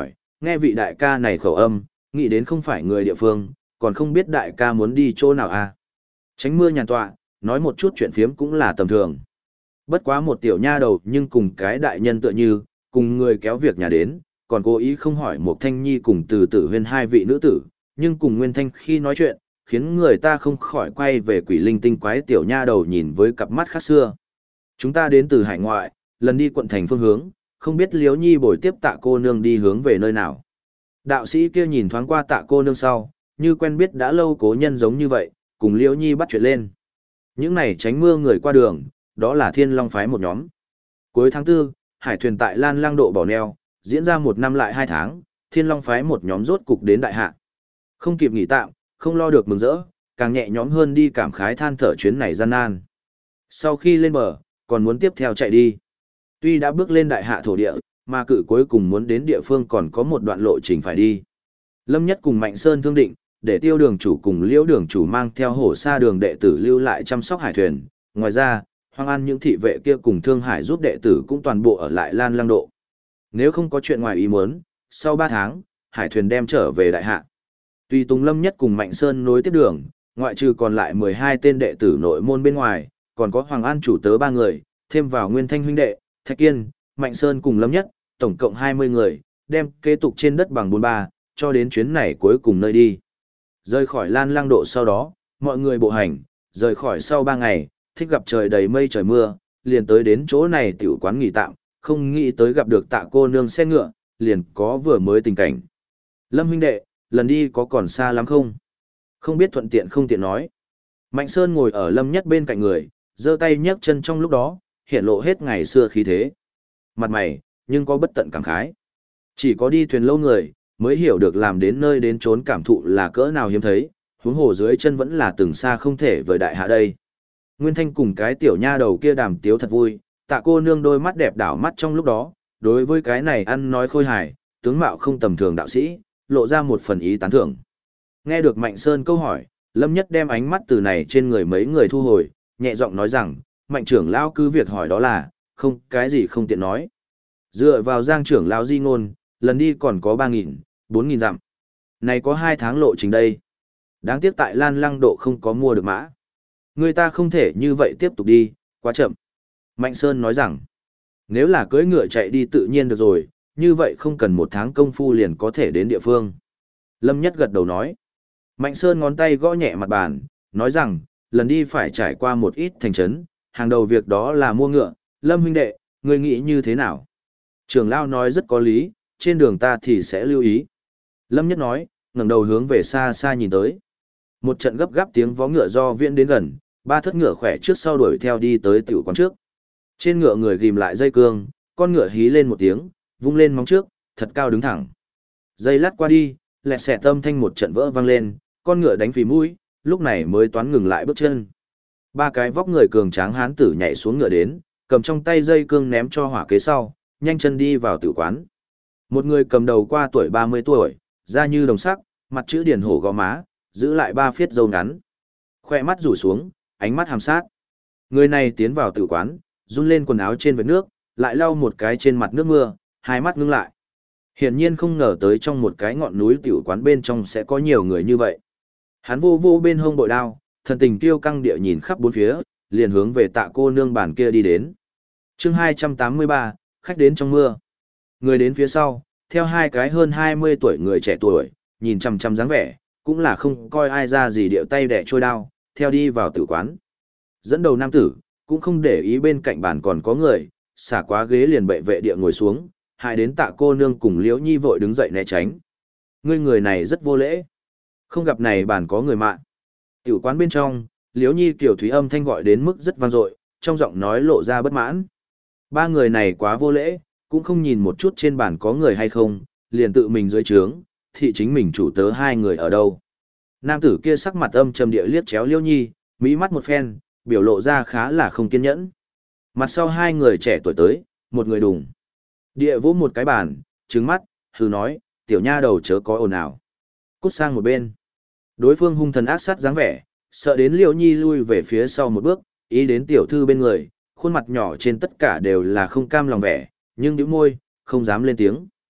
Nghe vị đại ca này khẩu âm, nghĩ đến không phải người địa phương, còn không biết đại ca muốn đi chỗ nào à. Tránh mưa nhàn tọa, nói một chút chuyện phiếm cũng là tầm thường. Bất quá một tiểu nha đầu nhưng cùng cái đại nhân tựa như, cùng người kéo việc nhà đến, còn cố ý không hỏi một Thanh Nhi cùng Từ Tử Huyên hai vị nữ tử, nhưng cùng Nguyên Thanh khi nói chuyện, khiến người ta không khỏi quay về quỷ linh tinh quái tiểu nha đầu nhìn với cặp mắt khác xưa. Chúng ta đến từ hải ngoại, lần đi quận thành phương hướng, không biết Liễu Nhi bồi tiếp Tạ cô nương đi hướng về nơi nào. Đạo sĩ kia nhìn thoáng qua Tạ cô nương sau, như quen biết đã lâu cố nhân giống như vậy, cùng Liễu Nhi bắt chuyện lên. Những này tránh mưa người qua đường, đó là Thiên Long phái một nhóm. Cuối tháng 4, hải thuyền tại Lan Lang độ bỏ neo, diễn ra 1 năm lại 2 tháng, Thiên Long phái một nhóm rốt cục đến đại hạ. Không kịp nghỉ tạm, không lo được mừng rỡ, càng nhẹ nhõm hơn đi cảm khái than thở chuyến này gian nan. Sau khi lên bờ, còn muốn tiếp theo chạy đi. Tuy đã bước lên đại hạ thổ địa, mà cự cuối cùng muốn đến địa phương còn có một đoạn lộ trình phải đi. Lâm Nhất cùng Mạnh Sơn thương định, để Tiêu đường chủ cùng Liễu đường chủ mang theo hổ sa đường đệ tử lưu lại chăm sóc hải thuyền. Ngoài ra, Hoàng An những thị vệ kia cùng Thương Hải giúp đệ tử cũng toàn bộ ở lại Lan Lang độ. Nếu không có chuyện ngoài ý muốn, sau 3 tháng, hải thuyền đem trở về đại hạ. Tùy Tùng Lâm Nhất cùng Mạnh Sơn nối tiếp đường, ngoại trừ còn lại 12 tên đệ tử nội môn bên ngoài, còn có Hoàng An chủ tớ 3 người, thêm vào Nguyên Thanh huynh đệ, Thạch Kiên, Mạnh Sơn cùng Lâm Nhất, tổng cộng 20 người, đem kế tục trên đất bằng 43, cho đến chuyến này cuối cùng nơi đi. Rời khỏi Lan Lang độ sau đó, mọi người bộ hành, rời khỏi sau 3 ngày, thích gặp trời đầy mây trời mưa, liền tới đến chỗ này tiểu quán nghỉ tạm, không nghĩ tới gặp được Tạ cô nương xe ngựa, liền có vừa mới tình cảnh. Lâm huynh đệ, lần đi có còn xa lắm không? Không biết thuận tiện không tiện nói. Mạnh Sơn ngồi ở Lâm Nhất bên cạnh người, giơ tay nhấc chân trong lúc đó, hiện lộ hết ngày xưa khí thế. Mặt mày, nhưng có bất tận cảm khái. Chỉ có đi thuyền lâu người, mới hiểu được làm đến nơi đến chốn cảm thụ là cỡ nào hiếm thấy, huống hồ dưới chân vẫn là từng xa không thể với đại hạ đây. Nguyên Thanh cùng cái tiểu nha đầu kia đàm tiếu thật vui, Tạ cô nương đôi mắt đẹp đảo mắt trong lúc đó, đối với cái này ăn nói khôi hài, tướng mạo không tầm thường đạo sĩ, lộ ra một phần ý tán thưởng. Nghe được Mạnh Sơn câu hỏi, Lâm Nhất đem ánh mắt từ này trên người mấy người thu hồi, nhẹ giọng nói rằng, Mạnh trưởng lão cứ việc hỏi đó là, không cái gì không tiện nói. Dựa vào Giang trưởng lão di ngôn, lần đi còn có 3.000, 4.000 dặm. Này có 2 tháng lộ trình đây. Đáng tiếc tại Lan Lang độ không có mua được mã. Người ta không thể như vậy tiếp tục đi, quá chậm. Mạnh Sơn nói rằng, nếu là cưỡi ngựa chạy đi tự nhiên được rồi, như vậy không cần 1 tháng công phu liền có thể đến địa phương. Lâm Nhất gật đầu nói. Mạnh Sơn ngón tay gõ nhẹ mặt bàn, nói rằng, lần đi phải trải qua một ít thành trấn, hàng đầu việc đó là mua ngựa. Lâm huynh đệ, ngươi nghĩ như thế nào? Trưởng lão nói rất có lý, trên đường ta thì sẽ lưu ý. Lâm Nhất nói, ngẩng đầu hướng về xa xa nhìn tới. Một trận gấp gáp tiếng vó ngựa do viễn đến gần, 3 thất ngựa khỏe trước sau đuổi theo đi tới tiểu quán trước. Trên ngựa người ghim lại dây cương, con ngựa hí lên một tiếng, vung lên móng trước, thật cao đứng thẳng. Dây lát qua đi, lẹt xẹt âm thanh một trận vỡ vang lên, con ngựa đánh phì mũi, lúc này mới toán ngừng lại bước chân. 3 cái vóc người cường tráng hán tử nhảy xuống ngựa đến, cầm trong tay dây cương ném cho hỏa kế sau, nhanh chân đi vào tử quán. Một người cầm đầu qua tuổi 30 tuổi, da như đồng sắc, mặt chữ điển hổ gò má, giữ lại 3 phiết râu ngắn. Khoe mắt rủ xuống, ánh mắt hàm sát. Người này tiến vào tử quán, run lên quần áo trên vệt nước, lại lau một cái trên mặt nước mưa, hai mắt ngưng lại. Hiển nhiên không ngờ tới trong một cái ngọn núi tiểu quán bên trong sẽ có nhiều người như vậy. Hắn vô vô bên hông bội đao, thần tình kiêu căng địa nhìn khắp bốn phía, liền hướng về Tạ cô nương bàn kia đi đến. Chương 283, khách đến trong mưa. Người đến phía sau, theo 2 cái hơn 20 tuổi người trẻ tuổi, nhìn chằm chằm dáng vẻ, cũng là không coi ai ra gì điệu tay đẻ trôi đao, theo đi vào tử quán. Dẫn đầu nam tử, cũng không để ý bên cạnh bàn còn có người, xả quá ghế liền bệ vệ địa ngồi xuống, hại đến Tạ cô nương cùng Liễu Nhi vội đứng dậy né tránh. Người này rất vô lễ. Không gặp này bàn có người mạng. Tiểu quán bên trong, Liễu Nhi kiểu thúy âm thanh gọi đến mức rất vang dội, trong giọng nói lộ ra bất mãn. 3 người này quá vô lễ, cũng không nhìn một chút trên bàn có người hay không, liền tự mình dưới trướng, thị chính mình chủ tớ 2 người ở đâu. Nam tử kia sắc mặt âm trầm địa liếc chéo Liễu Nhi, mỹ mắt một phen, biểu lộ ra khá là không kiên nhẫn. Mặt sau 2 người trẻ tuổi tới, một người đùng. Địa vỗ một cái bàn, trứng mắt, hừ nói, tiểu nha đầu chớ có ồn ào. Cút sang một bên. Đối phương hung thần ác sát dáng vẻ, sợ đến Liễu Nhi lui về phía sau một bước, ý đến tiểu thư bên người, khuôn mặt nhỏ trên tất cả đều là không cam lòng vẻ, nhưng nhíu môi, không dám lên tiếng.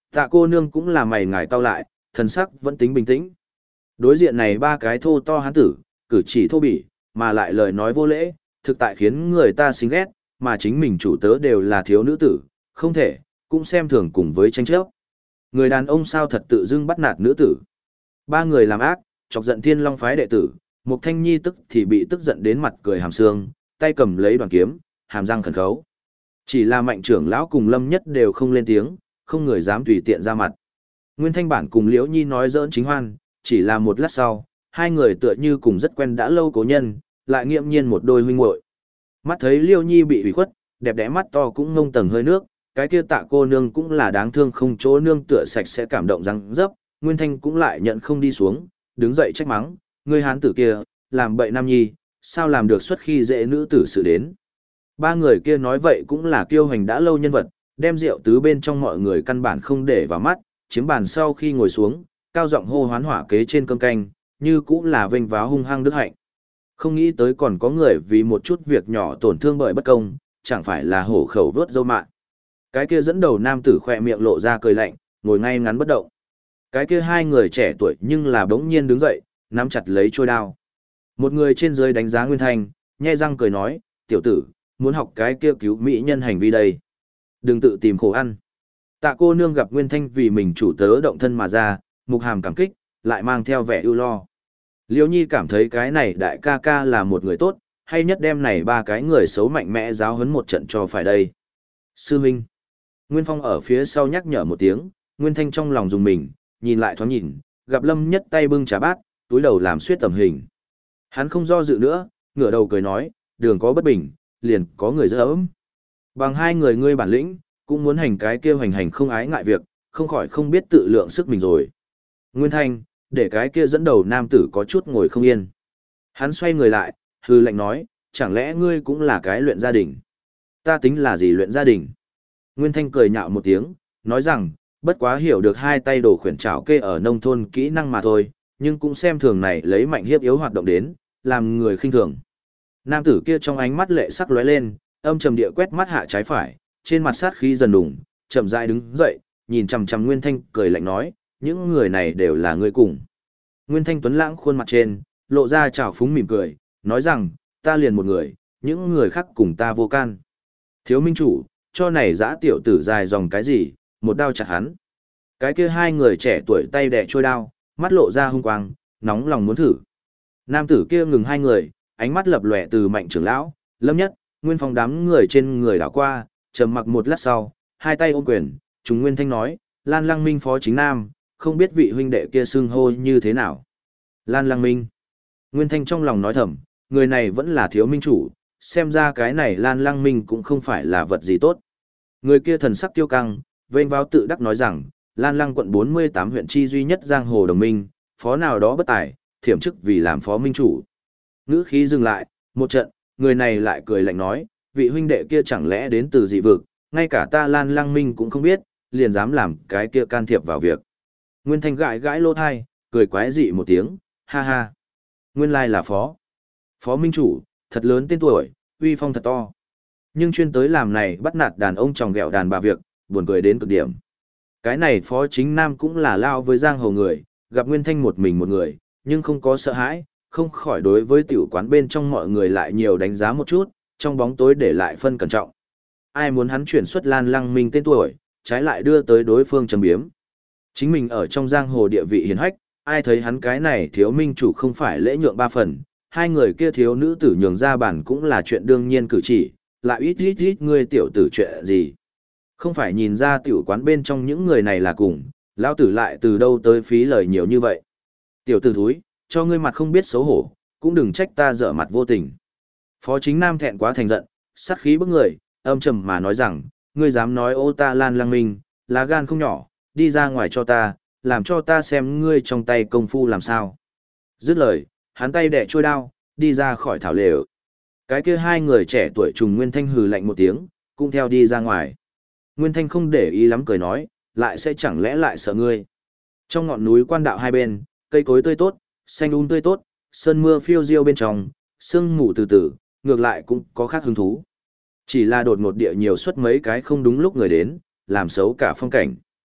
Tạ cô nương cũng là mày ngài cau lại, thần sắc vẫn tính bình tĩnh. Đối diện này ba cái thô to hán tử, cử chỉ thô bỉ, mà lại lời nói vô lễ, thực tại khiến người ta xinh ghét, mà chính mình chủ tớ đều là thiếu nữ tử, không thể, cũng xem thường cùng với tranh chấp. Người đàn ông sao thật tự dưng bắt nạt nữ tử. Ba người làm ác, chọc giận Thiên Long phái đệ tử, Mục Thanh Nhi tức thì bị tức giận đến mặt cười hàm xương, tay cầm lấy đoàn kiếm, hàm răng khẩn khấu. Chỉ là Mạnh trưởng lão cùng Lâm Nhất đều không lên tiếng, không người dám tùy tiện ra mặt. Nguyên Thanh Bản cùng Liễu Nhi nói giỡn chính hoan, chỉ là một lát sau, hai người tựa như cùng rất quen đã lâu cố nhân, lại nghiễm nhiên một đôi huynh muội. Mắt thấy Liễu Nhi bị ủy khuất, đẹp đẽ mắt to cũng ngông tầng hơi nước, cái kia Tạ cô nương cũng là đáng thương không chỗ nương tựa sạch sẽ cảm động răng dấp, Nguyên Thanh cũng lại nhận không đi xuống, đứng dậy trách mắng, người hán tử kia, làm bậy nam nhi, sao làm được xuất khi dễ nữ tử sự đến. Ba người kia nói vậy cũng là kiêu hành đã lâu nhân vật, đem rượu tứ bên trong mọi người căn bản không để vào mắt, chiếm bàn sau khi ngồi xuống, cao giọng hô hoán hỏa kế trên cơm canh, như cũng là vênh váo hung hăng đức hạnh. Không nghĩ tới còn có người vì một chút việc nhỏ tổn thương bởi bất công, chẳng phải là hổ khẩu vớt dâu mạng. Cái kia dẫn đầu nam tử khỏe miệng lộ ra cười lạnh, ngồi ngay ngắn bất động. Cái kia hai người trẻ tuổi nhưng là bỗng nhiên đứng dậy, nắm chặt lấy trôi đao. Một người trên dưới đánh giá Nguyên Thanh, nhe răng cười nói, tiểu tử, muốn học cái kia cứu mỹ nhân hành vi đây. Đừng tự tìm khổ ăn. Tạ cô nương gặp Nguyên Thanh vì mình chủ tớ động thân mà ra, mục hàm cảm kích, lại mang theo vẻ ưu lo. Liêu Nhi cảm thấy cái này đại ca ca là một người tốt, hay nhất đem này ba cái người xấu mạnh mẽ giáo huấn một trận cho phải đây. Sư Minh. Nguyên Phong ở phía sau nhắc nhở một tiếng, Nguyên Thanh trong lòng dùng mình, nhìn lại thoáng nhìn, gặp Lâm Nhất tay bưng trà bát, túi đầu làm suyết tầm hình. Hắn không do dự nữa, ngửa đầu cười nói, đường có bất bình, liền có người dỡ ấm. Bằng hai người ngươi bản lĩnh, cũng muốn hành cái kia hành hành không ái ngại việc, không khỏi không biết tự lượng sức mình rồi. Nguyên Thanh, để cái kia dẫn đầu nam tử có chút ngồi không yên. Hắn xoay người lại, hư lạnh nói, chẳng lẽ ngươi cũng là cái luyện gia đình? Ta tính là gì luyện gia đình? Nguyên Thanh cười nhạo một tiếng, nói rằng, bất quá hiểu được hai tay đồ khuyển trảo kê ở nông thôn kỹ năng mà thôi, nhưng cũng xem thường này lấy mạnh hiếp yếu hoạt động đến, làm người khinh thường. Nam tử kia trong ánh mắt lệ sắc lóe lên, âm trầm địa quét mắt hạ trái phải, trên mặt sát khí dần đùng, chậm rãi đứng dậy, nhìn chằm chằm Nguyên Thanh, cười lạnh nói, những người này đều là ngươi cùng. Nguyên Thanh tuấn lãng khuôn mặt trên, lộ ra trào phúng mỉm cười, nói rằng, ta liền một người, những người khác cùng ta vô can. Thiếu minh chủ, cho này dã tiểu tử dài dòng cái gì, một đao chặt hắn. Cái kia hai người trẻ tuổi tay đè trôi đao, mắt lộ ra hung quang, nóng lòng muốn thử. Nam tử kia ngừng hai người, ánh mắt lập lòe từ Mạnh trưởng lão, Lâm Nhất, Nguyên Phong đám người trên người đảo qua, trầm mặc một lát sau, hai tay ôm quyền, chúng Nguyên Thanh nói, Lan Lăng Minh phó chính nam, không biết vị huynh đệ kia xưng hô như thế nào. Lan Lăng Minh. Nguyên Thanh trong lòng nói thầm, người này vẫn là thiếu minh chủ, xem ra cái này Lan Lăng Minh cũng không phải là vật gì tốt. Người kia thần sắc tiêu căng, vênh vào tự đắc nói rằng, Lan Lăng quận 48 huyện chi duy nhất giang hồ đồng minh, phó nào đó bất tài, thiểm chức vì làm phó minh chủ. Ngữ khí dừng lại, một trận, người này lại cười lạnh nói, vị huynh đệ kia chẳng lẽ đến từ dị vực, ngay cả ta Lan Lăng Minh cũng không biết, liền dám làm cái kia can thiệp vào việc. Nguyên Thanh gãi gãi lỗ thai, cười quái dị một tiếng, ha ha. Nguyên lai là phó. Phó minh chủ, thật lớn tên tuổi, uy phong thật to. Nhưng chuyên tới làm này bắt nạt đàn ông tròng ghẹo đàn bà việc, buồn cười đến cực điểm. Cái này phó chính nam cũng là lao với giang hồ người, gặp Nguyên Thanh một mình một người, nhưng không có sợ hãi, không khỏi đối với tiểu quán bên trong mọi người lại nhiều đánh giá một chút, trong bóng tối để lại phân cẩn trọng. Ai muốn hắn chuyển xuất Lan Lăng Minh tên tuổi, trái lại đưa tới đối phương châm biếm. Chính mình ở trong giang hồ địa vị hiển hách, ai thấy hắn cái này thiếu minh chủ không phải lễ nhượng ba phần, hai người kia thiếu nữ tử nhường ra bản cũng là chuyện đương nhiên cử chỉ, lại ít ngươi tiểu tử chuyện gì. Không phải nhìn ra tiểu quán bên trong những người này là cùng, lão tử lại từ đâu tới phí lời nhiều như vậy. Tiểu tử thúi, cho ngươi mặt không biết xấu hổ, cũng đừng trách ta dở mặt vô tình. Phó chính nam thẹn quá thành giận, sát khí bức người, âm trầm mà nói rằng, ngươi dám nói ô ta Lan Lăng Minh, lá gan không nhỏ, đi ra ngoài cho ta, làm cho ta xem ngươi trong tay công phu làm sao. Dứt lời, hắn tay đẻ trôi đao, đi ra khỏi thảo lều. Cái kia hai người trẻ tuổi trùng Nguyên Thanh hừ lạnh một tiếng, cũng theo đi ra ngoài. Nguyên Thanh không để ý lắm cười nói, lại sẽ chẳng lẽ lại sợ ngươi. Trong ngọn núi quan đạo hai bên, cây cối tươi tốt, xanh tươi tốt, sơn mưa phiêu diêu bên trong, sương mù từ từ, ngược lại cũng có khác hứng thú. Chỉ là đột ngột địa nhiều suất mấy cái không đúng lúc người đến, làm xấu cả phong cảnh.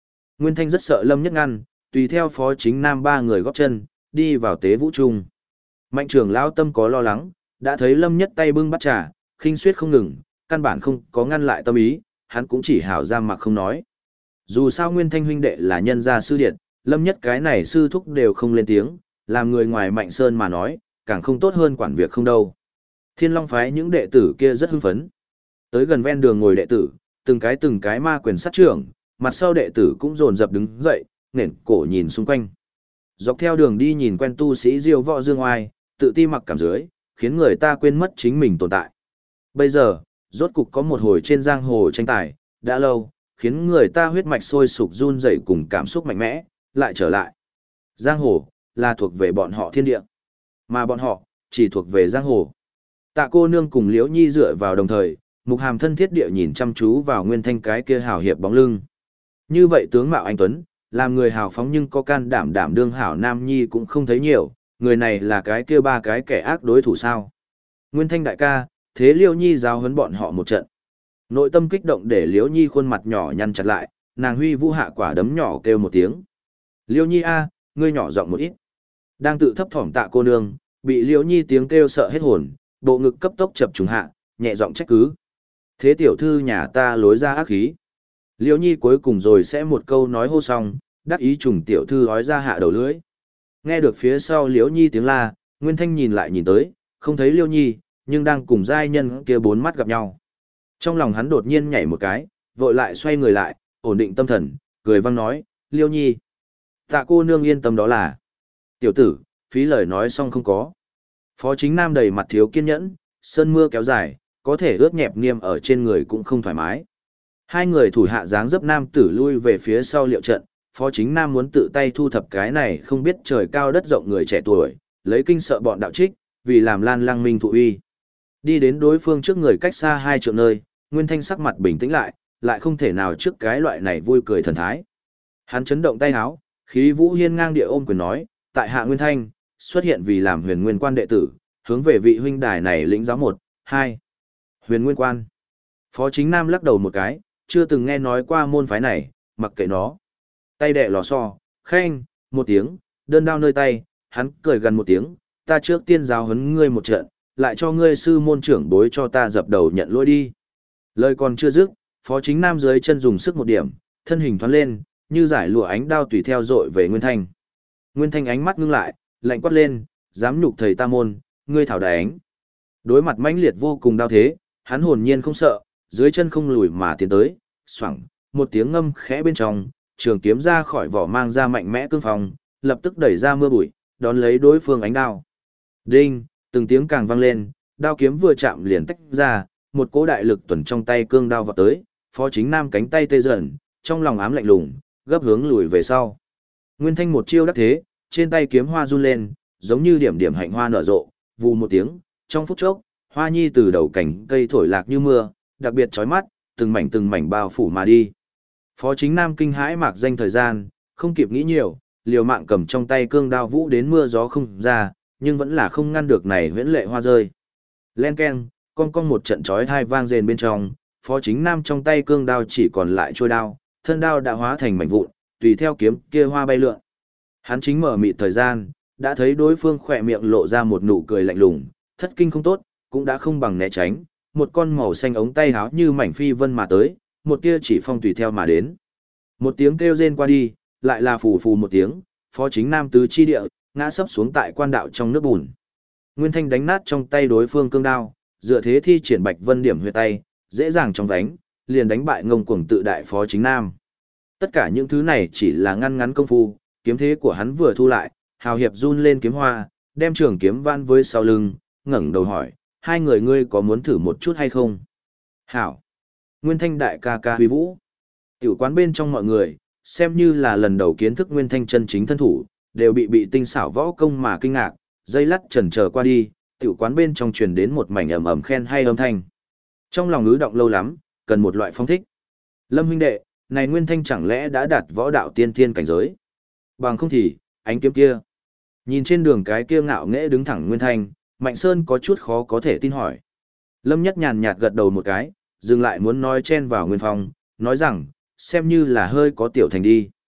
Nguyên Thanh rất sợ Lâm Nhất ngăn, tùy theo Phó Chính Nam ba người góp chân, đi vào tế vũ trung. Mạnh trưởng lão tâm có lo lắng, đã thấy Lâm Nhất tay bưng bát trà, khinh suýt không ngừng, căn bản không có ngăn lại tâm ý, hắn cũng chỉ hảo ra mặc không nói. Dù sao Nguyên Thanh huynh đệ là nhân gia sư điệt, Lâm Nhất cái này sư thúc đều không lên tiếng, làm người ngoài Mạnh Sơn mà nói, càng không tốt hơn quản việc không đâu. Thiên Long phái những đệ tử kia rất hưng phấn. Tới gần ven đường ngồi đệ tử, từng cái ma quyền sát trưởng, mặt sau đệ tử cũng dồn dập đứng dậy, nghển cổ nhìn xung quanh. Dọc theo đường đi nhìn quen tu sĩ diêu võ dương oai, tự ti mặc cảm dưới, khiến người ta quên mất chính mình tồn tại. Bây giờ, rốt cục có một hồi trên giang hồ tranh tài, đã lâu, khiến người ta huyết mạch sôi sục run rẩy cùng cảm xúc mạnh mẽ, lại trở lại. Giang hồ, là thuộc về bọn họ thiên địa, mà bọn họ, chỉ thuộc về giang hồ. Tạ cô nương cùng Liễu Nhi dựa vào đồng thời, Mục Hàm thân thiết địa nhìn chăm chú vào Nguyên Thanh cái kia hào hiệp bóng lưng. Như vậy tướng mạo anh tuấn, làm người hào phóng nhưng có can đảm đảm đương hảo nam nhi cũng không thấy nhiều, người này là cái kia ba cái kẻ ác đối thủ sao? Nguyên Thanh đại ca, thế Liễu Nhi giáo huấn bọn họ một trận. Nội tâm kích động để Liễu Nhi khuôn mặt nhỏ nhăn chặt lại, nàng huy vũ hạ quả đấm nhỏ kêu một tiếng. Liễu Nhi a, ngươi nhỏ giọng một ít. Đang tự thấp thỏm Tạ cô nương, bị Liễu Nhi tiếng kêu sợ hết hồn, bộ ngực cấp tốc chập trùng hạ, nhẹ giọng trách cứ. Thế tiểu thư nhà ta lối ra ác khí. Liễu Nhi cuối cùng rồi sẽ một câu nói hô xong, đắc ý trùng tiểu thư hói ra hạ đầu lưỡi. Nghe được phía sau Liễu Nhi tiếng la, Nguyên Thanh nhìn lại nhìn tới, không thấy Liễu Nhi, nhưng đang cùng giai nhân kia bốn mắt gặp nhau. Trong lòng hắn đột nhiên nhảy một cái, vội lại xoay người lại, ổn định tâm thần, cười vang nói, Liễu Nhi. Tạ cô nương yên tâm đó là. Tiểu tử, phí lời nói xong không có. Phó Chính Nam đầy mặt thiếu kiên nhẫn, sơn mưa kéo dài, có thể ướt nhẹp niêm ở trên người cũng không thoải mái. Hai người thủ hạ dáng dấp nam tử lui về phía sau liệu trận, Phó Chính Nam muốn tự tay thu thập cái này không biết trời cao đất rộng người trẻ tuổi, lấy kinh sợ bọn đạo trích, vì làm lan lăng minh thụ uy. Đi đến đối phương trước người cách xa 2 trượng nơi, Nguyên Thanh sắc mặt bình tĩnh lại không thể nào trước cái loại này vui cười thần thái. Hắn chấn động tay háo, khí vũ hiên ngang địa ôm quyền nói, tại hạ Nguyên Thanh, xuất hiện vì làm huyền nguyên quan đệ tử, hướng về vị huynh đài này lĩnh giáo 1, 2. Huyền nguyên quan. Phó Chính Nam lắc đầu một cái, chưa từng nghe nói qua môn phái này, mặc kệ nó. Tay đẻ lò xo, khen, một tiếng, đơn đao nơi tay, hắn cười gần một tiếng, ta trước tiên giáo huấn ngươi một trận, lại cho ngươi sư môn trưởng bối cho ta dập đầu nhận lỗi đi. Lời còn chưa dứt, Phó Chính Nam dưới chân dùng sức một điểm, thân hình thoát lên, như giải lụa ánh đao tùy theo dội về Nguyên Thanh. Nguyên Thanh ánh mắt ngưng lại, lạnh quát lên, dám nhục thầy ta môn, ngươi thảo đánh. Đối mặt mãnh liệt vô cùng đao thế, hắn hồn nhiên không sợ, dưới chân không lùi mà tiến tới, xoẳng, một tiếng ngâm khẽ bên trong, trường kiếm ra khỏi vỏ mang ra mạnh mẽ cương phong, lập tức đẩy ra mưa bụi, đón lấy đối phương ánh đao. Đinh, từng tiếng càng vang lên, đao kiếm vừa chạm liền tách ra, một cỗ đại lực tuần trong tay cương đao vọt tới, Phó Chính Nam cánh tay tê dần, trong lòng ám lạnh lùng, gấp hướng lùi về sau. Nguyên Thanh một chiêu đắc thế, trên tay kiếm hoa run lên, giống như điểm điểm hạnh hoa nở rộ, vù một tiếng, trong phút chốc, hoa nhi từ đầu cảnh cây thổi lạc như mưa, đặc biệt chói mắt, từng mảnh bao phủ mà đi. Phó Chính Nam kinh hãi mạc danh thời gian, không kịp nghĩ nhiều, liều mạng cầm trong tay cương đao vũ đến mưa gió không ra, nhưng vẫn là không ngăn được này huyễn lệ hoa rơi. Len keng, con một trận chói tai vang rền bên trong, Phó Chính Nam trong tay cương đao chỉ còn lại trôi đao, thân đao đã hóa thành mảnh vụn, tùy theo kiếm kia hoa bay lượn. Hắn chính mở mịt thời gian, đã thấy đối phương khỏe miệng lộ ra một nụ cười lạnh lùng, thất kinh không tốt, cũng đã không bằng né tránh, một con màu xanh ống tay háo như mảnh phi vân mà tới, một tia chỉ phong tùy theo mà đến. Một tiếng kêu rên qua đi, lại là phù phù một tiếng, Phó Chính Nam tứ chi địa, ngã sấp xuống tại quan đạo trong nước bùn. Nguyên Thanh đánh nát trong tay đối phương cương đao, dựa thế thi triển Bạch Vân điểm huyệt tay, dễ dàng trong đánh, liền đánh bại ngông cuồng tự đại Phó Chính Nam. Tất cả những thứ này chỉ là ngăn ngắn công phu, kiếm thế của hắn vừa thu lại, hào hiệp run lên kiếm hoa, đem trường kiếm van với sau lưng, ngẩng đầu hỏi, hai người ngươi có muốn thử một chút hay không? Hảo! Nguyên Thanh đại ca ca huy vũ. Tiểu quán bên trong mọi người, xem như là lần đầu kiến thức Nguyên Thanh chân chính thân thủ, đều bị tinh xảo võ công mà kinh ngạc, dây lắt chần chờ qua đi, tiểu quán bên trong truyền đến một mảnh ầm ầm khen hay âm thanh. Trong lòng ứ động lâu lắm, cần một loại phong thích. Lâm huynh đệ, này Nguyên Thanh chẳng lẽ đã đạt võ đạo tiên thiên cảnh giới? Bằng không thì, ánh kiếm kia. Nhìn trên đường cái kia ngạo nghễ đứng thẳng Nguyên Thanh, Mạnh Sơn có chút khó có thể tin hỏi. Lâm Nhất nhàn nhạt gật đầu một cái, dừng lại muốn nói chen vào Nguyên Phong, nói rằng, xem như là hơi có tiểu thành đi.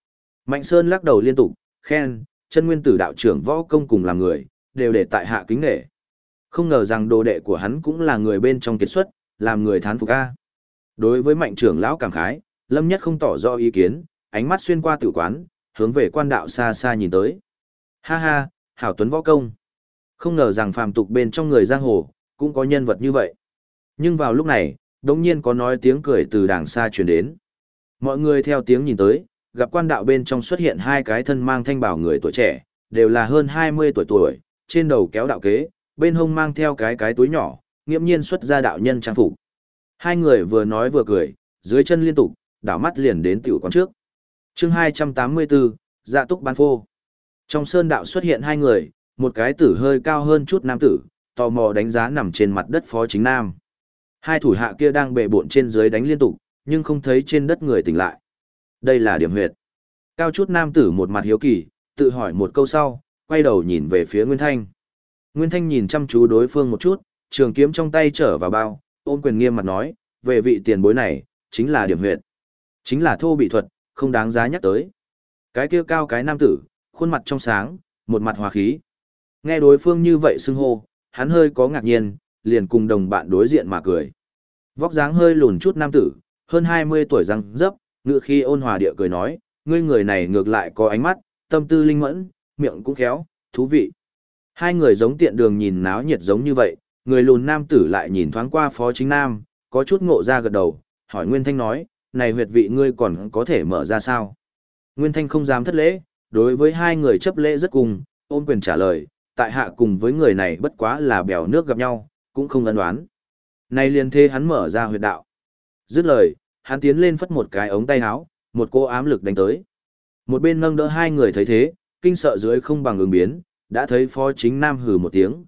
Mạnh Sơn lắc đầu liên tục, khen, chân nguyên tử đạo trưởng võ công cùng làm người, đều để tại hạ kính nể. Không ngờ rằng đồ đệ của hắn cũng là người bên trong kiệt xuất, làm người thán phục a. Đối với Mạnh trưởng lão cảm khái, Lâm Nhất không tỏ rõ ý kiến, ánh mắt xuyên qua tử quán, hướng về quan đạo xa xa nhìn tới. Ha ha, hảo tuấn võ công. Không ngờ rằng phàm tục bên trong người giang hồ, cũng có nhân vật như vậy. Nhưng vào lúc này, đột nhiên có nói tiếng cười từ đàng xa truyền đến. Mọi người theo tiếng nhìn tới, gặp quan đạo bên trong xuất hiện hai cái thân mang thanh bào người tuổi trẻ, đều là hơn 20 tuổi, trên đầu kéo đạo kế, bên hông mang theo cái túi nhỏ, nghiễm nhiên xuất ra đạo nhân trang phục. Hai người vừa nói vừa cười, dưới chân liên tục, đảo mắt liền đến tiểu quán trước. Chương 284, Dạ Túc Bán Phô. Trong sơn đạo xuất hiện hai người, một cái tử hơi cao hơn chút nam tử, tò mò đánh giá nằm trên mặt đất Phó Chính Nam. Hai thủ hạ kia đang bệ bộn trên dưới đánh liên tục, nhưng không thấy trên đất người tỉnh lại. Đây là điểm huyệt. Cao chút nam tử một mặt hiếu kỳ, tự hỏi một câu sau, quay đầu nhìn về phía Nguyên Thanh. Nguyên Thanh nhìn chăm chú đối phương một chút, trường kiếm trong tay trở vào bao, ôm quyền nghiêm mặt nói, về vị tiền bối này, chính là điểm huyệt. Chính là thô bị thuật, không đáng giá nhắc tới. Cái kia cao cái nam tử, khuôn mặt trong sáng, một mặt hòa khí. Nghe đối phương như vậy xưng hô, hắn hơi có ngạc nhiên, liền cùng đồng bạn đối diện mà cười. Vóc dáng hơi lùn chút nam tử, hơn 20 tuổi răng dấp, ngựa khi ôn hòa địa cười nói, ngươi người này ngược lại có ánh mắt, tâm tư linh mẫn, miệng cũng khéo, thú vị. Hai người giống tiện đường nhìn náo nhiệt giống như vậy, người lùn nam tử lại nhìn thoáng qua Phó Chính Nam, có chút ngộ ra gật đầu, hỏi Nguyên Thanh nói, này huyệt vị ngươi còn có thể mở ra sao? Nguyên Thanh không dám thất lễ, đối với hai người chấp lễ rất cùng, ôm quyền trả lời, tại hạ cùng với người này bất quá là bèo nước gặp nhau, cũng không ân đoán. Này liền thế hắn mở ra huyệt đạo. Dứt lời, hắn tiến lên phất một cái ống tay áo, một cô ám lực đánh tới. Một bên nâng đỡ hai người thấy thế, kinh sợ dưới không bằng ứng biến, đã thấy Phó Chính Nam hừ một tiếng,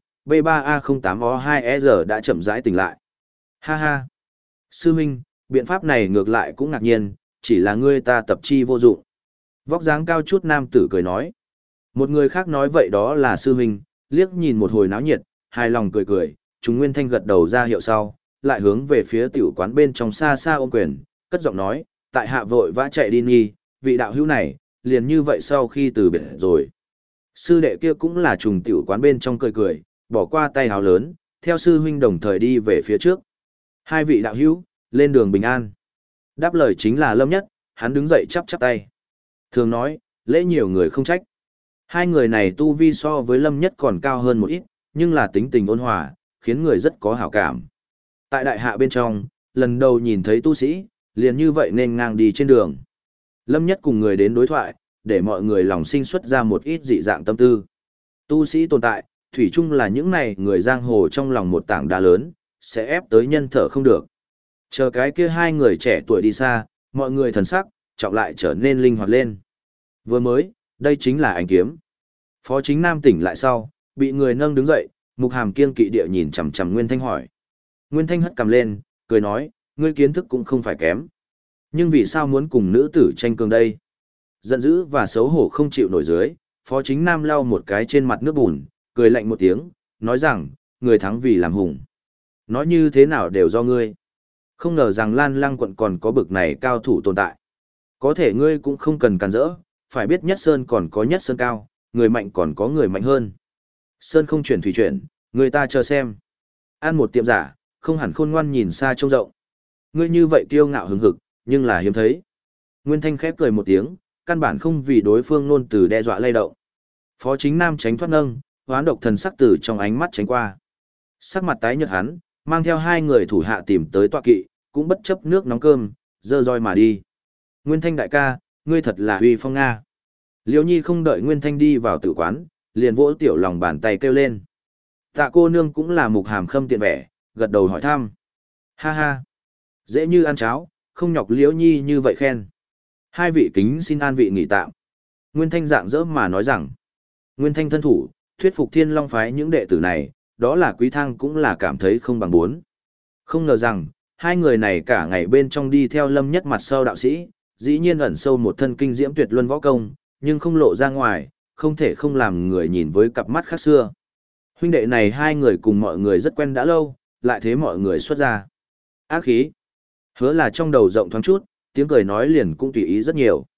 B3A08O2E đã chậm rãi tỉnh lại. Ha ha! Sư huynh, biện pháp này ngược lại cũng ngạc nhiên, chỉ là ngươi ta tập chi vô dụng. Vóc dáng cao chút nam tử cười nói. Một người khác nói vậy đó là sư huynh, liếc nhìn một hồi náo nhiệt, hài lòng cười cười, chúng Nguyên Thanh gật đầu ra hiệu sau, lại hướng về phía tiểu quán bên trong xa xa ôm quyền, cất giọng nói, tại hạ vội vã chạy đi nghi, vị đạo hữu này, liền như vậy sau khi từ biệt rồi. Sư đệ kia cũng là trùng tiểu quán bên trong cười cười, bỏ qua tay háo lớn, theo sư huynh đồng thời đi về phía trước. Hai vị đạo hữu, lên đường bình an. Đáp lời chính là Lâm Nhất, hắn đứng dậy chắp chắp tay. Thường nói, lễ nhiều người không trách. Hai người này tu vi so với Lâm Nhất còn cao hơn một ít, nhưng là tính tình ôn hòa, khiến người rất có hảo cảm. Tại đại hạ bên trong, lần đầu nhìn thấy tu sĩ, liền như vậy nên ngang đi trên đường. Lâm Nhất cùng người đến đối thoại, để mọi người lòng sinh xuất ra một ít dị dạng tâm tư. Tu sĩ tồn tại, thủy chung là những này người giang hồ trong lòng một tảng đá lớn, sẽ ép tới nhân thở không được. Chờ cái kia hai người trẻ tuổi đi xa, mọi người thần sắc, trọng lại trở nên linh hoạt lên. Vừa mới, đây chính là ánh kiếm. Phó Chính Nam tỉnh lại sau, bị người nâng đứng dậy, Mục Hàm kiêng kỵ địa nhìn chằm chằm Nguyên Thanh hỏi. Nguyên Thanh hất cằm lên, cười nói, ngươi kiến thức cũng không phải kém. Nhưng vì sao muốn cùng nữ tử tranh cường đây? Giận dữ và xấu hổ không chịu nổi dưới, Phó Chính Nam lau một cái trên mặt nước bùn, cười lạnh một tiếng, nói rằng, người thắng vì làm hùng. Nói như thế nào đều do ngươi. Không ngờ rằng Lan Lăng quận còn có bực này cao thủ tồn tại. Có thể ngươi cũng không cần càn rỡ, phải biết nhất sơn còn có nhất sơn cao, người mạnh còn có người mạnh hơn. Sơn không chuyển thủy chuyển, người ta chờ xem. Ăn một tiệm giả, không hẳn khôn ngoan nhìn xa trông rộng. Ngươi như vậy kiêu ngạo hứng hực, nhưng là hiếm thấy. Nguyên Thanh khép cười một tiếng, căn bản không vì đối phương nôn từ đe dọa lay động. Phó Chính Nam tránh thoát nâng, hoán độc thần sắc từ trong ánh mắt tránh qua. Sắc mặt tái nhợt hắn, mang theo hai người thủ hạ tìm tới tọa kỵ, cũng bất chấp nước nóng cơm, dơ roi mà đi. Nguyên Thanh đại ca, ngươi thật là uy phong Nga. Liễu Nhi không đợi Nguyên Thanh đi vào tử quán, liền vỗ tiểu lòng bàn tay kêu lên. Tạ cô nương cũng là Mục Hàm khâm tiện vẻ, gật đầu hỏi thăm. Ha ha, dễ như ăn cháo, không nhọc Liễu Nhi như vậy khen. Hai vị kính xin an vị nghỉ tạm. Nguyên Thanh dạng dỡ mà nói rằng, Nguyên Thanh thân thủ, thuyết phục Thiên Long phái những đệ tử này, đó là Quý Thăng cũng là cảm thấy không bằng bốn. Không ngờ rằng, hai người này cả ngày bên trong đi theo Lâm Nhất mặt sau đạo sĩ, dĩ nhiên ẩn sâu một thân kinh diễm tuyệt luân võ công, nhưng không lộ ra ngoài, không thể không làm người nhìn với cặp mắt khác xưa. Huynh đệ này hai người cùng mọi người rất quen đã lâu, lại thế mọi người xuất ra. Ác khí. Hứa là trong đầu rộng thoáng chút, tiếng cười nói liền cũng tùy ý rất nhiều.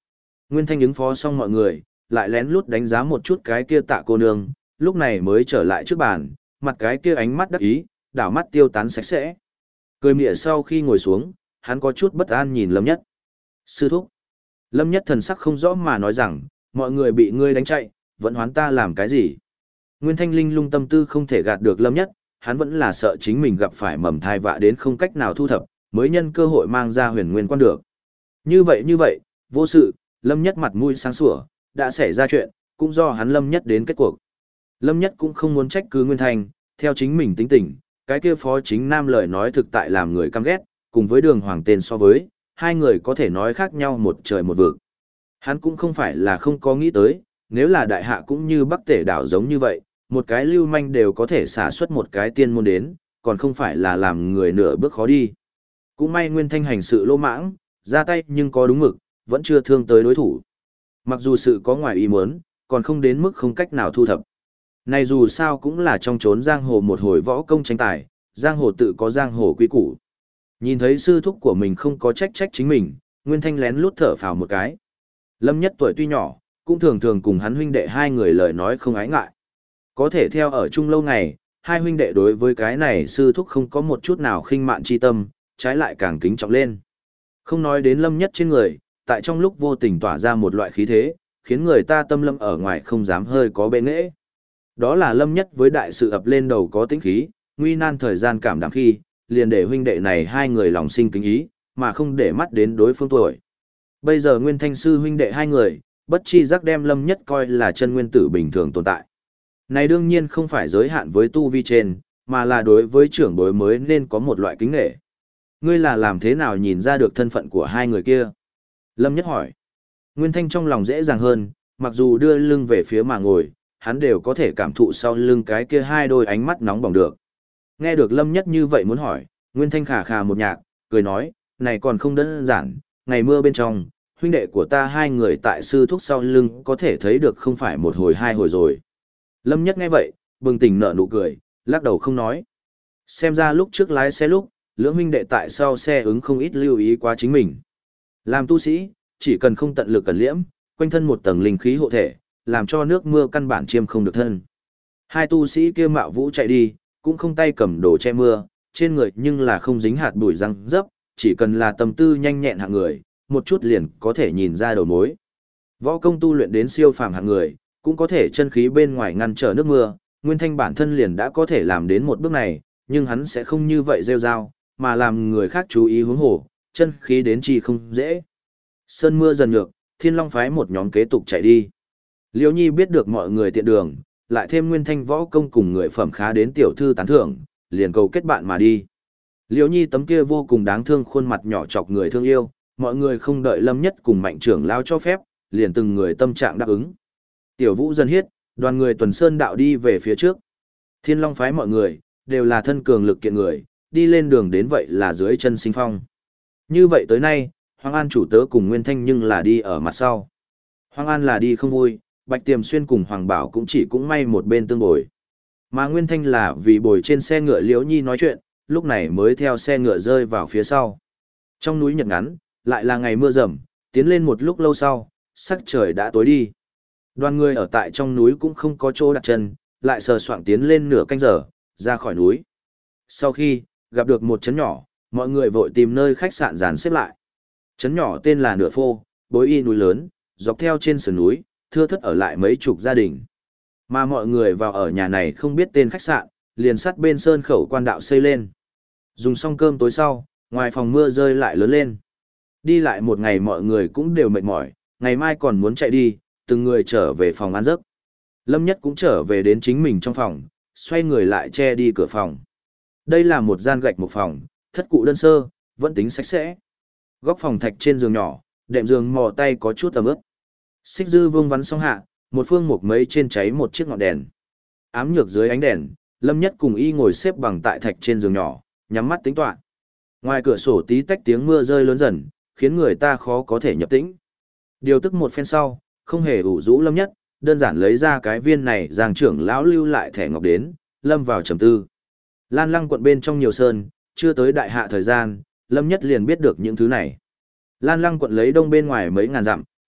Nguyên Thanh ứng phó xong mọi người, lại lén lút đánh giá một chút cái kia Tạ cô nương, lúc này mới trở lại trước bàn, mặt cái kia ánh mắt đắc ý, đảo mắt tiêu tán sạch sẽ. Cười mỉa sau khi ngồi xuống, hắn có chút bất an nhìn Lâm Nhất. Sư thúc. Lâm Nhất thần sắc không rõ mà nói rằng, mọi người bị ngươi đánh chạy, vẫn hoán ta làm cái gì? Nguyên Thanh linh lung tâm tư không thể gạt được Lâm Nhất, hắn vẫn là sợ chính mình gặp phải mầm thai vạ đến không cách nào thu thập, mới nhân cơ hội mang ra huyền nguyên quan được. Như vậy, vô sự, Lâm Nhất mặt mũi sáng sủa, đã xảy ra chuyện, cũng do hắn Lâm Nhất đến kết cuộc. Lâm Nhất cũng không muốn trách cứ Nguyên Thanh, theo chính mình tính tình, cái kia phó chính nam lời nói thực tại làm người căm ghét, cùng với đường hoàng tên so với, hai người có thể nói khác nhau một trời một vực. Hắn cũng không phải là không có nghĩ tới, nếu là đại hạ cũng như Bắc Tể đảo giống như vậy, một cái lưu manh đều có thể xả xuất một cái tiên môn đến, còn không phải là làm người nửa bước khó đi. Cũng may Nguyên Thanh hành sự lô mãng, ra tay nhưng có đúng mực, vẫn chưa thương tới đối thủ. Mặc dù sự có ngoài ý muốn, còn không đến mức không cách nào thu thập. Này dù sao cũng là trong chốn giang hồ một hồi võ công tranh tài, giang hồ tự có giang hồ quý củ. Nhìn thấy sư thúc của mình không có trách chính mình, Nguyên Thanh lén lút thở phào một cái. Lâm Nhất tuổi tuy nhỏ, cũng thường thường cùng hắn huynh đệ hai người lời nói không ái ngại. Có thể theo ở chung lâu ngày, hai huynh đệ đối với cái này sư thúc không có một chút nào khinh mạn chi tâm, trái lại càng kính trọng lên. Không nói đến Lâm Nhất trên người, tại trong lúc vô tình tỏa ra một loại khí thế, khiến người ta tâm lâm ở ngoài không dám hơi có bệ nghệ. Đó là Lâm Nhất với đại sự ập lên đầu có tính khí, nguy nan thời gian cảm đảm khi, liền để huynh đệ này hai người lòng sinh kính ý, mà không để mắt đến đối phương tuổi. Bây giờ Nguyên Thanh sư huynh đệ hai người, bất chi giác đem Lâm Nhất coi là chân nguyên tử bình thường tồn tại. Này đương nhiên không phải giới hạn với tu vi trên, mà là đối với trưởng bối mới nên có một loại kính nể. Ngươi là làm thế nào nhìn ra được thân phận của hai người kia? Lâm Nhất hỏi. Nguyên Thanh trong lòng dễ dàng hơn, mặc dù đưa lưng về phía mà ngồi, hắn đều có thể cảm thụ sau lưng cái kia hai đôi ánh mắt nóng bỏng được. Nghe được Lâm Nhất như vậy muốn hỏi, Nguyên Thanh khà khà một nhạc, cười nói, này còn không đơn giản, ngày mưa bên trong, huynh đệ của ta hai người tại sư thúc sau lưng có thể thấy được không phải một hồi hai hồi rồi. Lâm Nhất nghe vậy, bừng tỉnh nở nụ cười, lắc đầu không nói. Xem ra lúc trước lái xe lúc, lưỡng huynh đệ tại sau xe ứng không ít lưu ý quá chính mình. Làm tu sĩ, chỉ cần không tận lực cẩn liễm, quanh thân một tầng linh khí hộ thể, làm cho nước mưa căn bản chiêm không được thân. Hai tu sĩ kia mạo vũ chạy đi, cũng không tay cầm đồ che mưa, trên người nhưng là không dính hạt bụi răng dấp, chỉ cần là tâm tư nhanh nhẹn hạng người, một chút liền có thể nhìn ra đầu mối. Võ công tu luyện đến siêu phàm hạng người, cũng có thể chân khí bên ngoài ngăn trở nước mưa, Nguyên Thanh bản thân liền đã có thể làm đến một bước này, nhưng hắn sẽ không như vậy rêu rao, mà làm người khác chú ý hướng hổ, chân khí đến chi không dễ. Sơn mưa dần nhược, Thiên Long phái một nhóm kế tục chạy đi. Liễu Nhi biết được mọi người tiện đường, lại thêm Nguyên Thanh võ công cùng người phẩm khá đến tiểu thư tán thưởng, liền cầu kết bạn mà đi. Liễu Nhi tấm kia vô cùng đáng thương khuôn mặt nhỏ chọc người thương yêu, mọi người không đợi Lâm Nhất cùng Mạnh trưởng lao cho phép, liền từng người tâm trạng đáp ứng. Tiểu Vũ dần hiết, đoàn người tuần sơn đạo đi về phía trước. Thiên Long phái mọi người, đều là thân cường lực kiện người, đi lên đường đến vậy là dưới chân sinh phong. Như vậy tới nay, Hoàng An chủ tớ cùng Nguyên Thanh nhưng là đi ở mặt sau. Hoàng An là đi không vui, Bạch Tiềm Xuyên cùng Hoàng Bảo cũng may một bên tương bồi. Mà Nguyên Thanh là vì bồi trên xe ngựa Liễu Nhi nói chuyện, lúc này mới theo xe ngựa rơi vào phía sau. Trong núi nhật ngắn, lại là ngày mưa rầm, tiến lên một lúc lâu sau, sắc trời đã tối đi. Đoàn người ở tại trong núi cũng không có chỗ đặt chân, lại sờ soạng tiến lên nửa canh giờ, ra khỏi núi. Sau khi gặp được một trấn nhỏ, mọi người vội tìm nơi khách sạn dàn xếp lại. Trấn nhỏ tên là Nửa Phô, bối y núi lớn, dọc theo trên sườn núi, thưa thớt ở lại mấy chục gia đình. Mà mọi người vào ở nhà này không biết tên khách sạn, liền sắt bên sơn khẩu quan đạo xây lên. Dùng xong cơm tối sau, ngoài phòng mưa rơi lại lớn lên. Đi lại một ngày mọi người cũng đều mệt mỏi, ngày mai còn muốn chạy đi, từng người trở về phòng ăn giấc. Lâm Nhất cũng trở về đến chính mình trong phòng, xoay người lại che đi cửa phòng. Đây là một gian gạch một phòng, thất cụ đơn sơ, vẫn tính sạch sẽ. Góc phòng thạch trên giường nhỏ, đệm giường mò tay có chút tầm ướp. Xích dư vương vắn xong hạ, một phương mục mấy trên cháy một chiếc ngọn đèn. Ám nhược dưới ánh đèn, Lâm Nhất cùng y ngồi xếp bằng tại thạch trên giường nhỏ, nhắm mắt tính toán. Ngoài cửa sổ tí tách tiếng mưa rơi lớn dần, khiến người ta khó có thể nhập tĩnh. Điều tức một phen sau, không hề ủ rũ Lâm Nhất, đơn giản lấy ra cái viên này Giang trưởng lão lưu lại thẻ ngọc đến, lâm vào trầm tư. Lan Lăng quận bên trong nhiều sơn, chưa tới đại hạ thời gian, Lâm Nhất liền biết được những thứ này. Lan Lăng quận lấy đông bên ngoài mấy ngàn dặm,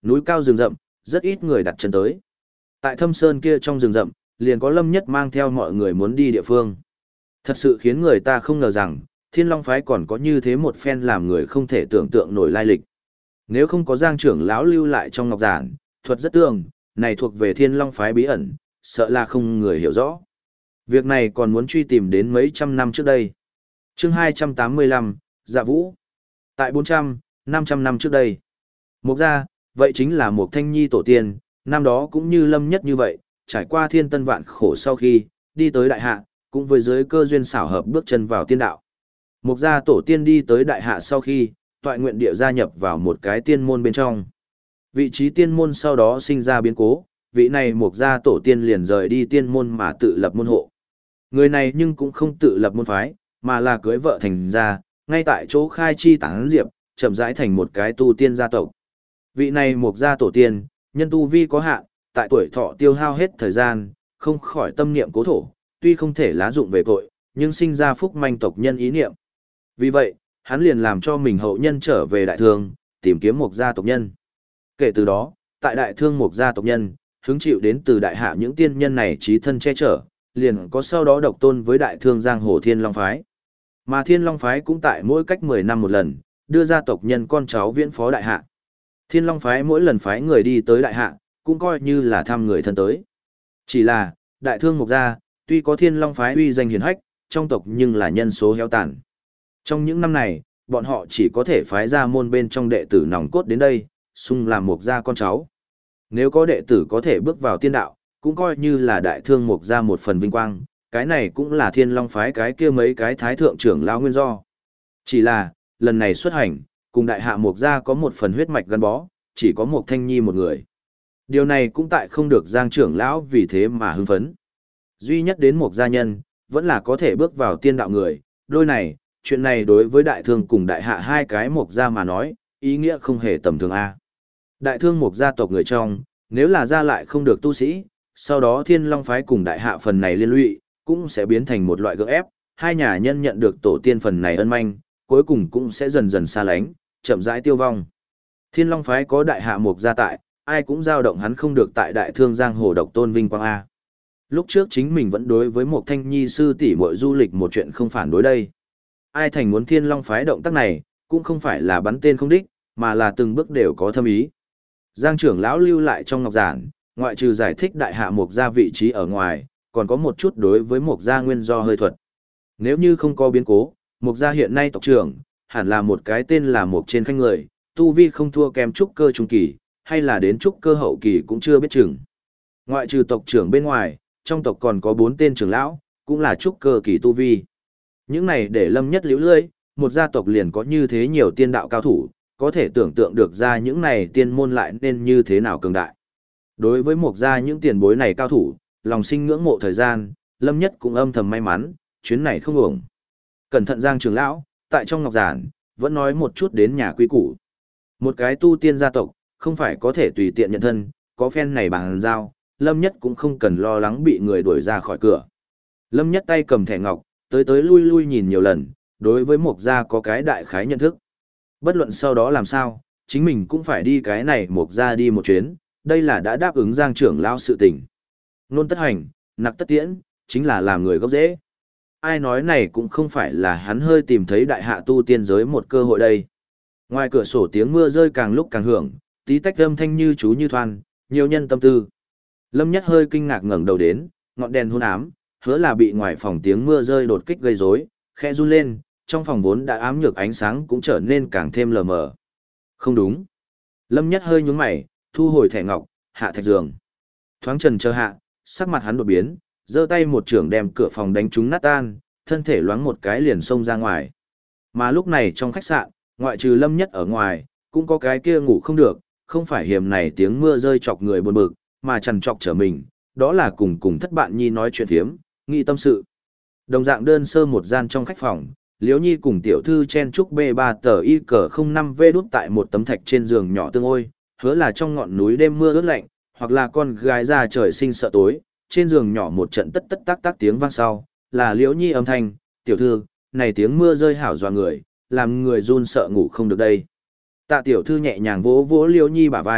núi cao rừng rậm, rất ít người đặt chân tới. Tại thâm sơn kia trong rừng rậm, liền có Lâm Nhất mang theo mọi người muốn đi địa phương. Thật sự khiến người ta không ngờ rằng, Thiên Long phái còn có như thế một phen làm người không thể tưởng tượng nổi lai lịch. Nếu không có Giang trưởng lão lưu lại trong ngọc giản, thuật rất tương, này thuộc về Thiên Long phái bí ẩn, sợ là không người hiểu rõ. Việc này còn muốn truy tìm đến mấy trăm năm trước đây. Chương 285, Dạ Vũ. Tại 400, 500 năm trước đây. Mục gia, vậy chính là một thanh nhi tổ tiên, năm đó cũng như Lâm Nhất như vậy, trải qua thiên tân vạn khổ sau khi, đi tới đại hạ, cũng với dưới cơ duyên xảo hợp bước chân vào tiên đạo. Mục gia tổ tiên đi tới đại hạ sau khi, toại nguyện địa gia nhập vào một cái tiên môn bên trong. Vị trí tiên môn sau đó sinh ra biến cố, vị này mục gia tổ tiên liền rời đi tiên môn mà tự lập môn hộ. Người này nhưng cũng không tự lập môn phái, mà là cưới vợ thành gia, ngay tại chỗ khai chi tán diệp, chậm rãi thành một cái tu tiên gia tộc. Vị này mục gia tổ tiên, nhân tu vi có hạn, tại tuổi thọ tiêu hao hết thời gian, không khỏi tâm niệm cố thổ, tuy không thể lá dụng về cội, nhưng sinh ra phúc manh tộc nhân ý niệm. Vì vậy, hắn liền làm cho mình hậu nhân trở về đại thương, tìm kiếm mục gia tộc nhân. Kể từ đó, tại đại thương mục gia tộc nhân, hứng chịu đến từ đại hạ những tiên nhân này trí thân che chở, liền có sau đó độc tôn với đại thương giang hồ Thiên Long phái. Mà Thiên Long phái cũng tại mỗi cách 10 năm một lần, đưa ra tộc nhân con cháu viễn phó đại hạ. Thiên Long phái mỗi lần phái người đi tới đại hạ, cũng coi như là thăm người thân tới. Chỉ là, đại thương mục gia, tuy có Thiên Long phái uy danh hiển hách, trong tộc nhưng là nhân số héo tàn. Trong những năm này, bọn họ chỉ có thể phái ra môn bên trong đệ tử nòng cốt đến đây, xung làm mục gia con cháu. Nếu có đệ tử có thể bước vào tiên đạo, cũng coi như là đại thương mục gia một phần vinh quang, cái này cũng là Thiên Long phái cái kia mấy cái thái thượng trưởng lão nguyên do. Chỉ là, lần này xuất hành, cùng đại hạ mục gia có một phần huyết mạch gắn bó, chỉ có một thanh nhi một người. Điều này cũng tại không được Giang trưởng lão vì thế mà hưng phấn. Duy nhất đến một gia nhân, vẫn là có thể bước vào tiên đạo người, đôi này, chuyện này đối với đại thương cùng đại hạ hai cái mục gia mà nói, ý nghĩa không hề tầm thường a. Đại thương mục gia tộc người trong, nếu là gia lại không được tu sĩ, sau đó Thiên Long phái cùng đại hạ phần này liên lụy, cũng sẽ biến thành một loại gượng ép, hai nhà nhân nhận được tổ tiên phần này ân manh, cuối cùng cũng sẽ dần dần xa lánh, chậm rãi tiêu vong. Thiên Long phái có đại hạ mục gia tại, ai cũng dao động hắn không được tại đại thương giang hồ độc tôn vinh quang a. Lúc trước chính mình vẫn đối với một thanh nhi sư tỷ muội du lịch một chuyện không phản đối đây. Ai thành muốn Thiên Long phái động tác này, cũng không phải là bắn tên không đích, mà là từng bước đều có thâm ý. Giang trưởng lão lưu lại trong ngọc giản, ngoại trừ giải thích đại hạ mục gia vị trí ở ngoài, còn có một chút đối với mục gia nguyên do hơi thuật. Nếu như không có biến cố, mục gia hiện nay tộc trưởng, hẳn là một cái tên là Mục trên khanh người, tu vi không thua kém trúc cơ trung kỳ, hay là đến trúc cơ hậu kỳ cũng chưa biết chừng. Ngoại trừ tộc trưởng bên ngoài, trong tộc còn có 4 tên trưởng lão, cũng là trúc cơ kỳ tu vi. Những này để Lâm Nhất liễu lưỡi, một gia tộc liền có như thế nhiều tiên đạo cao thủ, có thể tưởng tượng được ra những này tiên môn lại nên như thế nào cường đại. Đối với một gia những tiền bối này cao thủ, lòng sinh ngưỡng mộ thời gian, Lâm Nhất cũng âm thầm may mắn, chuyến này không uổng. Cẩn thận Giang trưởng lão, tại trong ngọc giản, vẫn nói một chút đến nhà quy củ. Một cái tu tiên gia tộc, không phải có thể tùy tiện nhận thân, có phen này bằng giao, Lâm Nhất cũng không cần lo lắng bị người đuổi ra khỏi cửa. Lâm Nhất tay cầm thẻ ngọc, tới lui lui nhìn nhiều lần, đối với Mục gia có cái đại khái nhận thức. Bất luận sau đó làm sao, chính mình cũng phải đi cái này Mục gia đi một chuyến, đây là đã đáp ứng Giang trưởng lão sự tình. Nôn tất hành, nặc tất tiễn, chính là làm người gốc dễ. Ai nói này cũng không phải là hắn hơi tìm thấy đại hạ tu tiên giới một cơ hội đây. Ngoài cửa sổ tiếng mưa rơi càng lúc càng hưởng, tí tách âm thanh như chú như thoan, nhiều nhân tâm tư. Lâm Nhất hơi kinh ngạc ngẩng đầu đến, ngọn đèn hôn ám, hứa là bị ngoài phòng tiếng mưa rơi đột kích gây rối, khẽ run lên, trong phòng vốn đã ám nhược ánh sáng cũng trở nên càng thêm lờ mờ. Không đúng. Lâm Nhất hơi nhướng mày, thu hồi thẻ ngọc, hạ thạch giường. Thoáng trần chờ hạ, sắc mặt hắn đột biến, giơ tay một chưởng đem cửa phòng đánh trúng nát tan, thân thể loáng một cái liền xông ra ngoài. Mà lúc này trong khách sạn, ngoại trừ Lâm Nhất ở ngoài, cũng có cái kia ngủ không được, không phải hiểm này tiếng mưa rơi chọc người buồn bực, mà trằn trọc trở mình, đó là cùng thất bạn nhi nói chuyện thiếm, nghị tâm sự. Đồng dạng đơn sơ một gian trong khách phòng, Liễu Nhi cùng tiểu thư chen chúc B3 tờ y cờ 05V đút tại một tấm thạch trên giường nhỏ tương ôi, hứa là trong ngọn núi đêm mưa ướt lạnh, hoặc là con gái ra trời sinh sợ tối, trên giường nhỏ một trận tất tất tác tác tiếng vang sau, là Liễu Nhi âm thanh, tiểu thư, này tiếng mưa rơi hảo dọa người, làm người run sợ ngủ không được đây. Tạ tiểu thư nhẹ nhàng vỗ vỗ Liễu Nhi bả vai,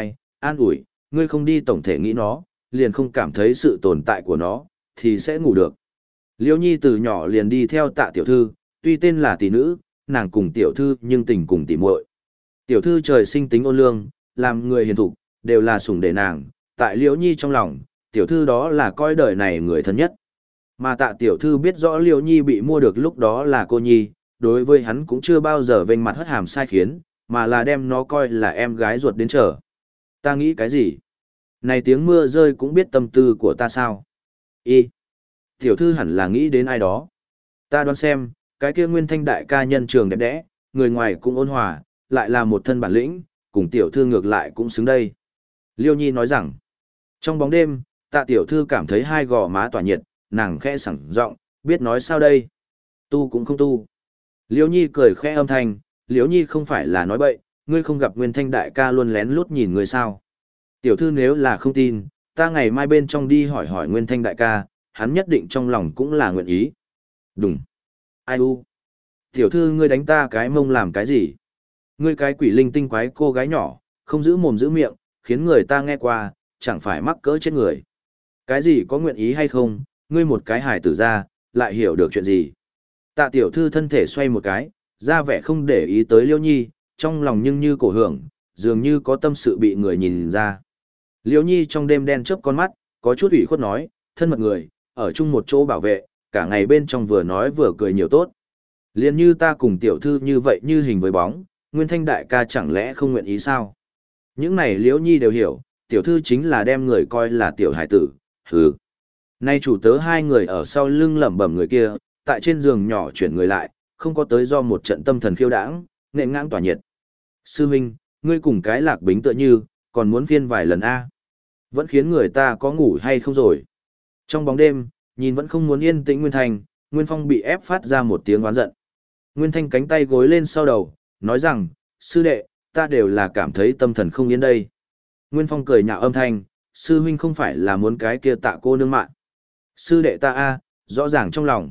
an ủi, ngươi không đi tổng thể nghĩ nó, liền không cảm thấy sự tồn tại của nó, thì sẽ ngủ được. Liễu Nhi từ nhỏ liền đi theo Tạ tiểu thư, tuy tên là tỷ nữ, nàng cùng tiểu thư nhưng tình cùng tỷ muội. Tiểu thư trời sinh tính ôn lương, làm người hiền thục, đều là sủng để nàng, tại Liễu Nhi trong lòng, tiểu thư đó là coi đời này người thân nhất. Mà Tạ tiểu thư biết rõ Liễu Nhi bị mua được lúc đó là cô nhi, đối với hắn cũng chưa bao giờ vênh mặt hất hàm sai khiến, mà là đem nó coi là em gái ruột đến chờ. Ta nghĩ cái gì? Này tiếng mưa rơi cũng biết tâm tư của ta sao? Y. Tiểu thư hẳn là nghĩ đến ai đó. Ta đoán xem, cái kia Nguyên Thanh đại ca nhân trường đẹp đẽ, người ngoài cũng ôn hòa, lại là một thân bản lĩnh, cùng tiểu thư ngược lại cũng xứng đây. Liêu Nhi nói rằng, trong bóng đêm, Tạ tiểu thư cảm thấy hai gò má tỏa nhiệt, nàng khẽ sẳng giọng, biết nói sao đây? Tu cũng không tu. Liêu Nhi cười khẽ âm thanh, Liêu Nhi không phải là nói bậy, ngươi không gặp Nguyên Thanh đại ca luôn lén lút nhìn ngươi sao? Tiểu thư nếu là không tin, ta ngày mai bên trong đi hỏi hỏi Nguyên Thanh đại ca, hắn nhất định trong lòng cũng là nguyện ý. Đúng. Ai u? Tiểu thư ngươi đánh ta cái mông làm cái gì? Ngươi cái quỷ linh tinh quái cô gái nhỏ, không giữ mồm giữ miệng, khiến người ta nghe qua, chẳng phải mắc cỡ chết người. Cái gì có nguyện ý hay không, ngươi một cái hài tử ra, lại hiểu được chuyện gì? Tạ tiểu thư thân thể xoay một cái, ra vẻ không để ý tới Liêu Nhi, trong lòng nhưng như cổ hưởng, dường như có tâm sự bị người nhìn ra. Liêu Nhi trong đêm đen chớp con mắt, có chút ủy khuất nói, thân mật người, ở chung một chỗ bảo vệ, cả ngày bên trong vừa nói vừa cười nhiều tốt. Liên như ta cùng tiểu thư như vậy như hình với bóng, Nguyên Thanh đại ca chẳng lẽ không nguyện ý sao? Những này Liễu Nhi đều hiểu, tiểu thư chính là đem người coi là tiểu hải tử, hừ. Nay chủ tớ hai người ở sau lưng lẩm bẩm người kia, tại trên giường nhỏ chuyển người lại, không có tới do một trận tâm thần khiêu đãng, nện ngang tỏa nhiệt. Sư huynh, ngươi cùng cái Lạc Bính tựa như, còn muốn phiên vài lần a, vẫn khiến người ta có ngủ hay không rồi. Trong bóng đêm, nhìn vẫn không muốn yên tĩnh Nguyên Thanh, Nguyên Phong bị ép phát ra một tiếng oán giận. Nguyên Thanh cánh tay gối lên sau đầu, nói rằng, sư đệ, ta đều là cảm thấy tâm thần không yên đây. Nguyên Phong cười nhạo âm thanh, sư huynh không phải là muốn cái kia Tạ cô nương mạng. Sư đệ ta a, rõ ràng trong lòng.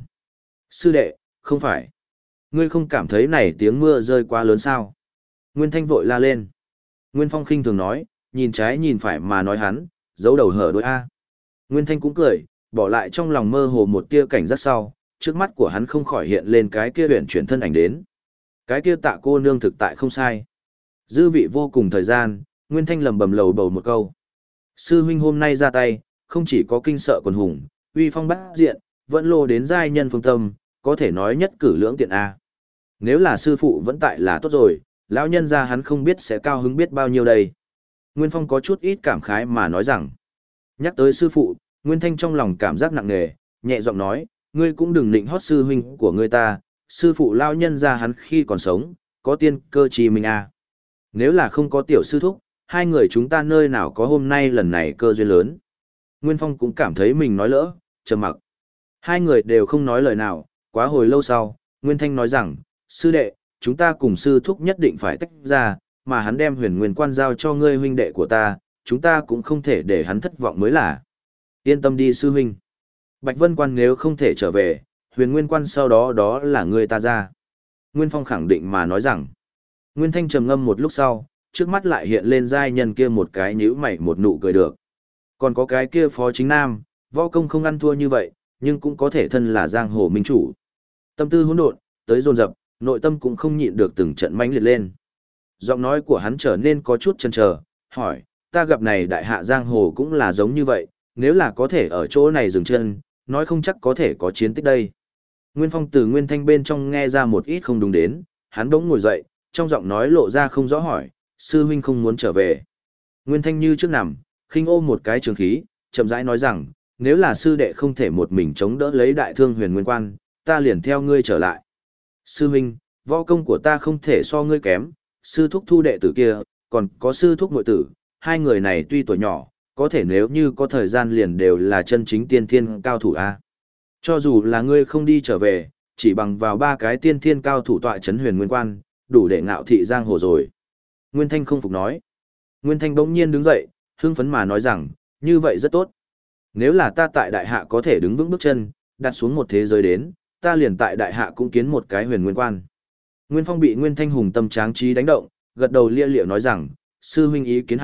Sư đệ, không phải. Ngươi không cảm thấy này tiếng mưa rơi quá lớn sao? Nguyên Thanh vội la lên. Nguyên Phong khinh thường nói, nhìn trái nhìn phải mà nói hắn, giấu đầu hở đôi a. Nguyên Thanh cũng cười, bỏ lại trong lòng mơ hồ một tia cảnh giác sau, trước mắt của hắn không khỏi hiện lên cái kia huyền chuyển thân ảnh đến. Cái kia Tạ cô nương thực tại không sai. Dư vị vô cùng thời gian, Nguyên Thanh lầm bầm lầu bầu một câu. Sư huynh hôm nay ra tay, không chỉ có kinh sợ quần hùng, uy phong bát diện, vẫn lô đến giai nhân phương tâm, có thể nói nhất cử lưỡng tiện a. Nếu là sư phụ vẫn tại là tốt rồi, lão nhân gia hắn không biết sẽ cao hứng biết bao nhiêu đây. Nguyên Phong có chút ít cảm khái mà nói rằng, nhắc tới sư phụ, Nguyên Thanh trong lòng cảm giác nặng nề, nhẹ giọng nói, ngươi cũng đừng nịnh hót sư huynh của ngươi ta, sư phụ lão nhân gia hắn khi còn sống, có tiên cơ trì mình a. Nếu là không có tiểu sư thúc, hai người chúng ta nơi nào có hôm nay lần này cơ duyên lớn. Nguyên Phong cũng cảm thấy mình nói lỡ, trầm mặc. Hai người đều không nói lời nào, quá hồi lâu sau, Nguyên Thanh nói rằng, sư đệ, chúng ta cùng sư thúc nhất định phải tách ra, mà hắn đem huyền nguyên quan giao cho ngươi huynh đệ của ta, chúng ta cũng không thể để hắn thất vọng mới là. Yên tâm đi sư huynh. Bạch Vân quan nếu không thể trở về, huyền nguyên quan sau đó đó là ngươi ta ra. Nguyên Phong khẳng định mà nói rằng, Nguyên Thanh trầm ngâm một lúc sau, trước mắt lại hiện lên giai nhân kia một cái nhíu mày một nụ cười được. Còn có cái kia phó chính nam, võ công không ăn thua như vậy, nhưng cũng có thể thân là giang hồ minh chủ. Tâm tư hỗn độn, tới dồn dập, nội tâm cũng không nhịn được từng trận mãnh liệt lên. Giọng nói của hắn trở nên có chút chần chờ, hỏi, ta gặp này đại hạ giang hồ cũng là giống như vậy, nếu là có thể ở chỗ này dừng chân, nói không chắc có thể có chiến tích đây. Nguyên Phong từ Nguyên Thanh bên trong nghe ra một ít không đúng đến, hắn bỗng ngồi dậy, trong giọng nói lộ ra không rõ hỏi, sư huynh không muốn trở về. Nguyên Thanh như trước nằm, khinh ôm một cái trường khí, chậm rãi nói rằng, nếu là sư đệ không thể một mình chống đỡ lấy đại thương huyền nguyên quan, ta liền theo ngươi trở lại. Sư huynh, võ công của ta không thể so ngươi kém, sư thúc thu đệ tử kia, còn có sư thúc muội tử, hai người này tuy tuổi nhỏ, có thể nếu như có thời gian liền đều là chân chính tiên thiên cao thủ a. Cho dù là ngươi không đi trở về, chỉ bằng vào ba cái tiên thiên cao thủ tọa chấn huyền nguyên quan, đủ để ngạo thị giang hồ rồi. Nguyên Thanh không phục nói. Nguyên Thanh bỗng nhiên đứng dậy, hưng phấn mà nói rằng, như vậy rất tốt. Nếu là ta tại đại hạ có thể đứng vững bước chân, đặt xuống một thế giới đến, ta liền tại đại hạ cũng kiến một cái huyền nguyên quan. Nguyên Phong bị Nguyên Thanh hùng tâm tráng trí đánh động, gật đầu lia liệu nói rằng, sư huynh ý kiến hay,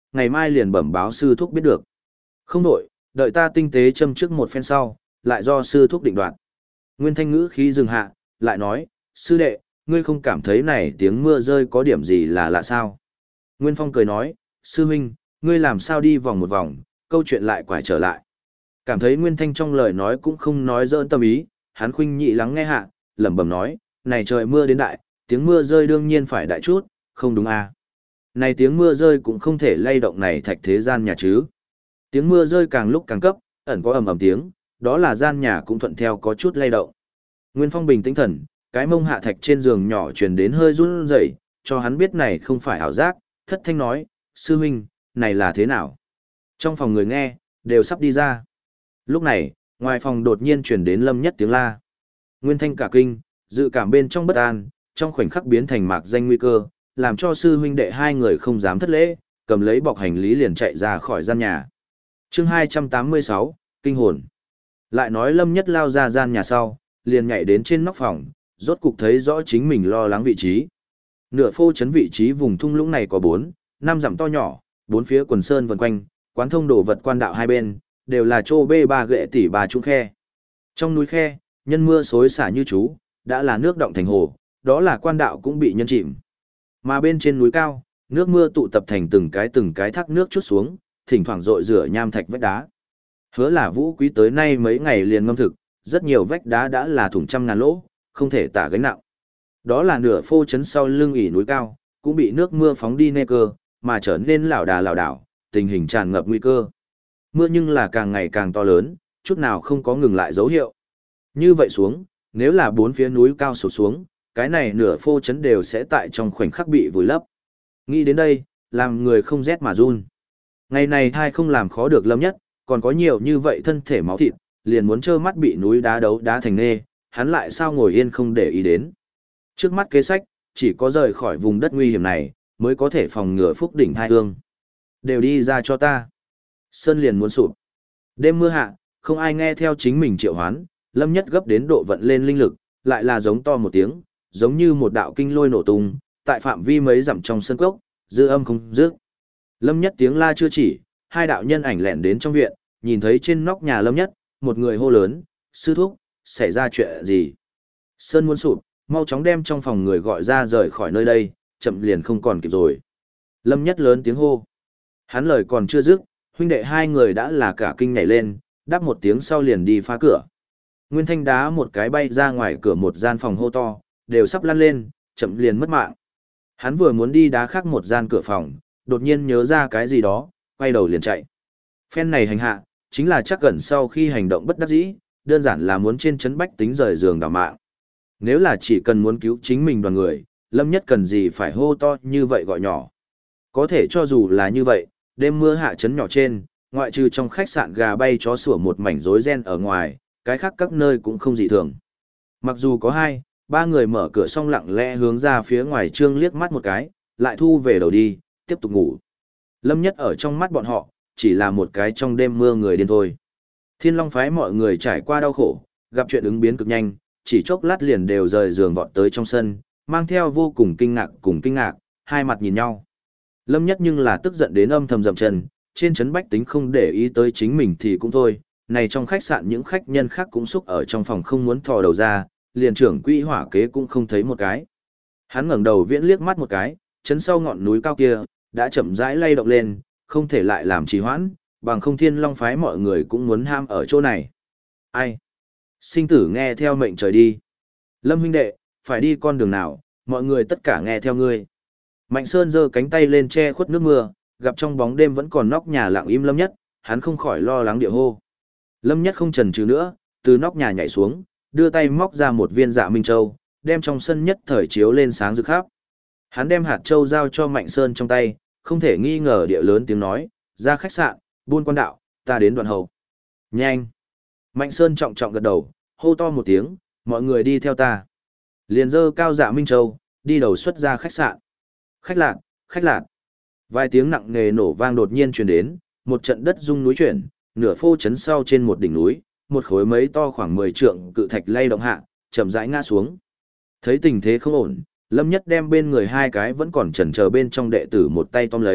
ngày mai liền bẩm báo sư thúc biết được. Không đổi, đợi ta tinh tế châm trước một phen sau, lại do sư thúc định đoạt. Nguyên Thanh ngữ khí dừng hạ, lại nói, sư đệ, ngươi không cảm thấy này tiếng mưa rơi có điểm gì là lạ sao? Nguyên Phong cười nói, sư huynh, ngươi làm sao đi vòng một vòng, câu chuyện lại quải trở lại. Cảm thấy Nguyên Thanh trong lời nói cũng không nói dỡn tâm ý, hắn khuynh nhị lắng nghe hạ, lẩm bẩm nói, này trời mưa đến đại, tiếng mưa rơi đương nhiên phải đại chút, không đúng à? Này tiếng mưa rơi cũng không thể lay động này thạch thế gian nhà chứ. Tiếng mưa rơi càng lúc càng cấp, ẩn có ầm ầm tiếng, đó là gian nhà cũng thuận theo có chút lay động. Nguyên Phong bình tĩnh thần, cái mông hạ thạch trên giường nhỏ truyền đến hơi run rẩy, cho hắn biết này không phải ảo giác, thất thanh nói, sư huynh, này là thế nào? Trong phòng người nghe, đều sắp đi ra. Lúc này, ngoài phòng đột nhiên truyền đến Lâm Nhất tiếng la. Nguyên Thanh cả kinh, dự cảm bên trong bất an, trong khoảnh khắc biến thành mạc danh nguy cơ, làm cho sư huynh đệ hai người không dám thất lễ, cầm lấy bọc hành lý liền chạy ra khỏi gian nhà. Chương 286, Kinh hồn. Lại nói Lâm Nhất lao ra gian nhà sau, liền nhảy đến trên nóc phòng, rốt cục thấy rõ chính mình lo lắng vị trí. Nửa phô trấn vị trí vùng thung lũng này có 4, 5 dặm to nhỏ, bốn phía quần sơn vần quanh, quán thông đồ vật quan đạo hai bên, đều là trô bê ba ghệ tỉ bà trung khe. Trong núi khe, nhân mưa xối xả như chú, đã là nước động thành hồ, đó là quan đạo cũng bị nhân chìm. Mà bên trên núi cao, nước mưa tụ tập thành từng cái thác nước chút xuống, thỉnh thoảng rội rửa nham thạch vách đá. Hứa là Vũ Quý tới nay mấy ngày liền ngâm thực, rất nhiều vách đá đã là thủng trăm ngàn lỗ, không thể tả gánh nặng. Đó là nửa phô trấn sau lưng ỉ núi cao, cũng bị nước mưa phóng đi nê cơ, mà trở nên lảo đảo, tình hình tràn ngập nguy cơ. Mưa nhưng là càng ngày càng to lớn, chút nào không có ngừng lại dấu hiệu. Như vậy xuống, nếu là bốn phía núi cao sụp xuống, cái này nửa phô trấn đều sẽ tại trong khoảnh khắc bị vùi lấp. Nghĩ đến đây, làm người không rét mà run. Ngày này thai không làm khó được Lâm Nhất, còn có nhiều như vậy thân thể máu thịt, liền muốn trơ mắt bị núi đá đấu đá thành nê, hắn lại sao ngồi yên không để ý đến. Trước mắt kế sách, chỉ có rời khỏi vùng đất nguy hiểm này, mới có thể phòng ngừa phúc đỉnh thai hương. Đều đi ra cho ta. Sơn liền muốn sụp. Đêm mưa hạ, không ai nghe theo chính mình triệu hoán, Lâm Nhất gấp đến độ vận lên linh lực, lại là giống to một tiếng, giống như một đạo kinh lôi nổ tung, tại phạm vi mấy dặm trong sân cốc, dư âm không dứt. Lâm Nhất tiếng la chưa chỉ, hai đạo nhân ảnh lẻn đến trong viện, nhìn thấy trên nóc nhà Lâm Nhất, một người hô lớn, sư thúc, xảy ra chuyện gì? Sơn muốn sụp, mau chóng đem trong phòng người gọi ra rời khỏi nơi đây, chậm liền không còn kịp rồi. Lâm Nhất lớn tiếng hô. Hắn lời còn chưa dứt, huynh đệ hai người đã là cả kinh nhảy lên, đáp một tiếng sau liền đi phá cửa. Nguyên Thanh đá một cái bay ra ngoài cửa một gian phòng hô to, đều sắp lăn lên, chậm liền mất mạng. Hắn vừa muốn đi đá khác một gian cửa phòng, đột nhiên nhớ ra cái gì đó, quay đầu liền chạy. Phen này hành hạ, chính là chắc gần sau khi hành động bất đắc dĩ, đơn giản là muốn trên chấn bách tính rời giường đào mạng. Nếu là chỉ cần muốn cứu chính mình đoàn người, Lâm Nhất cần gì phải hô to như vậy gọi nhỏ. Có thể cho dù là như vậy, đêm mưa hạ chấn nhỏ trên, ngoại trừ trong khách sạn gà bay chó sủa một mảnh rối ren ở ngoài, cái khác các nơi cũng không dị thường. Mặc dù có 2, 3 người mở cửa xong lặng lẽ hướng ra phía ngoài trương liếc mắt một cái, lại thu về đầu đi, tiếp tục ngủ. Lâm Nhất ở trong mắt bọn họ, chỉ là một cái trong đêm mưa người điên thôi. Thiên Long phái mọi người trải qua đau khổ, gặp chuyện ứng biến cực nhanh, chỉ chốc lát liền đều rời giường vọt tới trong sân, mang theo vô cùng kinh ngạc, hai mặt nhìn nhau. Lâm Nhất nhưng là tức giận đến âm thầm dậm chân, trên chấn bách tính không để ý tới chính mình thì cũng thôi, này trong khách sạn những khách nhân khác cũng xúc ở trong phòng không muốn thò đầu ra, liền trưởng quỹ hỏa kế cũng không thấy một cái. Hắn ngẩng đầu viễn liếc mắt một cái, chấn sau ngọn núi cao kia, đã chậm rãi lay động lên, không thể lại làm trì hoãn, bằng không Thiên Long phái mọi người cũng muốn ham ở chỗ này. Ai? Sinh tử nghe theo mệnh trời đi. Lâm huynh đệ, phải đi con đường nào, mọi người tất cả nghe theo ngươi. Mạnh Sơn giơ cánh tay lên che khuất nước mưa, gặp trong bóng đêm vẫn còn nóc nhà lặng im Lâm Nhất, hắn không khỏi lo lắng địa hô. Lâm Nhất không chần chừ nữa, từ nóc nhà nhảy xuống, đưa tay móc ra một viên Dạ Minh Châu, đem trong sân nhất thời chiếu lên sáng rực khắp. Hắn đem hạt châu giao cho Mạnh Sơn trong tay, không thể nghi ngờ địa lớn tiếng nói, ra khách sạn, buôn quan đạo, ta đến Đoạn Hầu. Nhanh! Mạnh Sơn trọng trọng gật đầu, hô to một tiếng, mọi người đi theo ta. Liền dơ cao Dạ Minh Châu, đi đầu xuất ra khách sạn. Khách lạc, khách lạc. Vài tiếng nặng nề nổ vang đột nhiên truyền đến, một trận đất rung núi chuyển, nửa phô chấn sau trên một đỉnh núi, một khối mấy to khoảng 10 trượng cự thạch lay động hạ, chậm rãi ngã xuống. Thấy tình thế không ổn, Lâm Nhất đem bên người 2 cái vẫn còn chần chờ bên trong đệ tử một tay tóm lấy,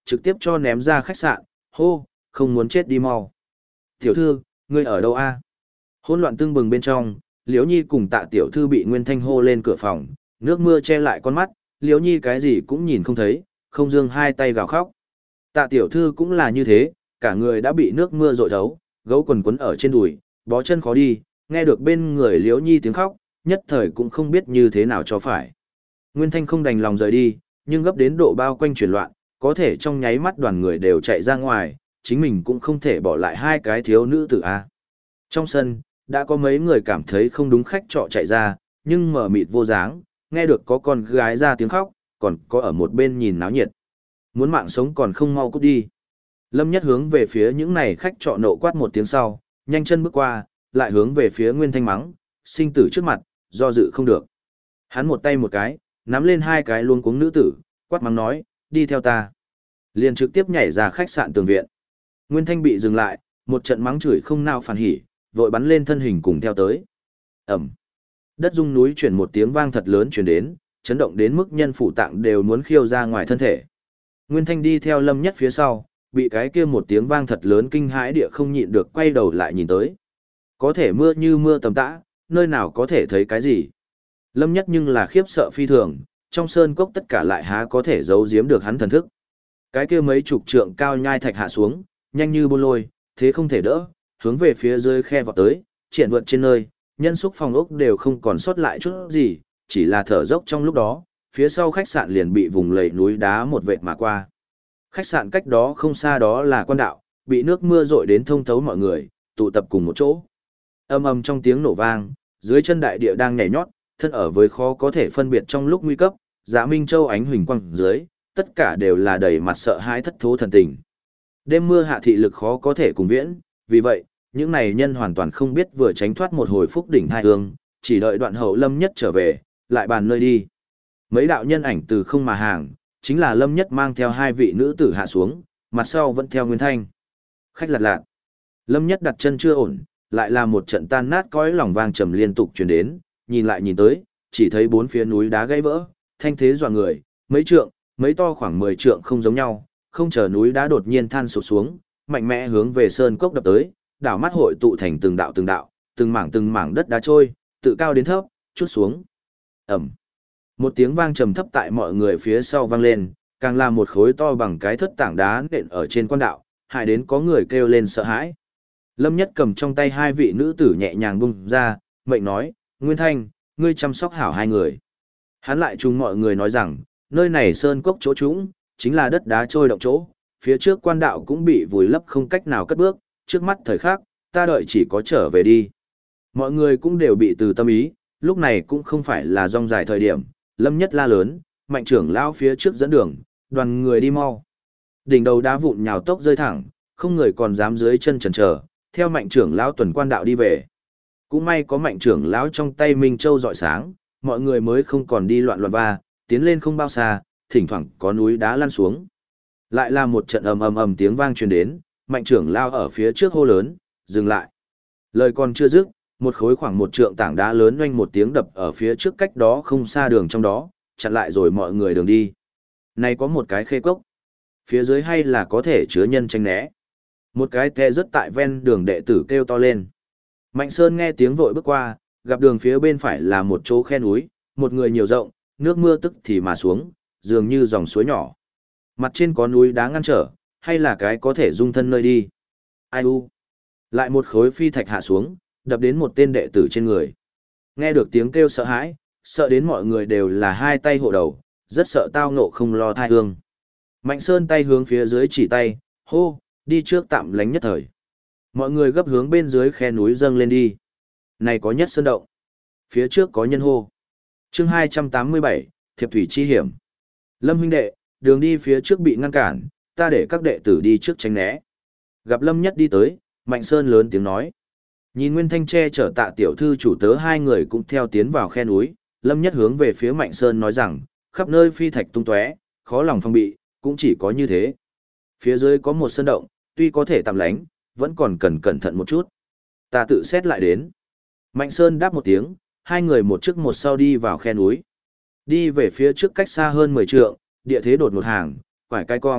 trực tiếp cho ném ra khách sạn, hô, không muốn chết đi mau. Tiểu thư, ngươi ở đâu a? Hỗn loạn tương bừng bên trong, Liễu Nhi cùng Tạ tiểu thư bị Nguyên Thanh hô lên cửa phòng, nước mưa che lại con mắt, Liễu Nhi cái gì cũng nhìn không thấy, không dương hai tay gào khóc. Tạ tiểu thư cũng là như thế, cả người đã bị nước mưa dội thấu, gấu quần quấn ở trên đùi, bó chân khó đi, nghe được bên người Liễu Nhi tiếng khóc, nhất thời cũng không biết như thế nào cho phải. Nguyên Thanh không đành lòng rời đi, nhưng gấp đến độ bao quanh chuyển loạn, có thể trong nháy mắt đoàn người đều chạy ra ngoài, chính mình cũng không thể bỏ lại hai cái thiếu nữ tử A. Trong sân, đã có mấy người cảm thấy không đúng khách trọ chạy ra, nhưng mở mịt vô dáng, nghe được có con gái ra tiếng khóc, còn có ở một bên nhìn náo nhiệt. Muốn mạng sống còn không mau cút đi. Lâm Nhất hướng về phía những này khách trọ nộ quát một tiếng sau, nhanh chân bước qua, lại hướng về phía Nguyên Thanh mắng, sinh tử trước mặt, do dự không được. Hắn một tay một cái, nắm lên hai cái luống cuống nữ tử, quát mắng nói, đi theo ta. Liền trực tiếp nhảy ra khách sạn tường viện. Nguyên Thanh bị dừng lại, một trận mắng chửi không nào phản hỉ, vội bắn lên thân hình cùng theo tới. Ẩm. Đất rung núi chuyển một tiếng vang thật lớn chuyển đến, chấn động đến mức nhân phủ tạng đều muốn khiêu ra ngoài thân thể. Nguyên Thanh đi theo Lâm Nhất phía sau, bị cái kia một tiếng vang thật lớn kinh hãi địa không nhịn được quay đầu lại nhìn tới. Có thể mưa như mưa tầm tã, nơi nào có thể thấy cái gì. Lâm Nhất nhưng là khiếp sợ phi thường, trong sơn cốc tất cả lại há có thể giấu giếm được hắn thần thức. Cái kia mấy chục trượng cao nhai thạch hạ xuống, nhanh như bôn lôi, thế không thể đỡ, hướng về phía dưới khe vọt tới, triển vượt trên nơi, nhân xúc phòng ốc đều không còn sót lại chút gì, chỉ là thở dốc trong lúc đó, phía sau khách sạn liền bị vùng lầy núi đá một vệt mà qua. Khách sạn cách đó không xa đó là quan đạo, bị nước mưa rội đến thông thấu mọi người, tụ tập cùng một chỗ. Âm ầm trong tiếng nổ vang, dưới chân đại địa đang nhảy nhót, thân ở với khó có thể phân biệt trong lúc nguy cấp, Dạ Minh Châu ánh huỳnh quang dưới, tất cả đều là đầy mặt sợ hãi thất thố thần tình. Đêm mưa hạ thị lực khó có thể cùng viễn, vì vậy, những này nhân hoàn toàn không biết vừa tránh thoát một hồi phúc đỉnh thai hương, chỉ đợi đoạn hậu Lâm Nhất trở về, lại bàn nơi đi. Mấy đạo nhân ảnh từ không mà hàng, chính là Lâm Nhất mang theo hai vị nữ tử hạ xuống, mặt sau vẫn theo Nguyên Thanh. Khách lạt lạt. Lâm Nhất đặt chân chưa ổn, lại là một trận tan nát cõi lòng vang trầm liên tục truyền đến, nhìn lại nhìn tới, chỉ thấy bốn phía núi đá gãy vỡ, thanh thế dọa người, mấy trượng, mấy to khoảng 10 trượng không giống nhau, không chờ núi đá đột nhiên than sụp xuống, mạnh mẽ hướng về sơn cốc đập tới, đảo mắt hội tụ thành từng đạo, từng mảng đất đá trôi, tự cao đến thấp, chút xuống. Ẩm. Một tiếng vang trầm thấp tại mọi người phía sau vang lên, càng là một khối to bằng cái thất tảng đá nện ở trên quan đạo, hại đến có người kêu lên sợ hãi. Lâm Nhất cầm trong tay hai vị nữ tử nhẹ nhàng bung ra, mệnh nói, Nguyên Thanh, ngươi chăm sóc hảo hai người. Hắn lại chung mọi người nói rằng, nơi này sơn cốc chỗ trũng, chính là đất đá trôi động chỗ, phía trước quan đạo cũng bị vùi lấp không cách nào cất bước, trước mắt thời khắc, ta đợi chỉ có trở về đi. Mọi người cũng đều bị từ tâm ý, lúc này cũng không phải là rong dài thời điểm, Lâm Nhất la lớn, Mạnh trưởng lão phía trước dẫn đường, đoàn người đi mau. Đỉnh đầu đá vụn nhào tốc rơi thẳng, không người còn dám dưới chân chần chờ, theo Mạnh trưởng lão tuần quan đạo đi về. Cũng may có Mạnh trưởng lão trong tay Minh Châu rọi sáng, mọi người mới không còn đi loạn loạn va, tiến lên không bao xa, thỉnh thoảng có núi đá lăn xuống. Lại là một trận ầm tiếng vang truyền đến, Mạnh trưởng lão ở phía trước hô lớn, dừng lại. Lời còn chưa dứt, một khối khoảng 1 trượng tảng đá lớn oanh một tiếng đập ở phía trước cách đó không xa đường trong đó, chặn lại rồi mọi người đường đi. Này có một cái khê cốc, phía dưới hay là có thể chứa nhân tránh né. Một cái té rất tại ven đường đệ tử kêu to lên. Mạnh Sơn nghe tiếng vội bước qua, gặp đường phía bên phải là một chỗ khe núi, một người nhiều rộng, nước mưa tức thì mà xuống, dường như dòng suối nhỏ. Mặt trên có núi đá ngăn trở, hay là cái có thể dung thân nơi đi. Ai u? Lại một khối phi thạch hạ xuống, đập đến một tên đệ tử trên người. Nghe được tiếng kêu sợ hãi, sợ đến mọi người đều là hai tay hộ đầu, rất sợ tao ngộ không lo thai hương. Mạnh Sơn tay hướng phía dưới chỉ tay, hô, đi trước tạm lánh nhất thời. Mọi người gấp hướng bên dưới khe núi dâng lên đi. Này có nhất sơn động. Phía trước có nhân hô. Chương 287, Thiệp thủy chi hiểm. Lâm huynh đệ, đường đi phía trước bị ngăn cản, ta để các đệ tử đi trước tránh né. Gặp Lâm Nhất đi tới, Mạnh Sơn lớn tiếng nói. Nhìn Nguyên Thanh che chở Tạ tiểu thư chủ tớ hai người cũng theo tiến vào khe núi, Lâm Nhất hướng về phía Mạnh Sơn nói rằng, khắp nơi phi thạch tung tóe, khó lòng phòng bị, cũng chỉ có như thế. Phía dưới có một sơn động, tuy có thể tạm lánh, vẫn còn cần cẩn thận một chút. Ta tự xét lại đến. Mạnh Sơn đáp một tiếng, hai người một trước một sau đi vào khe núi. Đi về phía trước cách xa hơn 10 trượng, địa thế đột một hàng, quải cái cong,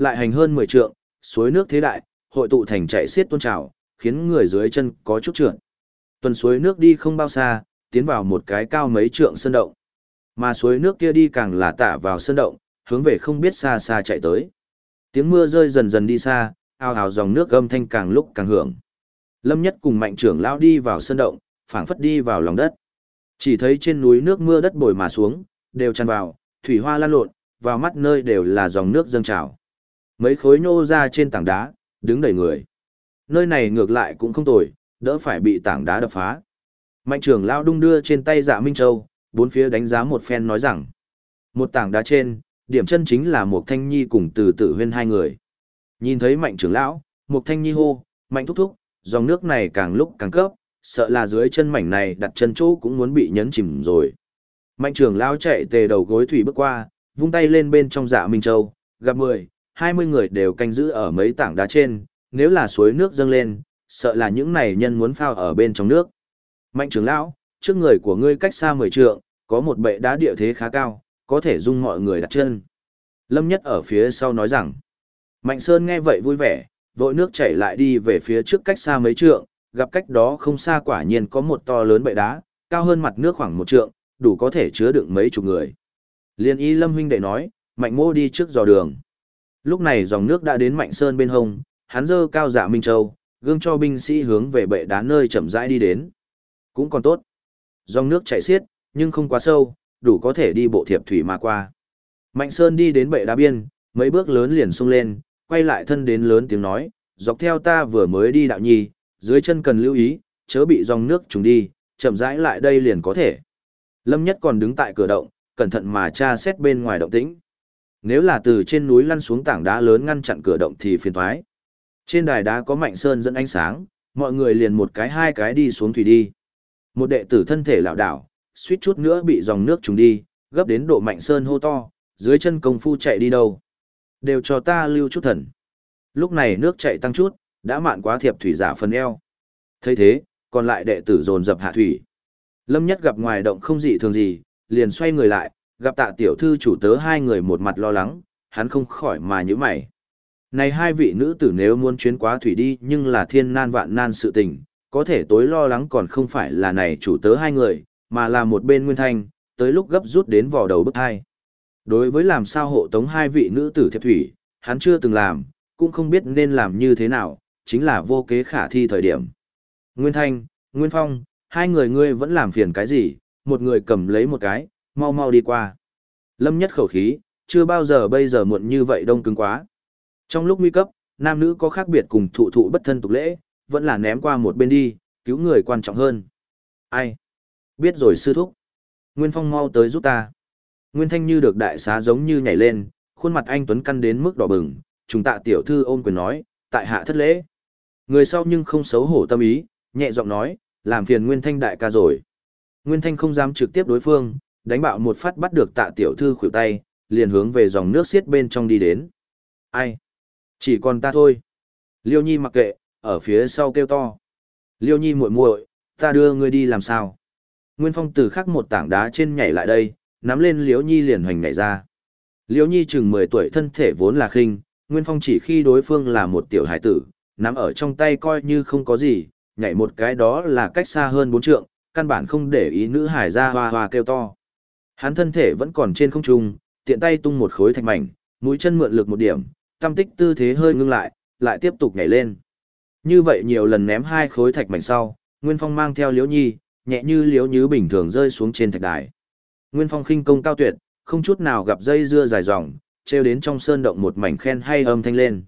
lại hành hơn 10 trượng, suối nước thế đại, hội tụ thành chảy xiết tuôn trào, khiến người dưới chân có chút trượt. Tuần suối nước đi không bao xa, tiến vào một cái cao mấy trượng sơn động. Mà suối nước kia đi càng là tả vào sơn động, hướng về không biết xa xa chạy tới. Tiếng mưa rơi dần dần đi xa, ào ào dòng nước âm thanh càng lúc càng hưởng. Lâm Nhất cùng Mạnh trưởng lão đi vào sơn động, phảng phất đi vào lòng đất. Chỉ thấy trên núi nước mưa đất bồi mà xuống, đều tràn vào, thủy hoa lan lộn, vào mắt nơi đều là dòng nước dâng trào. Mấy khối nhô ra trên tảng đá, đứng đầy người. Nơi này ngược lại cũng không tồi, đỡ phải bị tảng đá đập phá. Mạnh trưởng lão đung đưa trên tay Dạ Minh Châu, bốn phía đánh giá một phen nói rằng, một tảng đá trên, điểm chân chính là một Thanh Nhi cùng Từ Tử Huyên hai người. Nhìn thấy Mạnh trưởng lão, một Thanh Nhi hô, Mạnh thúc thúc, dòng nước này càng lúc càng cấp, sợ là dưới chân mảnh này đặt chân chỗ cũng muốn bị nhấn chìm rồi. Mạnh trưởng lão chạy tề đầu gối thủy bước qua, vung tay lên bên trong Dạ Minh Châu, gặp 10, 20 người đều canh giữ ở mấy tảng đá trên, nếu là suối nước dâng lên, sợ là những này nhân muốn phao ở bên trong nước. Mạnh trưởng lão, trước người của ngươi cách xa 10 trượng, có một bệ đá địa thế khá cao, có thể dung mọi người đặt chân. Lâm Nhất ở phía sau nói rằng, Mạnh Sơn nghe vậy vui vẻ, vội nước chảy lại đi về phía trước cách xa mấy trượng, gặp cách đó không xa quả nhiên có một to lớn bệ đá, cao hơn mặt nước khoảng 1 trượng, đủ có thể chứa đựng mấy chục người. Liên y Lâm huynh đệ nói, Mạnh mô đi trước dò đường. Lúc này dòng nước đã đến Mạnh Sơn bên hông, hắn dơ cao Dạ Minh Châu, gương cho binh sĩ hướng về bệ đá nơi chậm rãi đi đến. Cũng còn tốt. Dòng nước chảy xiết, nhưng không quá sâu, đủ có thể đi bộ thiệp thủy mà qua. Mạnh Sơn đi đến bệ đá biên, mấy bước lớn liền xông lên, quay lại thân đến lớn tiếng nói, dọc theo ta vừa mới đi đạo nhi, dưới chân cần lưu ý, chớ bị dòng nước trùng đi, chậm rãi lại đây liền có thể. Lâm Nhất còn đứng tại cửa động, cẩn thận mà tra xét bên ngoài động tĩnh. Nếu là từ trên núi lăn xuống tảng đá lớn ngăn chặn cửa động thì phiền toái. Trên đài đá có Mạnh Sơn dẫn ánh sáng, mọi người liền một cái hai cái đi xuống thủy đi. Một đệ tử thân thể lảo đảo, suýt chút nữa bị dòng nước trùng đi, gấp đến độ Mạnh Sơn hô to, dưới chân công phu chạy đi đâu. Đều cho ta lưu chút thần. Lúc này nước chạy tăng chút, đã mạn quá thiệp thủy giả phần eo. Thấy thế, còn lại đệ tử dồn dập hạ thủy. Lâm Nhất gặp ngoài động không dị thường gì, liền xoay người lại, gặp Tạ tiểu thư chủ tớ hai người một mặt lo lắng, hắn không khỏi mà nhíu mày. Này hai vị nữ tử nếu muốn chuyến quá thủy đi nhưng là thiên nan vạn nan sự tình, có thể tối lo lắng còn không phải là này chủ tớ hai người, mà là một bên Nguyên Thanh, tới lúc gấp rút đến vò đầu bức hai. Đối với làm sao hộ tống hai vị nữ tử thiệp thủy, hắn chưa từng làm, cũng không biết nên làm như thế nào, chính là vô kế khả thi thời điểm. Nguyên Thanh, Nguyên Phong, hai người ngươi vẫn làm phiền cái gì, một người cầm lấy một cái, mau mau đi qua. Lâm Nhất khẩu khí, chưa bao giờ bây giờ muộn như vậy đông cứng quá. Trong lúc nguy cấp, nam nữ có khác biệt cùng thụ thụ bất thân tục lễ, vẫn là ném qua một bên đi, cứu người quan trọng hơn. Ai? Biết rồi sư thúc. Nguyên Phong mau tới giúp ta. Nguyên Thanh như được đại xá giống như nhảy lên, khuôn mặt anh tuấn căn đến mức đỏ bừng, trùng Tạ tiểu thư ôm quyền nói, tại hạ thất lễ. Người sau nhưng không xấu hổ tâm ý, nhẹ giọng nói, làm phiền Nguyên Thanh đại ca rồi. Nguyên Thanh không dám trực tiếp đối phương, đánh bạo một phát bắt được Tạ tiểu thư khuỷu tay, liền hướng về dòng nước xiết bên trong đi đến. Ai? Chỉ còn ta thôi. Liêu Nhi mặc kệ, ở phía sau kêu to. Liêu Nhi muội muội, ta đưa ngươi đi làm sao? Nguyên Phong từ khắc một tảng đá trên nhảy lại đây, nắm lên Liêu Nhi liền hoành nhảy ra. Liêu Nhi chừng 10 tuổi thân thể vốn là khinh, Nguyên Phong chỉ khi đối phương là một tiểu hải tử, nắm ở trong tay coi như không có gì, nhảy một cái đó là cách xa hơn 4 trượng, căn bản không để ý nữ hải ra hoa hoa kêu to. Hắn thân thể vẫn còn trên không trung, tiện tay tung một khối thạch mảnh, mũi chân mượn lực một điểm, tâm tích tư thế hơi ngưng lại, lại tiếp tục nhảy lên. Như vậy nhiều lần ném hai khối thạch mảnh sau, Nguyên Phong mang theo Liễu Nhi, nhẹ như liễu nhứ bình thường rơi xuống trên thạch đài. Nguyên Phong khinh công cao tuyệt, không chút nào gặp dây dưa dài dòng, treo đến trong sơn động một mảnh khen hay âm thanh lên.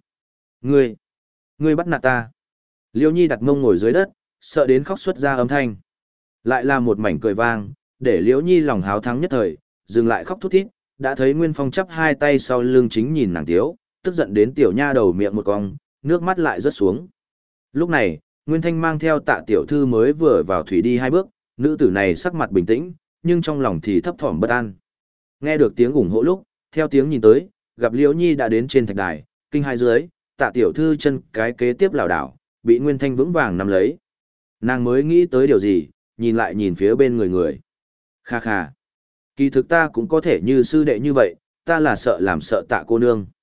Ngươi bắt nạt ta. Liễu Nhi đặt mông ngồi dưới đất, sợ đến khóc xuất ra âm thanh. Lại là một mảnh cười vang, để Liễu Nhi lòng háo thắng nhất thời, dừng lại khóc thút thít, đã thấy Nguyên Phong chắp hai tay sau lưng chính nhìn nàng tiếu, tức giận đến tiểu nha đầu miệng một cong, nước mắt lại rớt xuống. Lúc này, Nguyên Thanh mang theo Tạ tiểu thư mới vừa vào thủy đi 2 bước, nữ tử này sắc mặt bình tĩnh, nhưng trong lòng thì thấp thỏm bất an. Nghe được tiếng ủng hộ lúc, theo tiếng nhìn tới, gặp Liễu Nhi đã đến trên thạch đài, kinh hai dưới, Tạ tiểu thư chân cái kế tiếp lảo đảo, bị Nguyên Thanh vững vàng nắm lấy. Nàng mới nghĩ tới điều gì, nhìn lại nhìn phía bên người. Kha kha. Kỳ thực ta cũng có thể như sư đệ như vậy, ta là sợ làm sợ Tạ cô nương.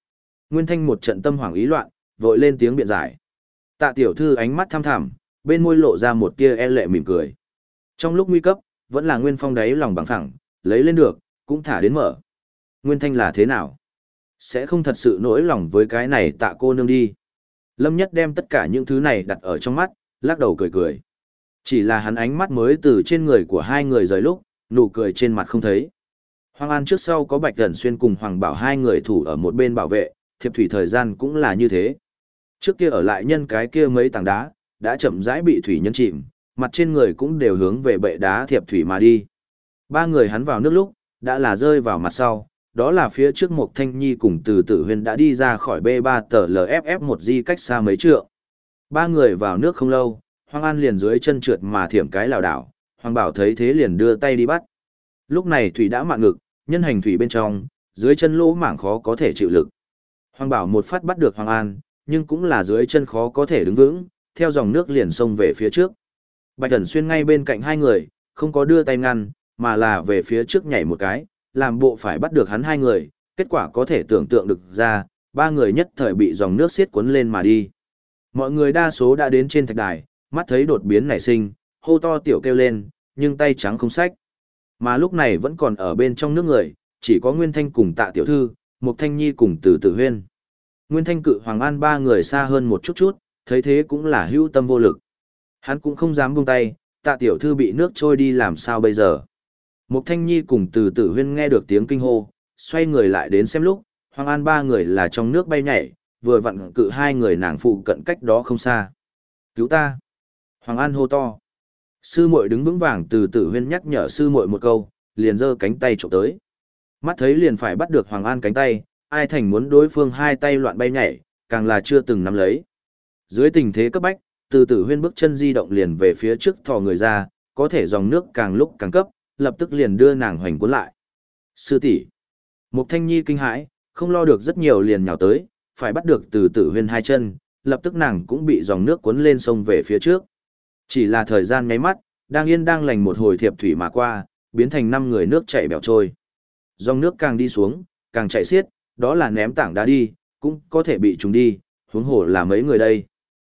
Nguyên Thanh một trận tâm hoảng ý loạn, vội lên tiếng biện giải. Tạ tiểu thư ánh mắt thăm thẳm, bên môi lộ ra một tia e lệ mỉm cười. Trong lúc nguy cấp, vẫn là Nguyên Phong đáy lòng bằng phẳng, lấy lên được, cũng thả đến mở. Nguyên Thanh là thế nào? Sẽ không thật sự nỗi lòng với cái này Tạ cô nương đi. Lâm Nhất đem tất cả những thứ này đặt ở trong mắt, lắc đầu cười cười. Chỉ là hắn ánh mắt mới từ trên người của hai người rời lúc, nụ cười trên mặt không thấy. Hoàng An trước sau có Bạch Cẩn Xuyên cùng Hoàng Bảo hai người thủ ở một bên bảo vệ, thiệp thủy thời gian cũng là như thế. Trước kia ở lại nhân cái kia mấy tảng đá, đã chậm rãi bị thủy nhân chìm, mặt trên người cũng đều hướng về bệ đá thiệp thủy mà đi. Ba người hắn vào nước lúc, đã là rơi vào mặt sau, đó là phía trước Mộc Thanh Nhi cùng Từ Tử Huyên đã đi ra khỏi B3 tờ LFF1 di cách xa mấy trượng. Ba người vào nước không lâu, Hoàng An liền dưới chân trượt mà thiểm cái lảo đảo, Hoàng Bảo thấy thế liền đưa tay đi bắt. Lúc này thủy đã mạn ngực, nhân hành thủy bên trong, dưới chân lỗ mảng khó có thể chịu lực. Hoàng Bảo một phát bắt được Hoàng An, nhưng cũng là dưới chân khó có thể đứng vững, theo dòng nước liền xông về phía trước. Bạch Cẩn Xuyên ngay bên cạnh hai người, không có đưa tay ngăn, mà là về phía trước nhảy một cái, làm bộ phải bắt được hắn hai người, kết quả có thể tưởng tượng được ra, ba người nhất thời bị dòng nước xiết cuốn lên mà đi. Mọi người đa số đã đến trên thạch đài, mắt thấy đột biến nảy sinh, hô to tiểu kêu lên, nhưng tay trắng không xách. Mà lúc này vẫn còn ở bên trong nước người, chỉ có Nguyên Thanh cùng Tạ tiểu thư, Mộc Thanh Nhi cùng Từ Tử Huyên. Nguyên Thanh cự Hoàng An ba người xa hơn một chút chút, thấy thế cũng là hữu tâm vô lực. Hắn cũng không dám buông tay, Tạ tiểu thư bị nước trôi đi làm sao bây giờ. Mộc Thanh Nhi cùng Từ Tử Huyên nghe được tiếng kinh hô, xoay người lại đến xem lúc, Hoàng An ba người là trong nước bay nhảy, vừa vặn cự hai người nàng phụ cận cách đó không xa. Cứu ta! Hoàng An hô to. Sư muội đứng vững vàng, Từ Tử Huyên nhắc nhở sư muội một câu, liền giơ cánh tay chụp tới. Mắt thấy liền phải bắt được Hoàng An cánh tay, ai thành muốn đối phương hai tay loạn bay nhảy, càng là chưa từng nắm lấy. Dưới tình thế cấp bách, Từ Tử Huyên bước chân di động liền về phía trước thò người ra, có thể dòng nước càng lúc càng cấp, lập tức liền đưa nàng hoành cuốn lại. Sư tỷ, Mộc Thanh Nhi kinh hãi, không lo được rất nhiều liền nhào tới, phải bắt được Từ Tử Huyên hai chân, lập tức nàng cũng bị dòng nước cuốn lên sông về phía trước. Chỉ là thời gian nháy mắt, đang yên đang lành một hồi thiệp thủy mà qua, biến thành 5 người nước chảy bèo trôi. Dòng nước càng đi xuống, càng chảy xiết, đó là ném tảng đá đi, cũng có thể bị trùng đi, huống hồ là mấy người đây.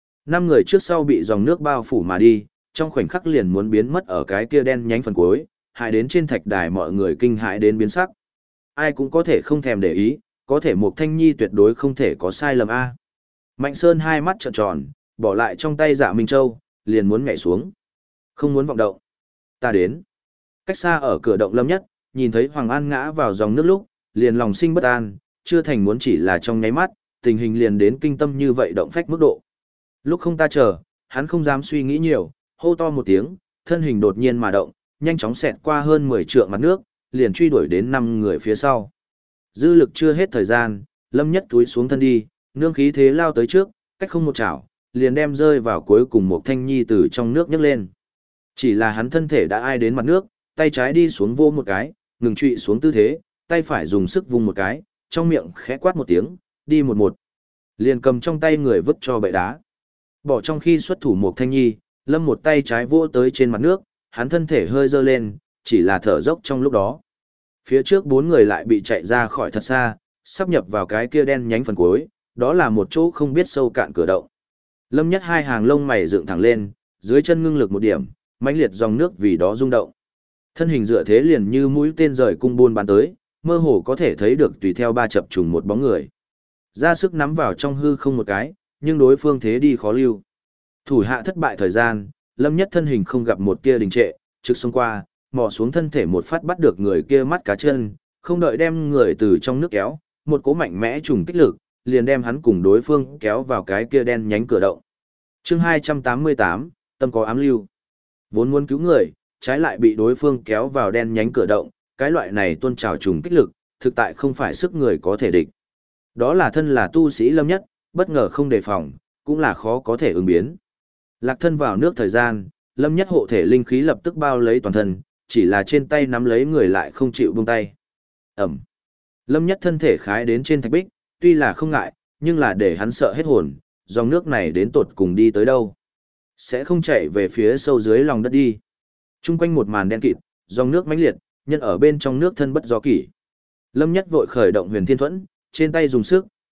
5 người trước sau bị dòng nước bao phủ mà đi, trong khoảnh khắc liền muốn biến mất ở cái kia đen nhánh phần cuối, hại đến trên thạch đài mọi người kinh hãi đến biến sắc. Ai cũng có thể không thèm để ý, có thể Mộc Thanh Nhi tuyệt đối không thể có sai lầm a. Mạnh Sơn hai mắt trợn tròn, bỏ lại trong tay Dạ Minh Châu, liền muốn nhảy xuống. Không muốn vọng động. Ta đến. Cách xa ở cửa động Lâm Nhất, nhìn thấy Hoàng An ngã vào dòng nước lúc, liền lòng sinh bất an, chưa thành muốn chỉ là trong nháy mắt, tình hình liền đến kinh tâm như vậy động phách mức độ. Lúc không ta chờ, hắn không dám suy nghĩ nhiều, hô to một tiếng, thân hình đột nhiên mà động, nhanh chóng xẹt qua hơn 10 trượng mặt nước, liền truy đuổi đến 5 người phía sau. Dư lực chưa hết thời gian, Lâm Nhất túi xuống thân đi, nương khí thế lao tới trước, cách không một chảo, liền đem rơi vào cuối cùng một Thanh Nhi từ trong nước nhấc lên. Chỉ là hắn thân thể đã ai đến mặt nước, tay trái đi xuống vô một cái, ngừng trụy xuống tư thế, tay phải dùng sức vung một cái, trong miệng khẽ quát một tiếng, đi một một. Liền cầm trong tay người vứt cho bệ đá. Bỏ trong khi xuất thủ một Thanh Nhi, Lâm một tay trái vỗ tới trên mặt nước, hắn thân thể hơi dơ lên, chỉ là thở dốc trong lúc đó. Phía trước 4 người lại bị chạy ra khỏi thật xa, sắp nhập vào cái kia đen nhánh phần cuối, đó là một chỗ không biết sâu cạn cửa động. Lâm Nhất hai hàng lông mày dựng thẳng lên, dưới chân ngưng lực một điểm, mãnh liệt dòng nước vì đó rung động. Thân hình dựa thế liền như mũi tên rời cung buôn bắn tới, mơ hồ có thể thấy được tùy theo ba chập trùng một bóng người. Ra sức nắm vào trong hư không một cái, nhưng đối phương thế đi khó lưu. Thủ hạ thất bại thời gian, Lâm Nhất thân hình không gặp một tia đình trệ, trực xông qua, mò xuống thân thể một phát bắt được người kia mắt cá chân, không đợi đem người từ trong nước kéo, một cỗ mạnh mẽ trùng kích lực, liền đem hắn cùng đối phương kéo vào cái kia đen nhánh cửa động. Chương 288, tâm có ám lưu. Vốn muốn cứu người, trái lại bị đối phương kéo vào đen nhánh cửa động, cái loại này tuôn trào trùng kích lực, thực tại không phải sức người có thể địch. Đó là thân là tu sĩ Lâm Nhất, bất ngờ không đề phòng, cũng là khó có thể ứng biến. Lạc thân vào nước thời gian, Lâm Nhất hộ thể linh khí lập tức bao lấy toàn thân, chỉ là trên tay nắm lấy người lại không chịu buông tay. Ẩm. Lâm Nhất thân thể khái đến trên thạch bích, tuy là không ngại, nhưng là để hắn sợ hết hồn, dòng nước này đến tột cùng đi tới đâu. Sẽ không chạy về phía sâu dưới lòng đất đi. Trung quanh một màn đen kịt, dòng nước mãnh liệt, nhân ở bên trong nước thân bất do kỷ. Lâm Nhất vội khởi động huyền thiên thuẫn, trên tay dùng sức,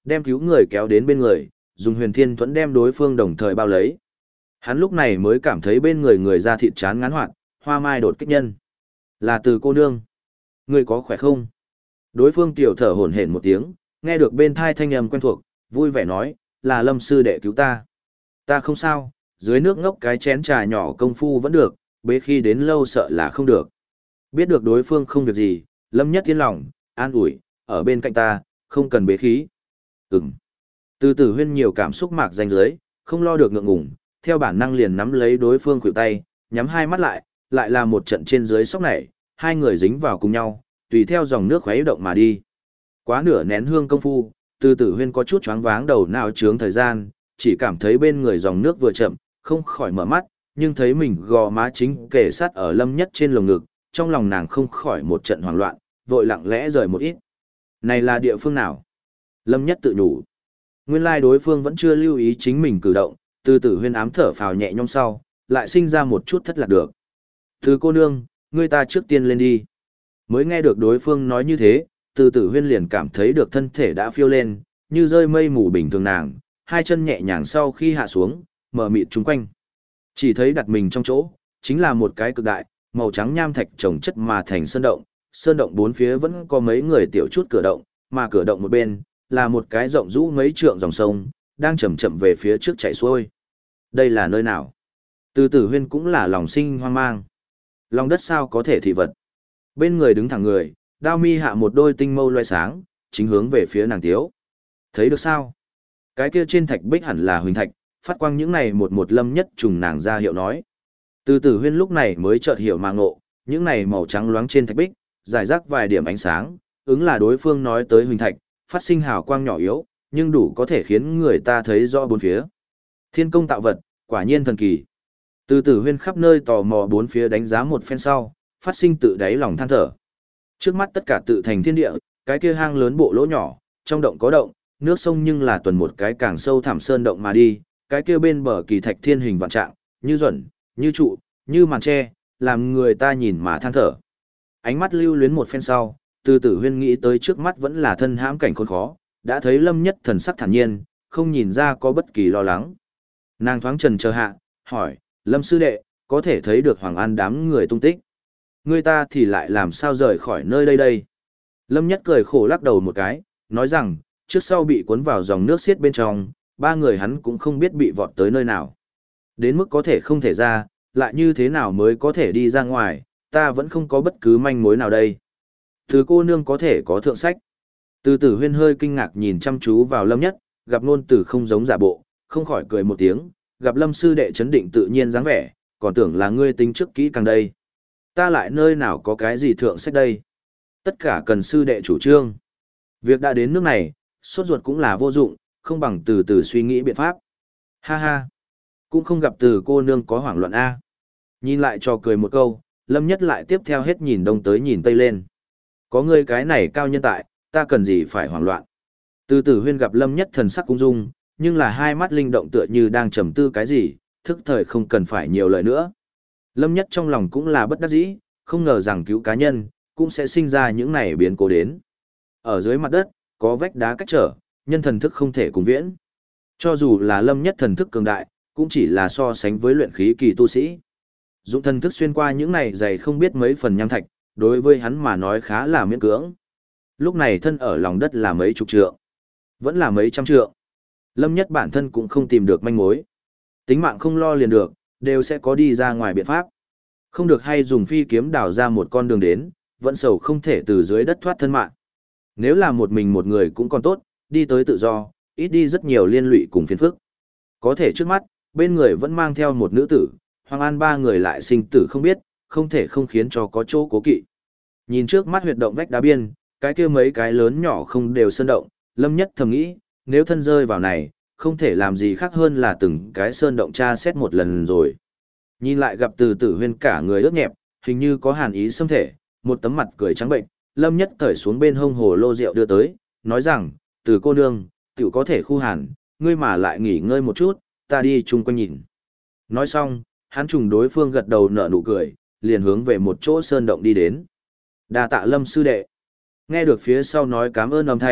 đem cứu người kéo đến bên người, dùng huyền thiên thuẫn đem đối phương đồng thời bao lấy. Hắn lúc này mới cảm thấy bên người người da thịt chán ngán hoạt, hoa mai đột kích nhân. Là Từ cô nương. Người có khỏe không? Đối phương tiểu thở hổn hển một tiếng, nghe được bên thai thanh âm quen thuộc, vui vẻ nói, là Lâm sư đệ cứu ta. Ta không sao, dưới nước ngốc cái chén trà nhỏ công phu vẫn được, bế khi đến lâu sợ là không được. Biết được đối phương không việc gì, Lâm Nhất yên lòng, an ủi, ở bên cạnh ta, không cần bế khí. Ừm. Từ Tử Huyên nhiều cảm xúc mạc danh dưới, không lo được ngượng ngùng, theo bản năng liền nắm lấy đối phương khuỷu tay, nhắm hai mắt lại là một trận trên dưới sóc nảy, hai người dính vào cùng nhau, tùy theo dòng nước khuấy động mà đi. Quá nửa nén hương công phu, Từ Tử Huyên có chút choáng váng đầu não chướng thời gian, chỉ cảm thấy bên người dòng nước vừa chậm, không khỏi mở mắt, nhưng thấy mình gò má chính kề sát ở Lâm Nhất trên lồng ngực, trong lòng nàng không khỏi một trận hoảng loạn, vội lặng lẽ rời một ít. Này là địa phương nào? Lâm Nhất tự nhủ. Nguyên lai đối phương vẫn chưa lưu ý chính mình cử động, Từ Tử Huyên ám thở phào nhẹ nhõm sau, lại sinh ra một chút thất lạc được. Từ cô nương, ngươi ta trước tiên lên đi. Mới nghe được đối phương nói như thế, Từ Tử Huyên liền cảm thấy được thân thể đã phiêu lên, như rơi mây mù bình thường nàng, hai chân nhẹ nhàng sau khi hạ xuống, mở mịt chung quanh. Chỉ thấy đặt mình trong chỗ, chính là một cái cực đại, màu trắng nham thạch trồng chất mà thành sơn động bốn phía vẫn có mấy người tiểu chút cửa động, mà cửa động một bên, là một cái rộng rũ mấy trượng dòng sông, đang chậm chậm về phía trước chảy xuôi. Đây là nơi nào? Từ Tử Huyên cũng là lòng sinh hoang mang. Lòng đất sao có thể thị vật? Bên người đứng thẳng người, đao mi hạ một đôi tinh mâu loe sáng, chính hướng về phía nàng tiếu. Thấy được sao? Cái kia trên thạch bích hẳn là huỳnh thạch, phát quang những này một một Lâm Nhất trùng nàng ra hiệu nói. Từ Tử Huyên lúc này mới chợt hiểu mà ngộ, những này màu trắng loáng trên thạch bích, giải rác vài điểm ánh sáng, ứng là đối phương nói tới huỳnh thạch, phát sinh hào quang nhỏ yếu, nhưng đủ có thể khiến người ta thấy rõ bốn phía. Thiên công tạo vật, quả nhiên thần kỳ. Từ Tử Huyên khắp nơi tò mò bốn phía đánh giá một phen sau, phát sinh tự đáy lòng than thở. Trước mắt tất cả tự thành thiên địa, cái kia hang lớn bộ lỗ nhỏ, trong động có động, nước sông nhưng là tuần một cái càng sâu thẳm sơn động mà đi, cái kia bên bờ kỳ thạch thiên hình vạn trạng, như duẩn, như trụ, như màn tre, làm người ta nhìn mà than thở. Ánh mắt lưu luyến một phen sau, Từ Tử Huyên nghĩ tới trước mắt vẫn là thân hãm cảnh khốn khó, đã thấy Lâm Nhất thần sắc thản nhiên, không nhìn ra có bất kỳ lo lắng. Nàng thoáng trần chờ hạ, hỏi, Lâm sư đệ, có thể thấy được Hoàng An đám người tung tích. Người ta thì lại làm sao rời khỏi nơi đây đây? Lâm Nhất cười khổ lắc đầu một cái, nói rằng, trước sau bị cuốn vào dòng nước xiết bên trong, ba người hắn cũng không biết bị vọt tới nơi nào. Đến mức có thể không thể ra, lại như thế nào mới có thể đi ra ngoài, ta vẫn không có bất cứ manh mối nào đây. Từ cô nương có thể có thượng sách. Từ Tử Huyên hơi kinh ngạc nhìn chăm chú vào Lâm Nhất, gặp ngôn từ không giống giả bộ, không khỏi cười một tiếng, gặp Lâm sư đệ chấn định tự nhiên dáng vẻ, còn tưởng là ngươi tính trước kỹ càng đây. Ta lại nơi nào có cái gì thượng sách đây. Tất cả cần sư đệ chủ trương. Việc đã đến nước này, sốt ruột cũng là vô dụng, không bằng từ từ suy nghĩ biện pháp. Ha ha, cũng không gặp Từ cô nương có hoảng loạn A. Nhìn lại cho cười một câu, Lâm Nhất lại tiếp theo hết nhìn đông tới nhìn tây lên. Có ngươi cái này cao nhân tại, ta cần gì phải hoảng loạn. Từ Tử Huyên gặp Lâm Nhất thần sắc cung dung, nhưng là hai mắt linh động tựa như đang trầm tư cái gì, thức thời không cần phải nhiều lời nữa. Lâm Nhất trong lòng cũng là bất đắc dĩ, không ngờ rằng cứu cá nhân, cũng sẽ sinh ra những này biến cố đến. Ở dưới mặt đất, có vách đá cách trở, nhân thần thức không thể cùng viễn. Cho dù là Lâm Nhất thần thức cường đại, cũng chỉ là so sánh với luyện khí kỳ tu sĩ. Dụng thần thức xuyên qua những này dày không biết mấy phần nham thạch, đối với hắn mà nói khá là miễn cưỡng. Lúc này thân ở lòng đất là mấy chục trượng, vẫn là mấy trăm trượng. Lâm Nhất bản thân cũng không tìm được manh mối. Tính mạng không lo liền được, đều sẽ có đi ra ngoài biện pháp. Không được hay dùng phi kiếm đào ra một con đường đến, vẫn sầu không thể từ dưới đất thoát thân mạng. Nếu là một mình một người cũng còn tốt, đi tới tự do, ít đi rất nhiều liên lụy cùng phiền phức. Có thể trước mắt, bên người vẫn mang theo một nữ tử, Hoàng An ba người lại sinh tử không biết, không thể không khiến cho có chỗ cố kỵ. Nhìn trước mắt huyệt động vách đá biên, cái kia mấy cái lớn nhỏ không đều sơn động, Lâm Nhất thầm nghĩ, nếu thân rơi vào này, không thể làm gì khác hơn là từng cái sơn động tra xét một lần rồi. Nhìn lại gặp Từ Tử Huyên cả người ướt nhẹp, hình như có hàn ý xâm thể, một tấm mặt cười trắng bệnh, Lâm Nhất cởi xuống bên hông hồ lô rượu đưa tới, nói rằng, Từ cô nương, tiểu có thể khu hàn, ngươi mà lại nghỉ ngơi một chút, ta đi chung quanh nhìn. Nói xong, hắn trùng đối phương gật đầu nở nụ cười, liền hướng về một chỗ sơn động đi đến. Đa tạ Lâm sư đệ. Nghe được phía sau nói cảm ơn âm thanh,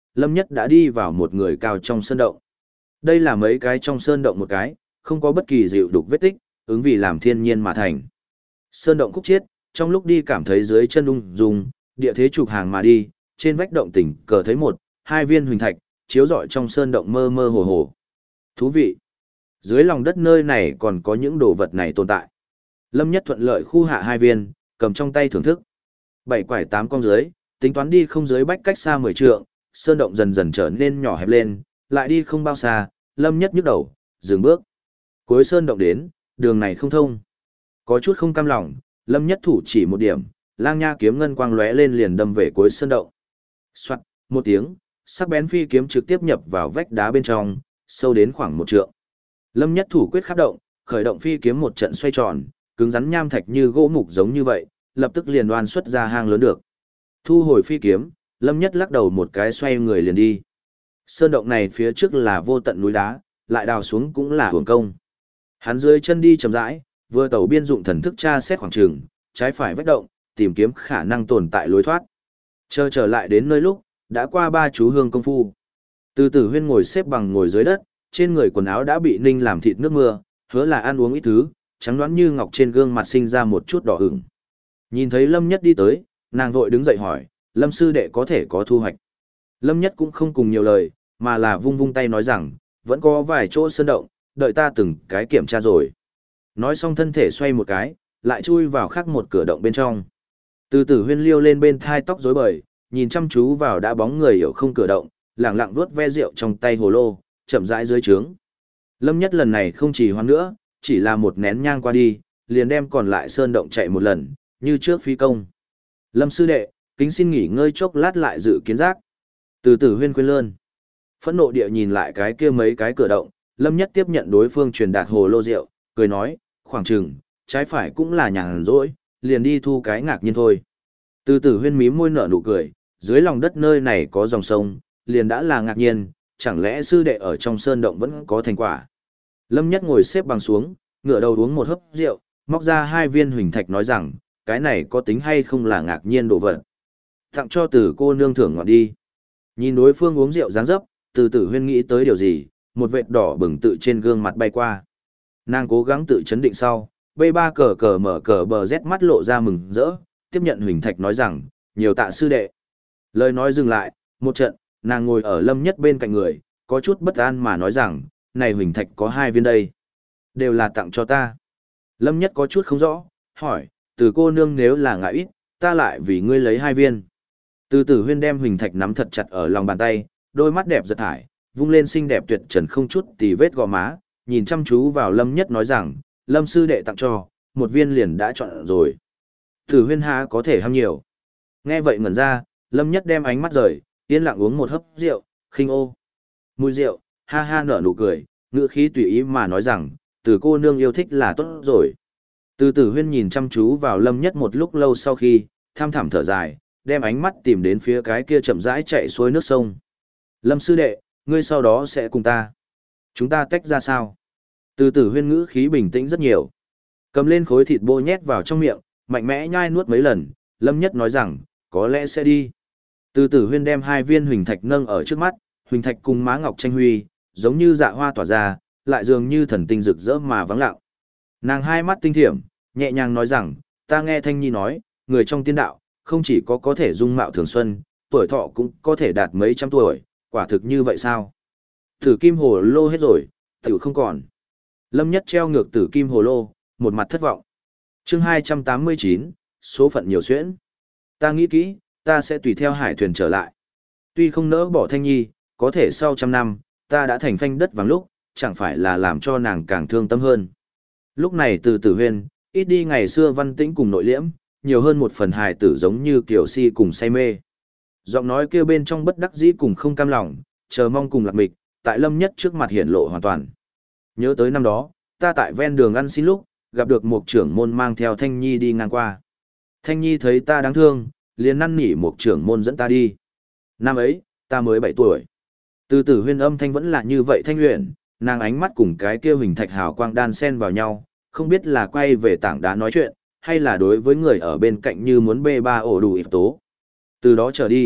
Lâm Nhất đã đi vào một người cao trong sơn động. Đây là mấy cái trong sơn động một cái, không có bất kỳ dịu đục vết tích, ứng vì làm thiên nhiên mà thành. Sơn động khúc chiết, trong lúc đi cảm thấy dưới chân ung dung, địa thế trục hàng mà đi, trên vách động tỉnh cờ thấy một, hai viên huỳnh thạch, chiếu rọi trong sơn động mơ mơ hồ hồ. Thú vị! Dưới lòng đất nơi này còn có những đồ vật này tồn tại. Lâm Nhất thuận lợi khu hạ hai viên, cầm trong tay thưởng thức. 7 quải 8 cong dưới, tính toán đi không dưới bách cách xa 10 trượng, sơn động dần dần trở nên nhỏ hẹp lên, lại đi không bao xa, Lâm Nhất nhức đầu, dừng bước. Cuối sơn động đến, đường này không thông. Có chút không cam lòng, Lâm Nhất thủ chỉ một điểm, lang nha kiếm ngân quang lóe lên liền đâm về cuối sơn động. Soạt, một tiếng, sắc bén phi kiếm trực tiếp nhập vào vách đá bên trong, sâu đến khoảng 1 trượng. Lâm Nhất thủ quyết khắc động, khởi động phi kiếm một trận xoay tròn, cứng rắn nham thạch như gỗ mục giống như vậy, lập tức liền đoan xuất ra hang lớn được. Thu hồi phi kiếm, Lâm Nhất lắc đầu một cái xoay người liền đi. Sơn động này phía trước là vô tận núi đá, lại đào xuống cũng là hưởng công. Hắn dưới chân đi chậm rãi, vừa tẩu biên dụng thần thức tra xét khoảng trường, trái phải vách động, tìm kiếm khả năng tồn tại lối thoát. Chờ trở lại đến nơi lúc, đã qua 3 chú hương công phu. Từ Tử Huyên ngồi xếp bằng ngồi dưới đất, trên người quần áo đã bị ninh làm thịt nước mưa, hứa là ăn uống ít thứ, trắng đoán như ngọc trên gương mặt sinh ra một chút đỏ ửng. Nhìn thấy Lâm Nhất đi tới, nàng vội đứng dậy hỏi, Lâm sư đệ có thể có thu hoạch. Lâm Nhất cũng không cùng nhiều lời, mà là vung vung tay nói rằng, vẫn có vài chỗ sơn động, đợi ta từng cái kiểm tra rồi. Nói xong thân thể xoay một cái, lại chui vào khác một cửa động bên trong. Từ Tử Huyên liêu lên bên thai tóc rối bời, nhìn chăm chú vào đã bóng người hiểu không cửa động, lẳng lặng vuốt ve rượu trong tay hồ lô, chậm rãi dưới trướng. Lâm Nhất lần này không trì hoãn nữa, chỉ là một nén nhang qua đi, liền đem còn lại sơn động chạy một lần, như trước phi công. Lâm sư đệ, kính xin nghỉ ngơi chốc lát lại dự kiến giác. Từ Tử Huyên khuyên lơn. Phẫn nộ địa nhìn lại cái kia mấy cái cửa động, Lâm Nhất tiếp nhận đối phương truyền đạt hồ lô rượu, cười nói, khoảng chừng, trái phải cũng là nhàn rỗi, liền đi thu cái ngạc nhiên thôi. Từ Tử Huyên mím môi nở nụ cười, dưới lòng đất nơi này có dòng sông, liền đã là ngạc nhiên, chẳng lẽ sư đệ ở trong sơn động vẫn có thành quả. Lâm Nhất ngồi xếp bằng xuống, ngửa đầu uống một hớp rượu, móc ra 2 viên huỳnh thạch nói rằng, cái này có tính hay không là ngạc nhiên đồ vật. Tặng cho Từ cô nương thưởng ngọn đi. Nhìn đối phương uống rượu dáng dấp, Từ Tử Huyên nghĩ tới điều gì, một vệt đỏ bừng tự trên gương mặt bay qua. Nàng cố gắng tự chấn định sau, B3 cờ cờ mở cờ bờ rét mắt lộ ra mừng rỡ, tiếp nhận huỳnh thạch nói rằng, nhiều tạ sư đệ. Lời nói dừng lại, một trận, nàng ngồi ở Lâm Nhất bên cạnh người, có chút bất an mà nói rằng, này huỳnh thạch có 2 viên đây. Đều là tặng cho ta. Lâm Nhất có chút không rõ, hỏi, Từ cô nương nếu là ngại ít, ta lại vì ngươi lấy 2 viên. Từ Tử Huyên đem huỳnh thạch nắm thật chặt ở lòng bàn tay, đôi mắt đẹp giật thải, vung lên xinh đẹp tuyệt trần không chút tì vết gò má, nhìn chăm chú vào Lâm Nhất nói rằng, Lâm sư đệ tặng cho, 1 viên liền đã chọn rồi. Tử Huyên há có thể ham nhiều. Nghe vậy ngẩn ra, Lâm Nhất đem ánh mắt rời, yên lặng uống một hớp rượu, khinh ô. Mùi rượu, ha ha nở nụ cười, ngữ khí tùy ý mà nói rằng, Từ cô nương yêu thích là tốt rồi. Từ Tử Huyên nhìn chăm chú vào Lâm Nhất một lúc lâu sau khi, tham thẳm thở dài, đem ánh mắt tìm đến phía cái kia chậm rãi chạy xuôi nước sông. Lâm sư đệ, ngươi sau đó sẽ cùng ta. Chúng ta tách ra sao? Từ Tử Huyên ngữ khí bình tĩnh rất nhiều. Cầm lên khối thịt bô nhét vào trong miệng, mạnh mẽ nhai nuốt mấy lần, Lâm Nhất nói rằng, có lẽ sẽ đi. Từ Tử Huyên đem 2 viên huỳnh thạch nâng ở trước mắt, huỳnh thạch cùng má ngọc tranh huy, giống như dạ hoa tỏa ra, lại dường như thần tinh rực rỡ mà vắng lặng. Nàng hai mắt tinh thiểm, nhẹ nhàng nói rằng, ta nghe Thanh Nhi nói, người trong tiên đạo, không chỉ có thể dung mạo thường xuân, tuổi thọ cũng có thể đạt mấy trăm tuổi, quả thực như vậy sao? Tử kim hồ lô hết rồi, tiểu không còn. Lâm Nhất treo ngược tử kim hồ lô, một mặt thất vọng. Chương 289, số phận nhiều xuyễn. Ta nghĩ kỹ, ta sẽ tùy theo hải thuyền trở lại. Tuy không nỡ bỏ Thanh Nhi, có thể sau 100 năm, ta đã thành phanh đất vàng lúc, chẳng phải là làm cho nàng càng thương tâm hơn. Lúc này Từ Tử Huyên, ít đi ngày xưa văn tĩnh cùng nội liễm, nhiều hơn một phần hài tử giống như kiểu si cùng say mê. Giọng nói kêu bên trong bất đắc dĩ cùng không cam lòng, chờ mong cùng lạc mịch, tại Lâm Nhất trước mặt hiển lộ hoàn toàn. Nhớ tới năm đó, ta tại ven đường ăn xin lúc, gặp được một trưởng môn mang theo Thanh Nhi đi ngang qua. Thanh Nhi thấy ta đáng thương, liền năn nỉ một trưởng môn dẫn ta đi. Năm ấy, ta mới 7 tuổi. Từ Tử Huyên âm thanh vẫn là như vậy thanh luyện, nàng ánh mắt cùng cái kia huỳnh thạch hào quang đan xen vào nhau, không biết là quay về tảng đá nói chuyện, hay là đối với người ở bên cạnh như muốn bê ba ổ đủ ịp tố. Từ đó trở đi,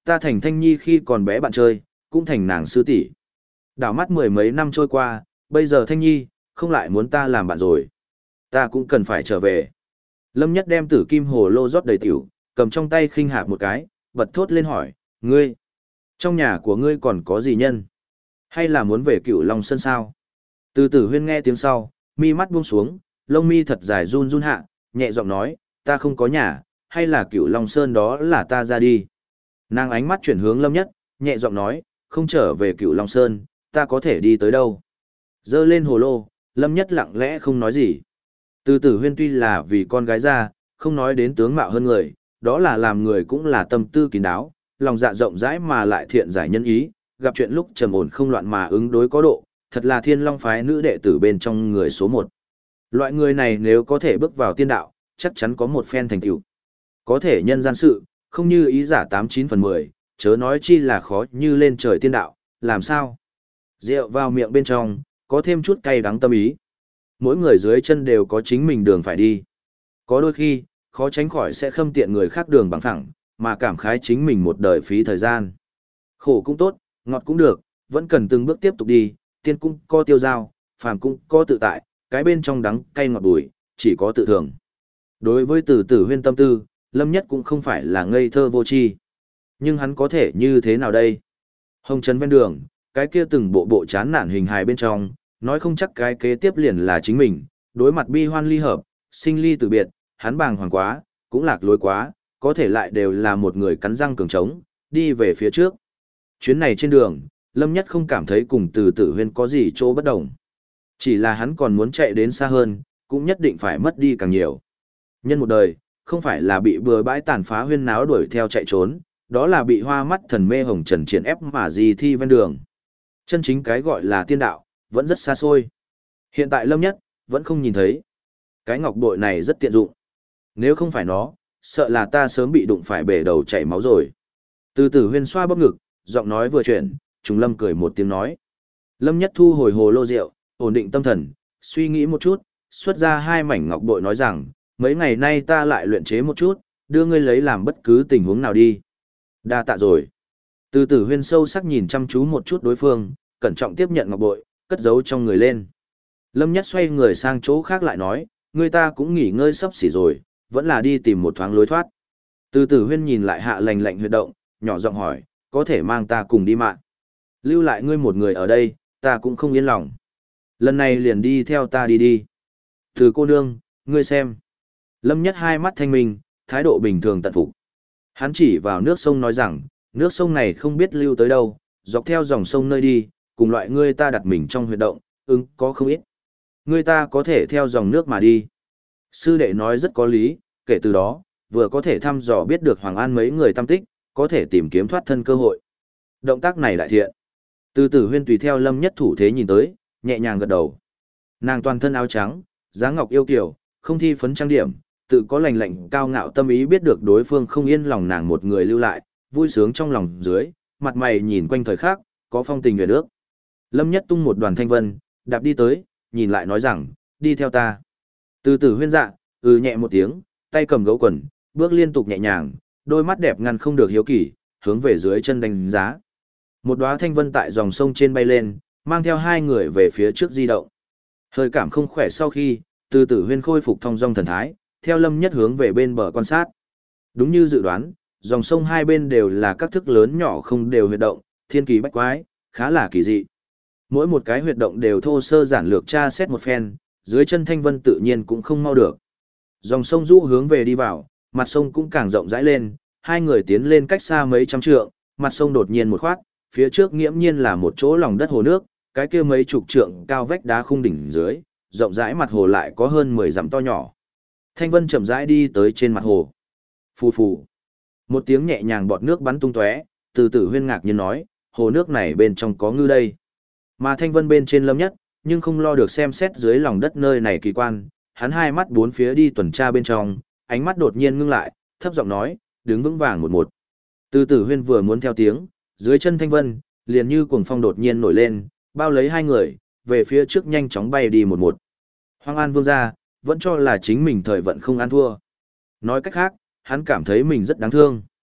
ta thành Thanh Nhi khi còn bé bạn chơi, cũng thành nàng sư tỷ. Đảo mắt mười mấy năm trôi qua, bây giờ Thanh Nhi, không lại muốn ta làm bạn rồi. Ta cũng cần phải trở về. Lâm Nhất đem tử kim hồ lô rót đầy tiểu, cầm trong tay khinh hạp một cái, bật thốt lên hỏi, ngươi, trong nhà của ngươi còn có gì nhân? Hay là muốn về Cửu Long Sơn sao? Từ Tử Huyên nghe tiếng sau, mi mắt buông xuống, lông mi thật dài run run hạ, nhẹ giọng nói, ta không có nhà, hay là Cửu Long Sơn đó là ta ra đi. Nàng ánh mắt chuyển hướng Lâm Nhất, nhẹ giọng nói, không trở về Cửu Long Sơn, ta có thể đi tới đâu? Giơ lên hồ lô, Lâm Nhất lặng lẽ không nói gì. Từ Tử Huyên tuy là vì con gái ra, không nói đến tướng mạo hơn người, đó là làm người cũng là tâm tư kín đáo, lòng dạ rộng rãi mà lại thiện giải nhân ý, gặp chuyện lúc trầm ổn không loạn mà ứng đối có độ, thật là Thiên Long phái nữ đệ tử bên trong người số một. Loại người này nếu có thể bước vào tiên đạo, chắc chắn có một phen thành tựu. Có thể nhân gian sự, không như ý giả 89/10, chớ nói chi là khó như lên trời tiên đạo, làm sao? Rượu vào miệng bên trong, có thêm chút cay đắng tâm ý. Mỗi người dưới chân đều có chính mình đường phải đi. Có đôi khi, khó tránh khỏi sẽ khâm tiện người khác đường bằng phẳng, mà cảm khái chính mình một đời phí thời gian. Khổ cũng tốt, ngọt cũng được, vẫn cần từng bước tiếp tục đi, tiên cũng có tiêu giao, phàm cũng có tự tại, cái bên trong đắng cay ngọt bùi, chỉ có tự thường. Đối với Từ Tử Huyên tâm tư, Lâm Nhất cũng không phải là ngây thơ vô tri. Nhưng hắn có thể như thế nào đây? Hồng trần ven đường, cái kia từng bộ bộ chán nản hình hài bên trong, nói không chắc cái kế tiếp liền là chính mình, đối mặt bi hoan ly hợp, sinh ly từ biệt, hắn bàng hoàng quá, cũng lạc lối quá, có thể lại đều là một người cắn răng cường trống, đi về phía trước. Chuyến này trên đường, Lâm Nhất không cảm thấy cùng Từ Tử Huyên có gì chỗ bất đồng. Chỉ là hắn còn muốn chạy đến xa hơn, cũng nhất định phải mất đi càng nhiều. Nhân một đời, không phải là bị bừa bãi tàn phá huyên náo đuổi theo chạy trốn, đó là bị hoa mắt thần mê hồng trần triển ép mà gì thi ven đường. Chân chính cái gọi là tiên đạo, vẫn rất xa xôi. Hiện tại Lâm Nhất, vẫn không nhìn thấy. Cái ngọc bội này rất tiện dụng. Nếu không phải nó, sợ là ta sớm bị đụng phải bể đầu chảy máu rồi. Từ Tử Huyên xoa bóp ngực, giọng nói vừa chuyển, Trùng Lâm cười một tiếng nói. Lâm Nhất thu hồi hồ lô rượu, ổn định tâm thần, suy nghĩ một chút, xuất ra hai mảnh ngọc bội nói rằng, mấy ngày nay ta lại luyện chế một chút, đưa ngươi lấy làm bất cứ tình huống nào đi. Đa tạ rồi. Từ Tử Huyên sâu sắc nhìn chăm chú một chút đối phương, cẩn trọng tiếp nhận ngọc bội, cất giấu trong người lên. Lâm Nhất xoay người sang chỗ khác lại nói, người ta cũng nghỉ ngơi sắp xỉ rồi, vẫn là đi tìm một thoáng lối thoát. Từ Tử Huyên nhìn lại hạ lành lạnh huyệt động, nhỏ giọng hỏi, có thể mang ta cùng đi mạng. Lưu lại ngươi một người ở đây, ta cũng không yên lòng. Lần này liền đi theo ta đi đi. Từ cô nương, ngươi xem. Lâm Nhất hai mắt thanh minh, thái độ bình thường tận phục. Hắn chỉ vào nước sông nói rằng, nước sông này không biết lưu tới đâu, dọc theo dòng sông nơi đi, cùng loại ngươi ta đặt mình trong huyệt động, có không ít. Ngươi ta có thể theo dòng nước mà đi. Sư đệ nói rất có lý, kể từ đó, vừa có thể thăm dò biết được Hoàng An mấy người tâm tích, có thể tìm kiếm thoát thân cơ hội. Động tác này đại thiện. Từ Tử Huyên tùy theo Lâm Nhất thủ thế nhìn tới, nhẹ nhàng gật đầu. Nàng toàn thân áo trắng, dáng ngọc yêu kiều, không thi phấn trang điểm, tự có lành lạnh cao ngạo tâm ý biết được đối phương không yên lòng nàng một người lưu lại, vui sướng trong lòng dưới, mặt mày nhìn quanh thời khắc, có phong tình huyền ước. Lâm Nhất tung một đoàn thanh vân, đạp đi tới, nhìn lại nói rằng, đi theo ta. Từ Tử Huyên dạ, nhẹ một tiếng, tay cầm gấu quần, bước liên tục nhẹ nhàng, đôi mắt đẹp ngăn không được hiếu kỳ, hướng về dưới chân đánh giá. Một đóa thanh vân tại dòng sông trên bay lên, mang theo hai người về phía trước di động. Hơi cảm không khỏe sau khi, Từ Tử Huyên khôi phục thong dong thần thái, theo Lâm Nhất hướng về bên bờ quan sát. Đúng như dự đoán, dòng sông hai bên đều là các thức lớn nhỏ không đều huyệt động, thiên kỳ bách quái, khá là kỳ dị. Mỗi một cái huyệt động đều thô sơ giản lược tra xét một phen, dưới chân thanh vân tự nhiên cũng không mau được. Dòng sông rũ hướng về đi vào, mặt sông cũng càng rộng rãi lên, hai người tiến lên cách xa mấy trăm trượng, mặt sông đột nhiên một khoát, phía trước nghiễm nhiên là một chỗ lòng đất hồ nước, cái kia mấy chục trượng cao vách đá khung đỉnh dưới, rộng rãi mặt hồ lại có hơn 10 dặm to nhỏ. Thanh vân chậm rãi đi tới trên mặt hồ. Phù phù. Một tiếng nhẹ nhàng bọt nước bắn tung tóe, Từ Tử Huyên ngạc nhiên nói, hồ nước này bên trong có ngư đây. Mà thanh vân bên trên Lâm Nhất, nhưng không lo được xem xét dưới lòng đất nơi này kỳ quan, hắn hai mắt bốn phía đi tuần tra bên trong, ánh mắt đột nhiên ngưng lại, thấp giọng nói, đứng vững vàng một một. Từ Tử Huyên vừa muốn theo tiếng, dưới chân thanh vân, liền như cuồng phong đột nhiên nổi lên, bao lấy hai người, về phía trước nhanh chóng bay đi một một. Hoàng An Vương gia, vẫn cho là chính mình thời vận không ăn thua. Nói cách khác, hắn cảm thấy mình rất đáng thương.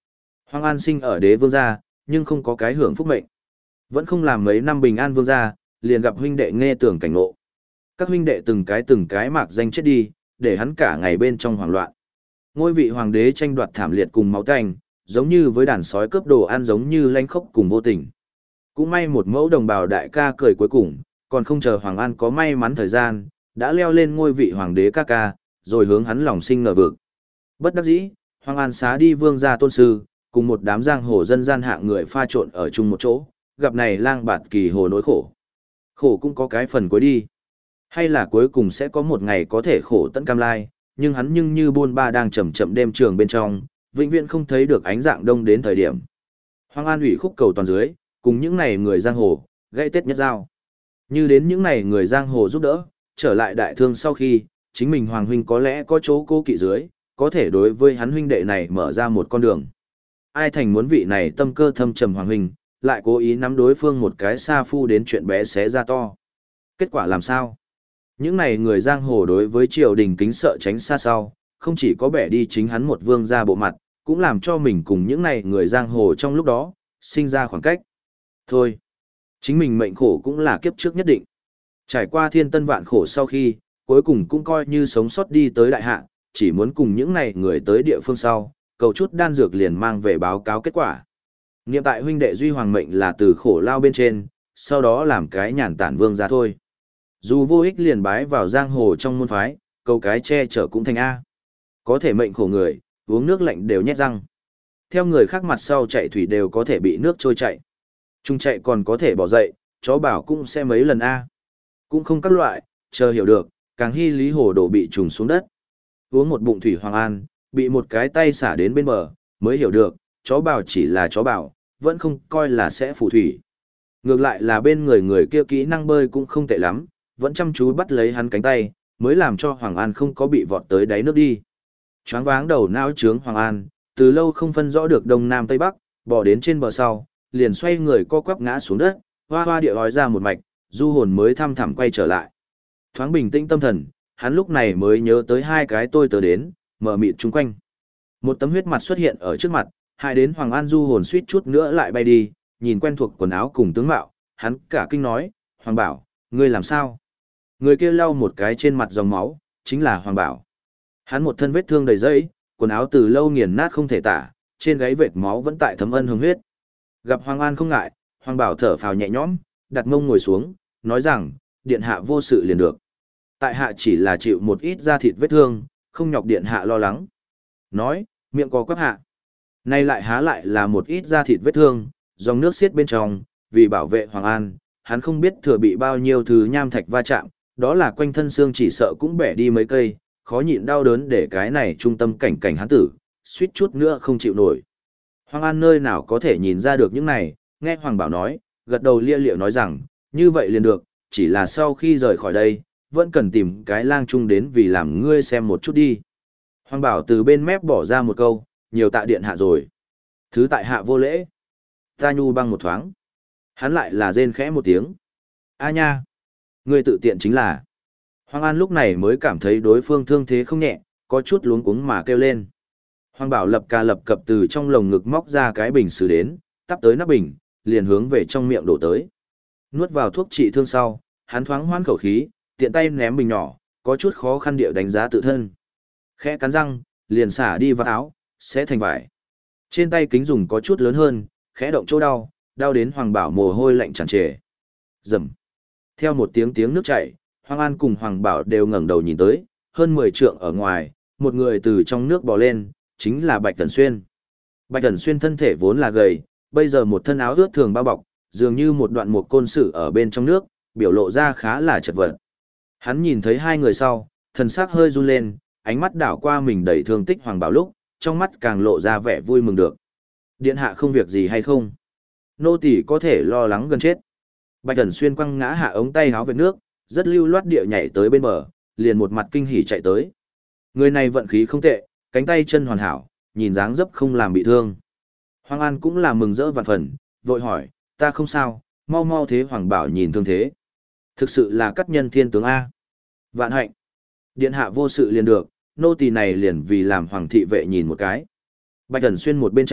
Hoàng An sinh ở đế vương gia, nhưng không có cái hưởng phúc mệnh. Vẫn không làm mấy năm bình an vương gia, liền gặp huynh đệ nghe tưởng cảnh ngộ. Các huynh đệ từng cái mạc danh chết đi, để hắn cả ngày bên trong hoảng loạn. Ngôi vị hoàng đế tranh đoạt thảm liệt cùng máu tanh, giống như với đàn sói cướp đồ ăn giống như lanh khốc cùng vô tình. Cũng may một mẫu đồng bào đại ca cười cuối cùng, còn không chờ Hoàng An có may mắn thời gian, đã leo lên ngôi vị hoàng đế ca ca, rồi hướng hắn lòng sinh ngờ vực. Bất đắc dĩ, Hoàng An xá đi vương gia tôn sư, cùng một đám giang hồ dân gian hạng người pha trộn ở chung một chỗ, gặp này lang bạt kỳ hồ nỗi khổ. Khổ cũng có cái phần cuối đi. Hay là cuối cùng sẽ có một ngày có thể khổ tận cam lai, nhưng hắn như buôn ba đang chậm chậm đêm trường bên trong, vĩnh viễn không thấy được ánh dạng đông đến thời điểm. Hoàng An ủy khúc cầu toàn dưới, cùng những này người giang hồ, gãy tết nhất giao. Như đến những này người giang hồ giúp đỡ, trở lại đại thương sau khi, chính mình Hoàng huynh có lẽ có chỗ cố kỵ dưới, có thể đối với hắn huynh đệ này mở ra một con đường. Ai thành muốn vị này tâm cơ thâm trầm Hoàng huynh, lại cố ý nắm đối phương một cái sa phu đến chuyện bé xé ra to. Kết quả làm sao? Những này người giang hồ đối với triều đình kính sợ tránh xa sau, không chỉ có bẻ đi chính hắn một vương gia bộ mặt, cũng làm cho mình cùng những này người giang hồ trong lúc đó, sinh ra khoảng cách. Thôi, chính mình mệnh khổ cũng là kiếp trước nhất định. Trải qua thiên tân vạn khổ sau khi, cuối cùng cũng coi như sống sót đi tới đại hạ, chỉ muốn cùng những này người tới địa phương sau, cầu chút đan dược liền mang về báo cáo kết quả. Niệm tại huynh đệ Duy Hoàng mệnh là từ khổ lao bên trên, sau đó làm cái nhàn tản vương ra thôi. Dù vô ích liền bái vào giang hồ trong môn phái, cầu cái che chở cũng thành A. Có thể mệnh khổ người, uống nước lạnh đều nhét răng. Theo người khác mặt sau chạy thủy đều có thể bị nước trôi chạy. Trung chạy còn có thể bỏ dậy, chó bảo cũng sẽ mấy lần A. Cũng không các loại, chờ hiểu được, càng hy lý hồ đổ bị trùng xuống đất. Uống một bụng thủy Hoàng An, bị một cái tay xả đến bên bờ, mới hiểu được, chó bảo chỉ là chó bảo, vẫn không coi là sẽ phù thủy. Ngược lại là bên người kia kỹ năng bơi cũng không tệ lắm, vẫn chăm chú bắt lấy hắn cánh tay, mới làm cho Hoàng An không có bị vọt tới đáy nước đi. Choáng váng đầu não trướng Hoàng An, từ lâu không phân rõ được đông nam tây bắc, bỏ đến trên bờ sau, liền xoay người co quắp ngã xuống đất, hoa hoa địa hói ra một mạch, du hồn mới thăm thẳm quay trở lại. Thoáng bình tĩnh tâm thần, hắn lúc này mới nhớ tới hai cái tôi tớ đến, mở mịt chung quanh. Một tấm huyết mặt xuất hiện ở trước mặt, hai đến Hoàng An du hồn suýt chút nữa lại bay đi, nhìn quen thuộc quần áo cùng tướng mạo, hắn cả kinh nói, Hoàng Bảo, ngươi làm sao? Người kia lau một cái trên mặt dòng máu, chính là Hoàng Bảo. Hắn một thân vết thương đầy dẫy, quần áo từ lâu nghiền nát không thể tả, trên gáy vệt máu vẫn tại thấm ân hương huyết. Gặp Hoàng An không ngại, Hoàng Bảo thở phào nhẹ nhõm, đặt mông ngồi xuống, nói rằng, điện hạ vô sự liền được. Tại hạ chỉ là chịu một ít da thịt vết thương, không nhọc điện hạ lo lắng. Nói, miệng có quắp hạ. Nay lại há lại là một ít da thịt vết thương, dòng nước xiết bên trong, vì bảo vệ Hoàng An, hắn không biết thừa bị bao nhiêu thứ nham thạch va chạm, đó là quanh thân xương chỉ sợ cũng bẻ đi mấy cây, khó nhịn đau đớn để cái này trung tâm cảnh cảnh hắn tử, suýt chút nữa không chịu nổi. Hoàng An nơi nào có thể nhìn ra được những này, nghe Hoàng Bảo nói, gật đầu lia liệu nói rằng, như vậy liền được, chỉ là sau khi rời khỏi đây, vẫn cần tìm cái lang trung đến vì làm ngươi xem một chút đi. Hoàng Bảo từ bên mép bỏ ra một câu, nhiều tạ điện hạ rồi. Thứ tại hạ vô lễ. Ta nhu băng một thoáng. Hắn lại là rên khẽ một tiếng. A nha! Ngươi tự tiện chính là. Hoàng An lúc này mới cảm thấy đối phương thương thế không nhẹ, có chút luống cuống mà kêu lên. Hoàng Bảo lập ca lập cập từ trong lồng ngực móc ra cái bình xứ đến, tắp tới nắp bình, liền hướng về trong miệng đổ tới. Nuốt vào thuốc trị thương sau, hắn thoáng hoan khẩu khí, tiện tay ném bình nhỏ, có chút khó khăn địa đánh giá tự thân. Khẽ cắn răng, liền xả đi vào áo, sẽ thành vải. Trên tay kính dùng có chút lớn hơn, khẽ động chỗ đau, đau đến Hoàng Bảo mồ hôi lạnh tràn trề. Rầm. Theo một tiếng nước chảy, Hoàng An cùng Hoàng Bảo đều ngẩng đầu nhìn tới, hơn 10 trượng ở ngoài, một người từ trong nước bò lên, chính là Bạch Tần Xuyên. Bạch Tần Xuyên thân thể vốn là gầy, bây giờ một thân áo ướt thường bao bọc, dường như một đoạn một côn sử ở bên trong nước, biểu lộ ra khá là chật vật. Hắn nhìn thấy hai người sau, thần sắc hơi run lên, ánh mắt đảo qua mình đầy thương tích Hoàng Bảo lúc, trong mắt càng lộ ra vẻ vui mừng được. Điện hạ không việc gì hay không? Nô tỳ có thể lo lắng gần chết. Bạch Tần Xuyên quăng ngã hạ ống tay háo về nước, rất lưu loát địa nhảy tới bên bờ, liền một mặt kinh hỉ chạy tới. Người này vận khí không tệ, cánh tay chân hoàn hảo, nhìn dáng dấp không làm bị thương. Hoàng An cũng là mừng rỡ vạn phần, vội hỏi, ta không sao, mau mau thế Hoàng Bảo nhìn thương thế. Thực sự là cắt nhân thiên tướng A. Vạn hạnh. Điện hạ vô sự liền được, nô tỳ này liền vì làm Hoàng thị vệ nhìn một cái. Bạch Tần Xuyên một bên chạy,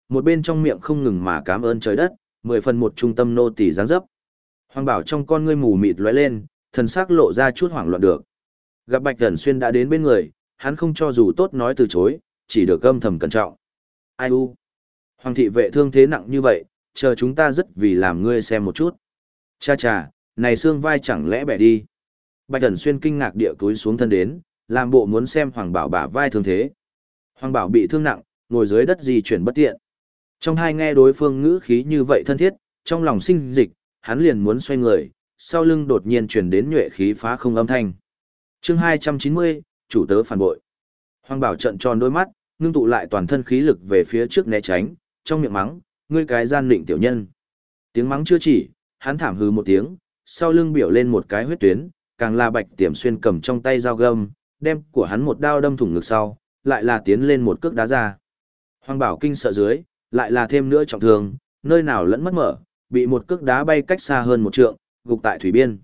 một bên trong miệng không ngừng mà cảm ơn trời đất, 10 phần một trung tâm nô tỳ dáng dấp. Hoàng Bảo trong con ngươi mù mịt lóe lên, thần sắc lộ ra chút hoảng loạn được. Gặp Bạch Cẩn Xuyên đã đến bên người, hắn không cho dù tốt nói từ chối, chỉ được âm thầm cẩn trọng. Ai u? Hoàng thị vệ thương thế nặng như vậy, chờ chúng ta rất vì làm ngươi xem một chút. Cha cha, này xương vai chẳng lẽ bẻ đi. Bạch Cẩn Xuyên kinh ngạc địa túi xuống thân đến, làm bộ muốn xem Hoàng Bảo bả vai thương thế. Hoàng Bảo bị thương nặng, ngồi dưới đất di chuyển bất tiện. Trong hai nghe đối phương ngữ khí như vậy thân thiết, trong lòng sinh dịch, hắn liền muốn xoay người, sau lưng đột nhiên truyền đến nhuệ khí phá không âm thanh. Chương 290, chủ tớ phản bội. Hoàng Bảo trợn tròn đôi mắt, ngưng tụ lại toàn thân khí lực về phía trước né tránh, trong miệng mắng, ngươi cái gian định tiểu nhân. Tiếng mắng chưa chỉ, hắn thảm hừ một tiếng, sau lưng biểu lên một cái huyết tuyến, càng là Bạch Tiềm Xuyên cầm trong tay dao găm, đem của hắn một đao đâm thủng ngực sau, lại là tiến lên một cước đá ra. Hoàng Bảo kinh sợ dưới, lại là thêm nữa trọng thương, nơi nào lẫn mất mở, bị một cước đá bay cách xa hơn một trượng, gục tại thủy biên.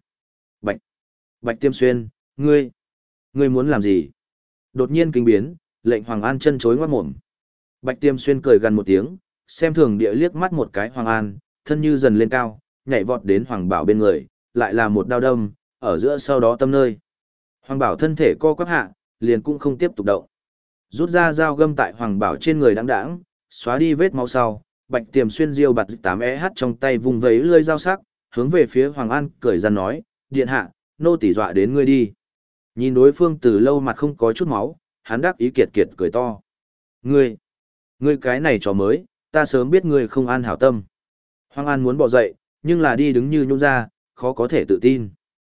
Bạch Tiêm Xuyên, ngươi muốn làm gì? Đột nhiên kinh biến, lệnh Hoàng An chân chối ngoác mồm. Bạch Tiêm Xuyên cười gần một tiếng, xem thường địa liếc mắt một cái Hoàng An, thân như dần lên cao, nhảy vọt đến Hoàng Bảo bên người, lại là một đao đâm, ở giữa sau đó tâm nơi. Hoàng Bảo thân thể co quắp hạ, liền cũng không tiếp tục động. Rút ra dao găm tại Hoàng Bảo trên người đãng đãng, xóa đi vết máu sau, Bạch Tiềm Xuyên diêu bạt 8EH trong tay vùng vẫy lưỡi dao sắc, hướng về phía Hoàng An cười ra nói, điện hạ, nô tỳ dọa đến ngươi đi. Nhìn đối phương từ lâu mặt không có chút máu, hắn đắc ý kiệt kiệt cười to. Ngươi cái này trò mới, ta sớm biết ngươi không an hảo tâm. Hoàng An muốn bỏ dậy, nhưng là đi đứng như nhũn ra, khó có thể tự tin.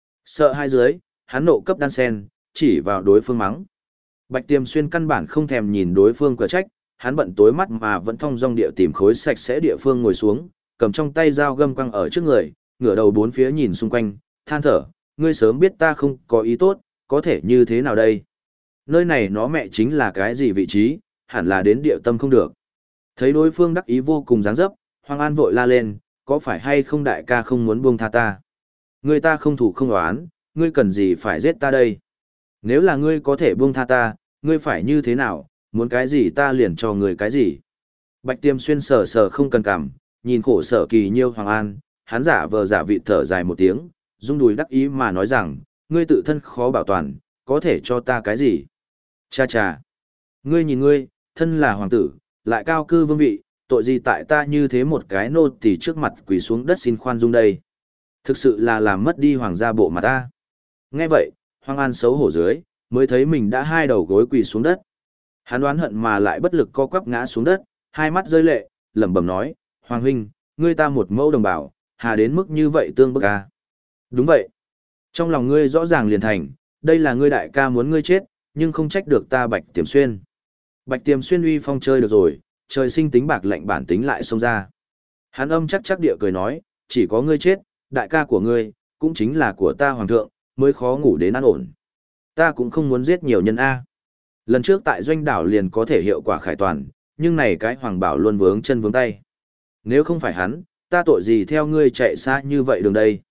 Sợ hai dưới, hắn nộ cấp đan sen, chỉ vào đối phương mắng. Bạch Tiềm Xuyên căn bản không thèm nhìn đối phương cửa trách, hắn bận tối mắt mà vẫn thong dong địa tìm khối sạch sẽ địa phương ngồi xuống, cầm trong tay dao găm quăng ở trước người, ngửa đầu bốn phía nhìn xung quanh, than thở, ngươi sớm biết ta không có ý tốt, có thể như thế nào đây? Nơi này nó mẹ chính là cái gì vị trí, hẳn là đến địa tâm không được. Thấy đối phương đắc ý vô cùng dáng dấp, Hoàng An vội la lên, có phải hay không đại ca không muốn buông tha ta? Ngươi ta không thủ không oán, ngươi cần gì phải giết ta đây? Nếu là ngươi có thể buông tha ta, ngươi phải như thế nào, muốn cái gì ta liền cho ngươi cái gì? Bạch Tiêm Xuyên sờ sờ không cần cảm, nhìn khổ sở kỳ nhiêu Hoàng An, hắn giả vờ giả vị thở dài một tiếng, rung đùi đắc ý mà nói rằng, ngươi tự thân khó bảo toàn, có thể cho ta cái gì? Cha cha, ngươi nhìn ngươi, thân là hoàng tử, lại cao cư vương vị, tội gì tại ta như thế một cái nô tỳ trước mặt quỳ xuống đất xin khoan dung đây? Thực sự là làm mất đi hoàng gia bộ mà ta. Nghe vậy, Hoàng An xấu hổ dưới, mới thấy mình đã hai đầu gối quỳ xuống đất. Hắn đoán hận mà lại bất lực co quắp ngã xuống đất, hai mắt rơi lệ, lẩm bẩm nói, Hoàng huynh, ngươi ta một mẫu đồng bào, hà đến mức như vậy tương bức à? Đúng vậy. Trong lòng ngươi rõ ràng liền thành, đây là ngươi đại ca muốn ngươi chết, nhưng không trách được ta Bạch Tiềm Xuyên. Bạch Tiềm Xuyên uy phong chơi được rồi, trời sinh tính bạc lạnh bản tính lại xông ra. Hắn âm chắc chắc địa cười nói, chỉ có ngươi chết, đại ca của ngươi, cũng chính là của ta hoàng thượng, mới khó ngủ đến an ổn. Ta cũng không muốn giết nhiều nhân A. Lần trước tại doanh đảo liền có thể hiệu quả khải toàn, nhưng này cái Hoàng Bảo luôn vướng chân vướng tay. Nếu không phải hắn, ta tội gì theo ngươi chạy xa như vậy đường đây.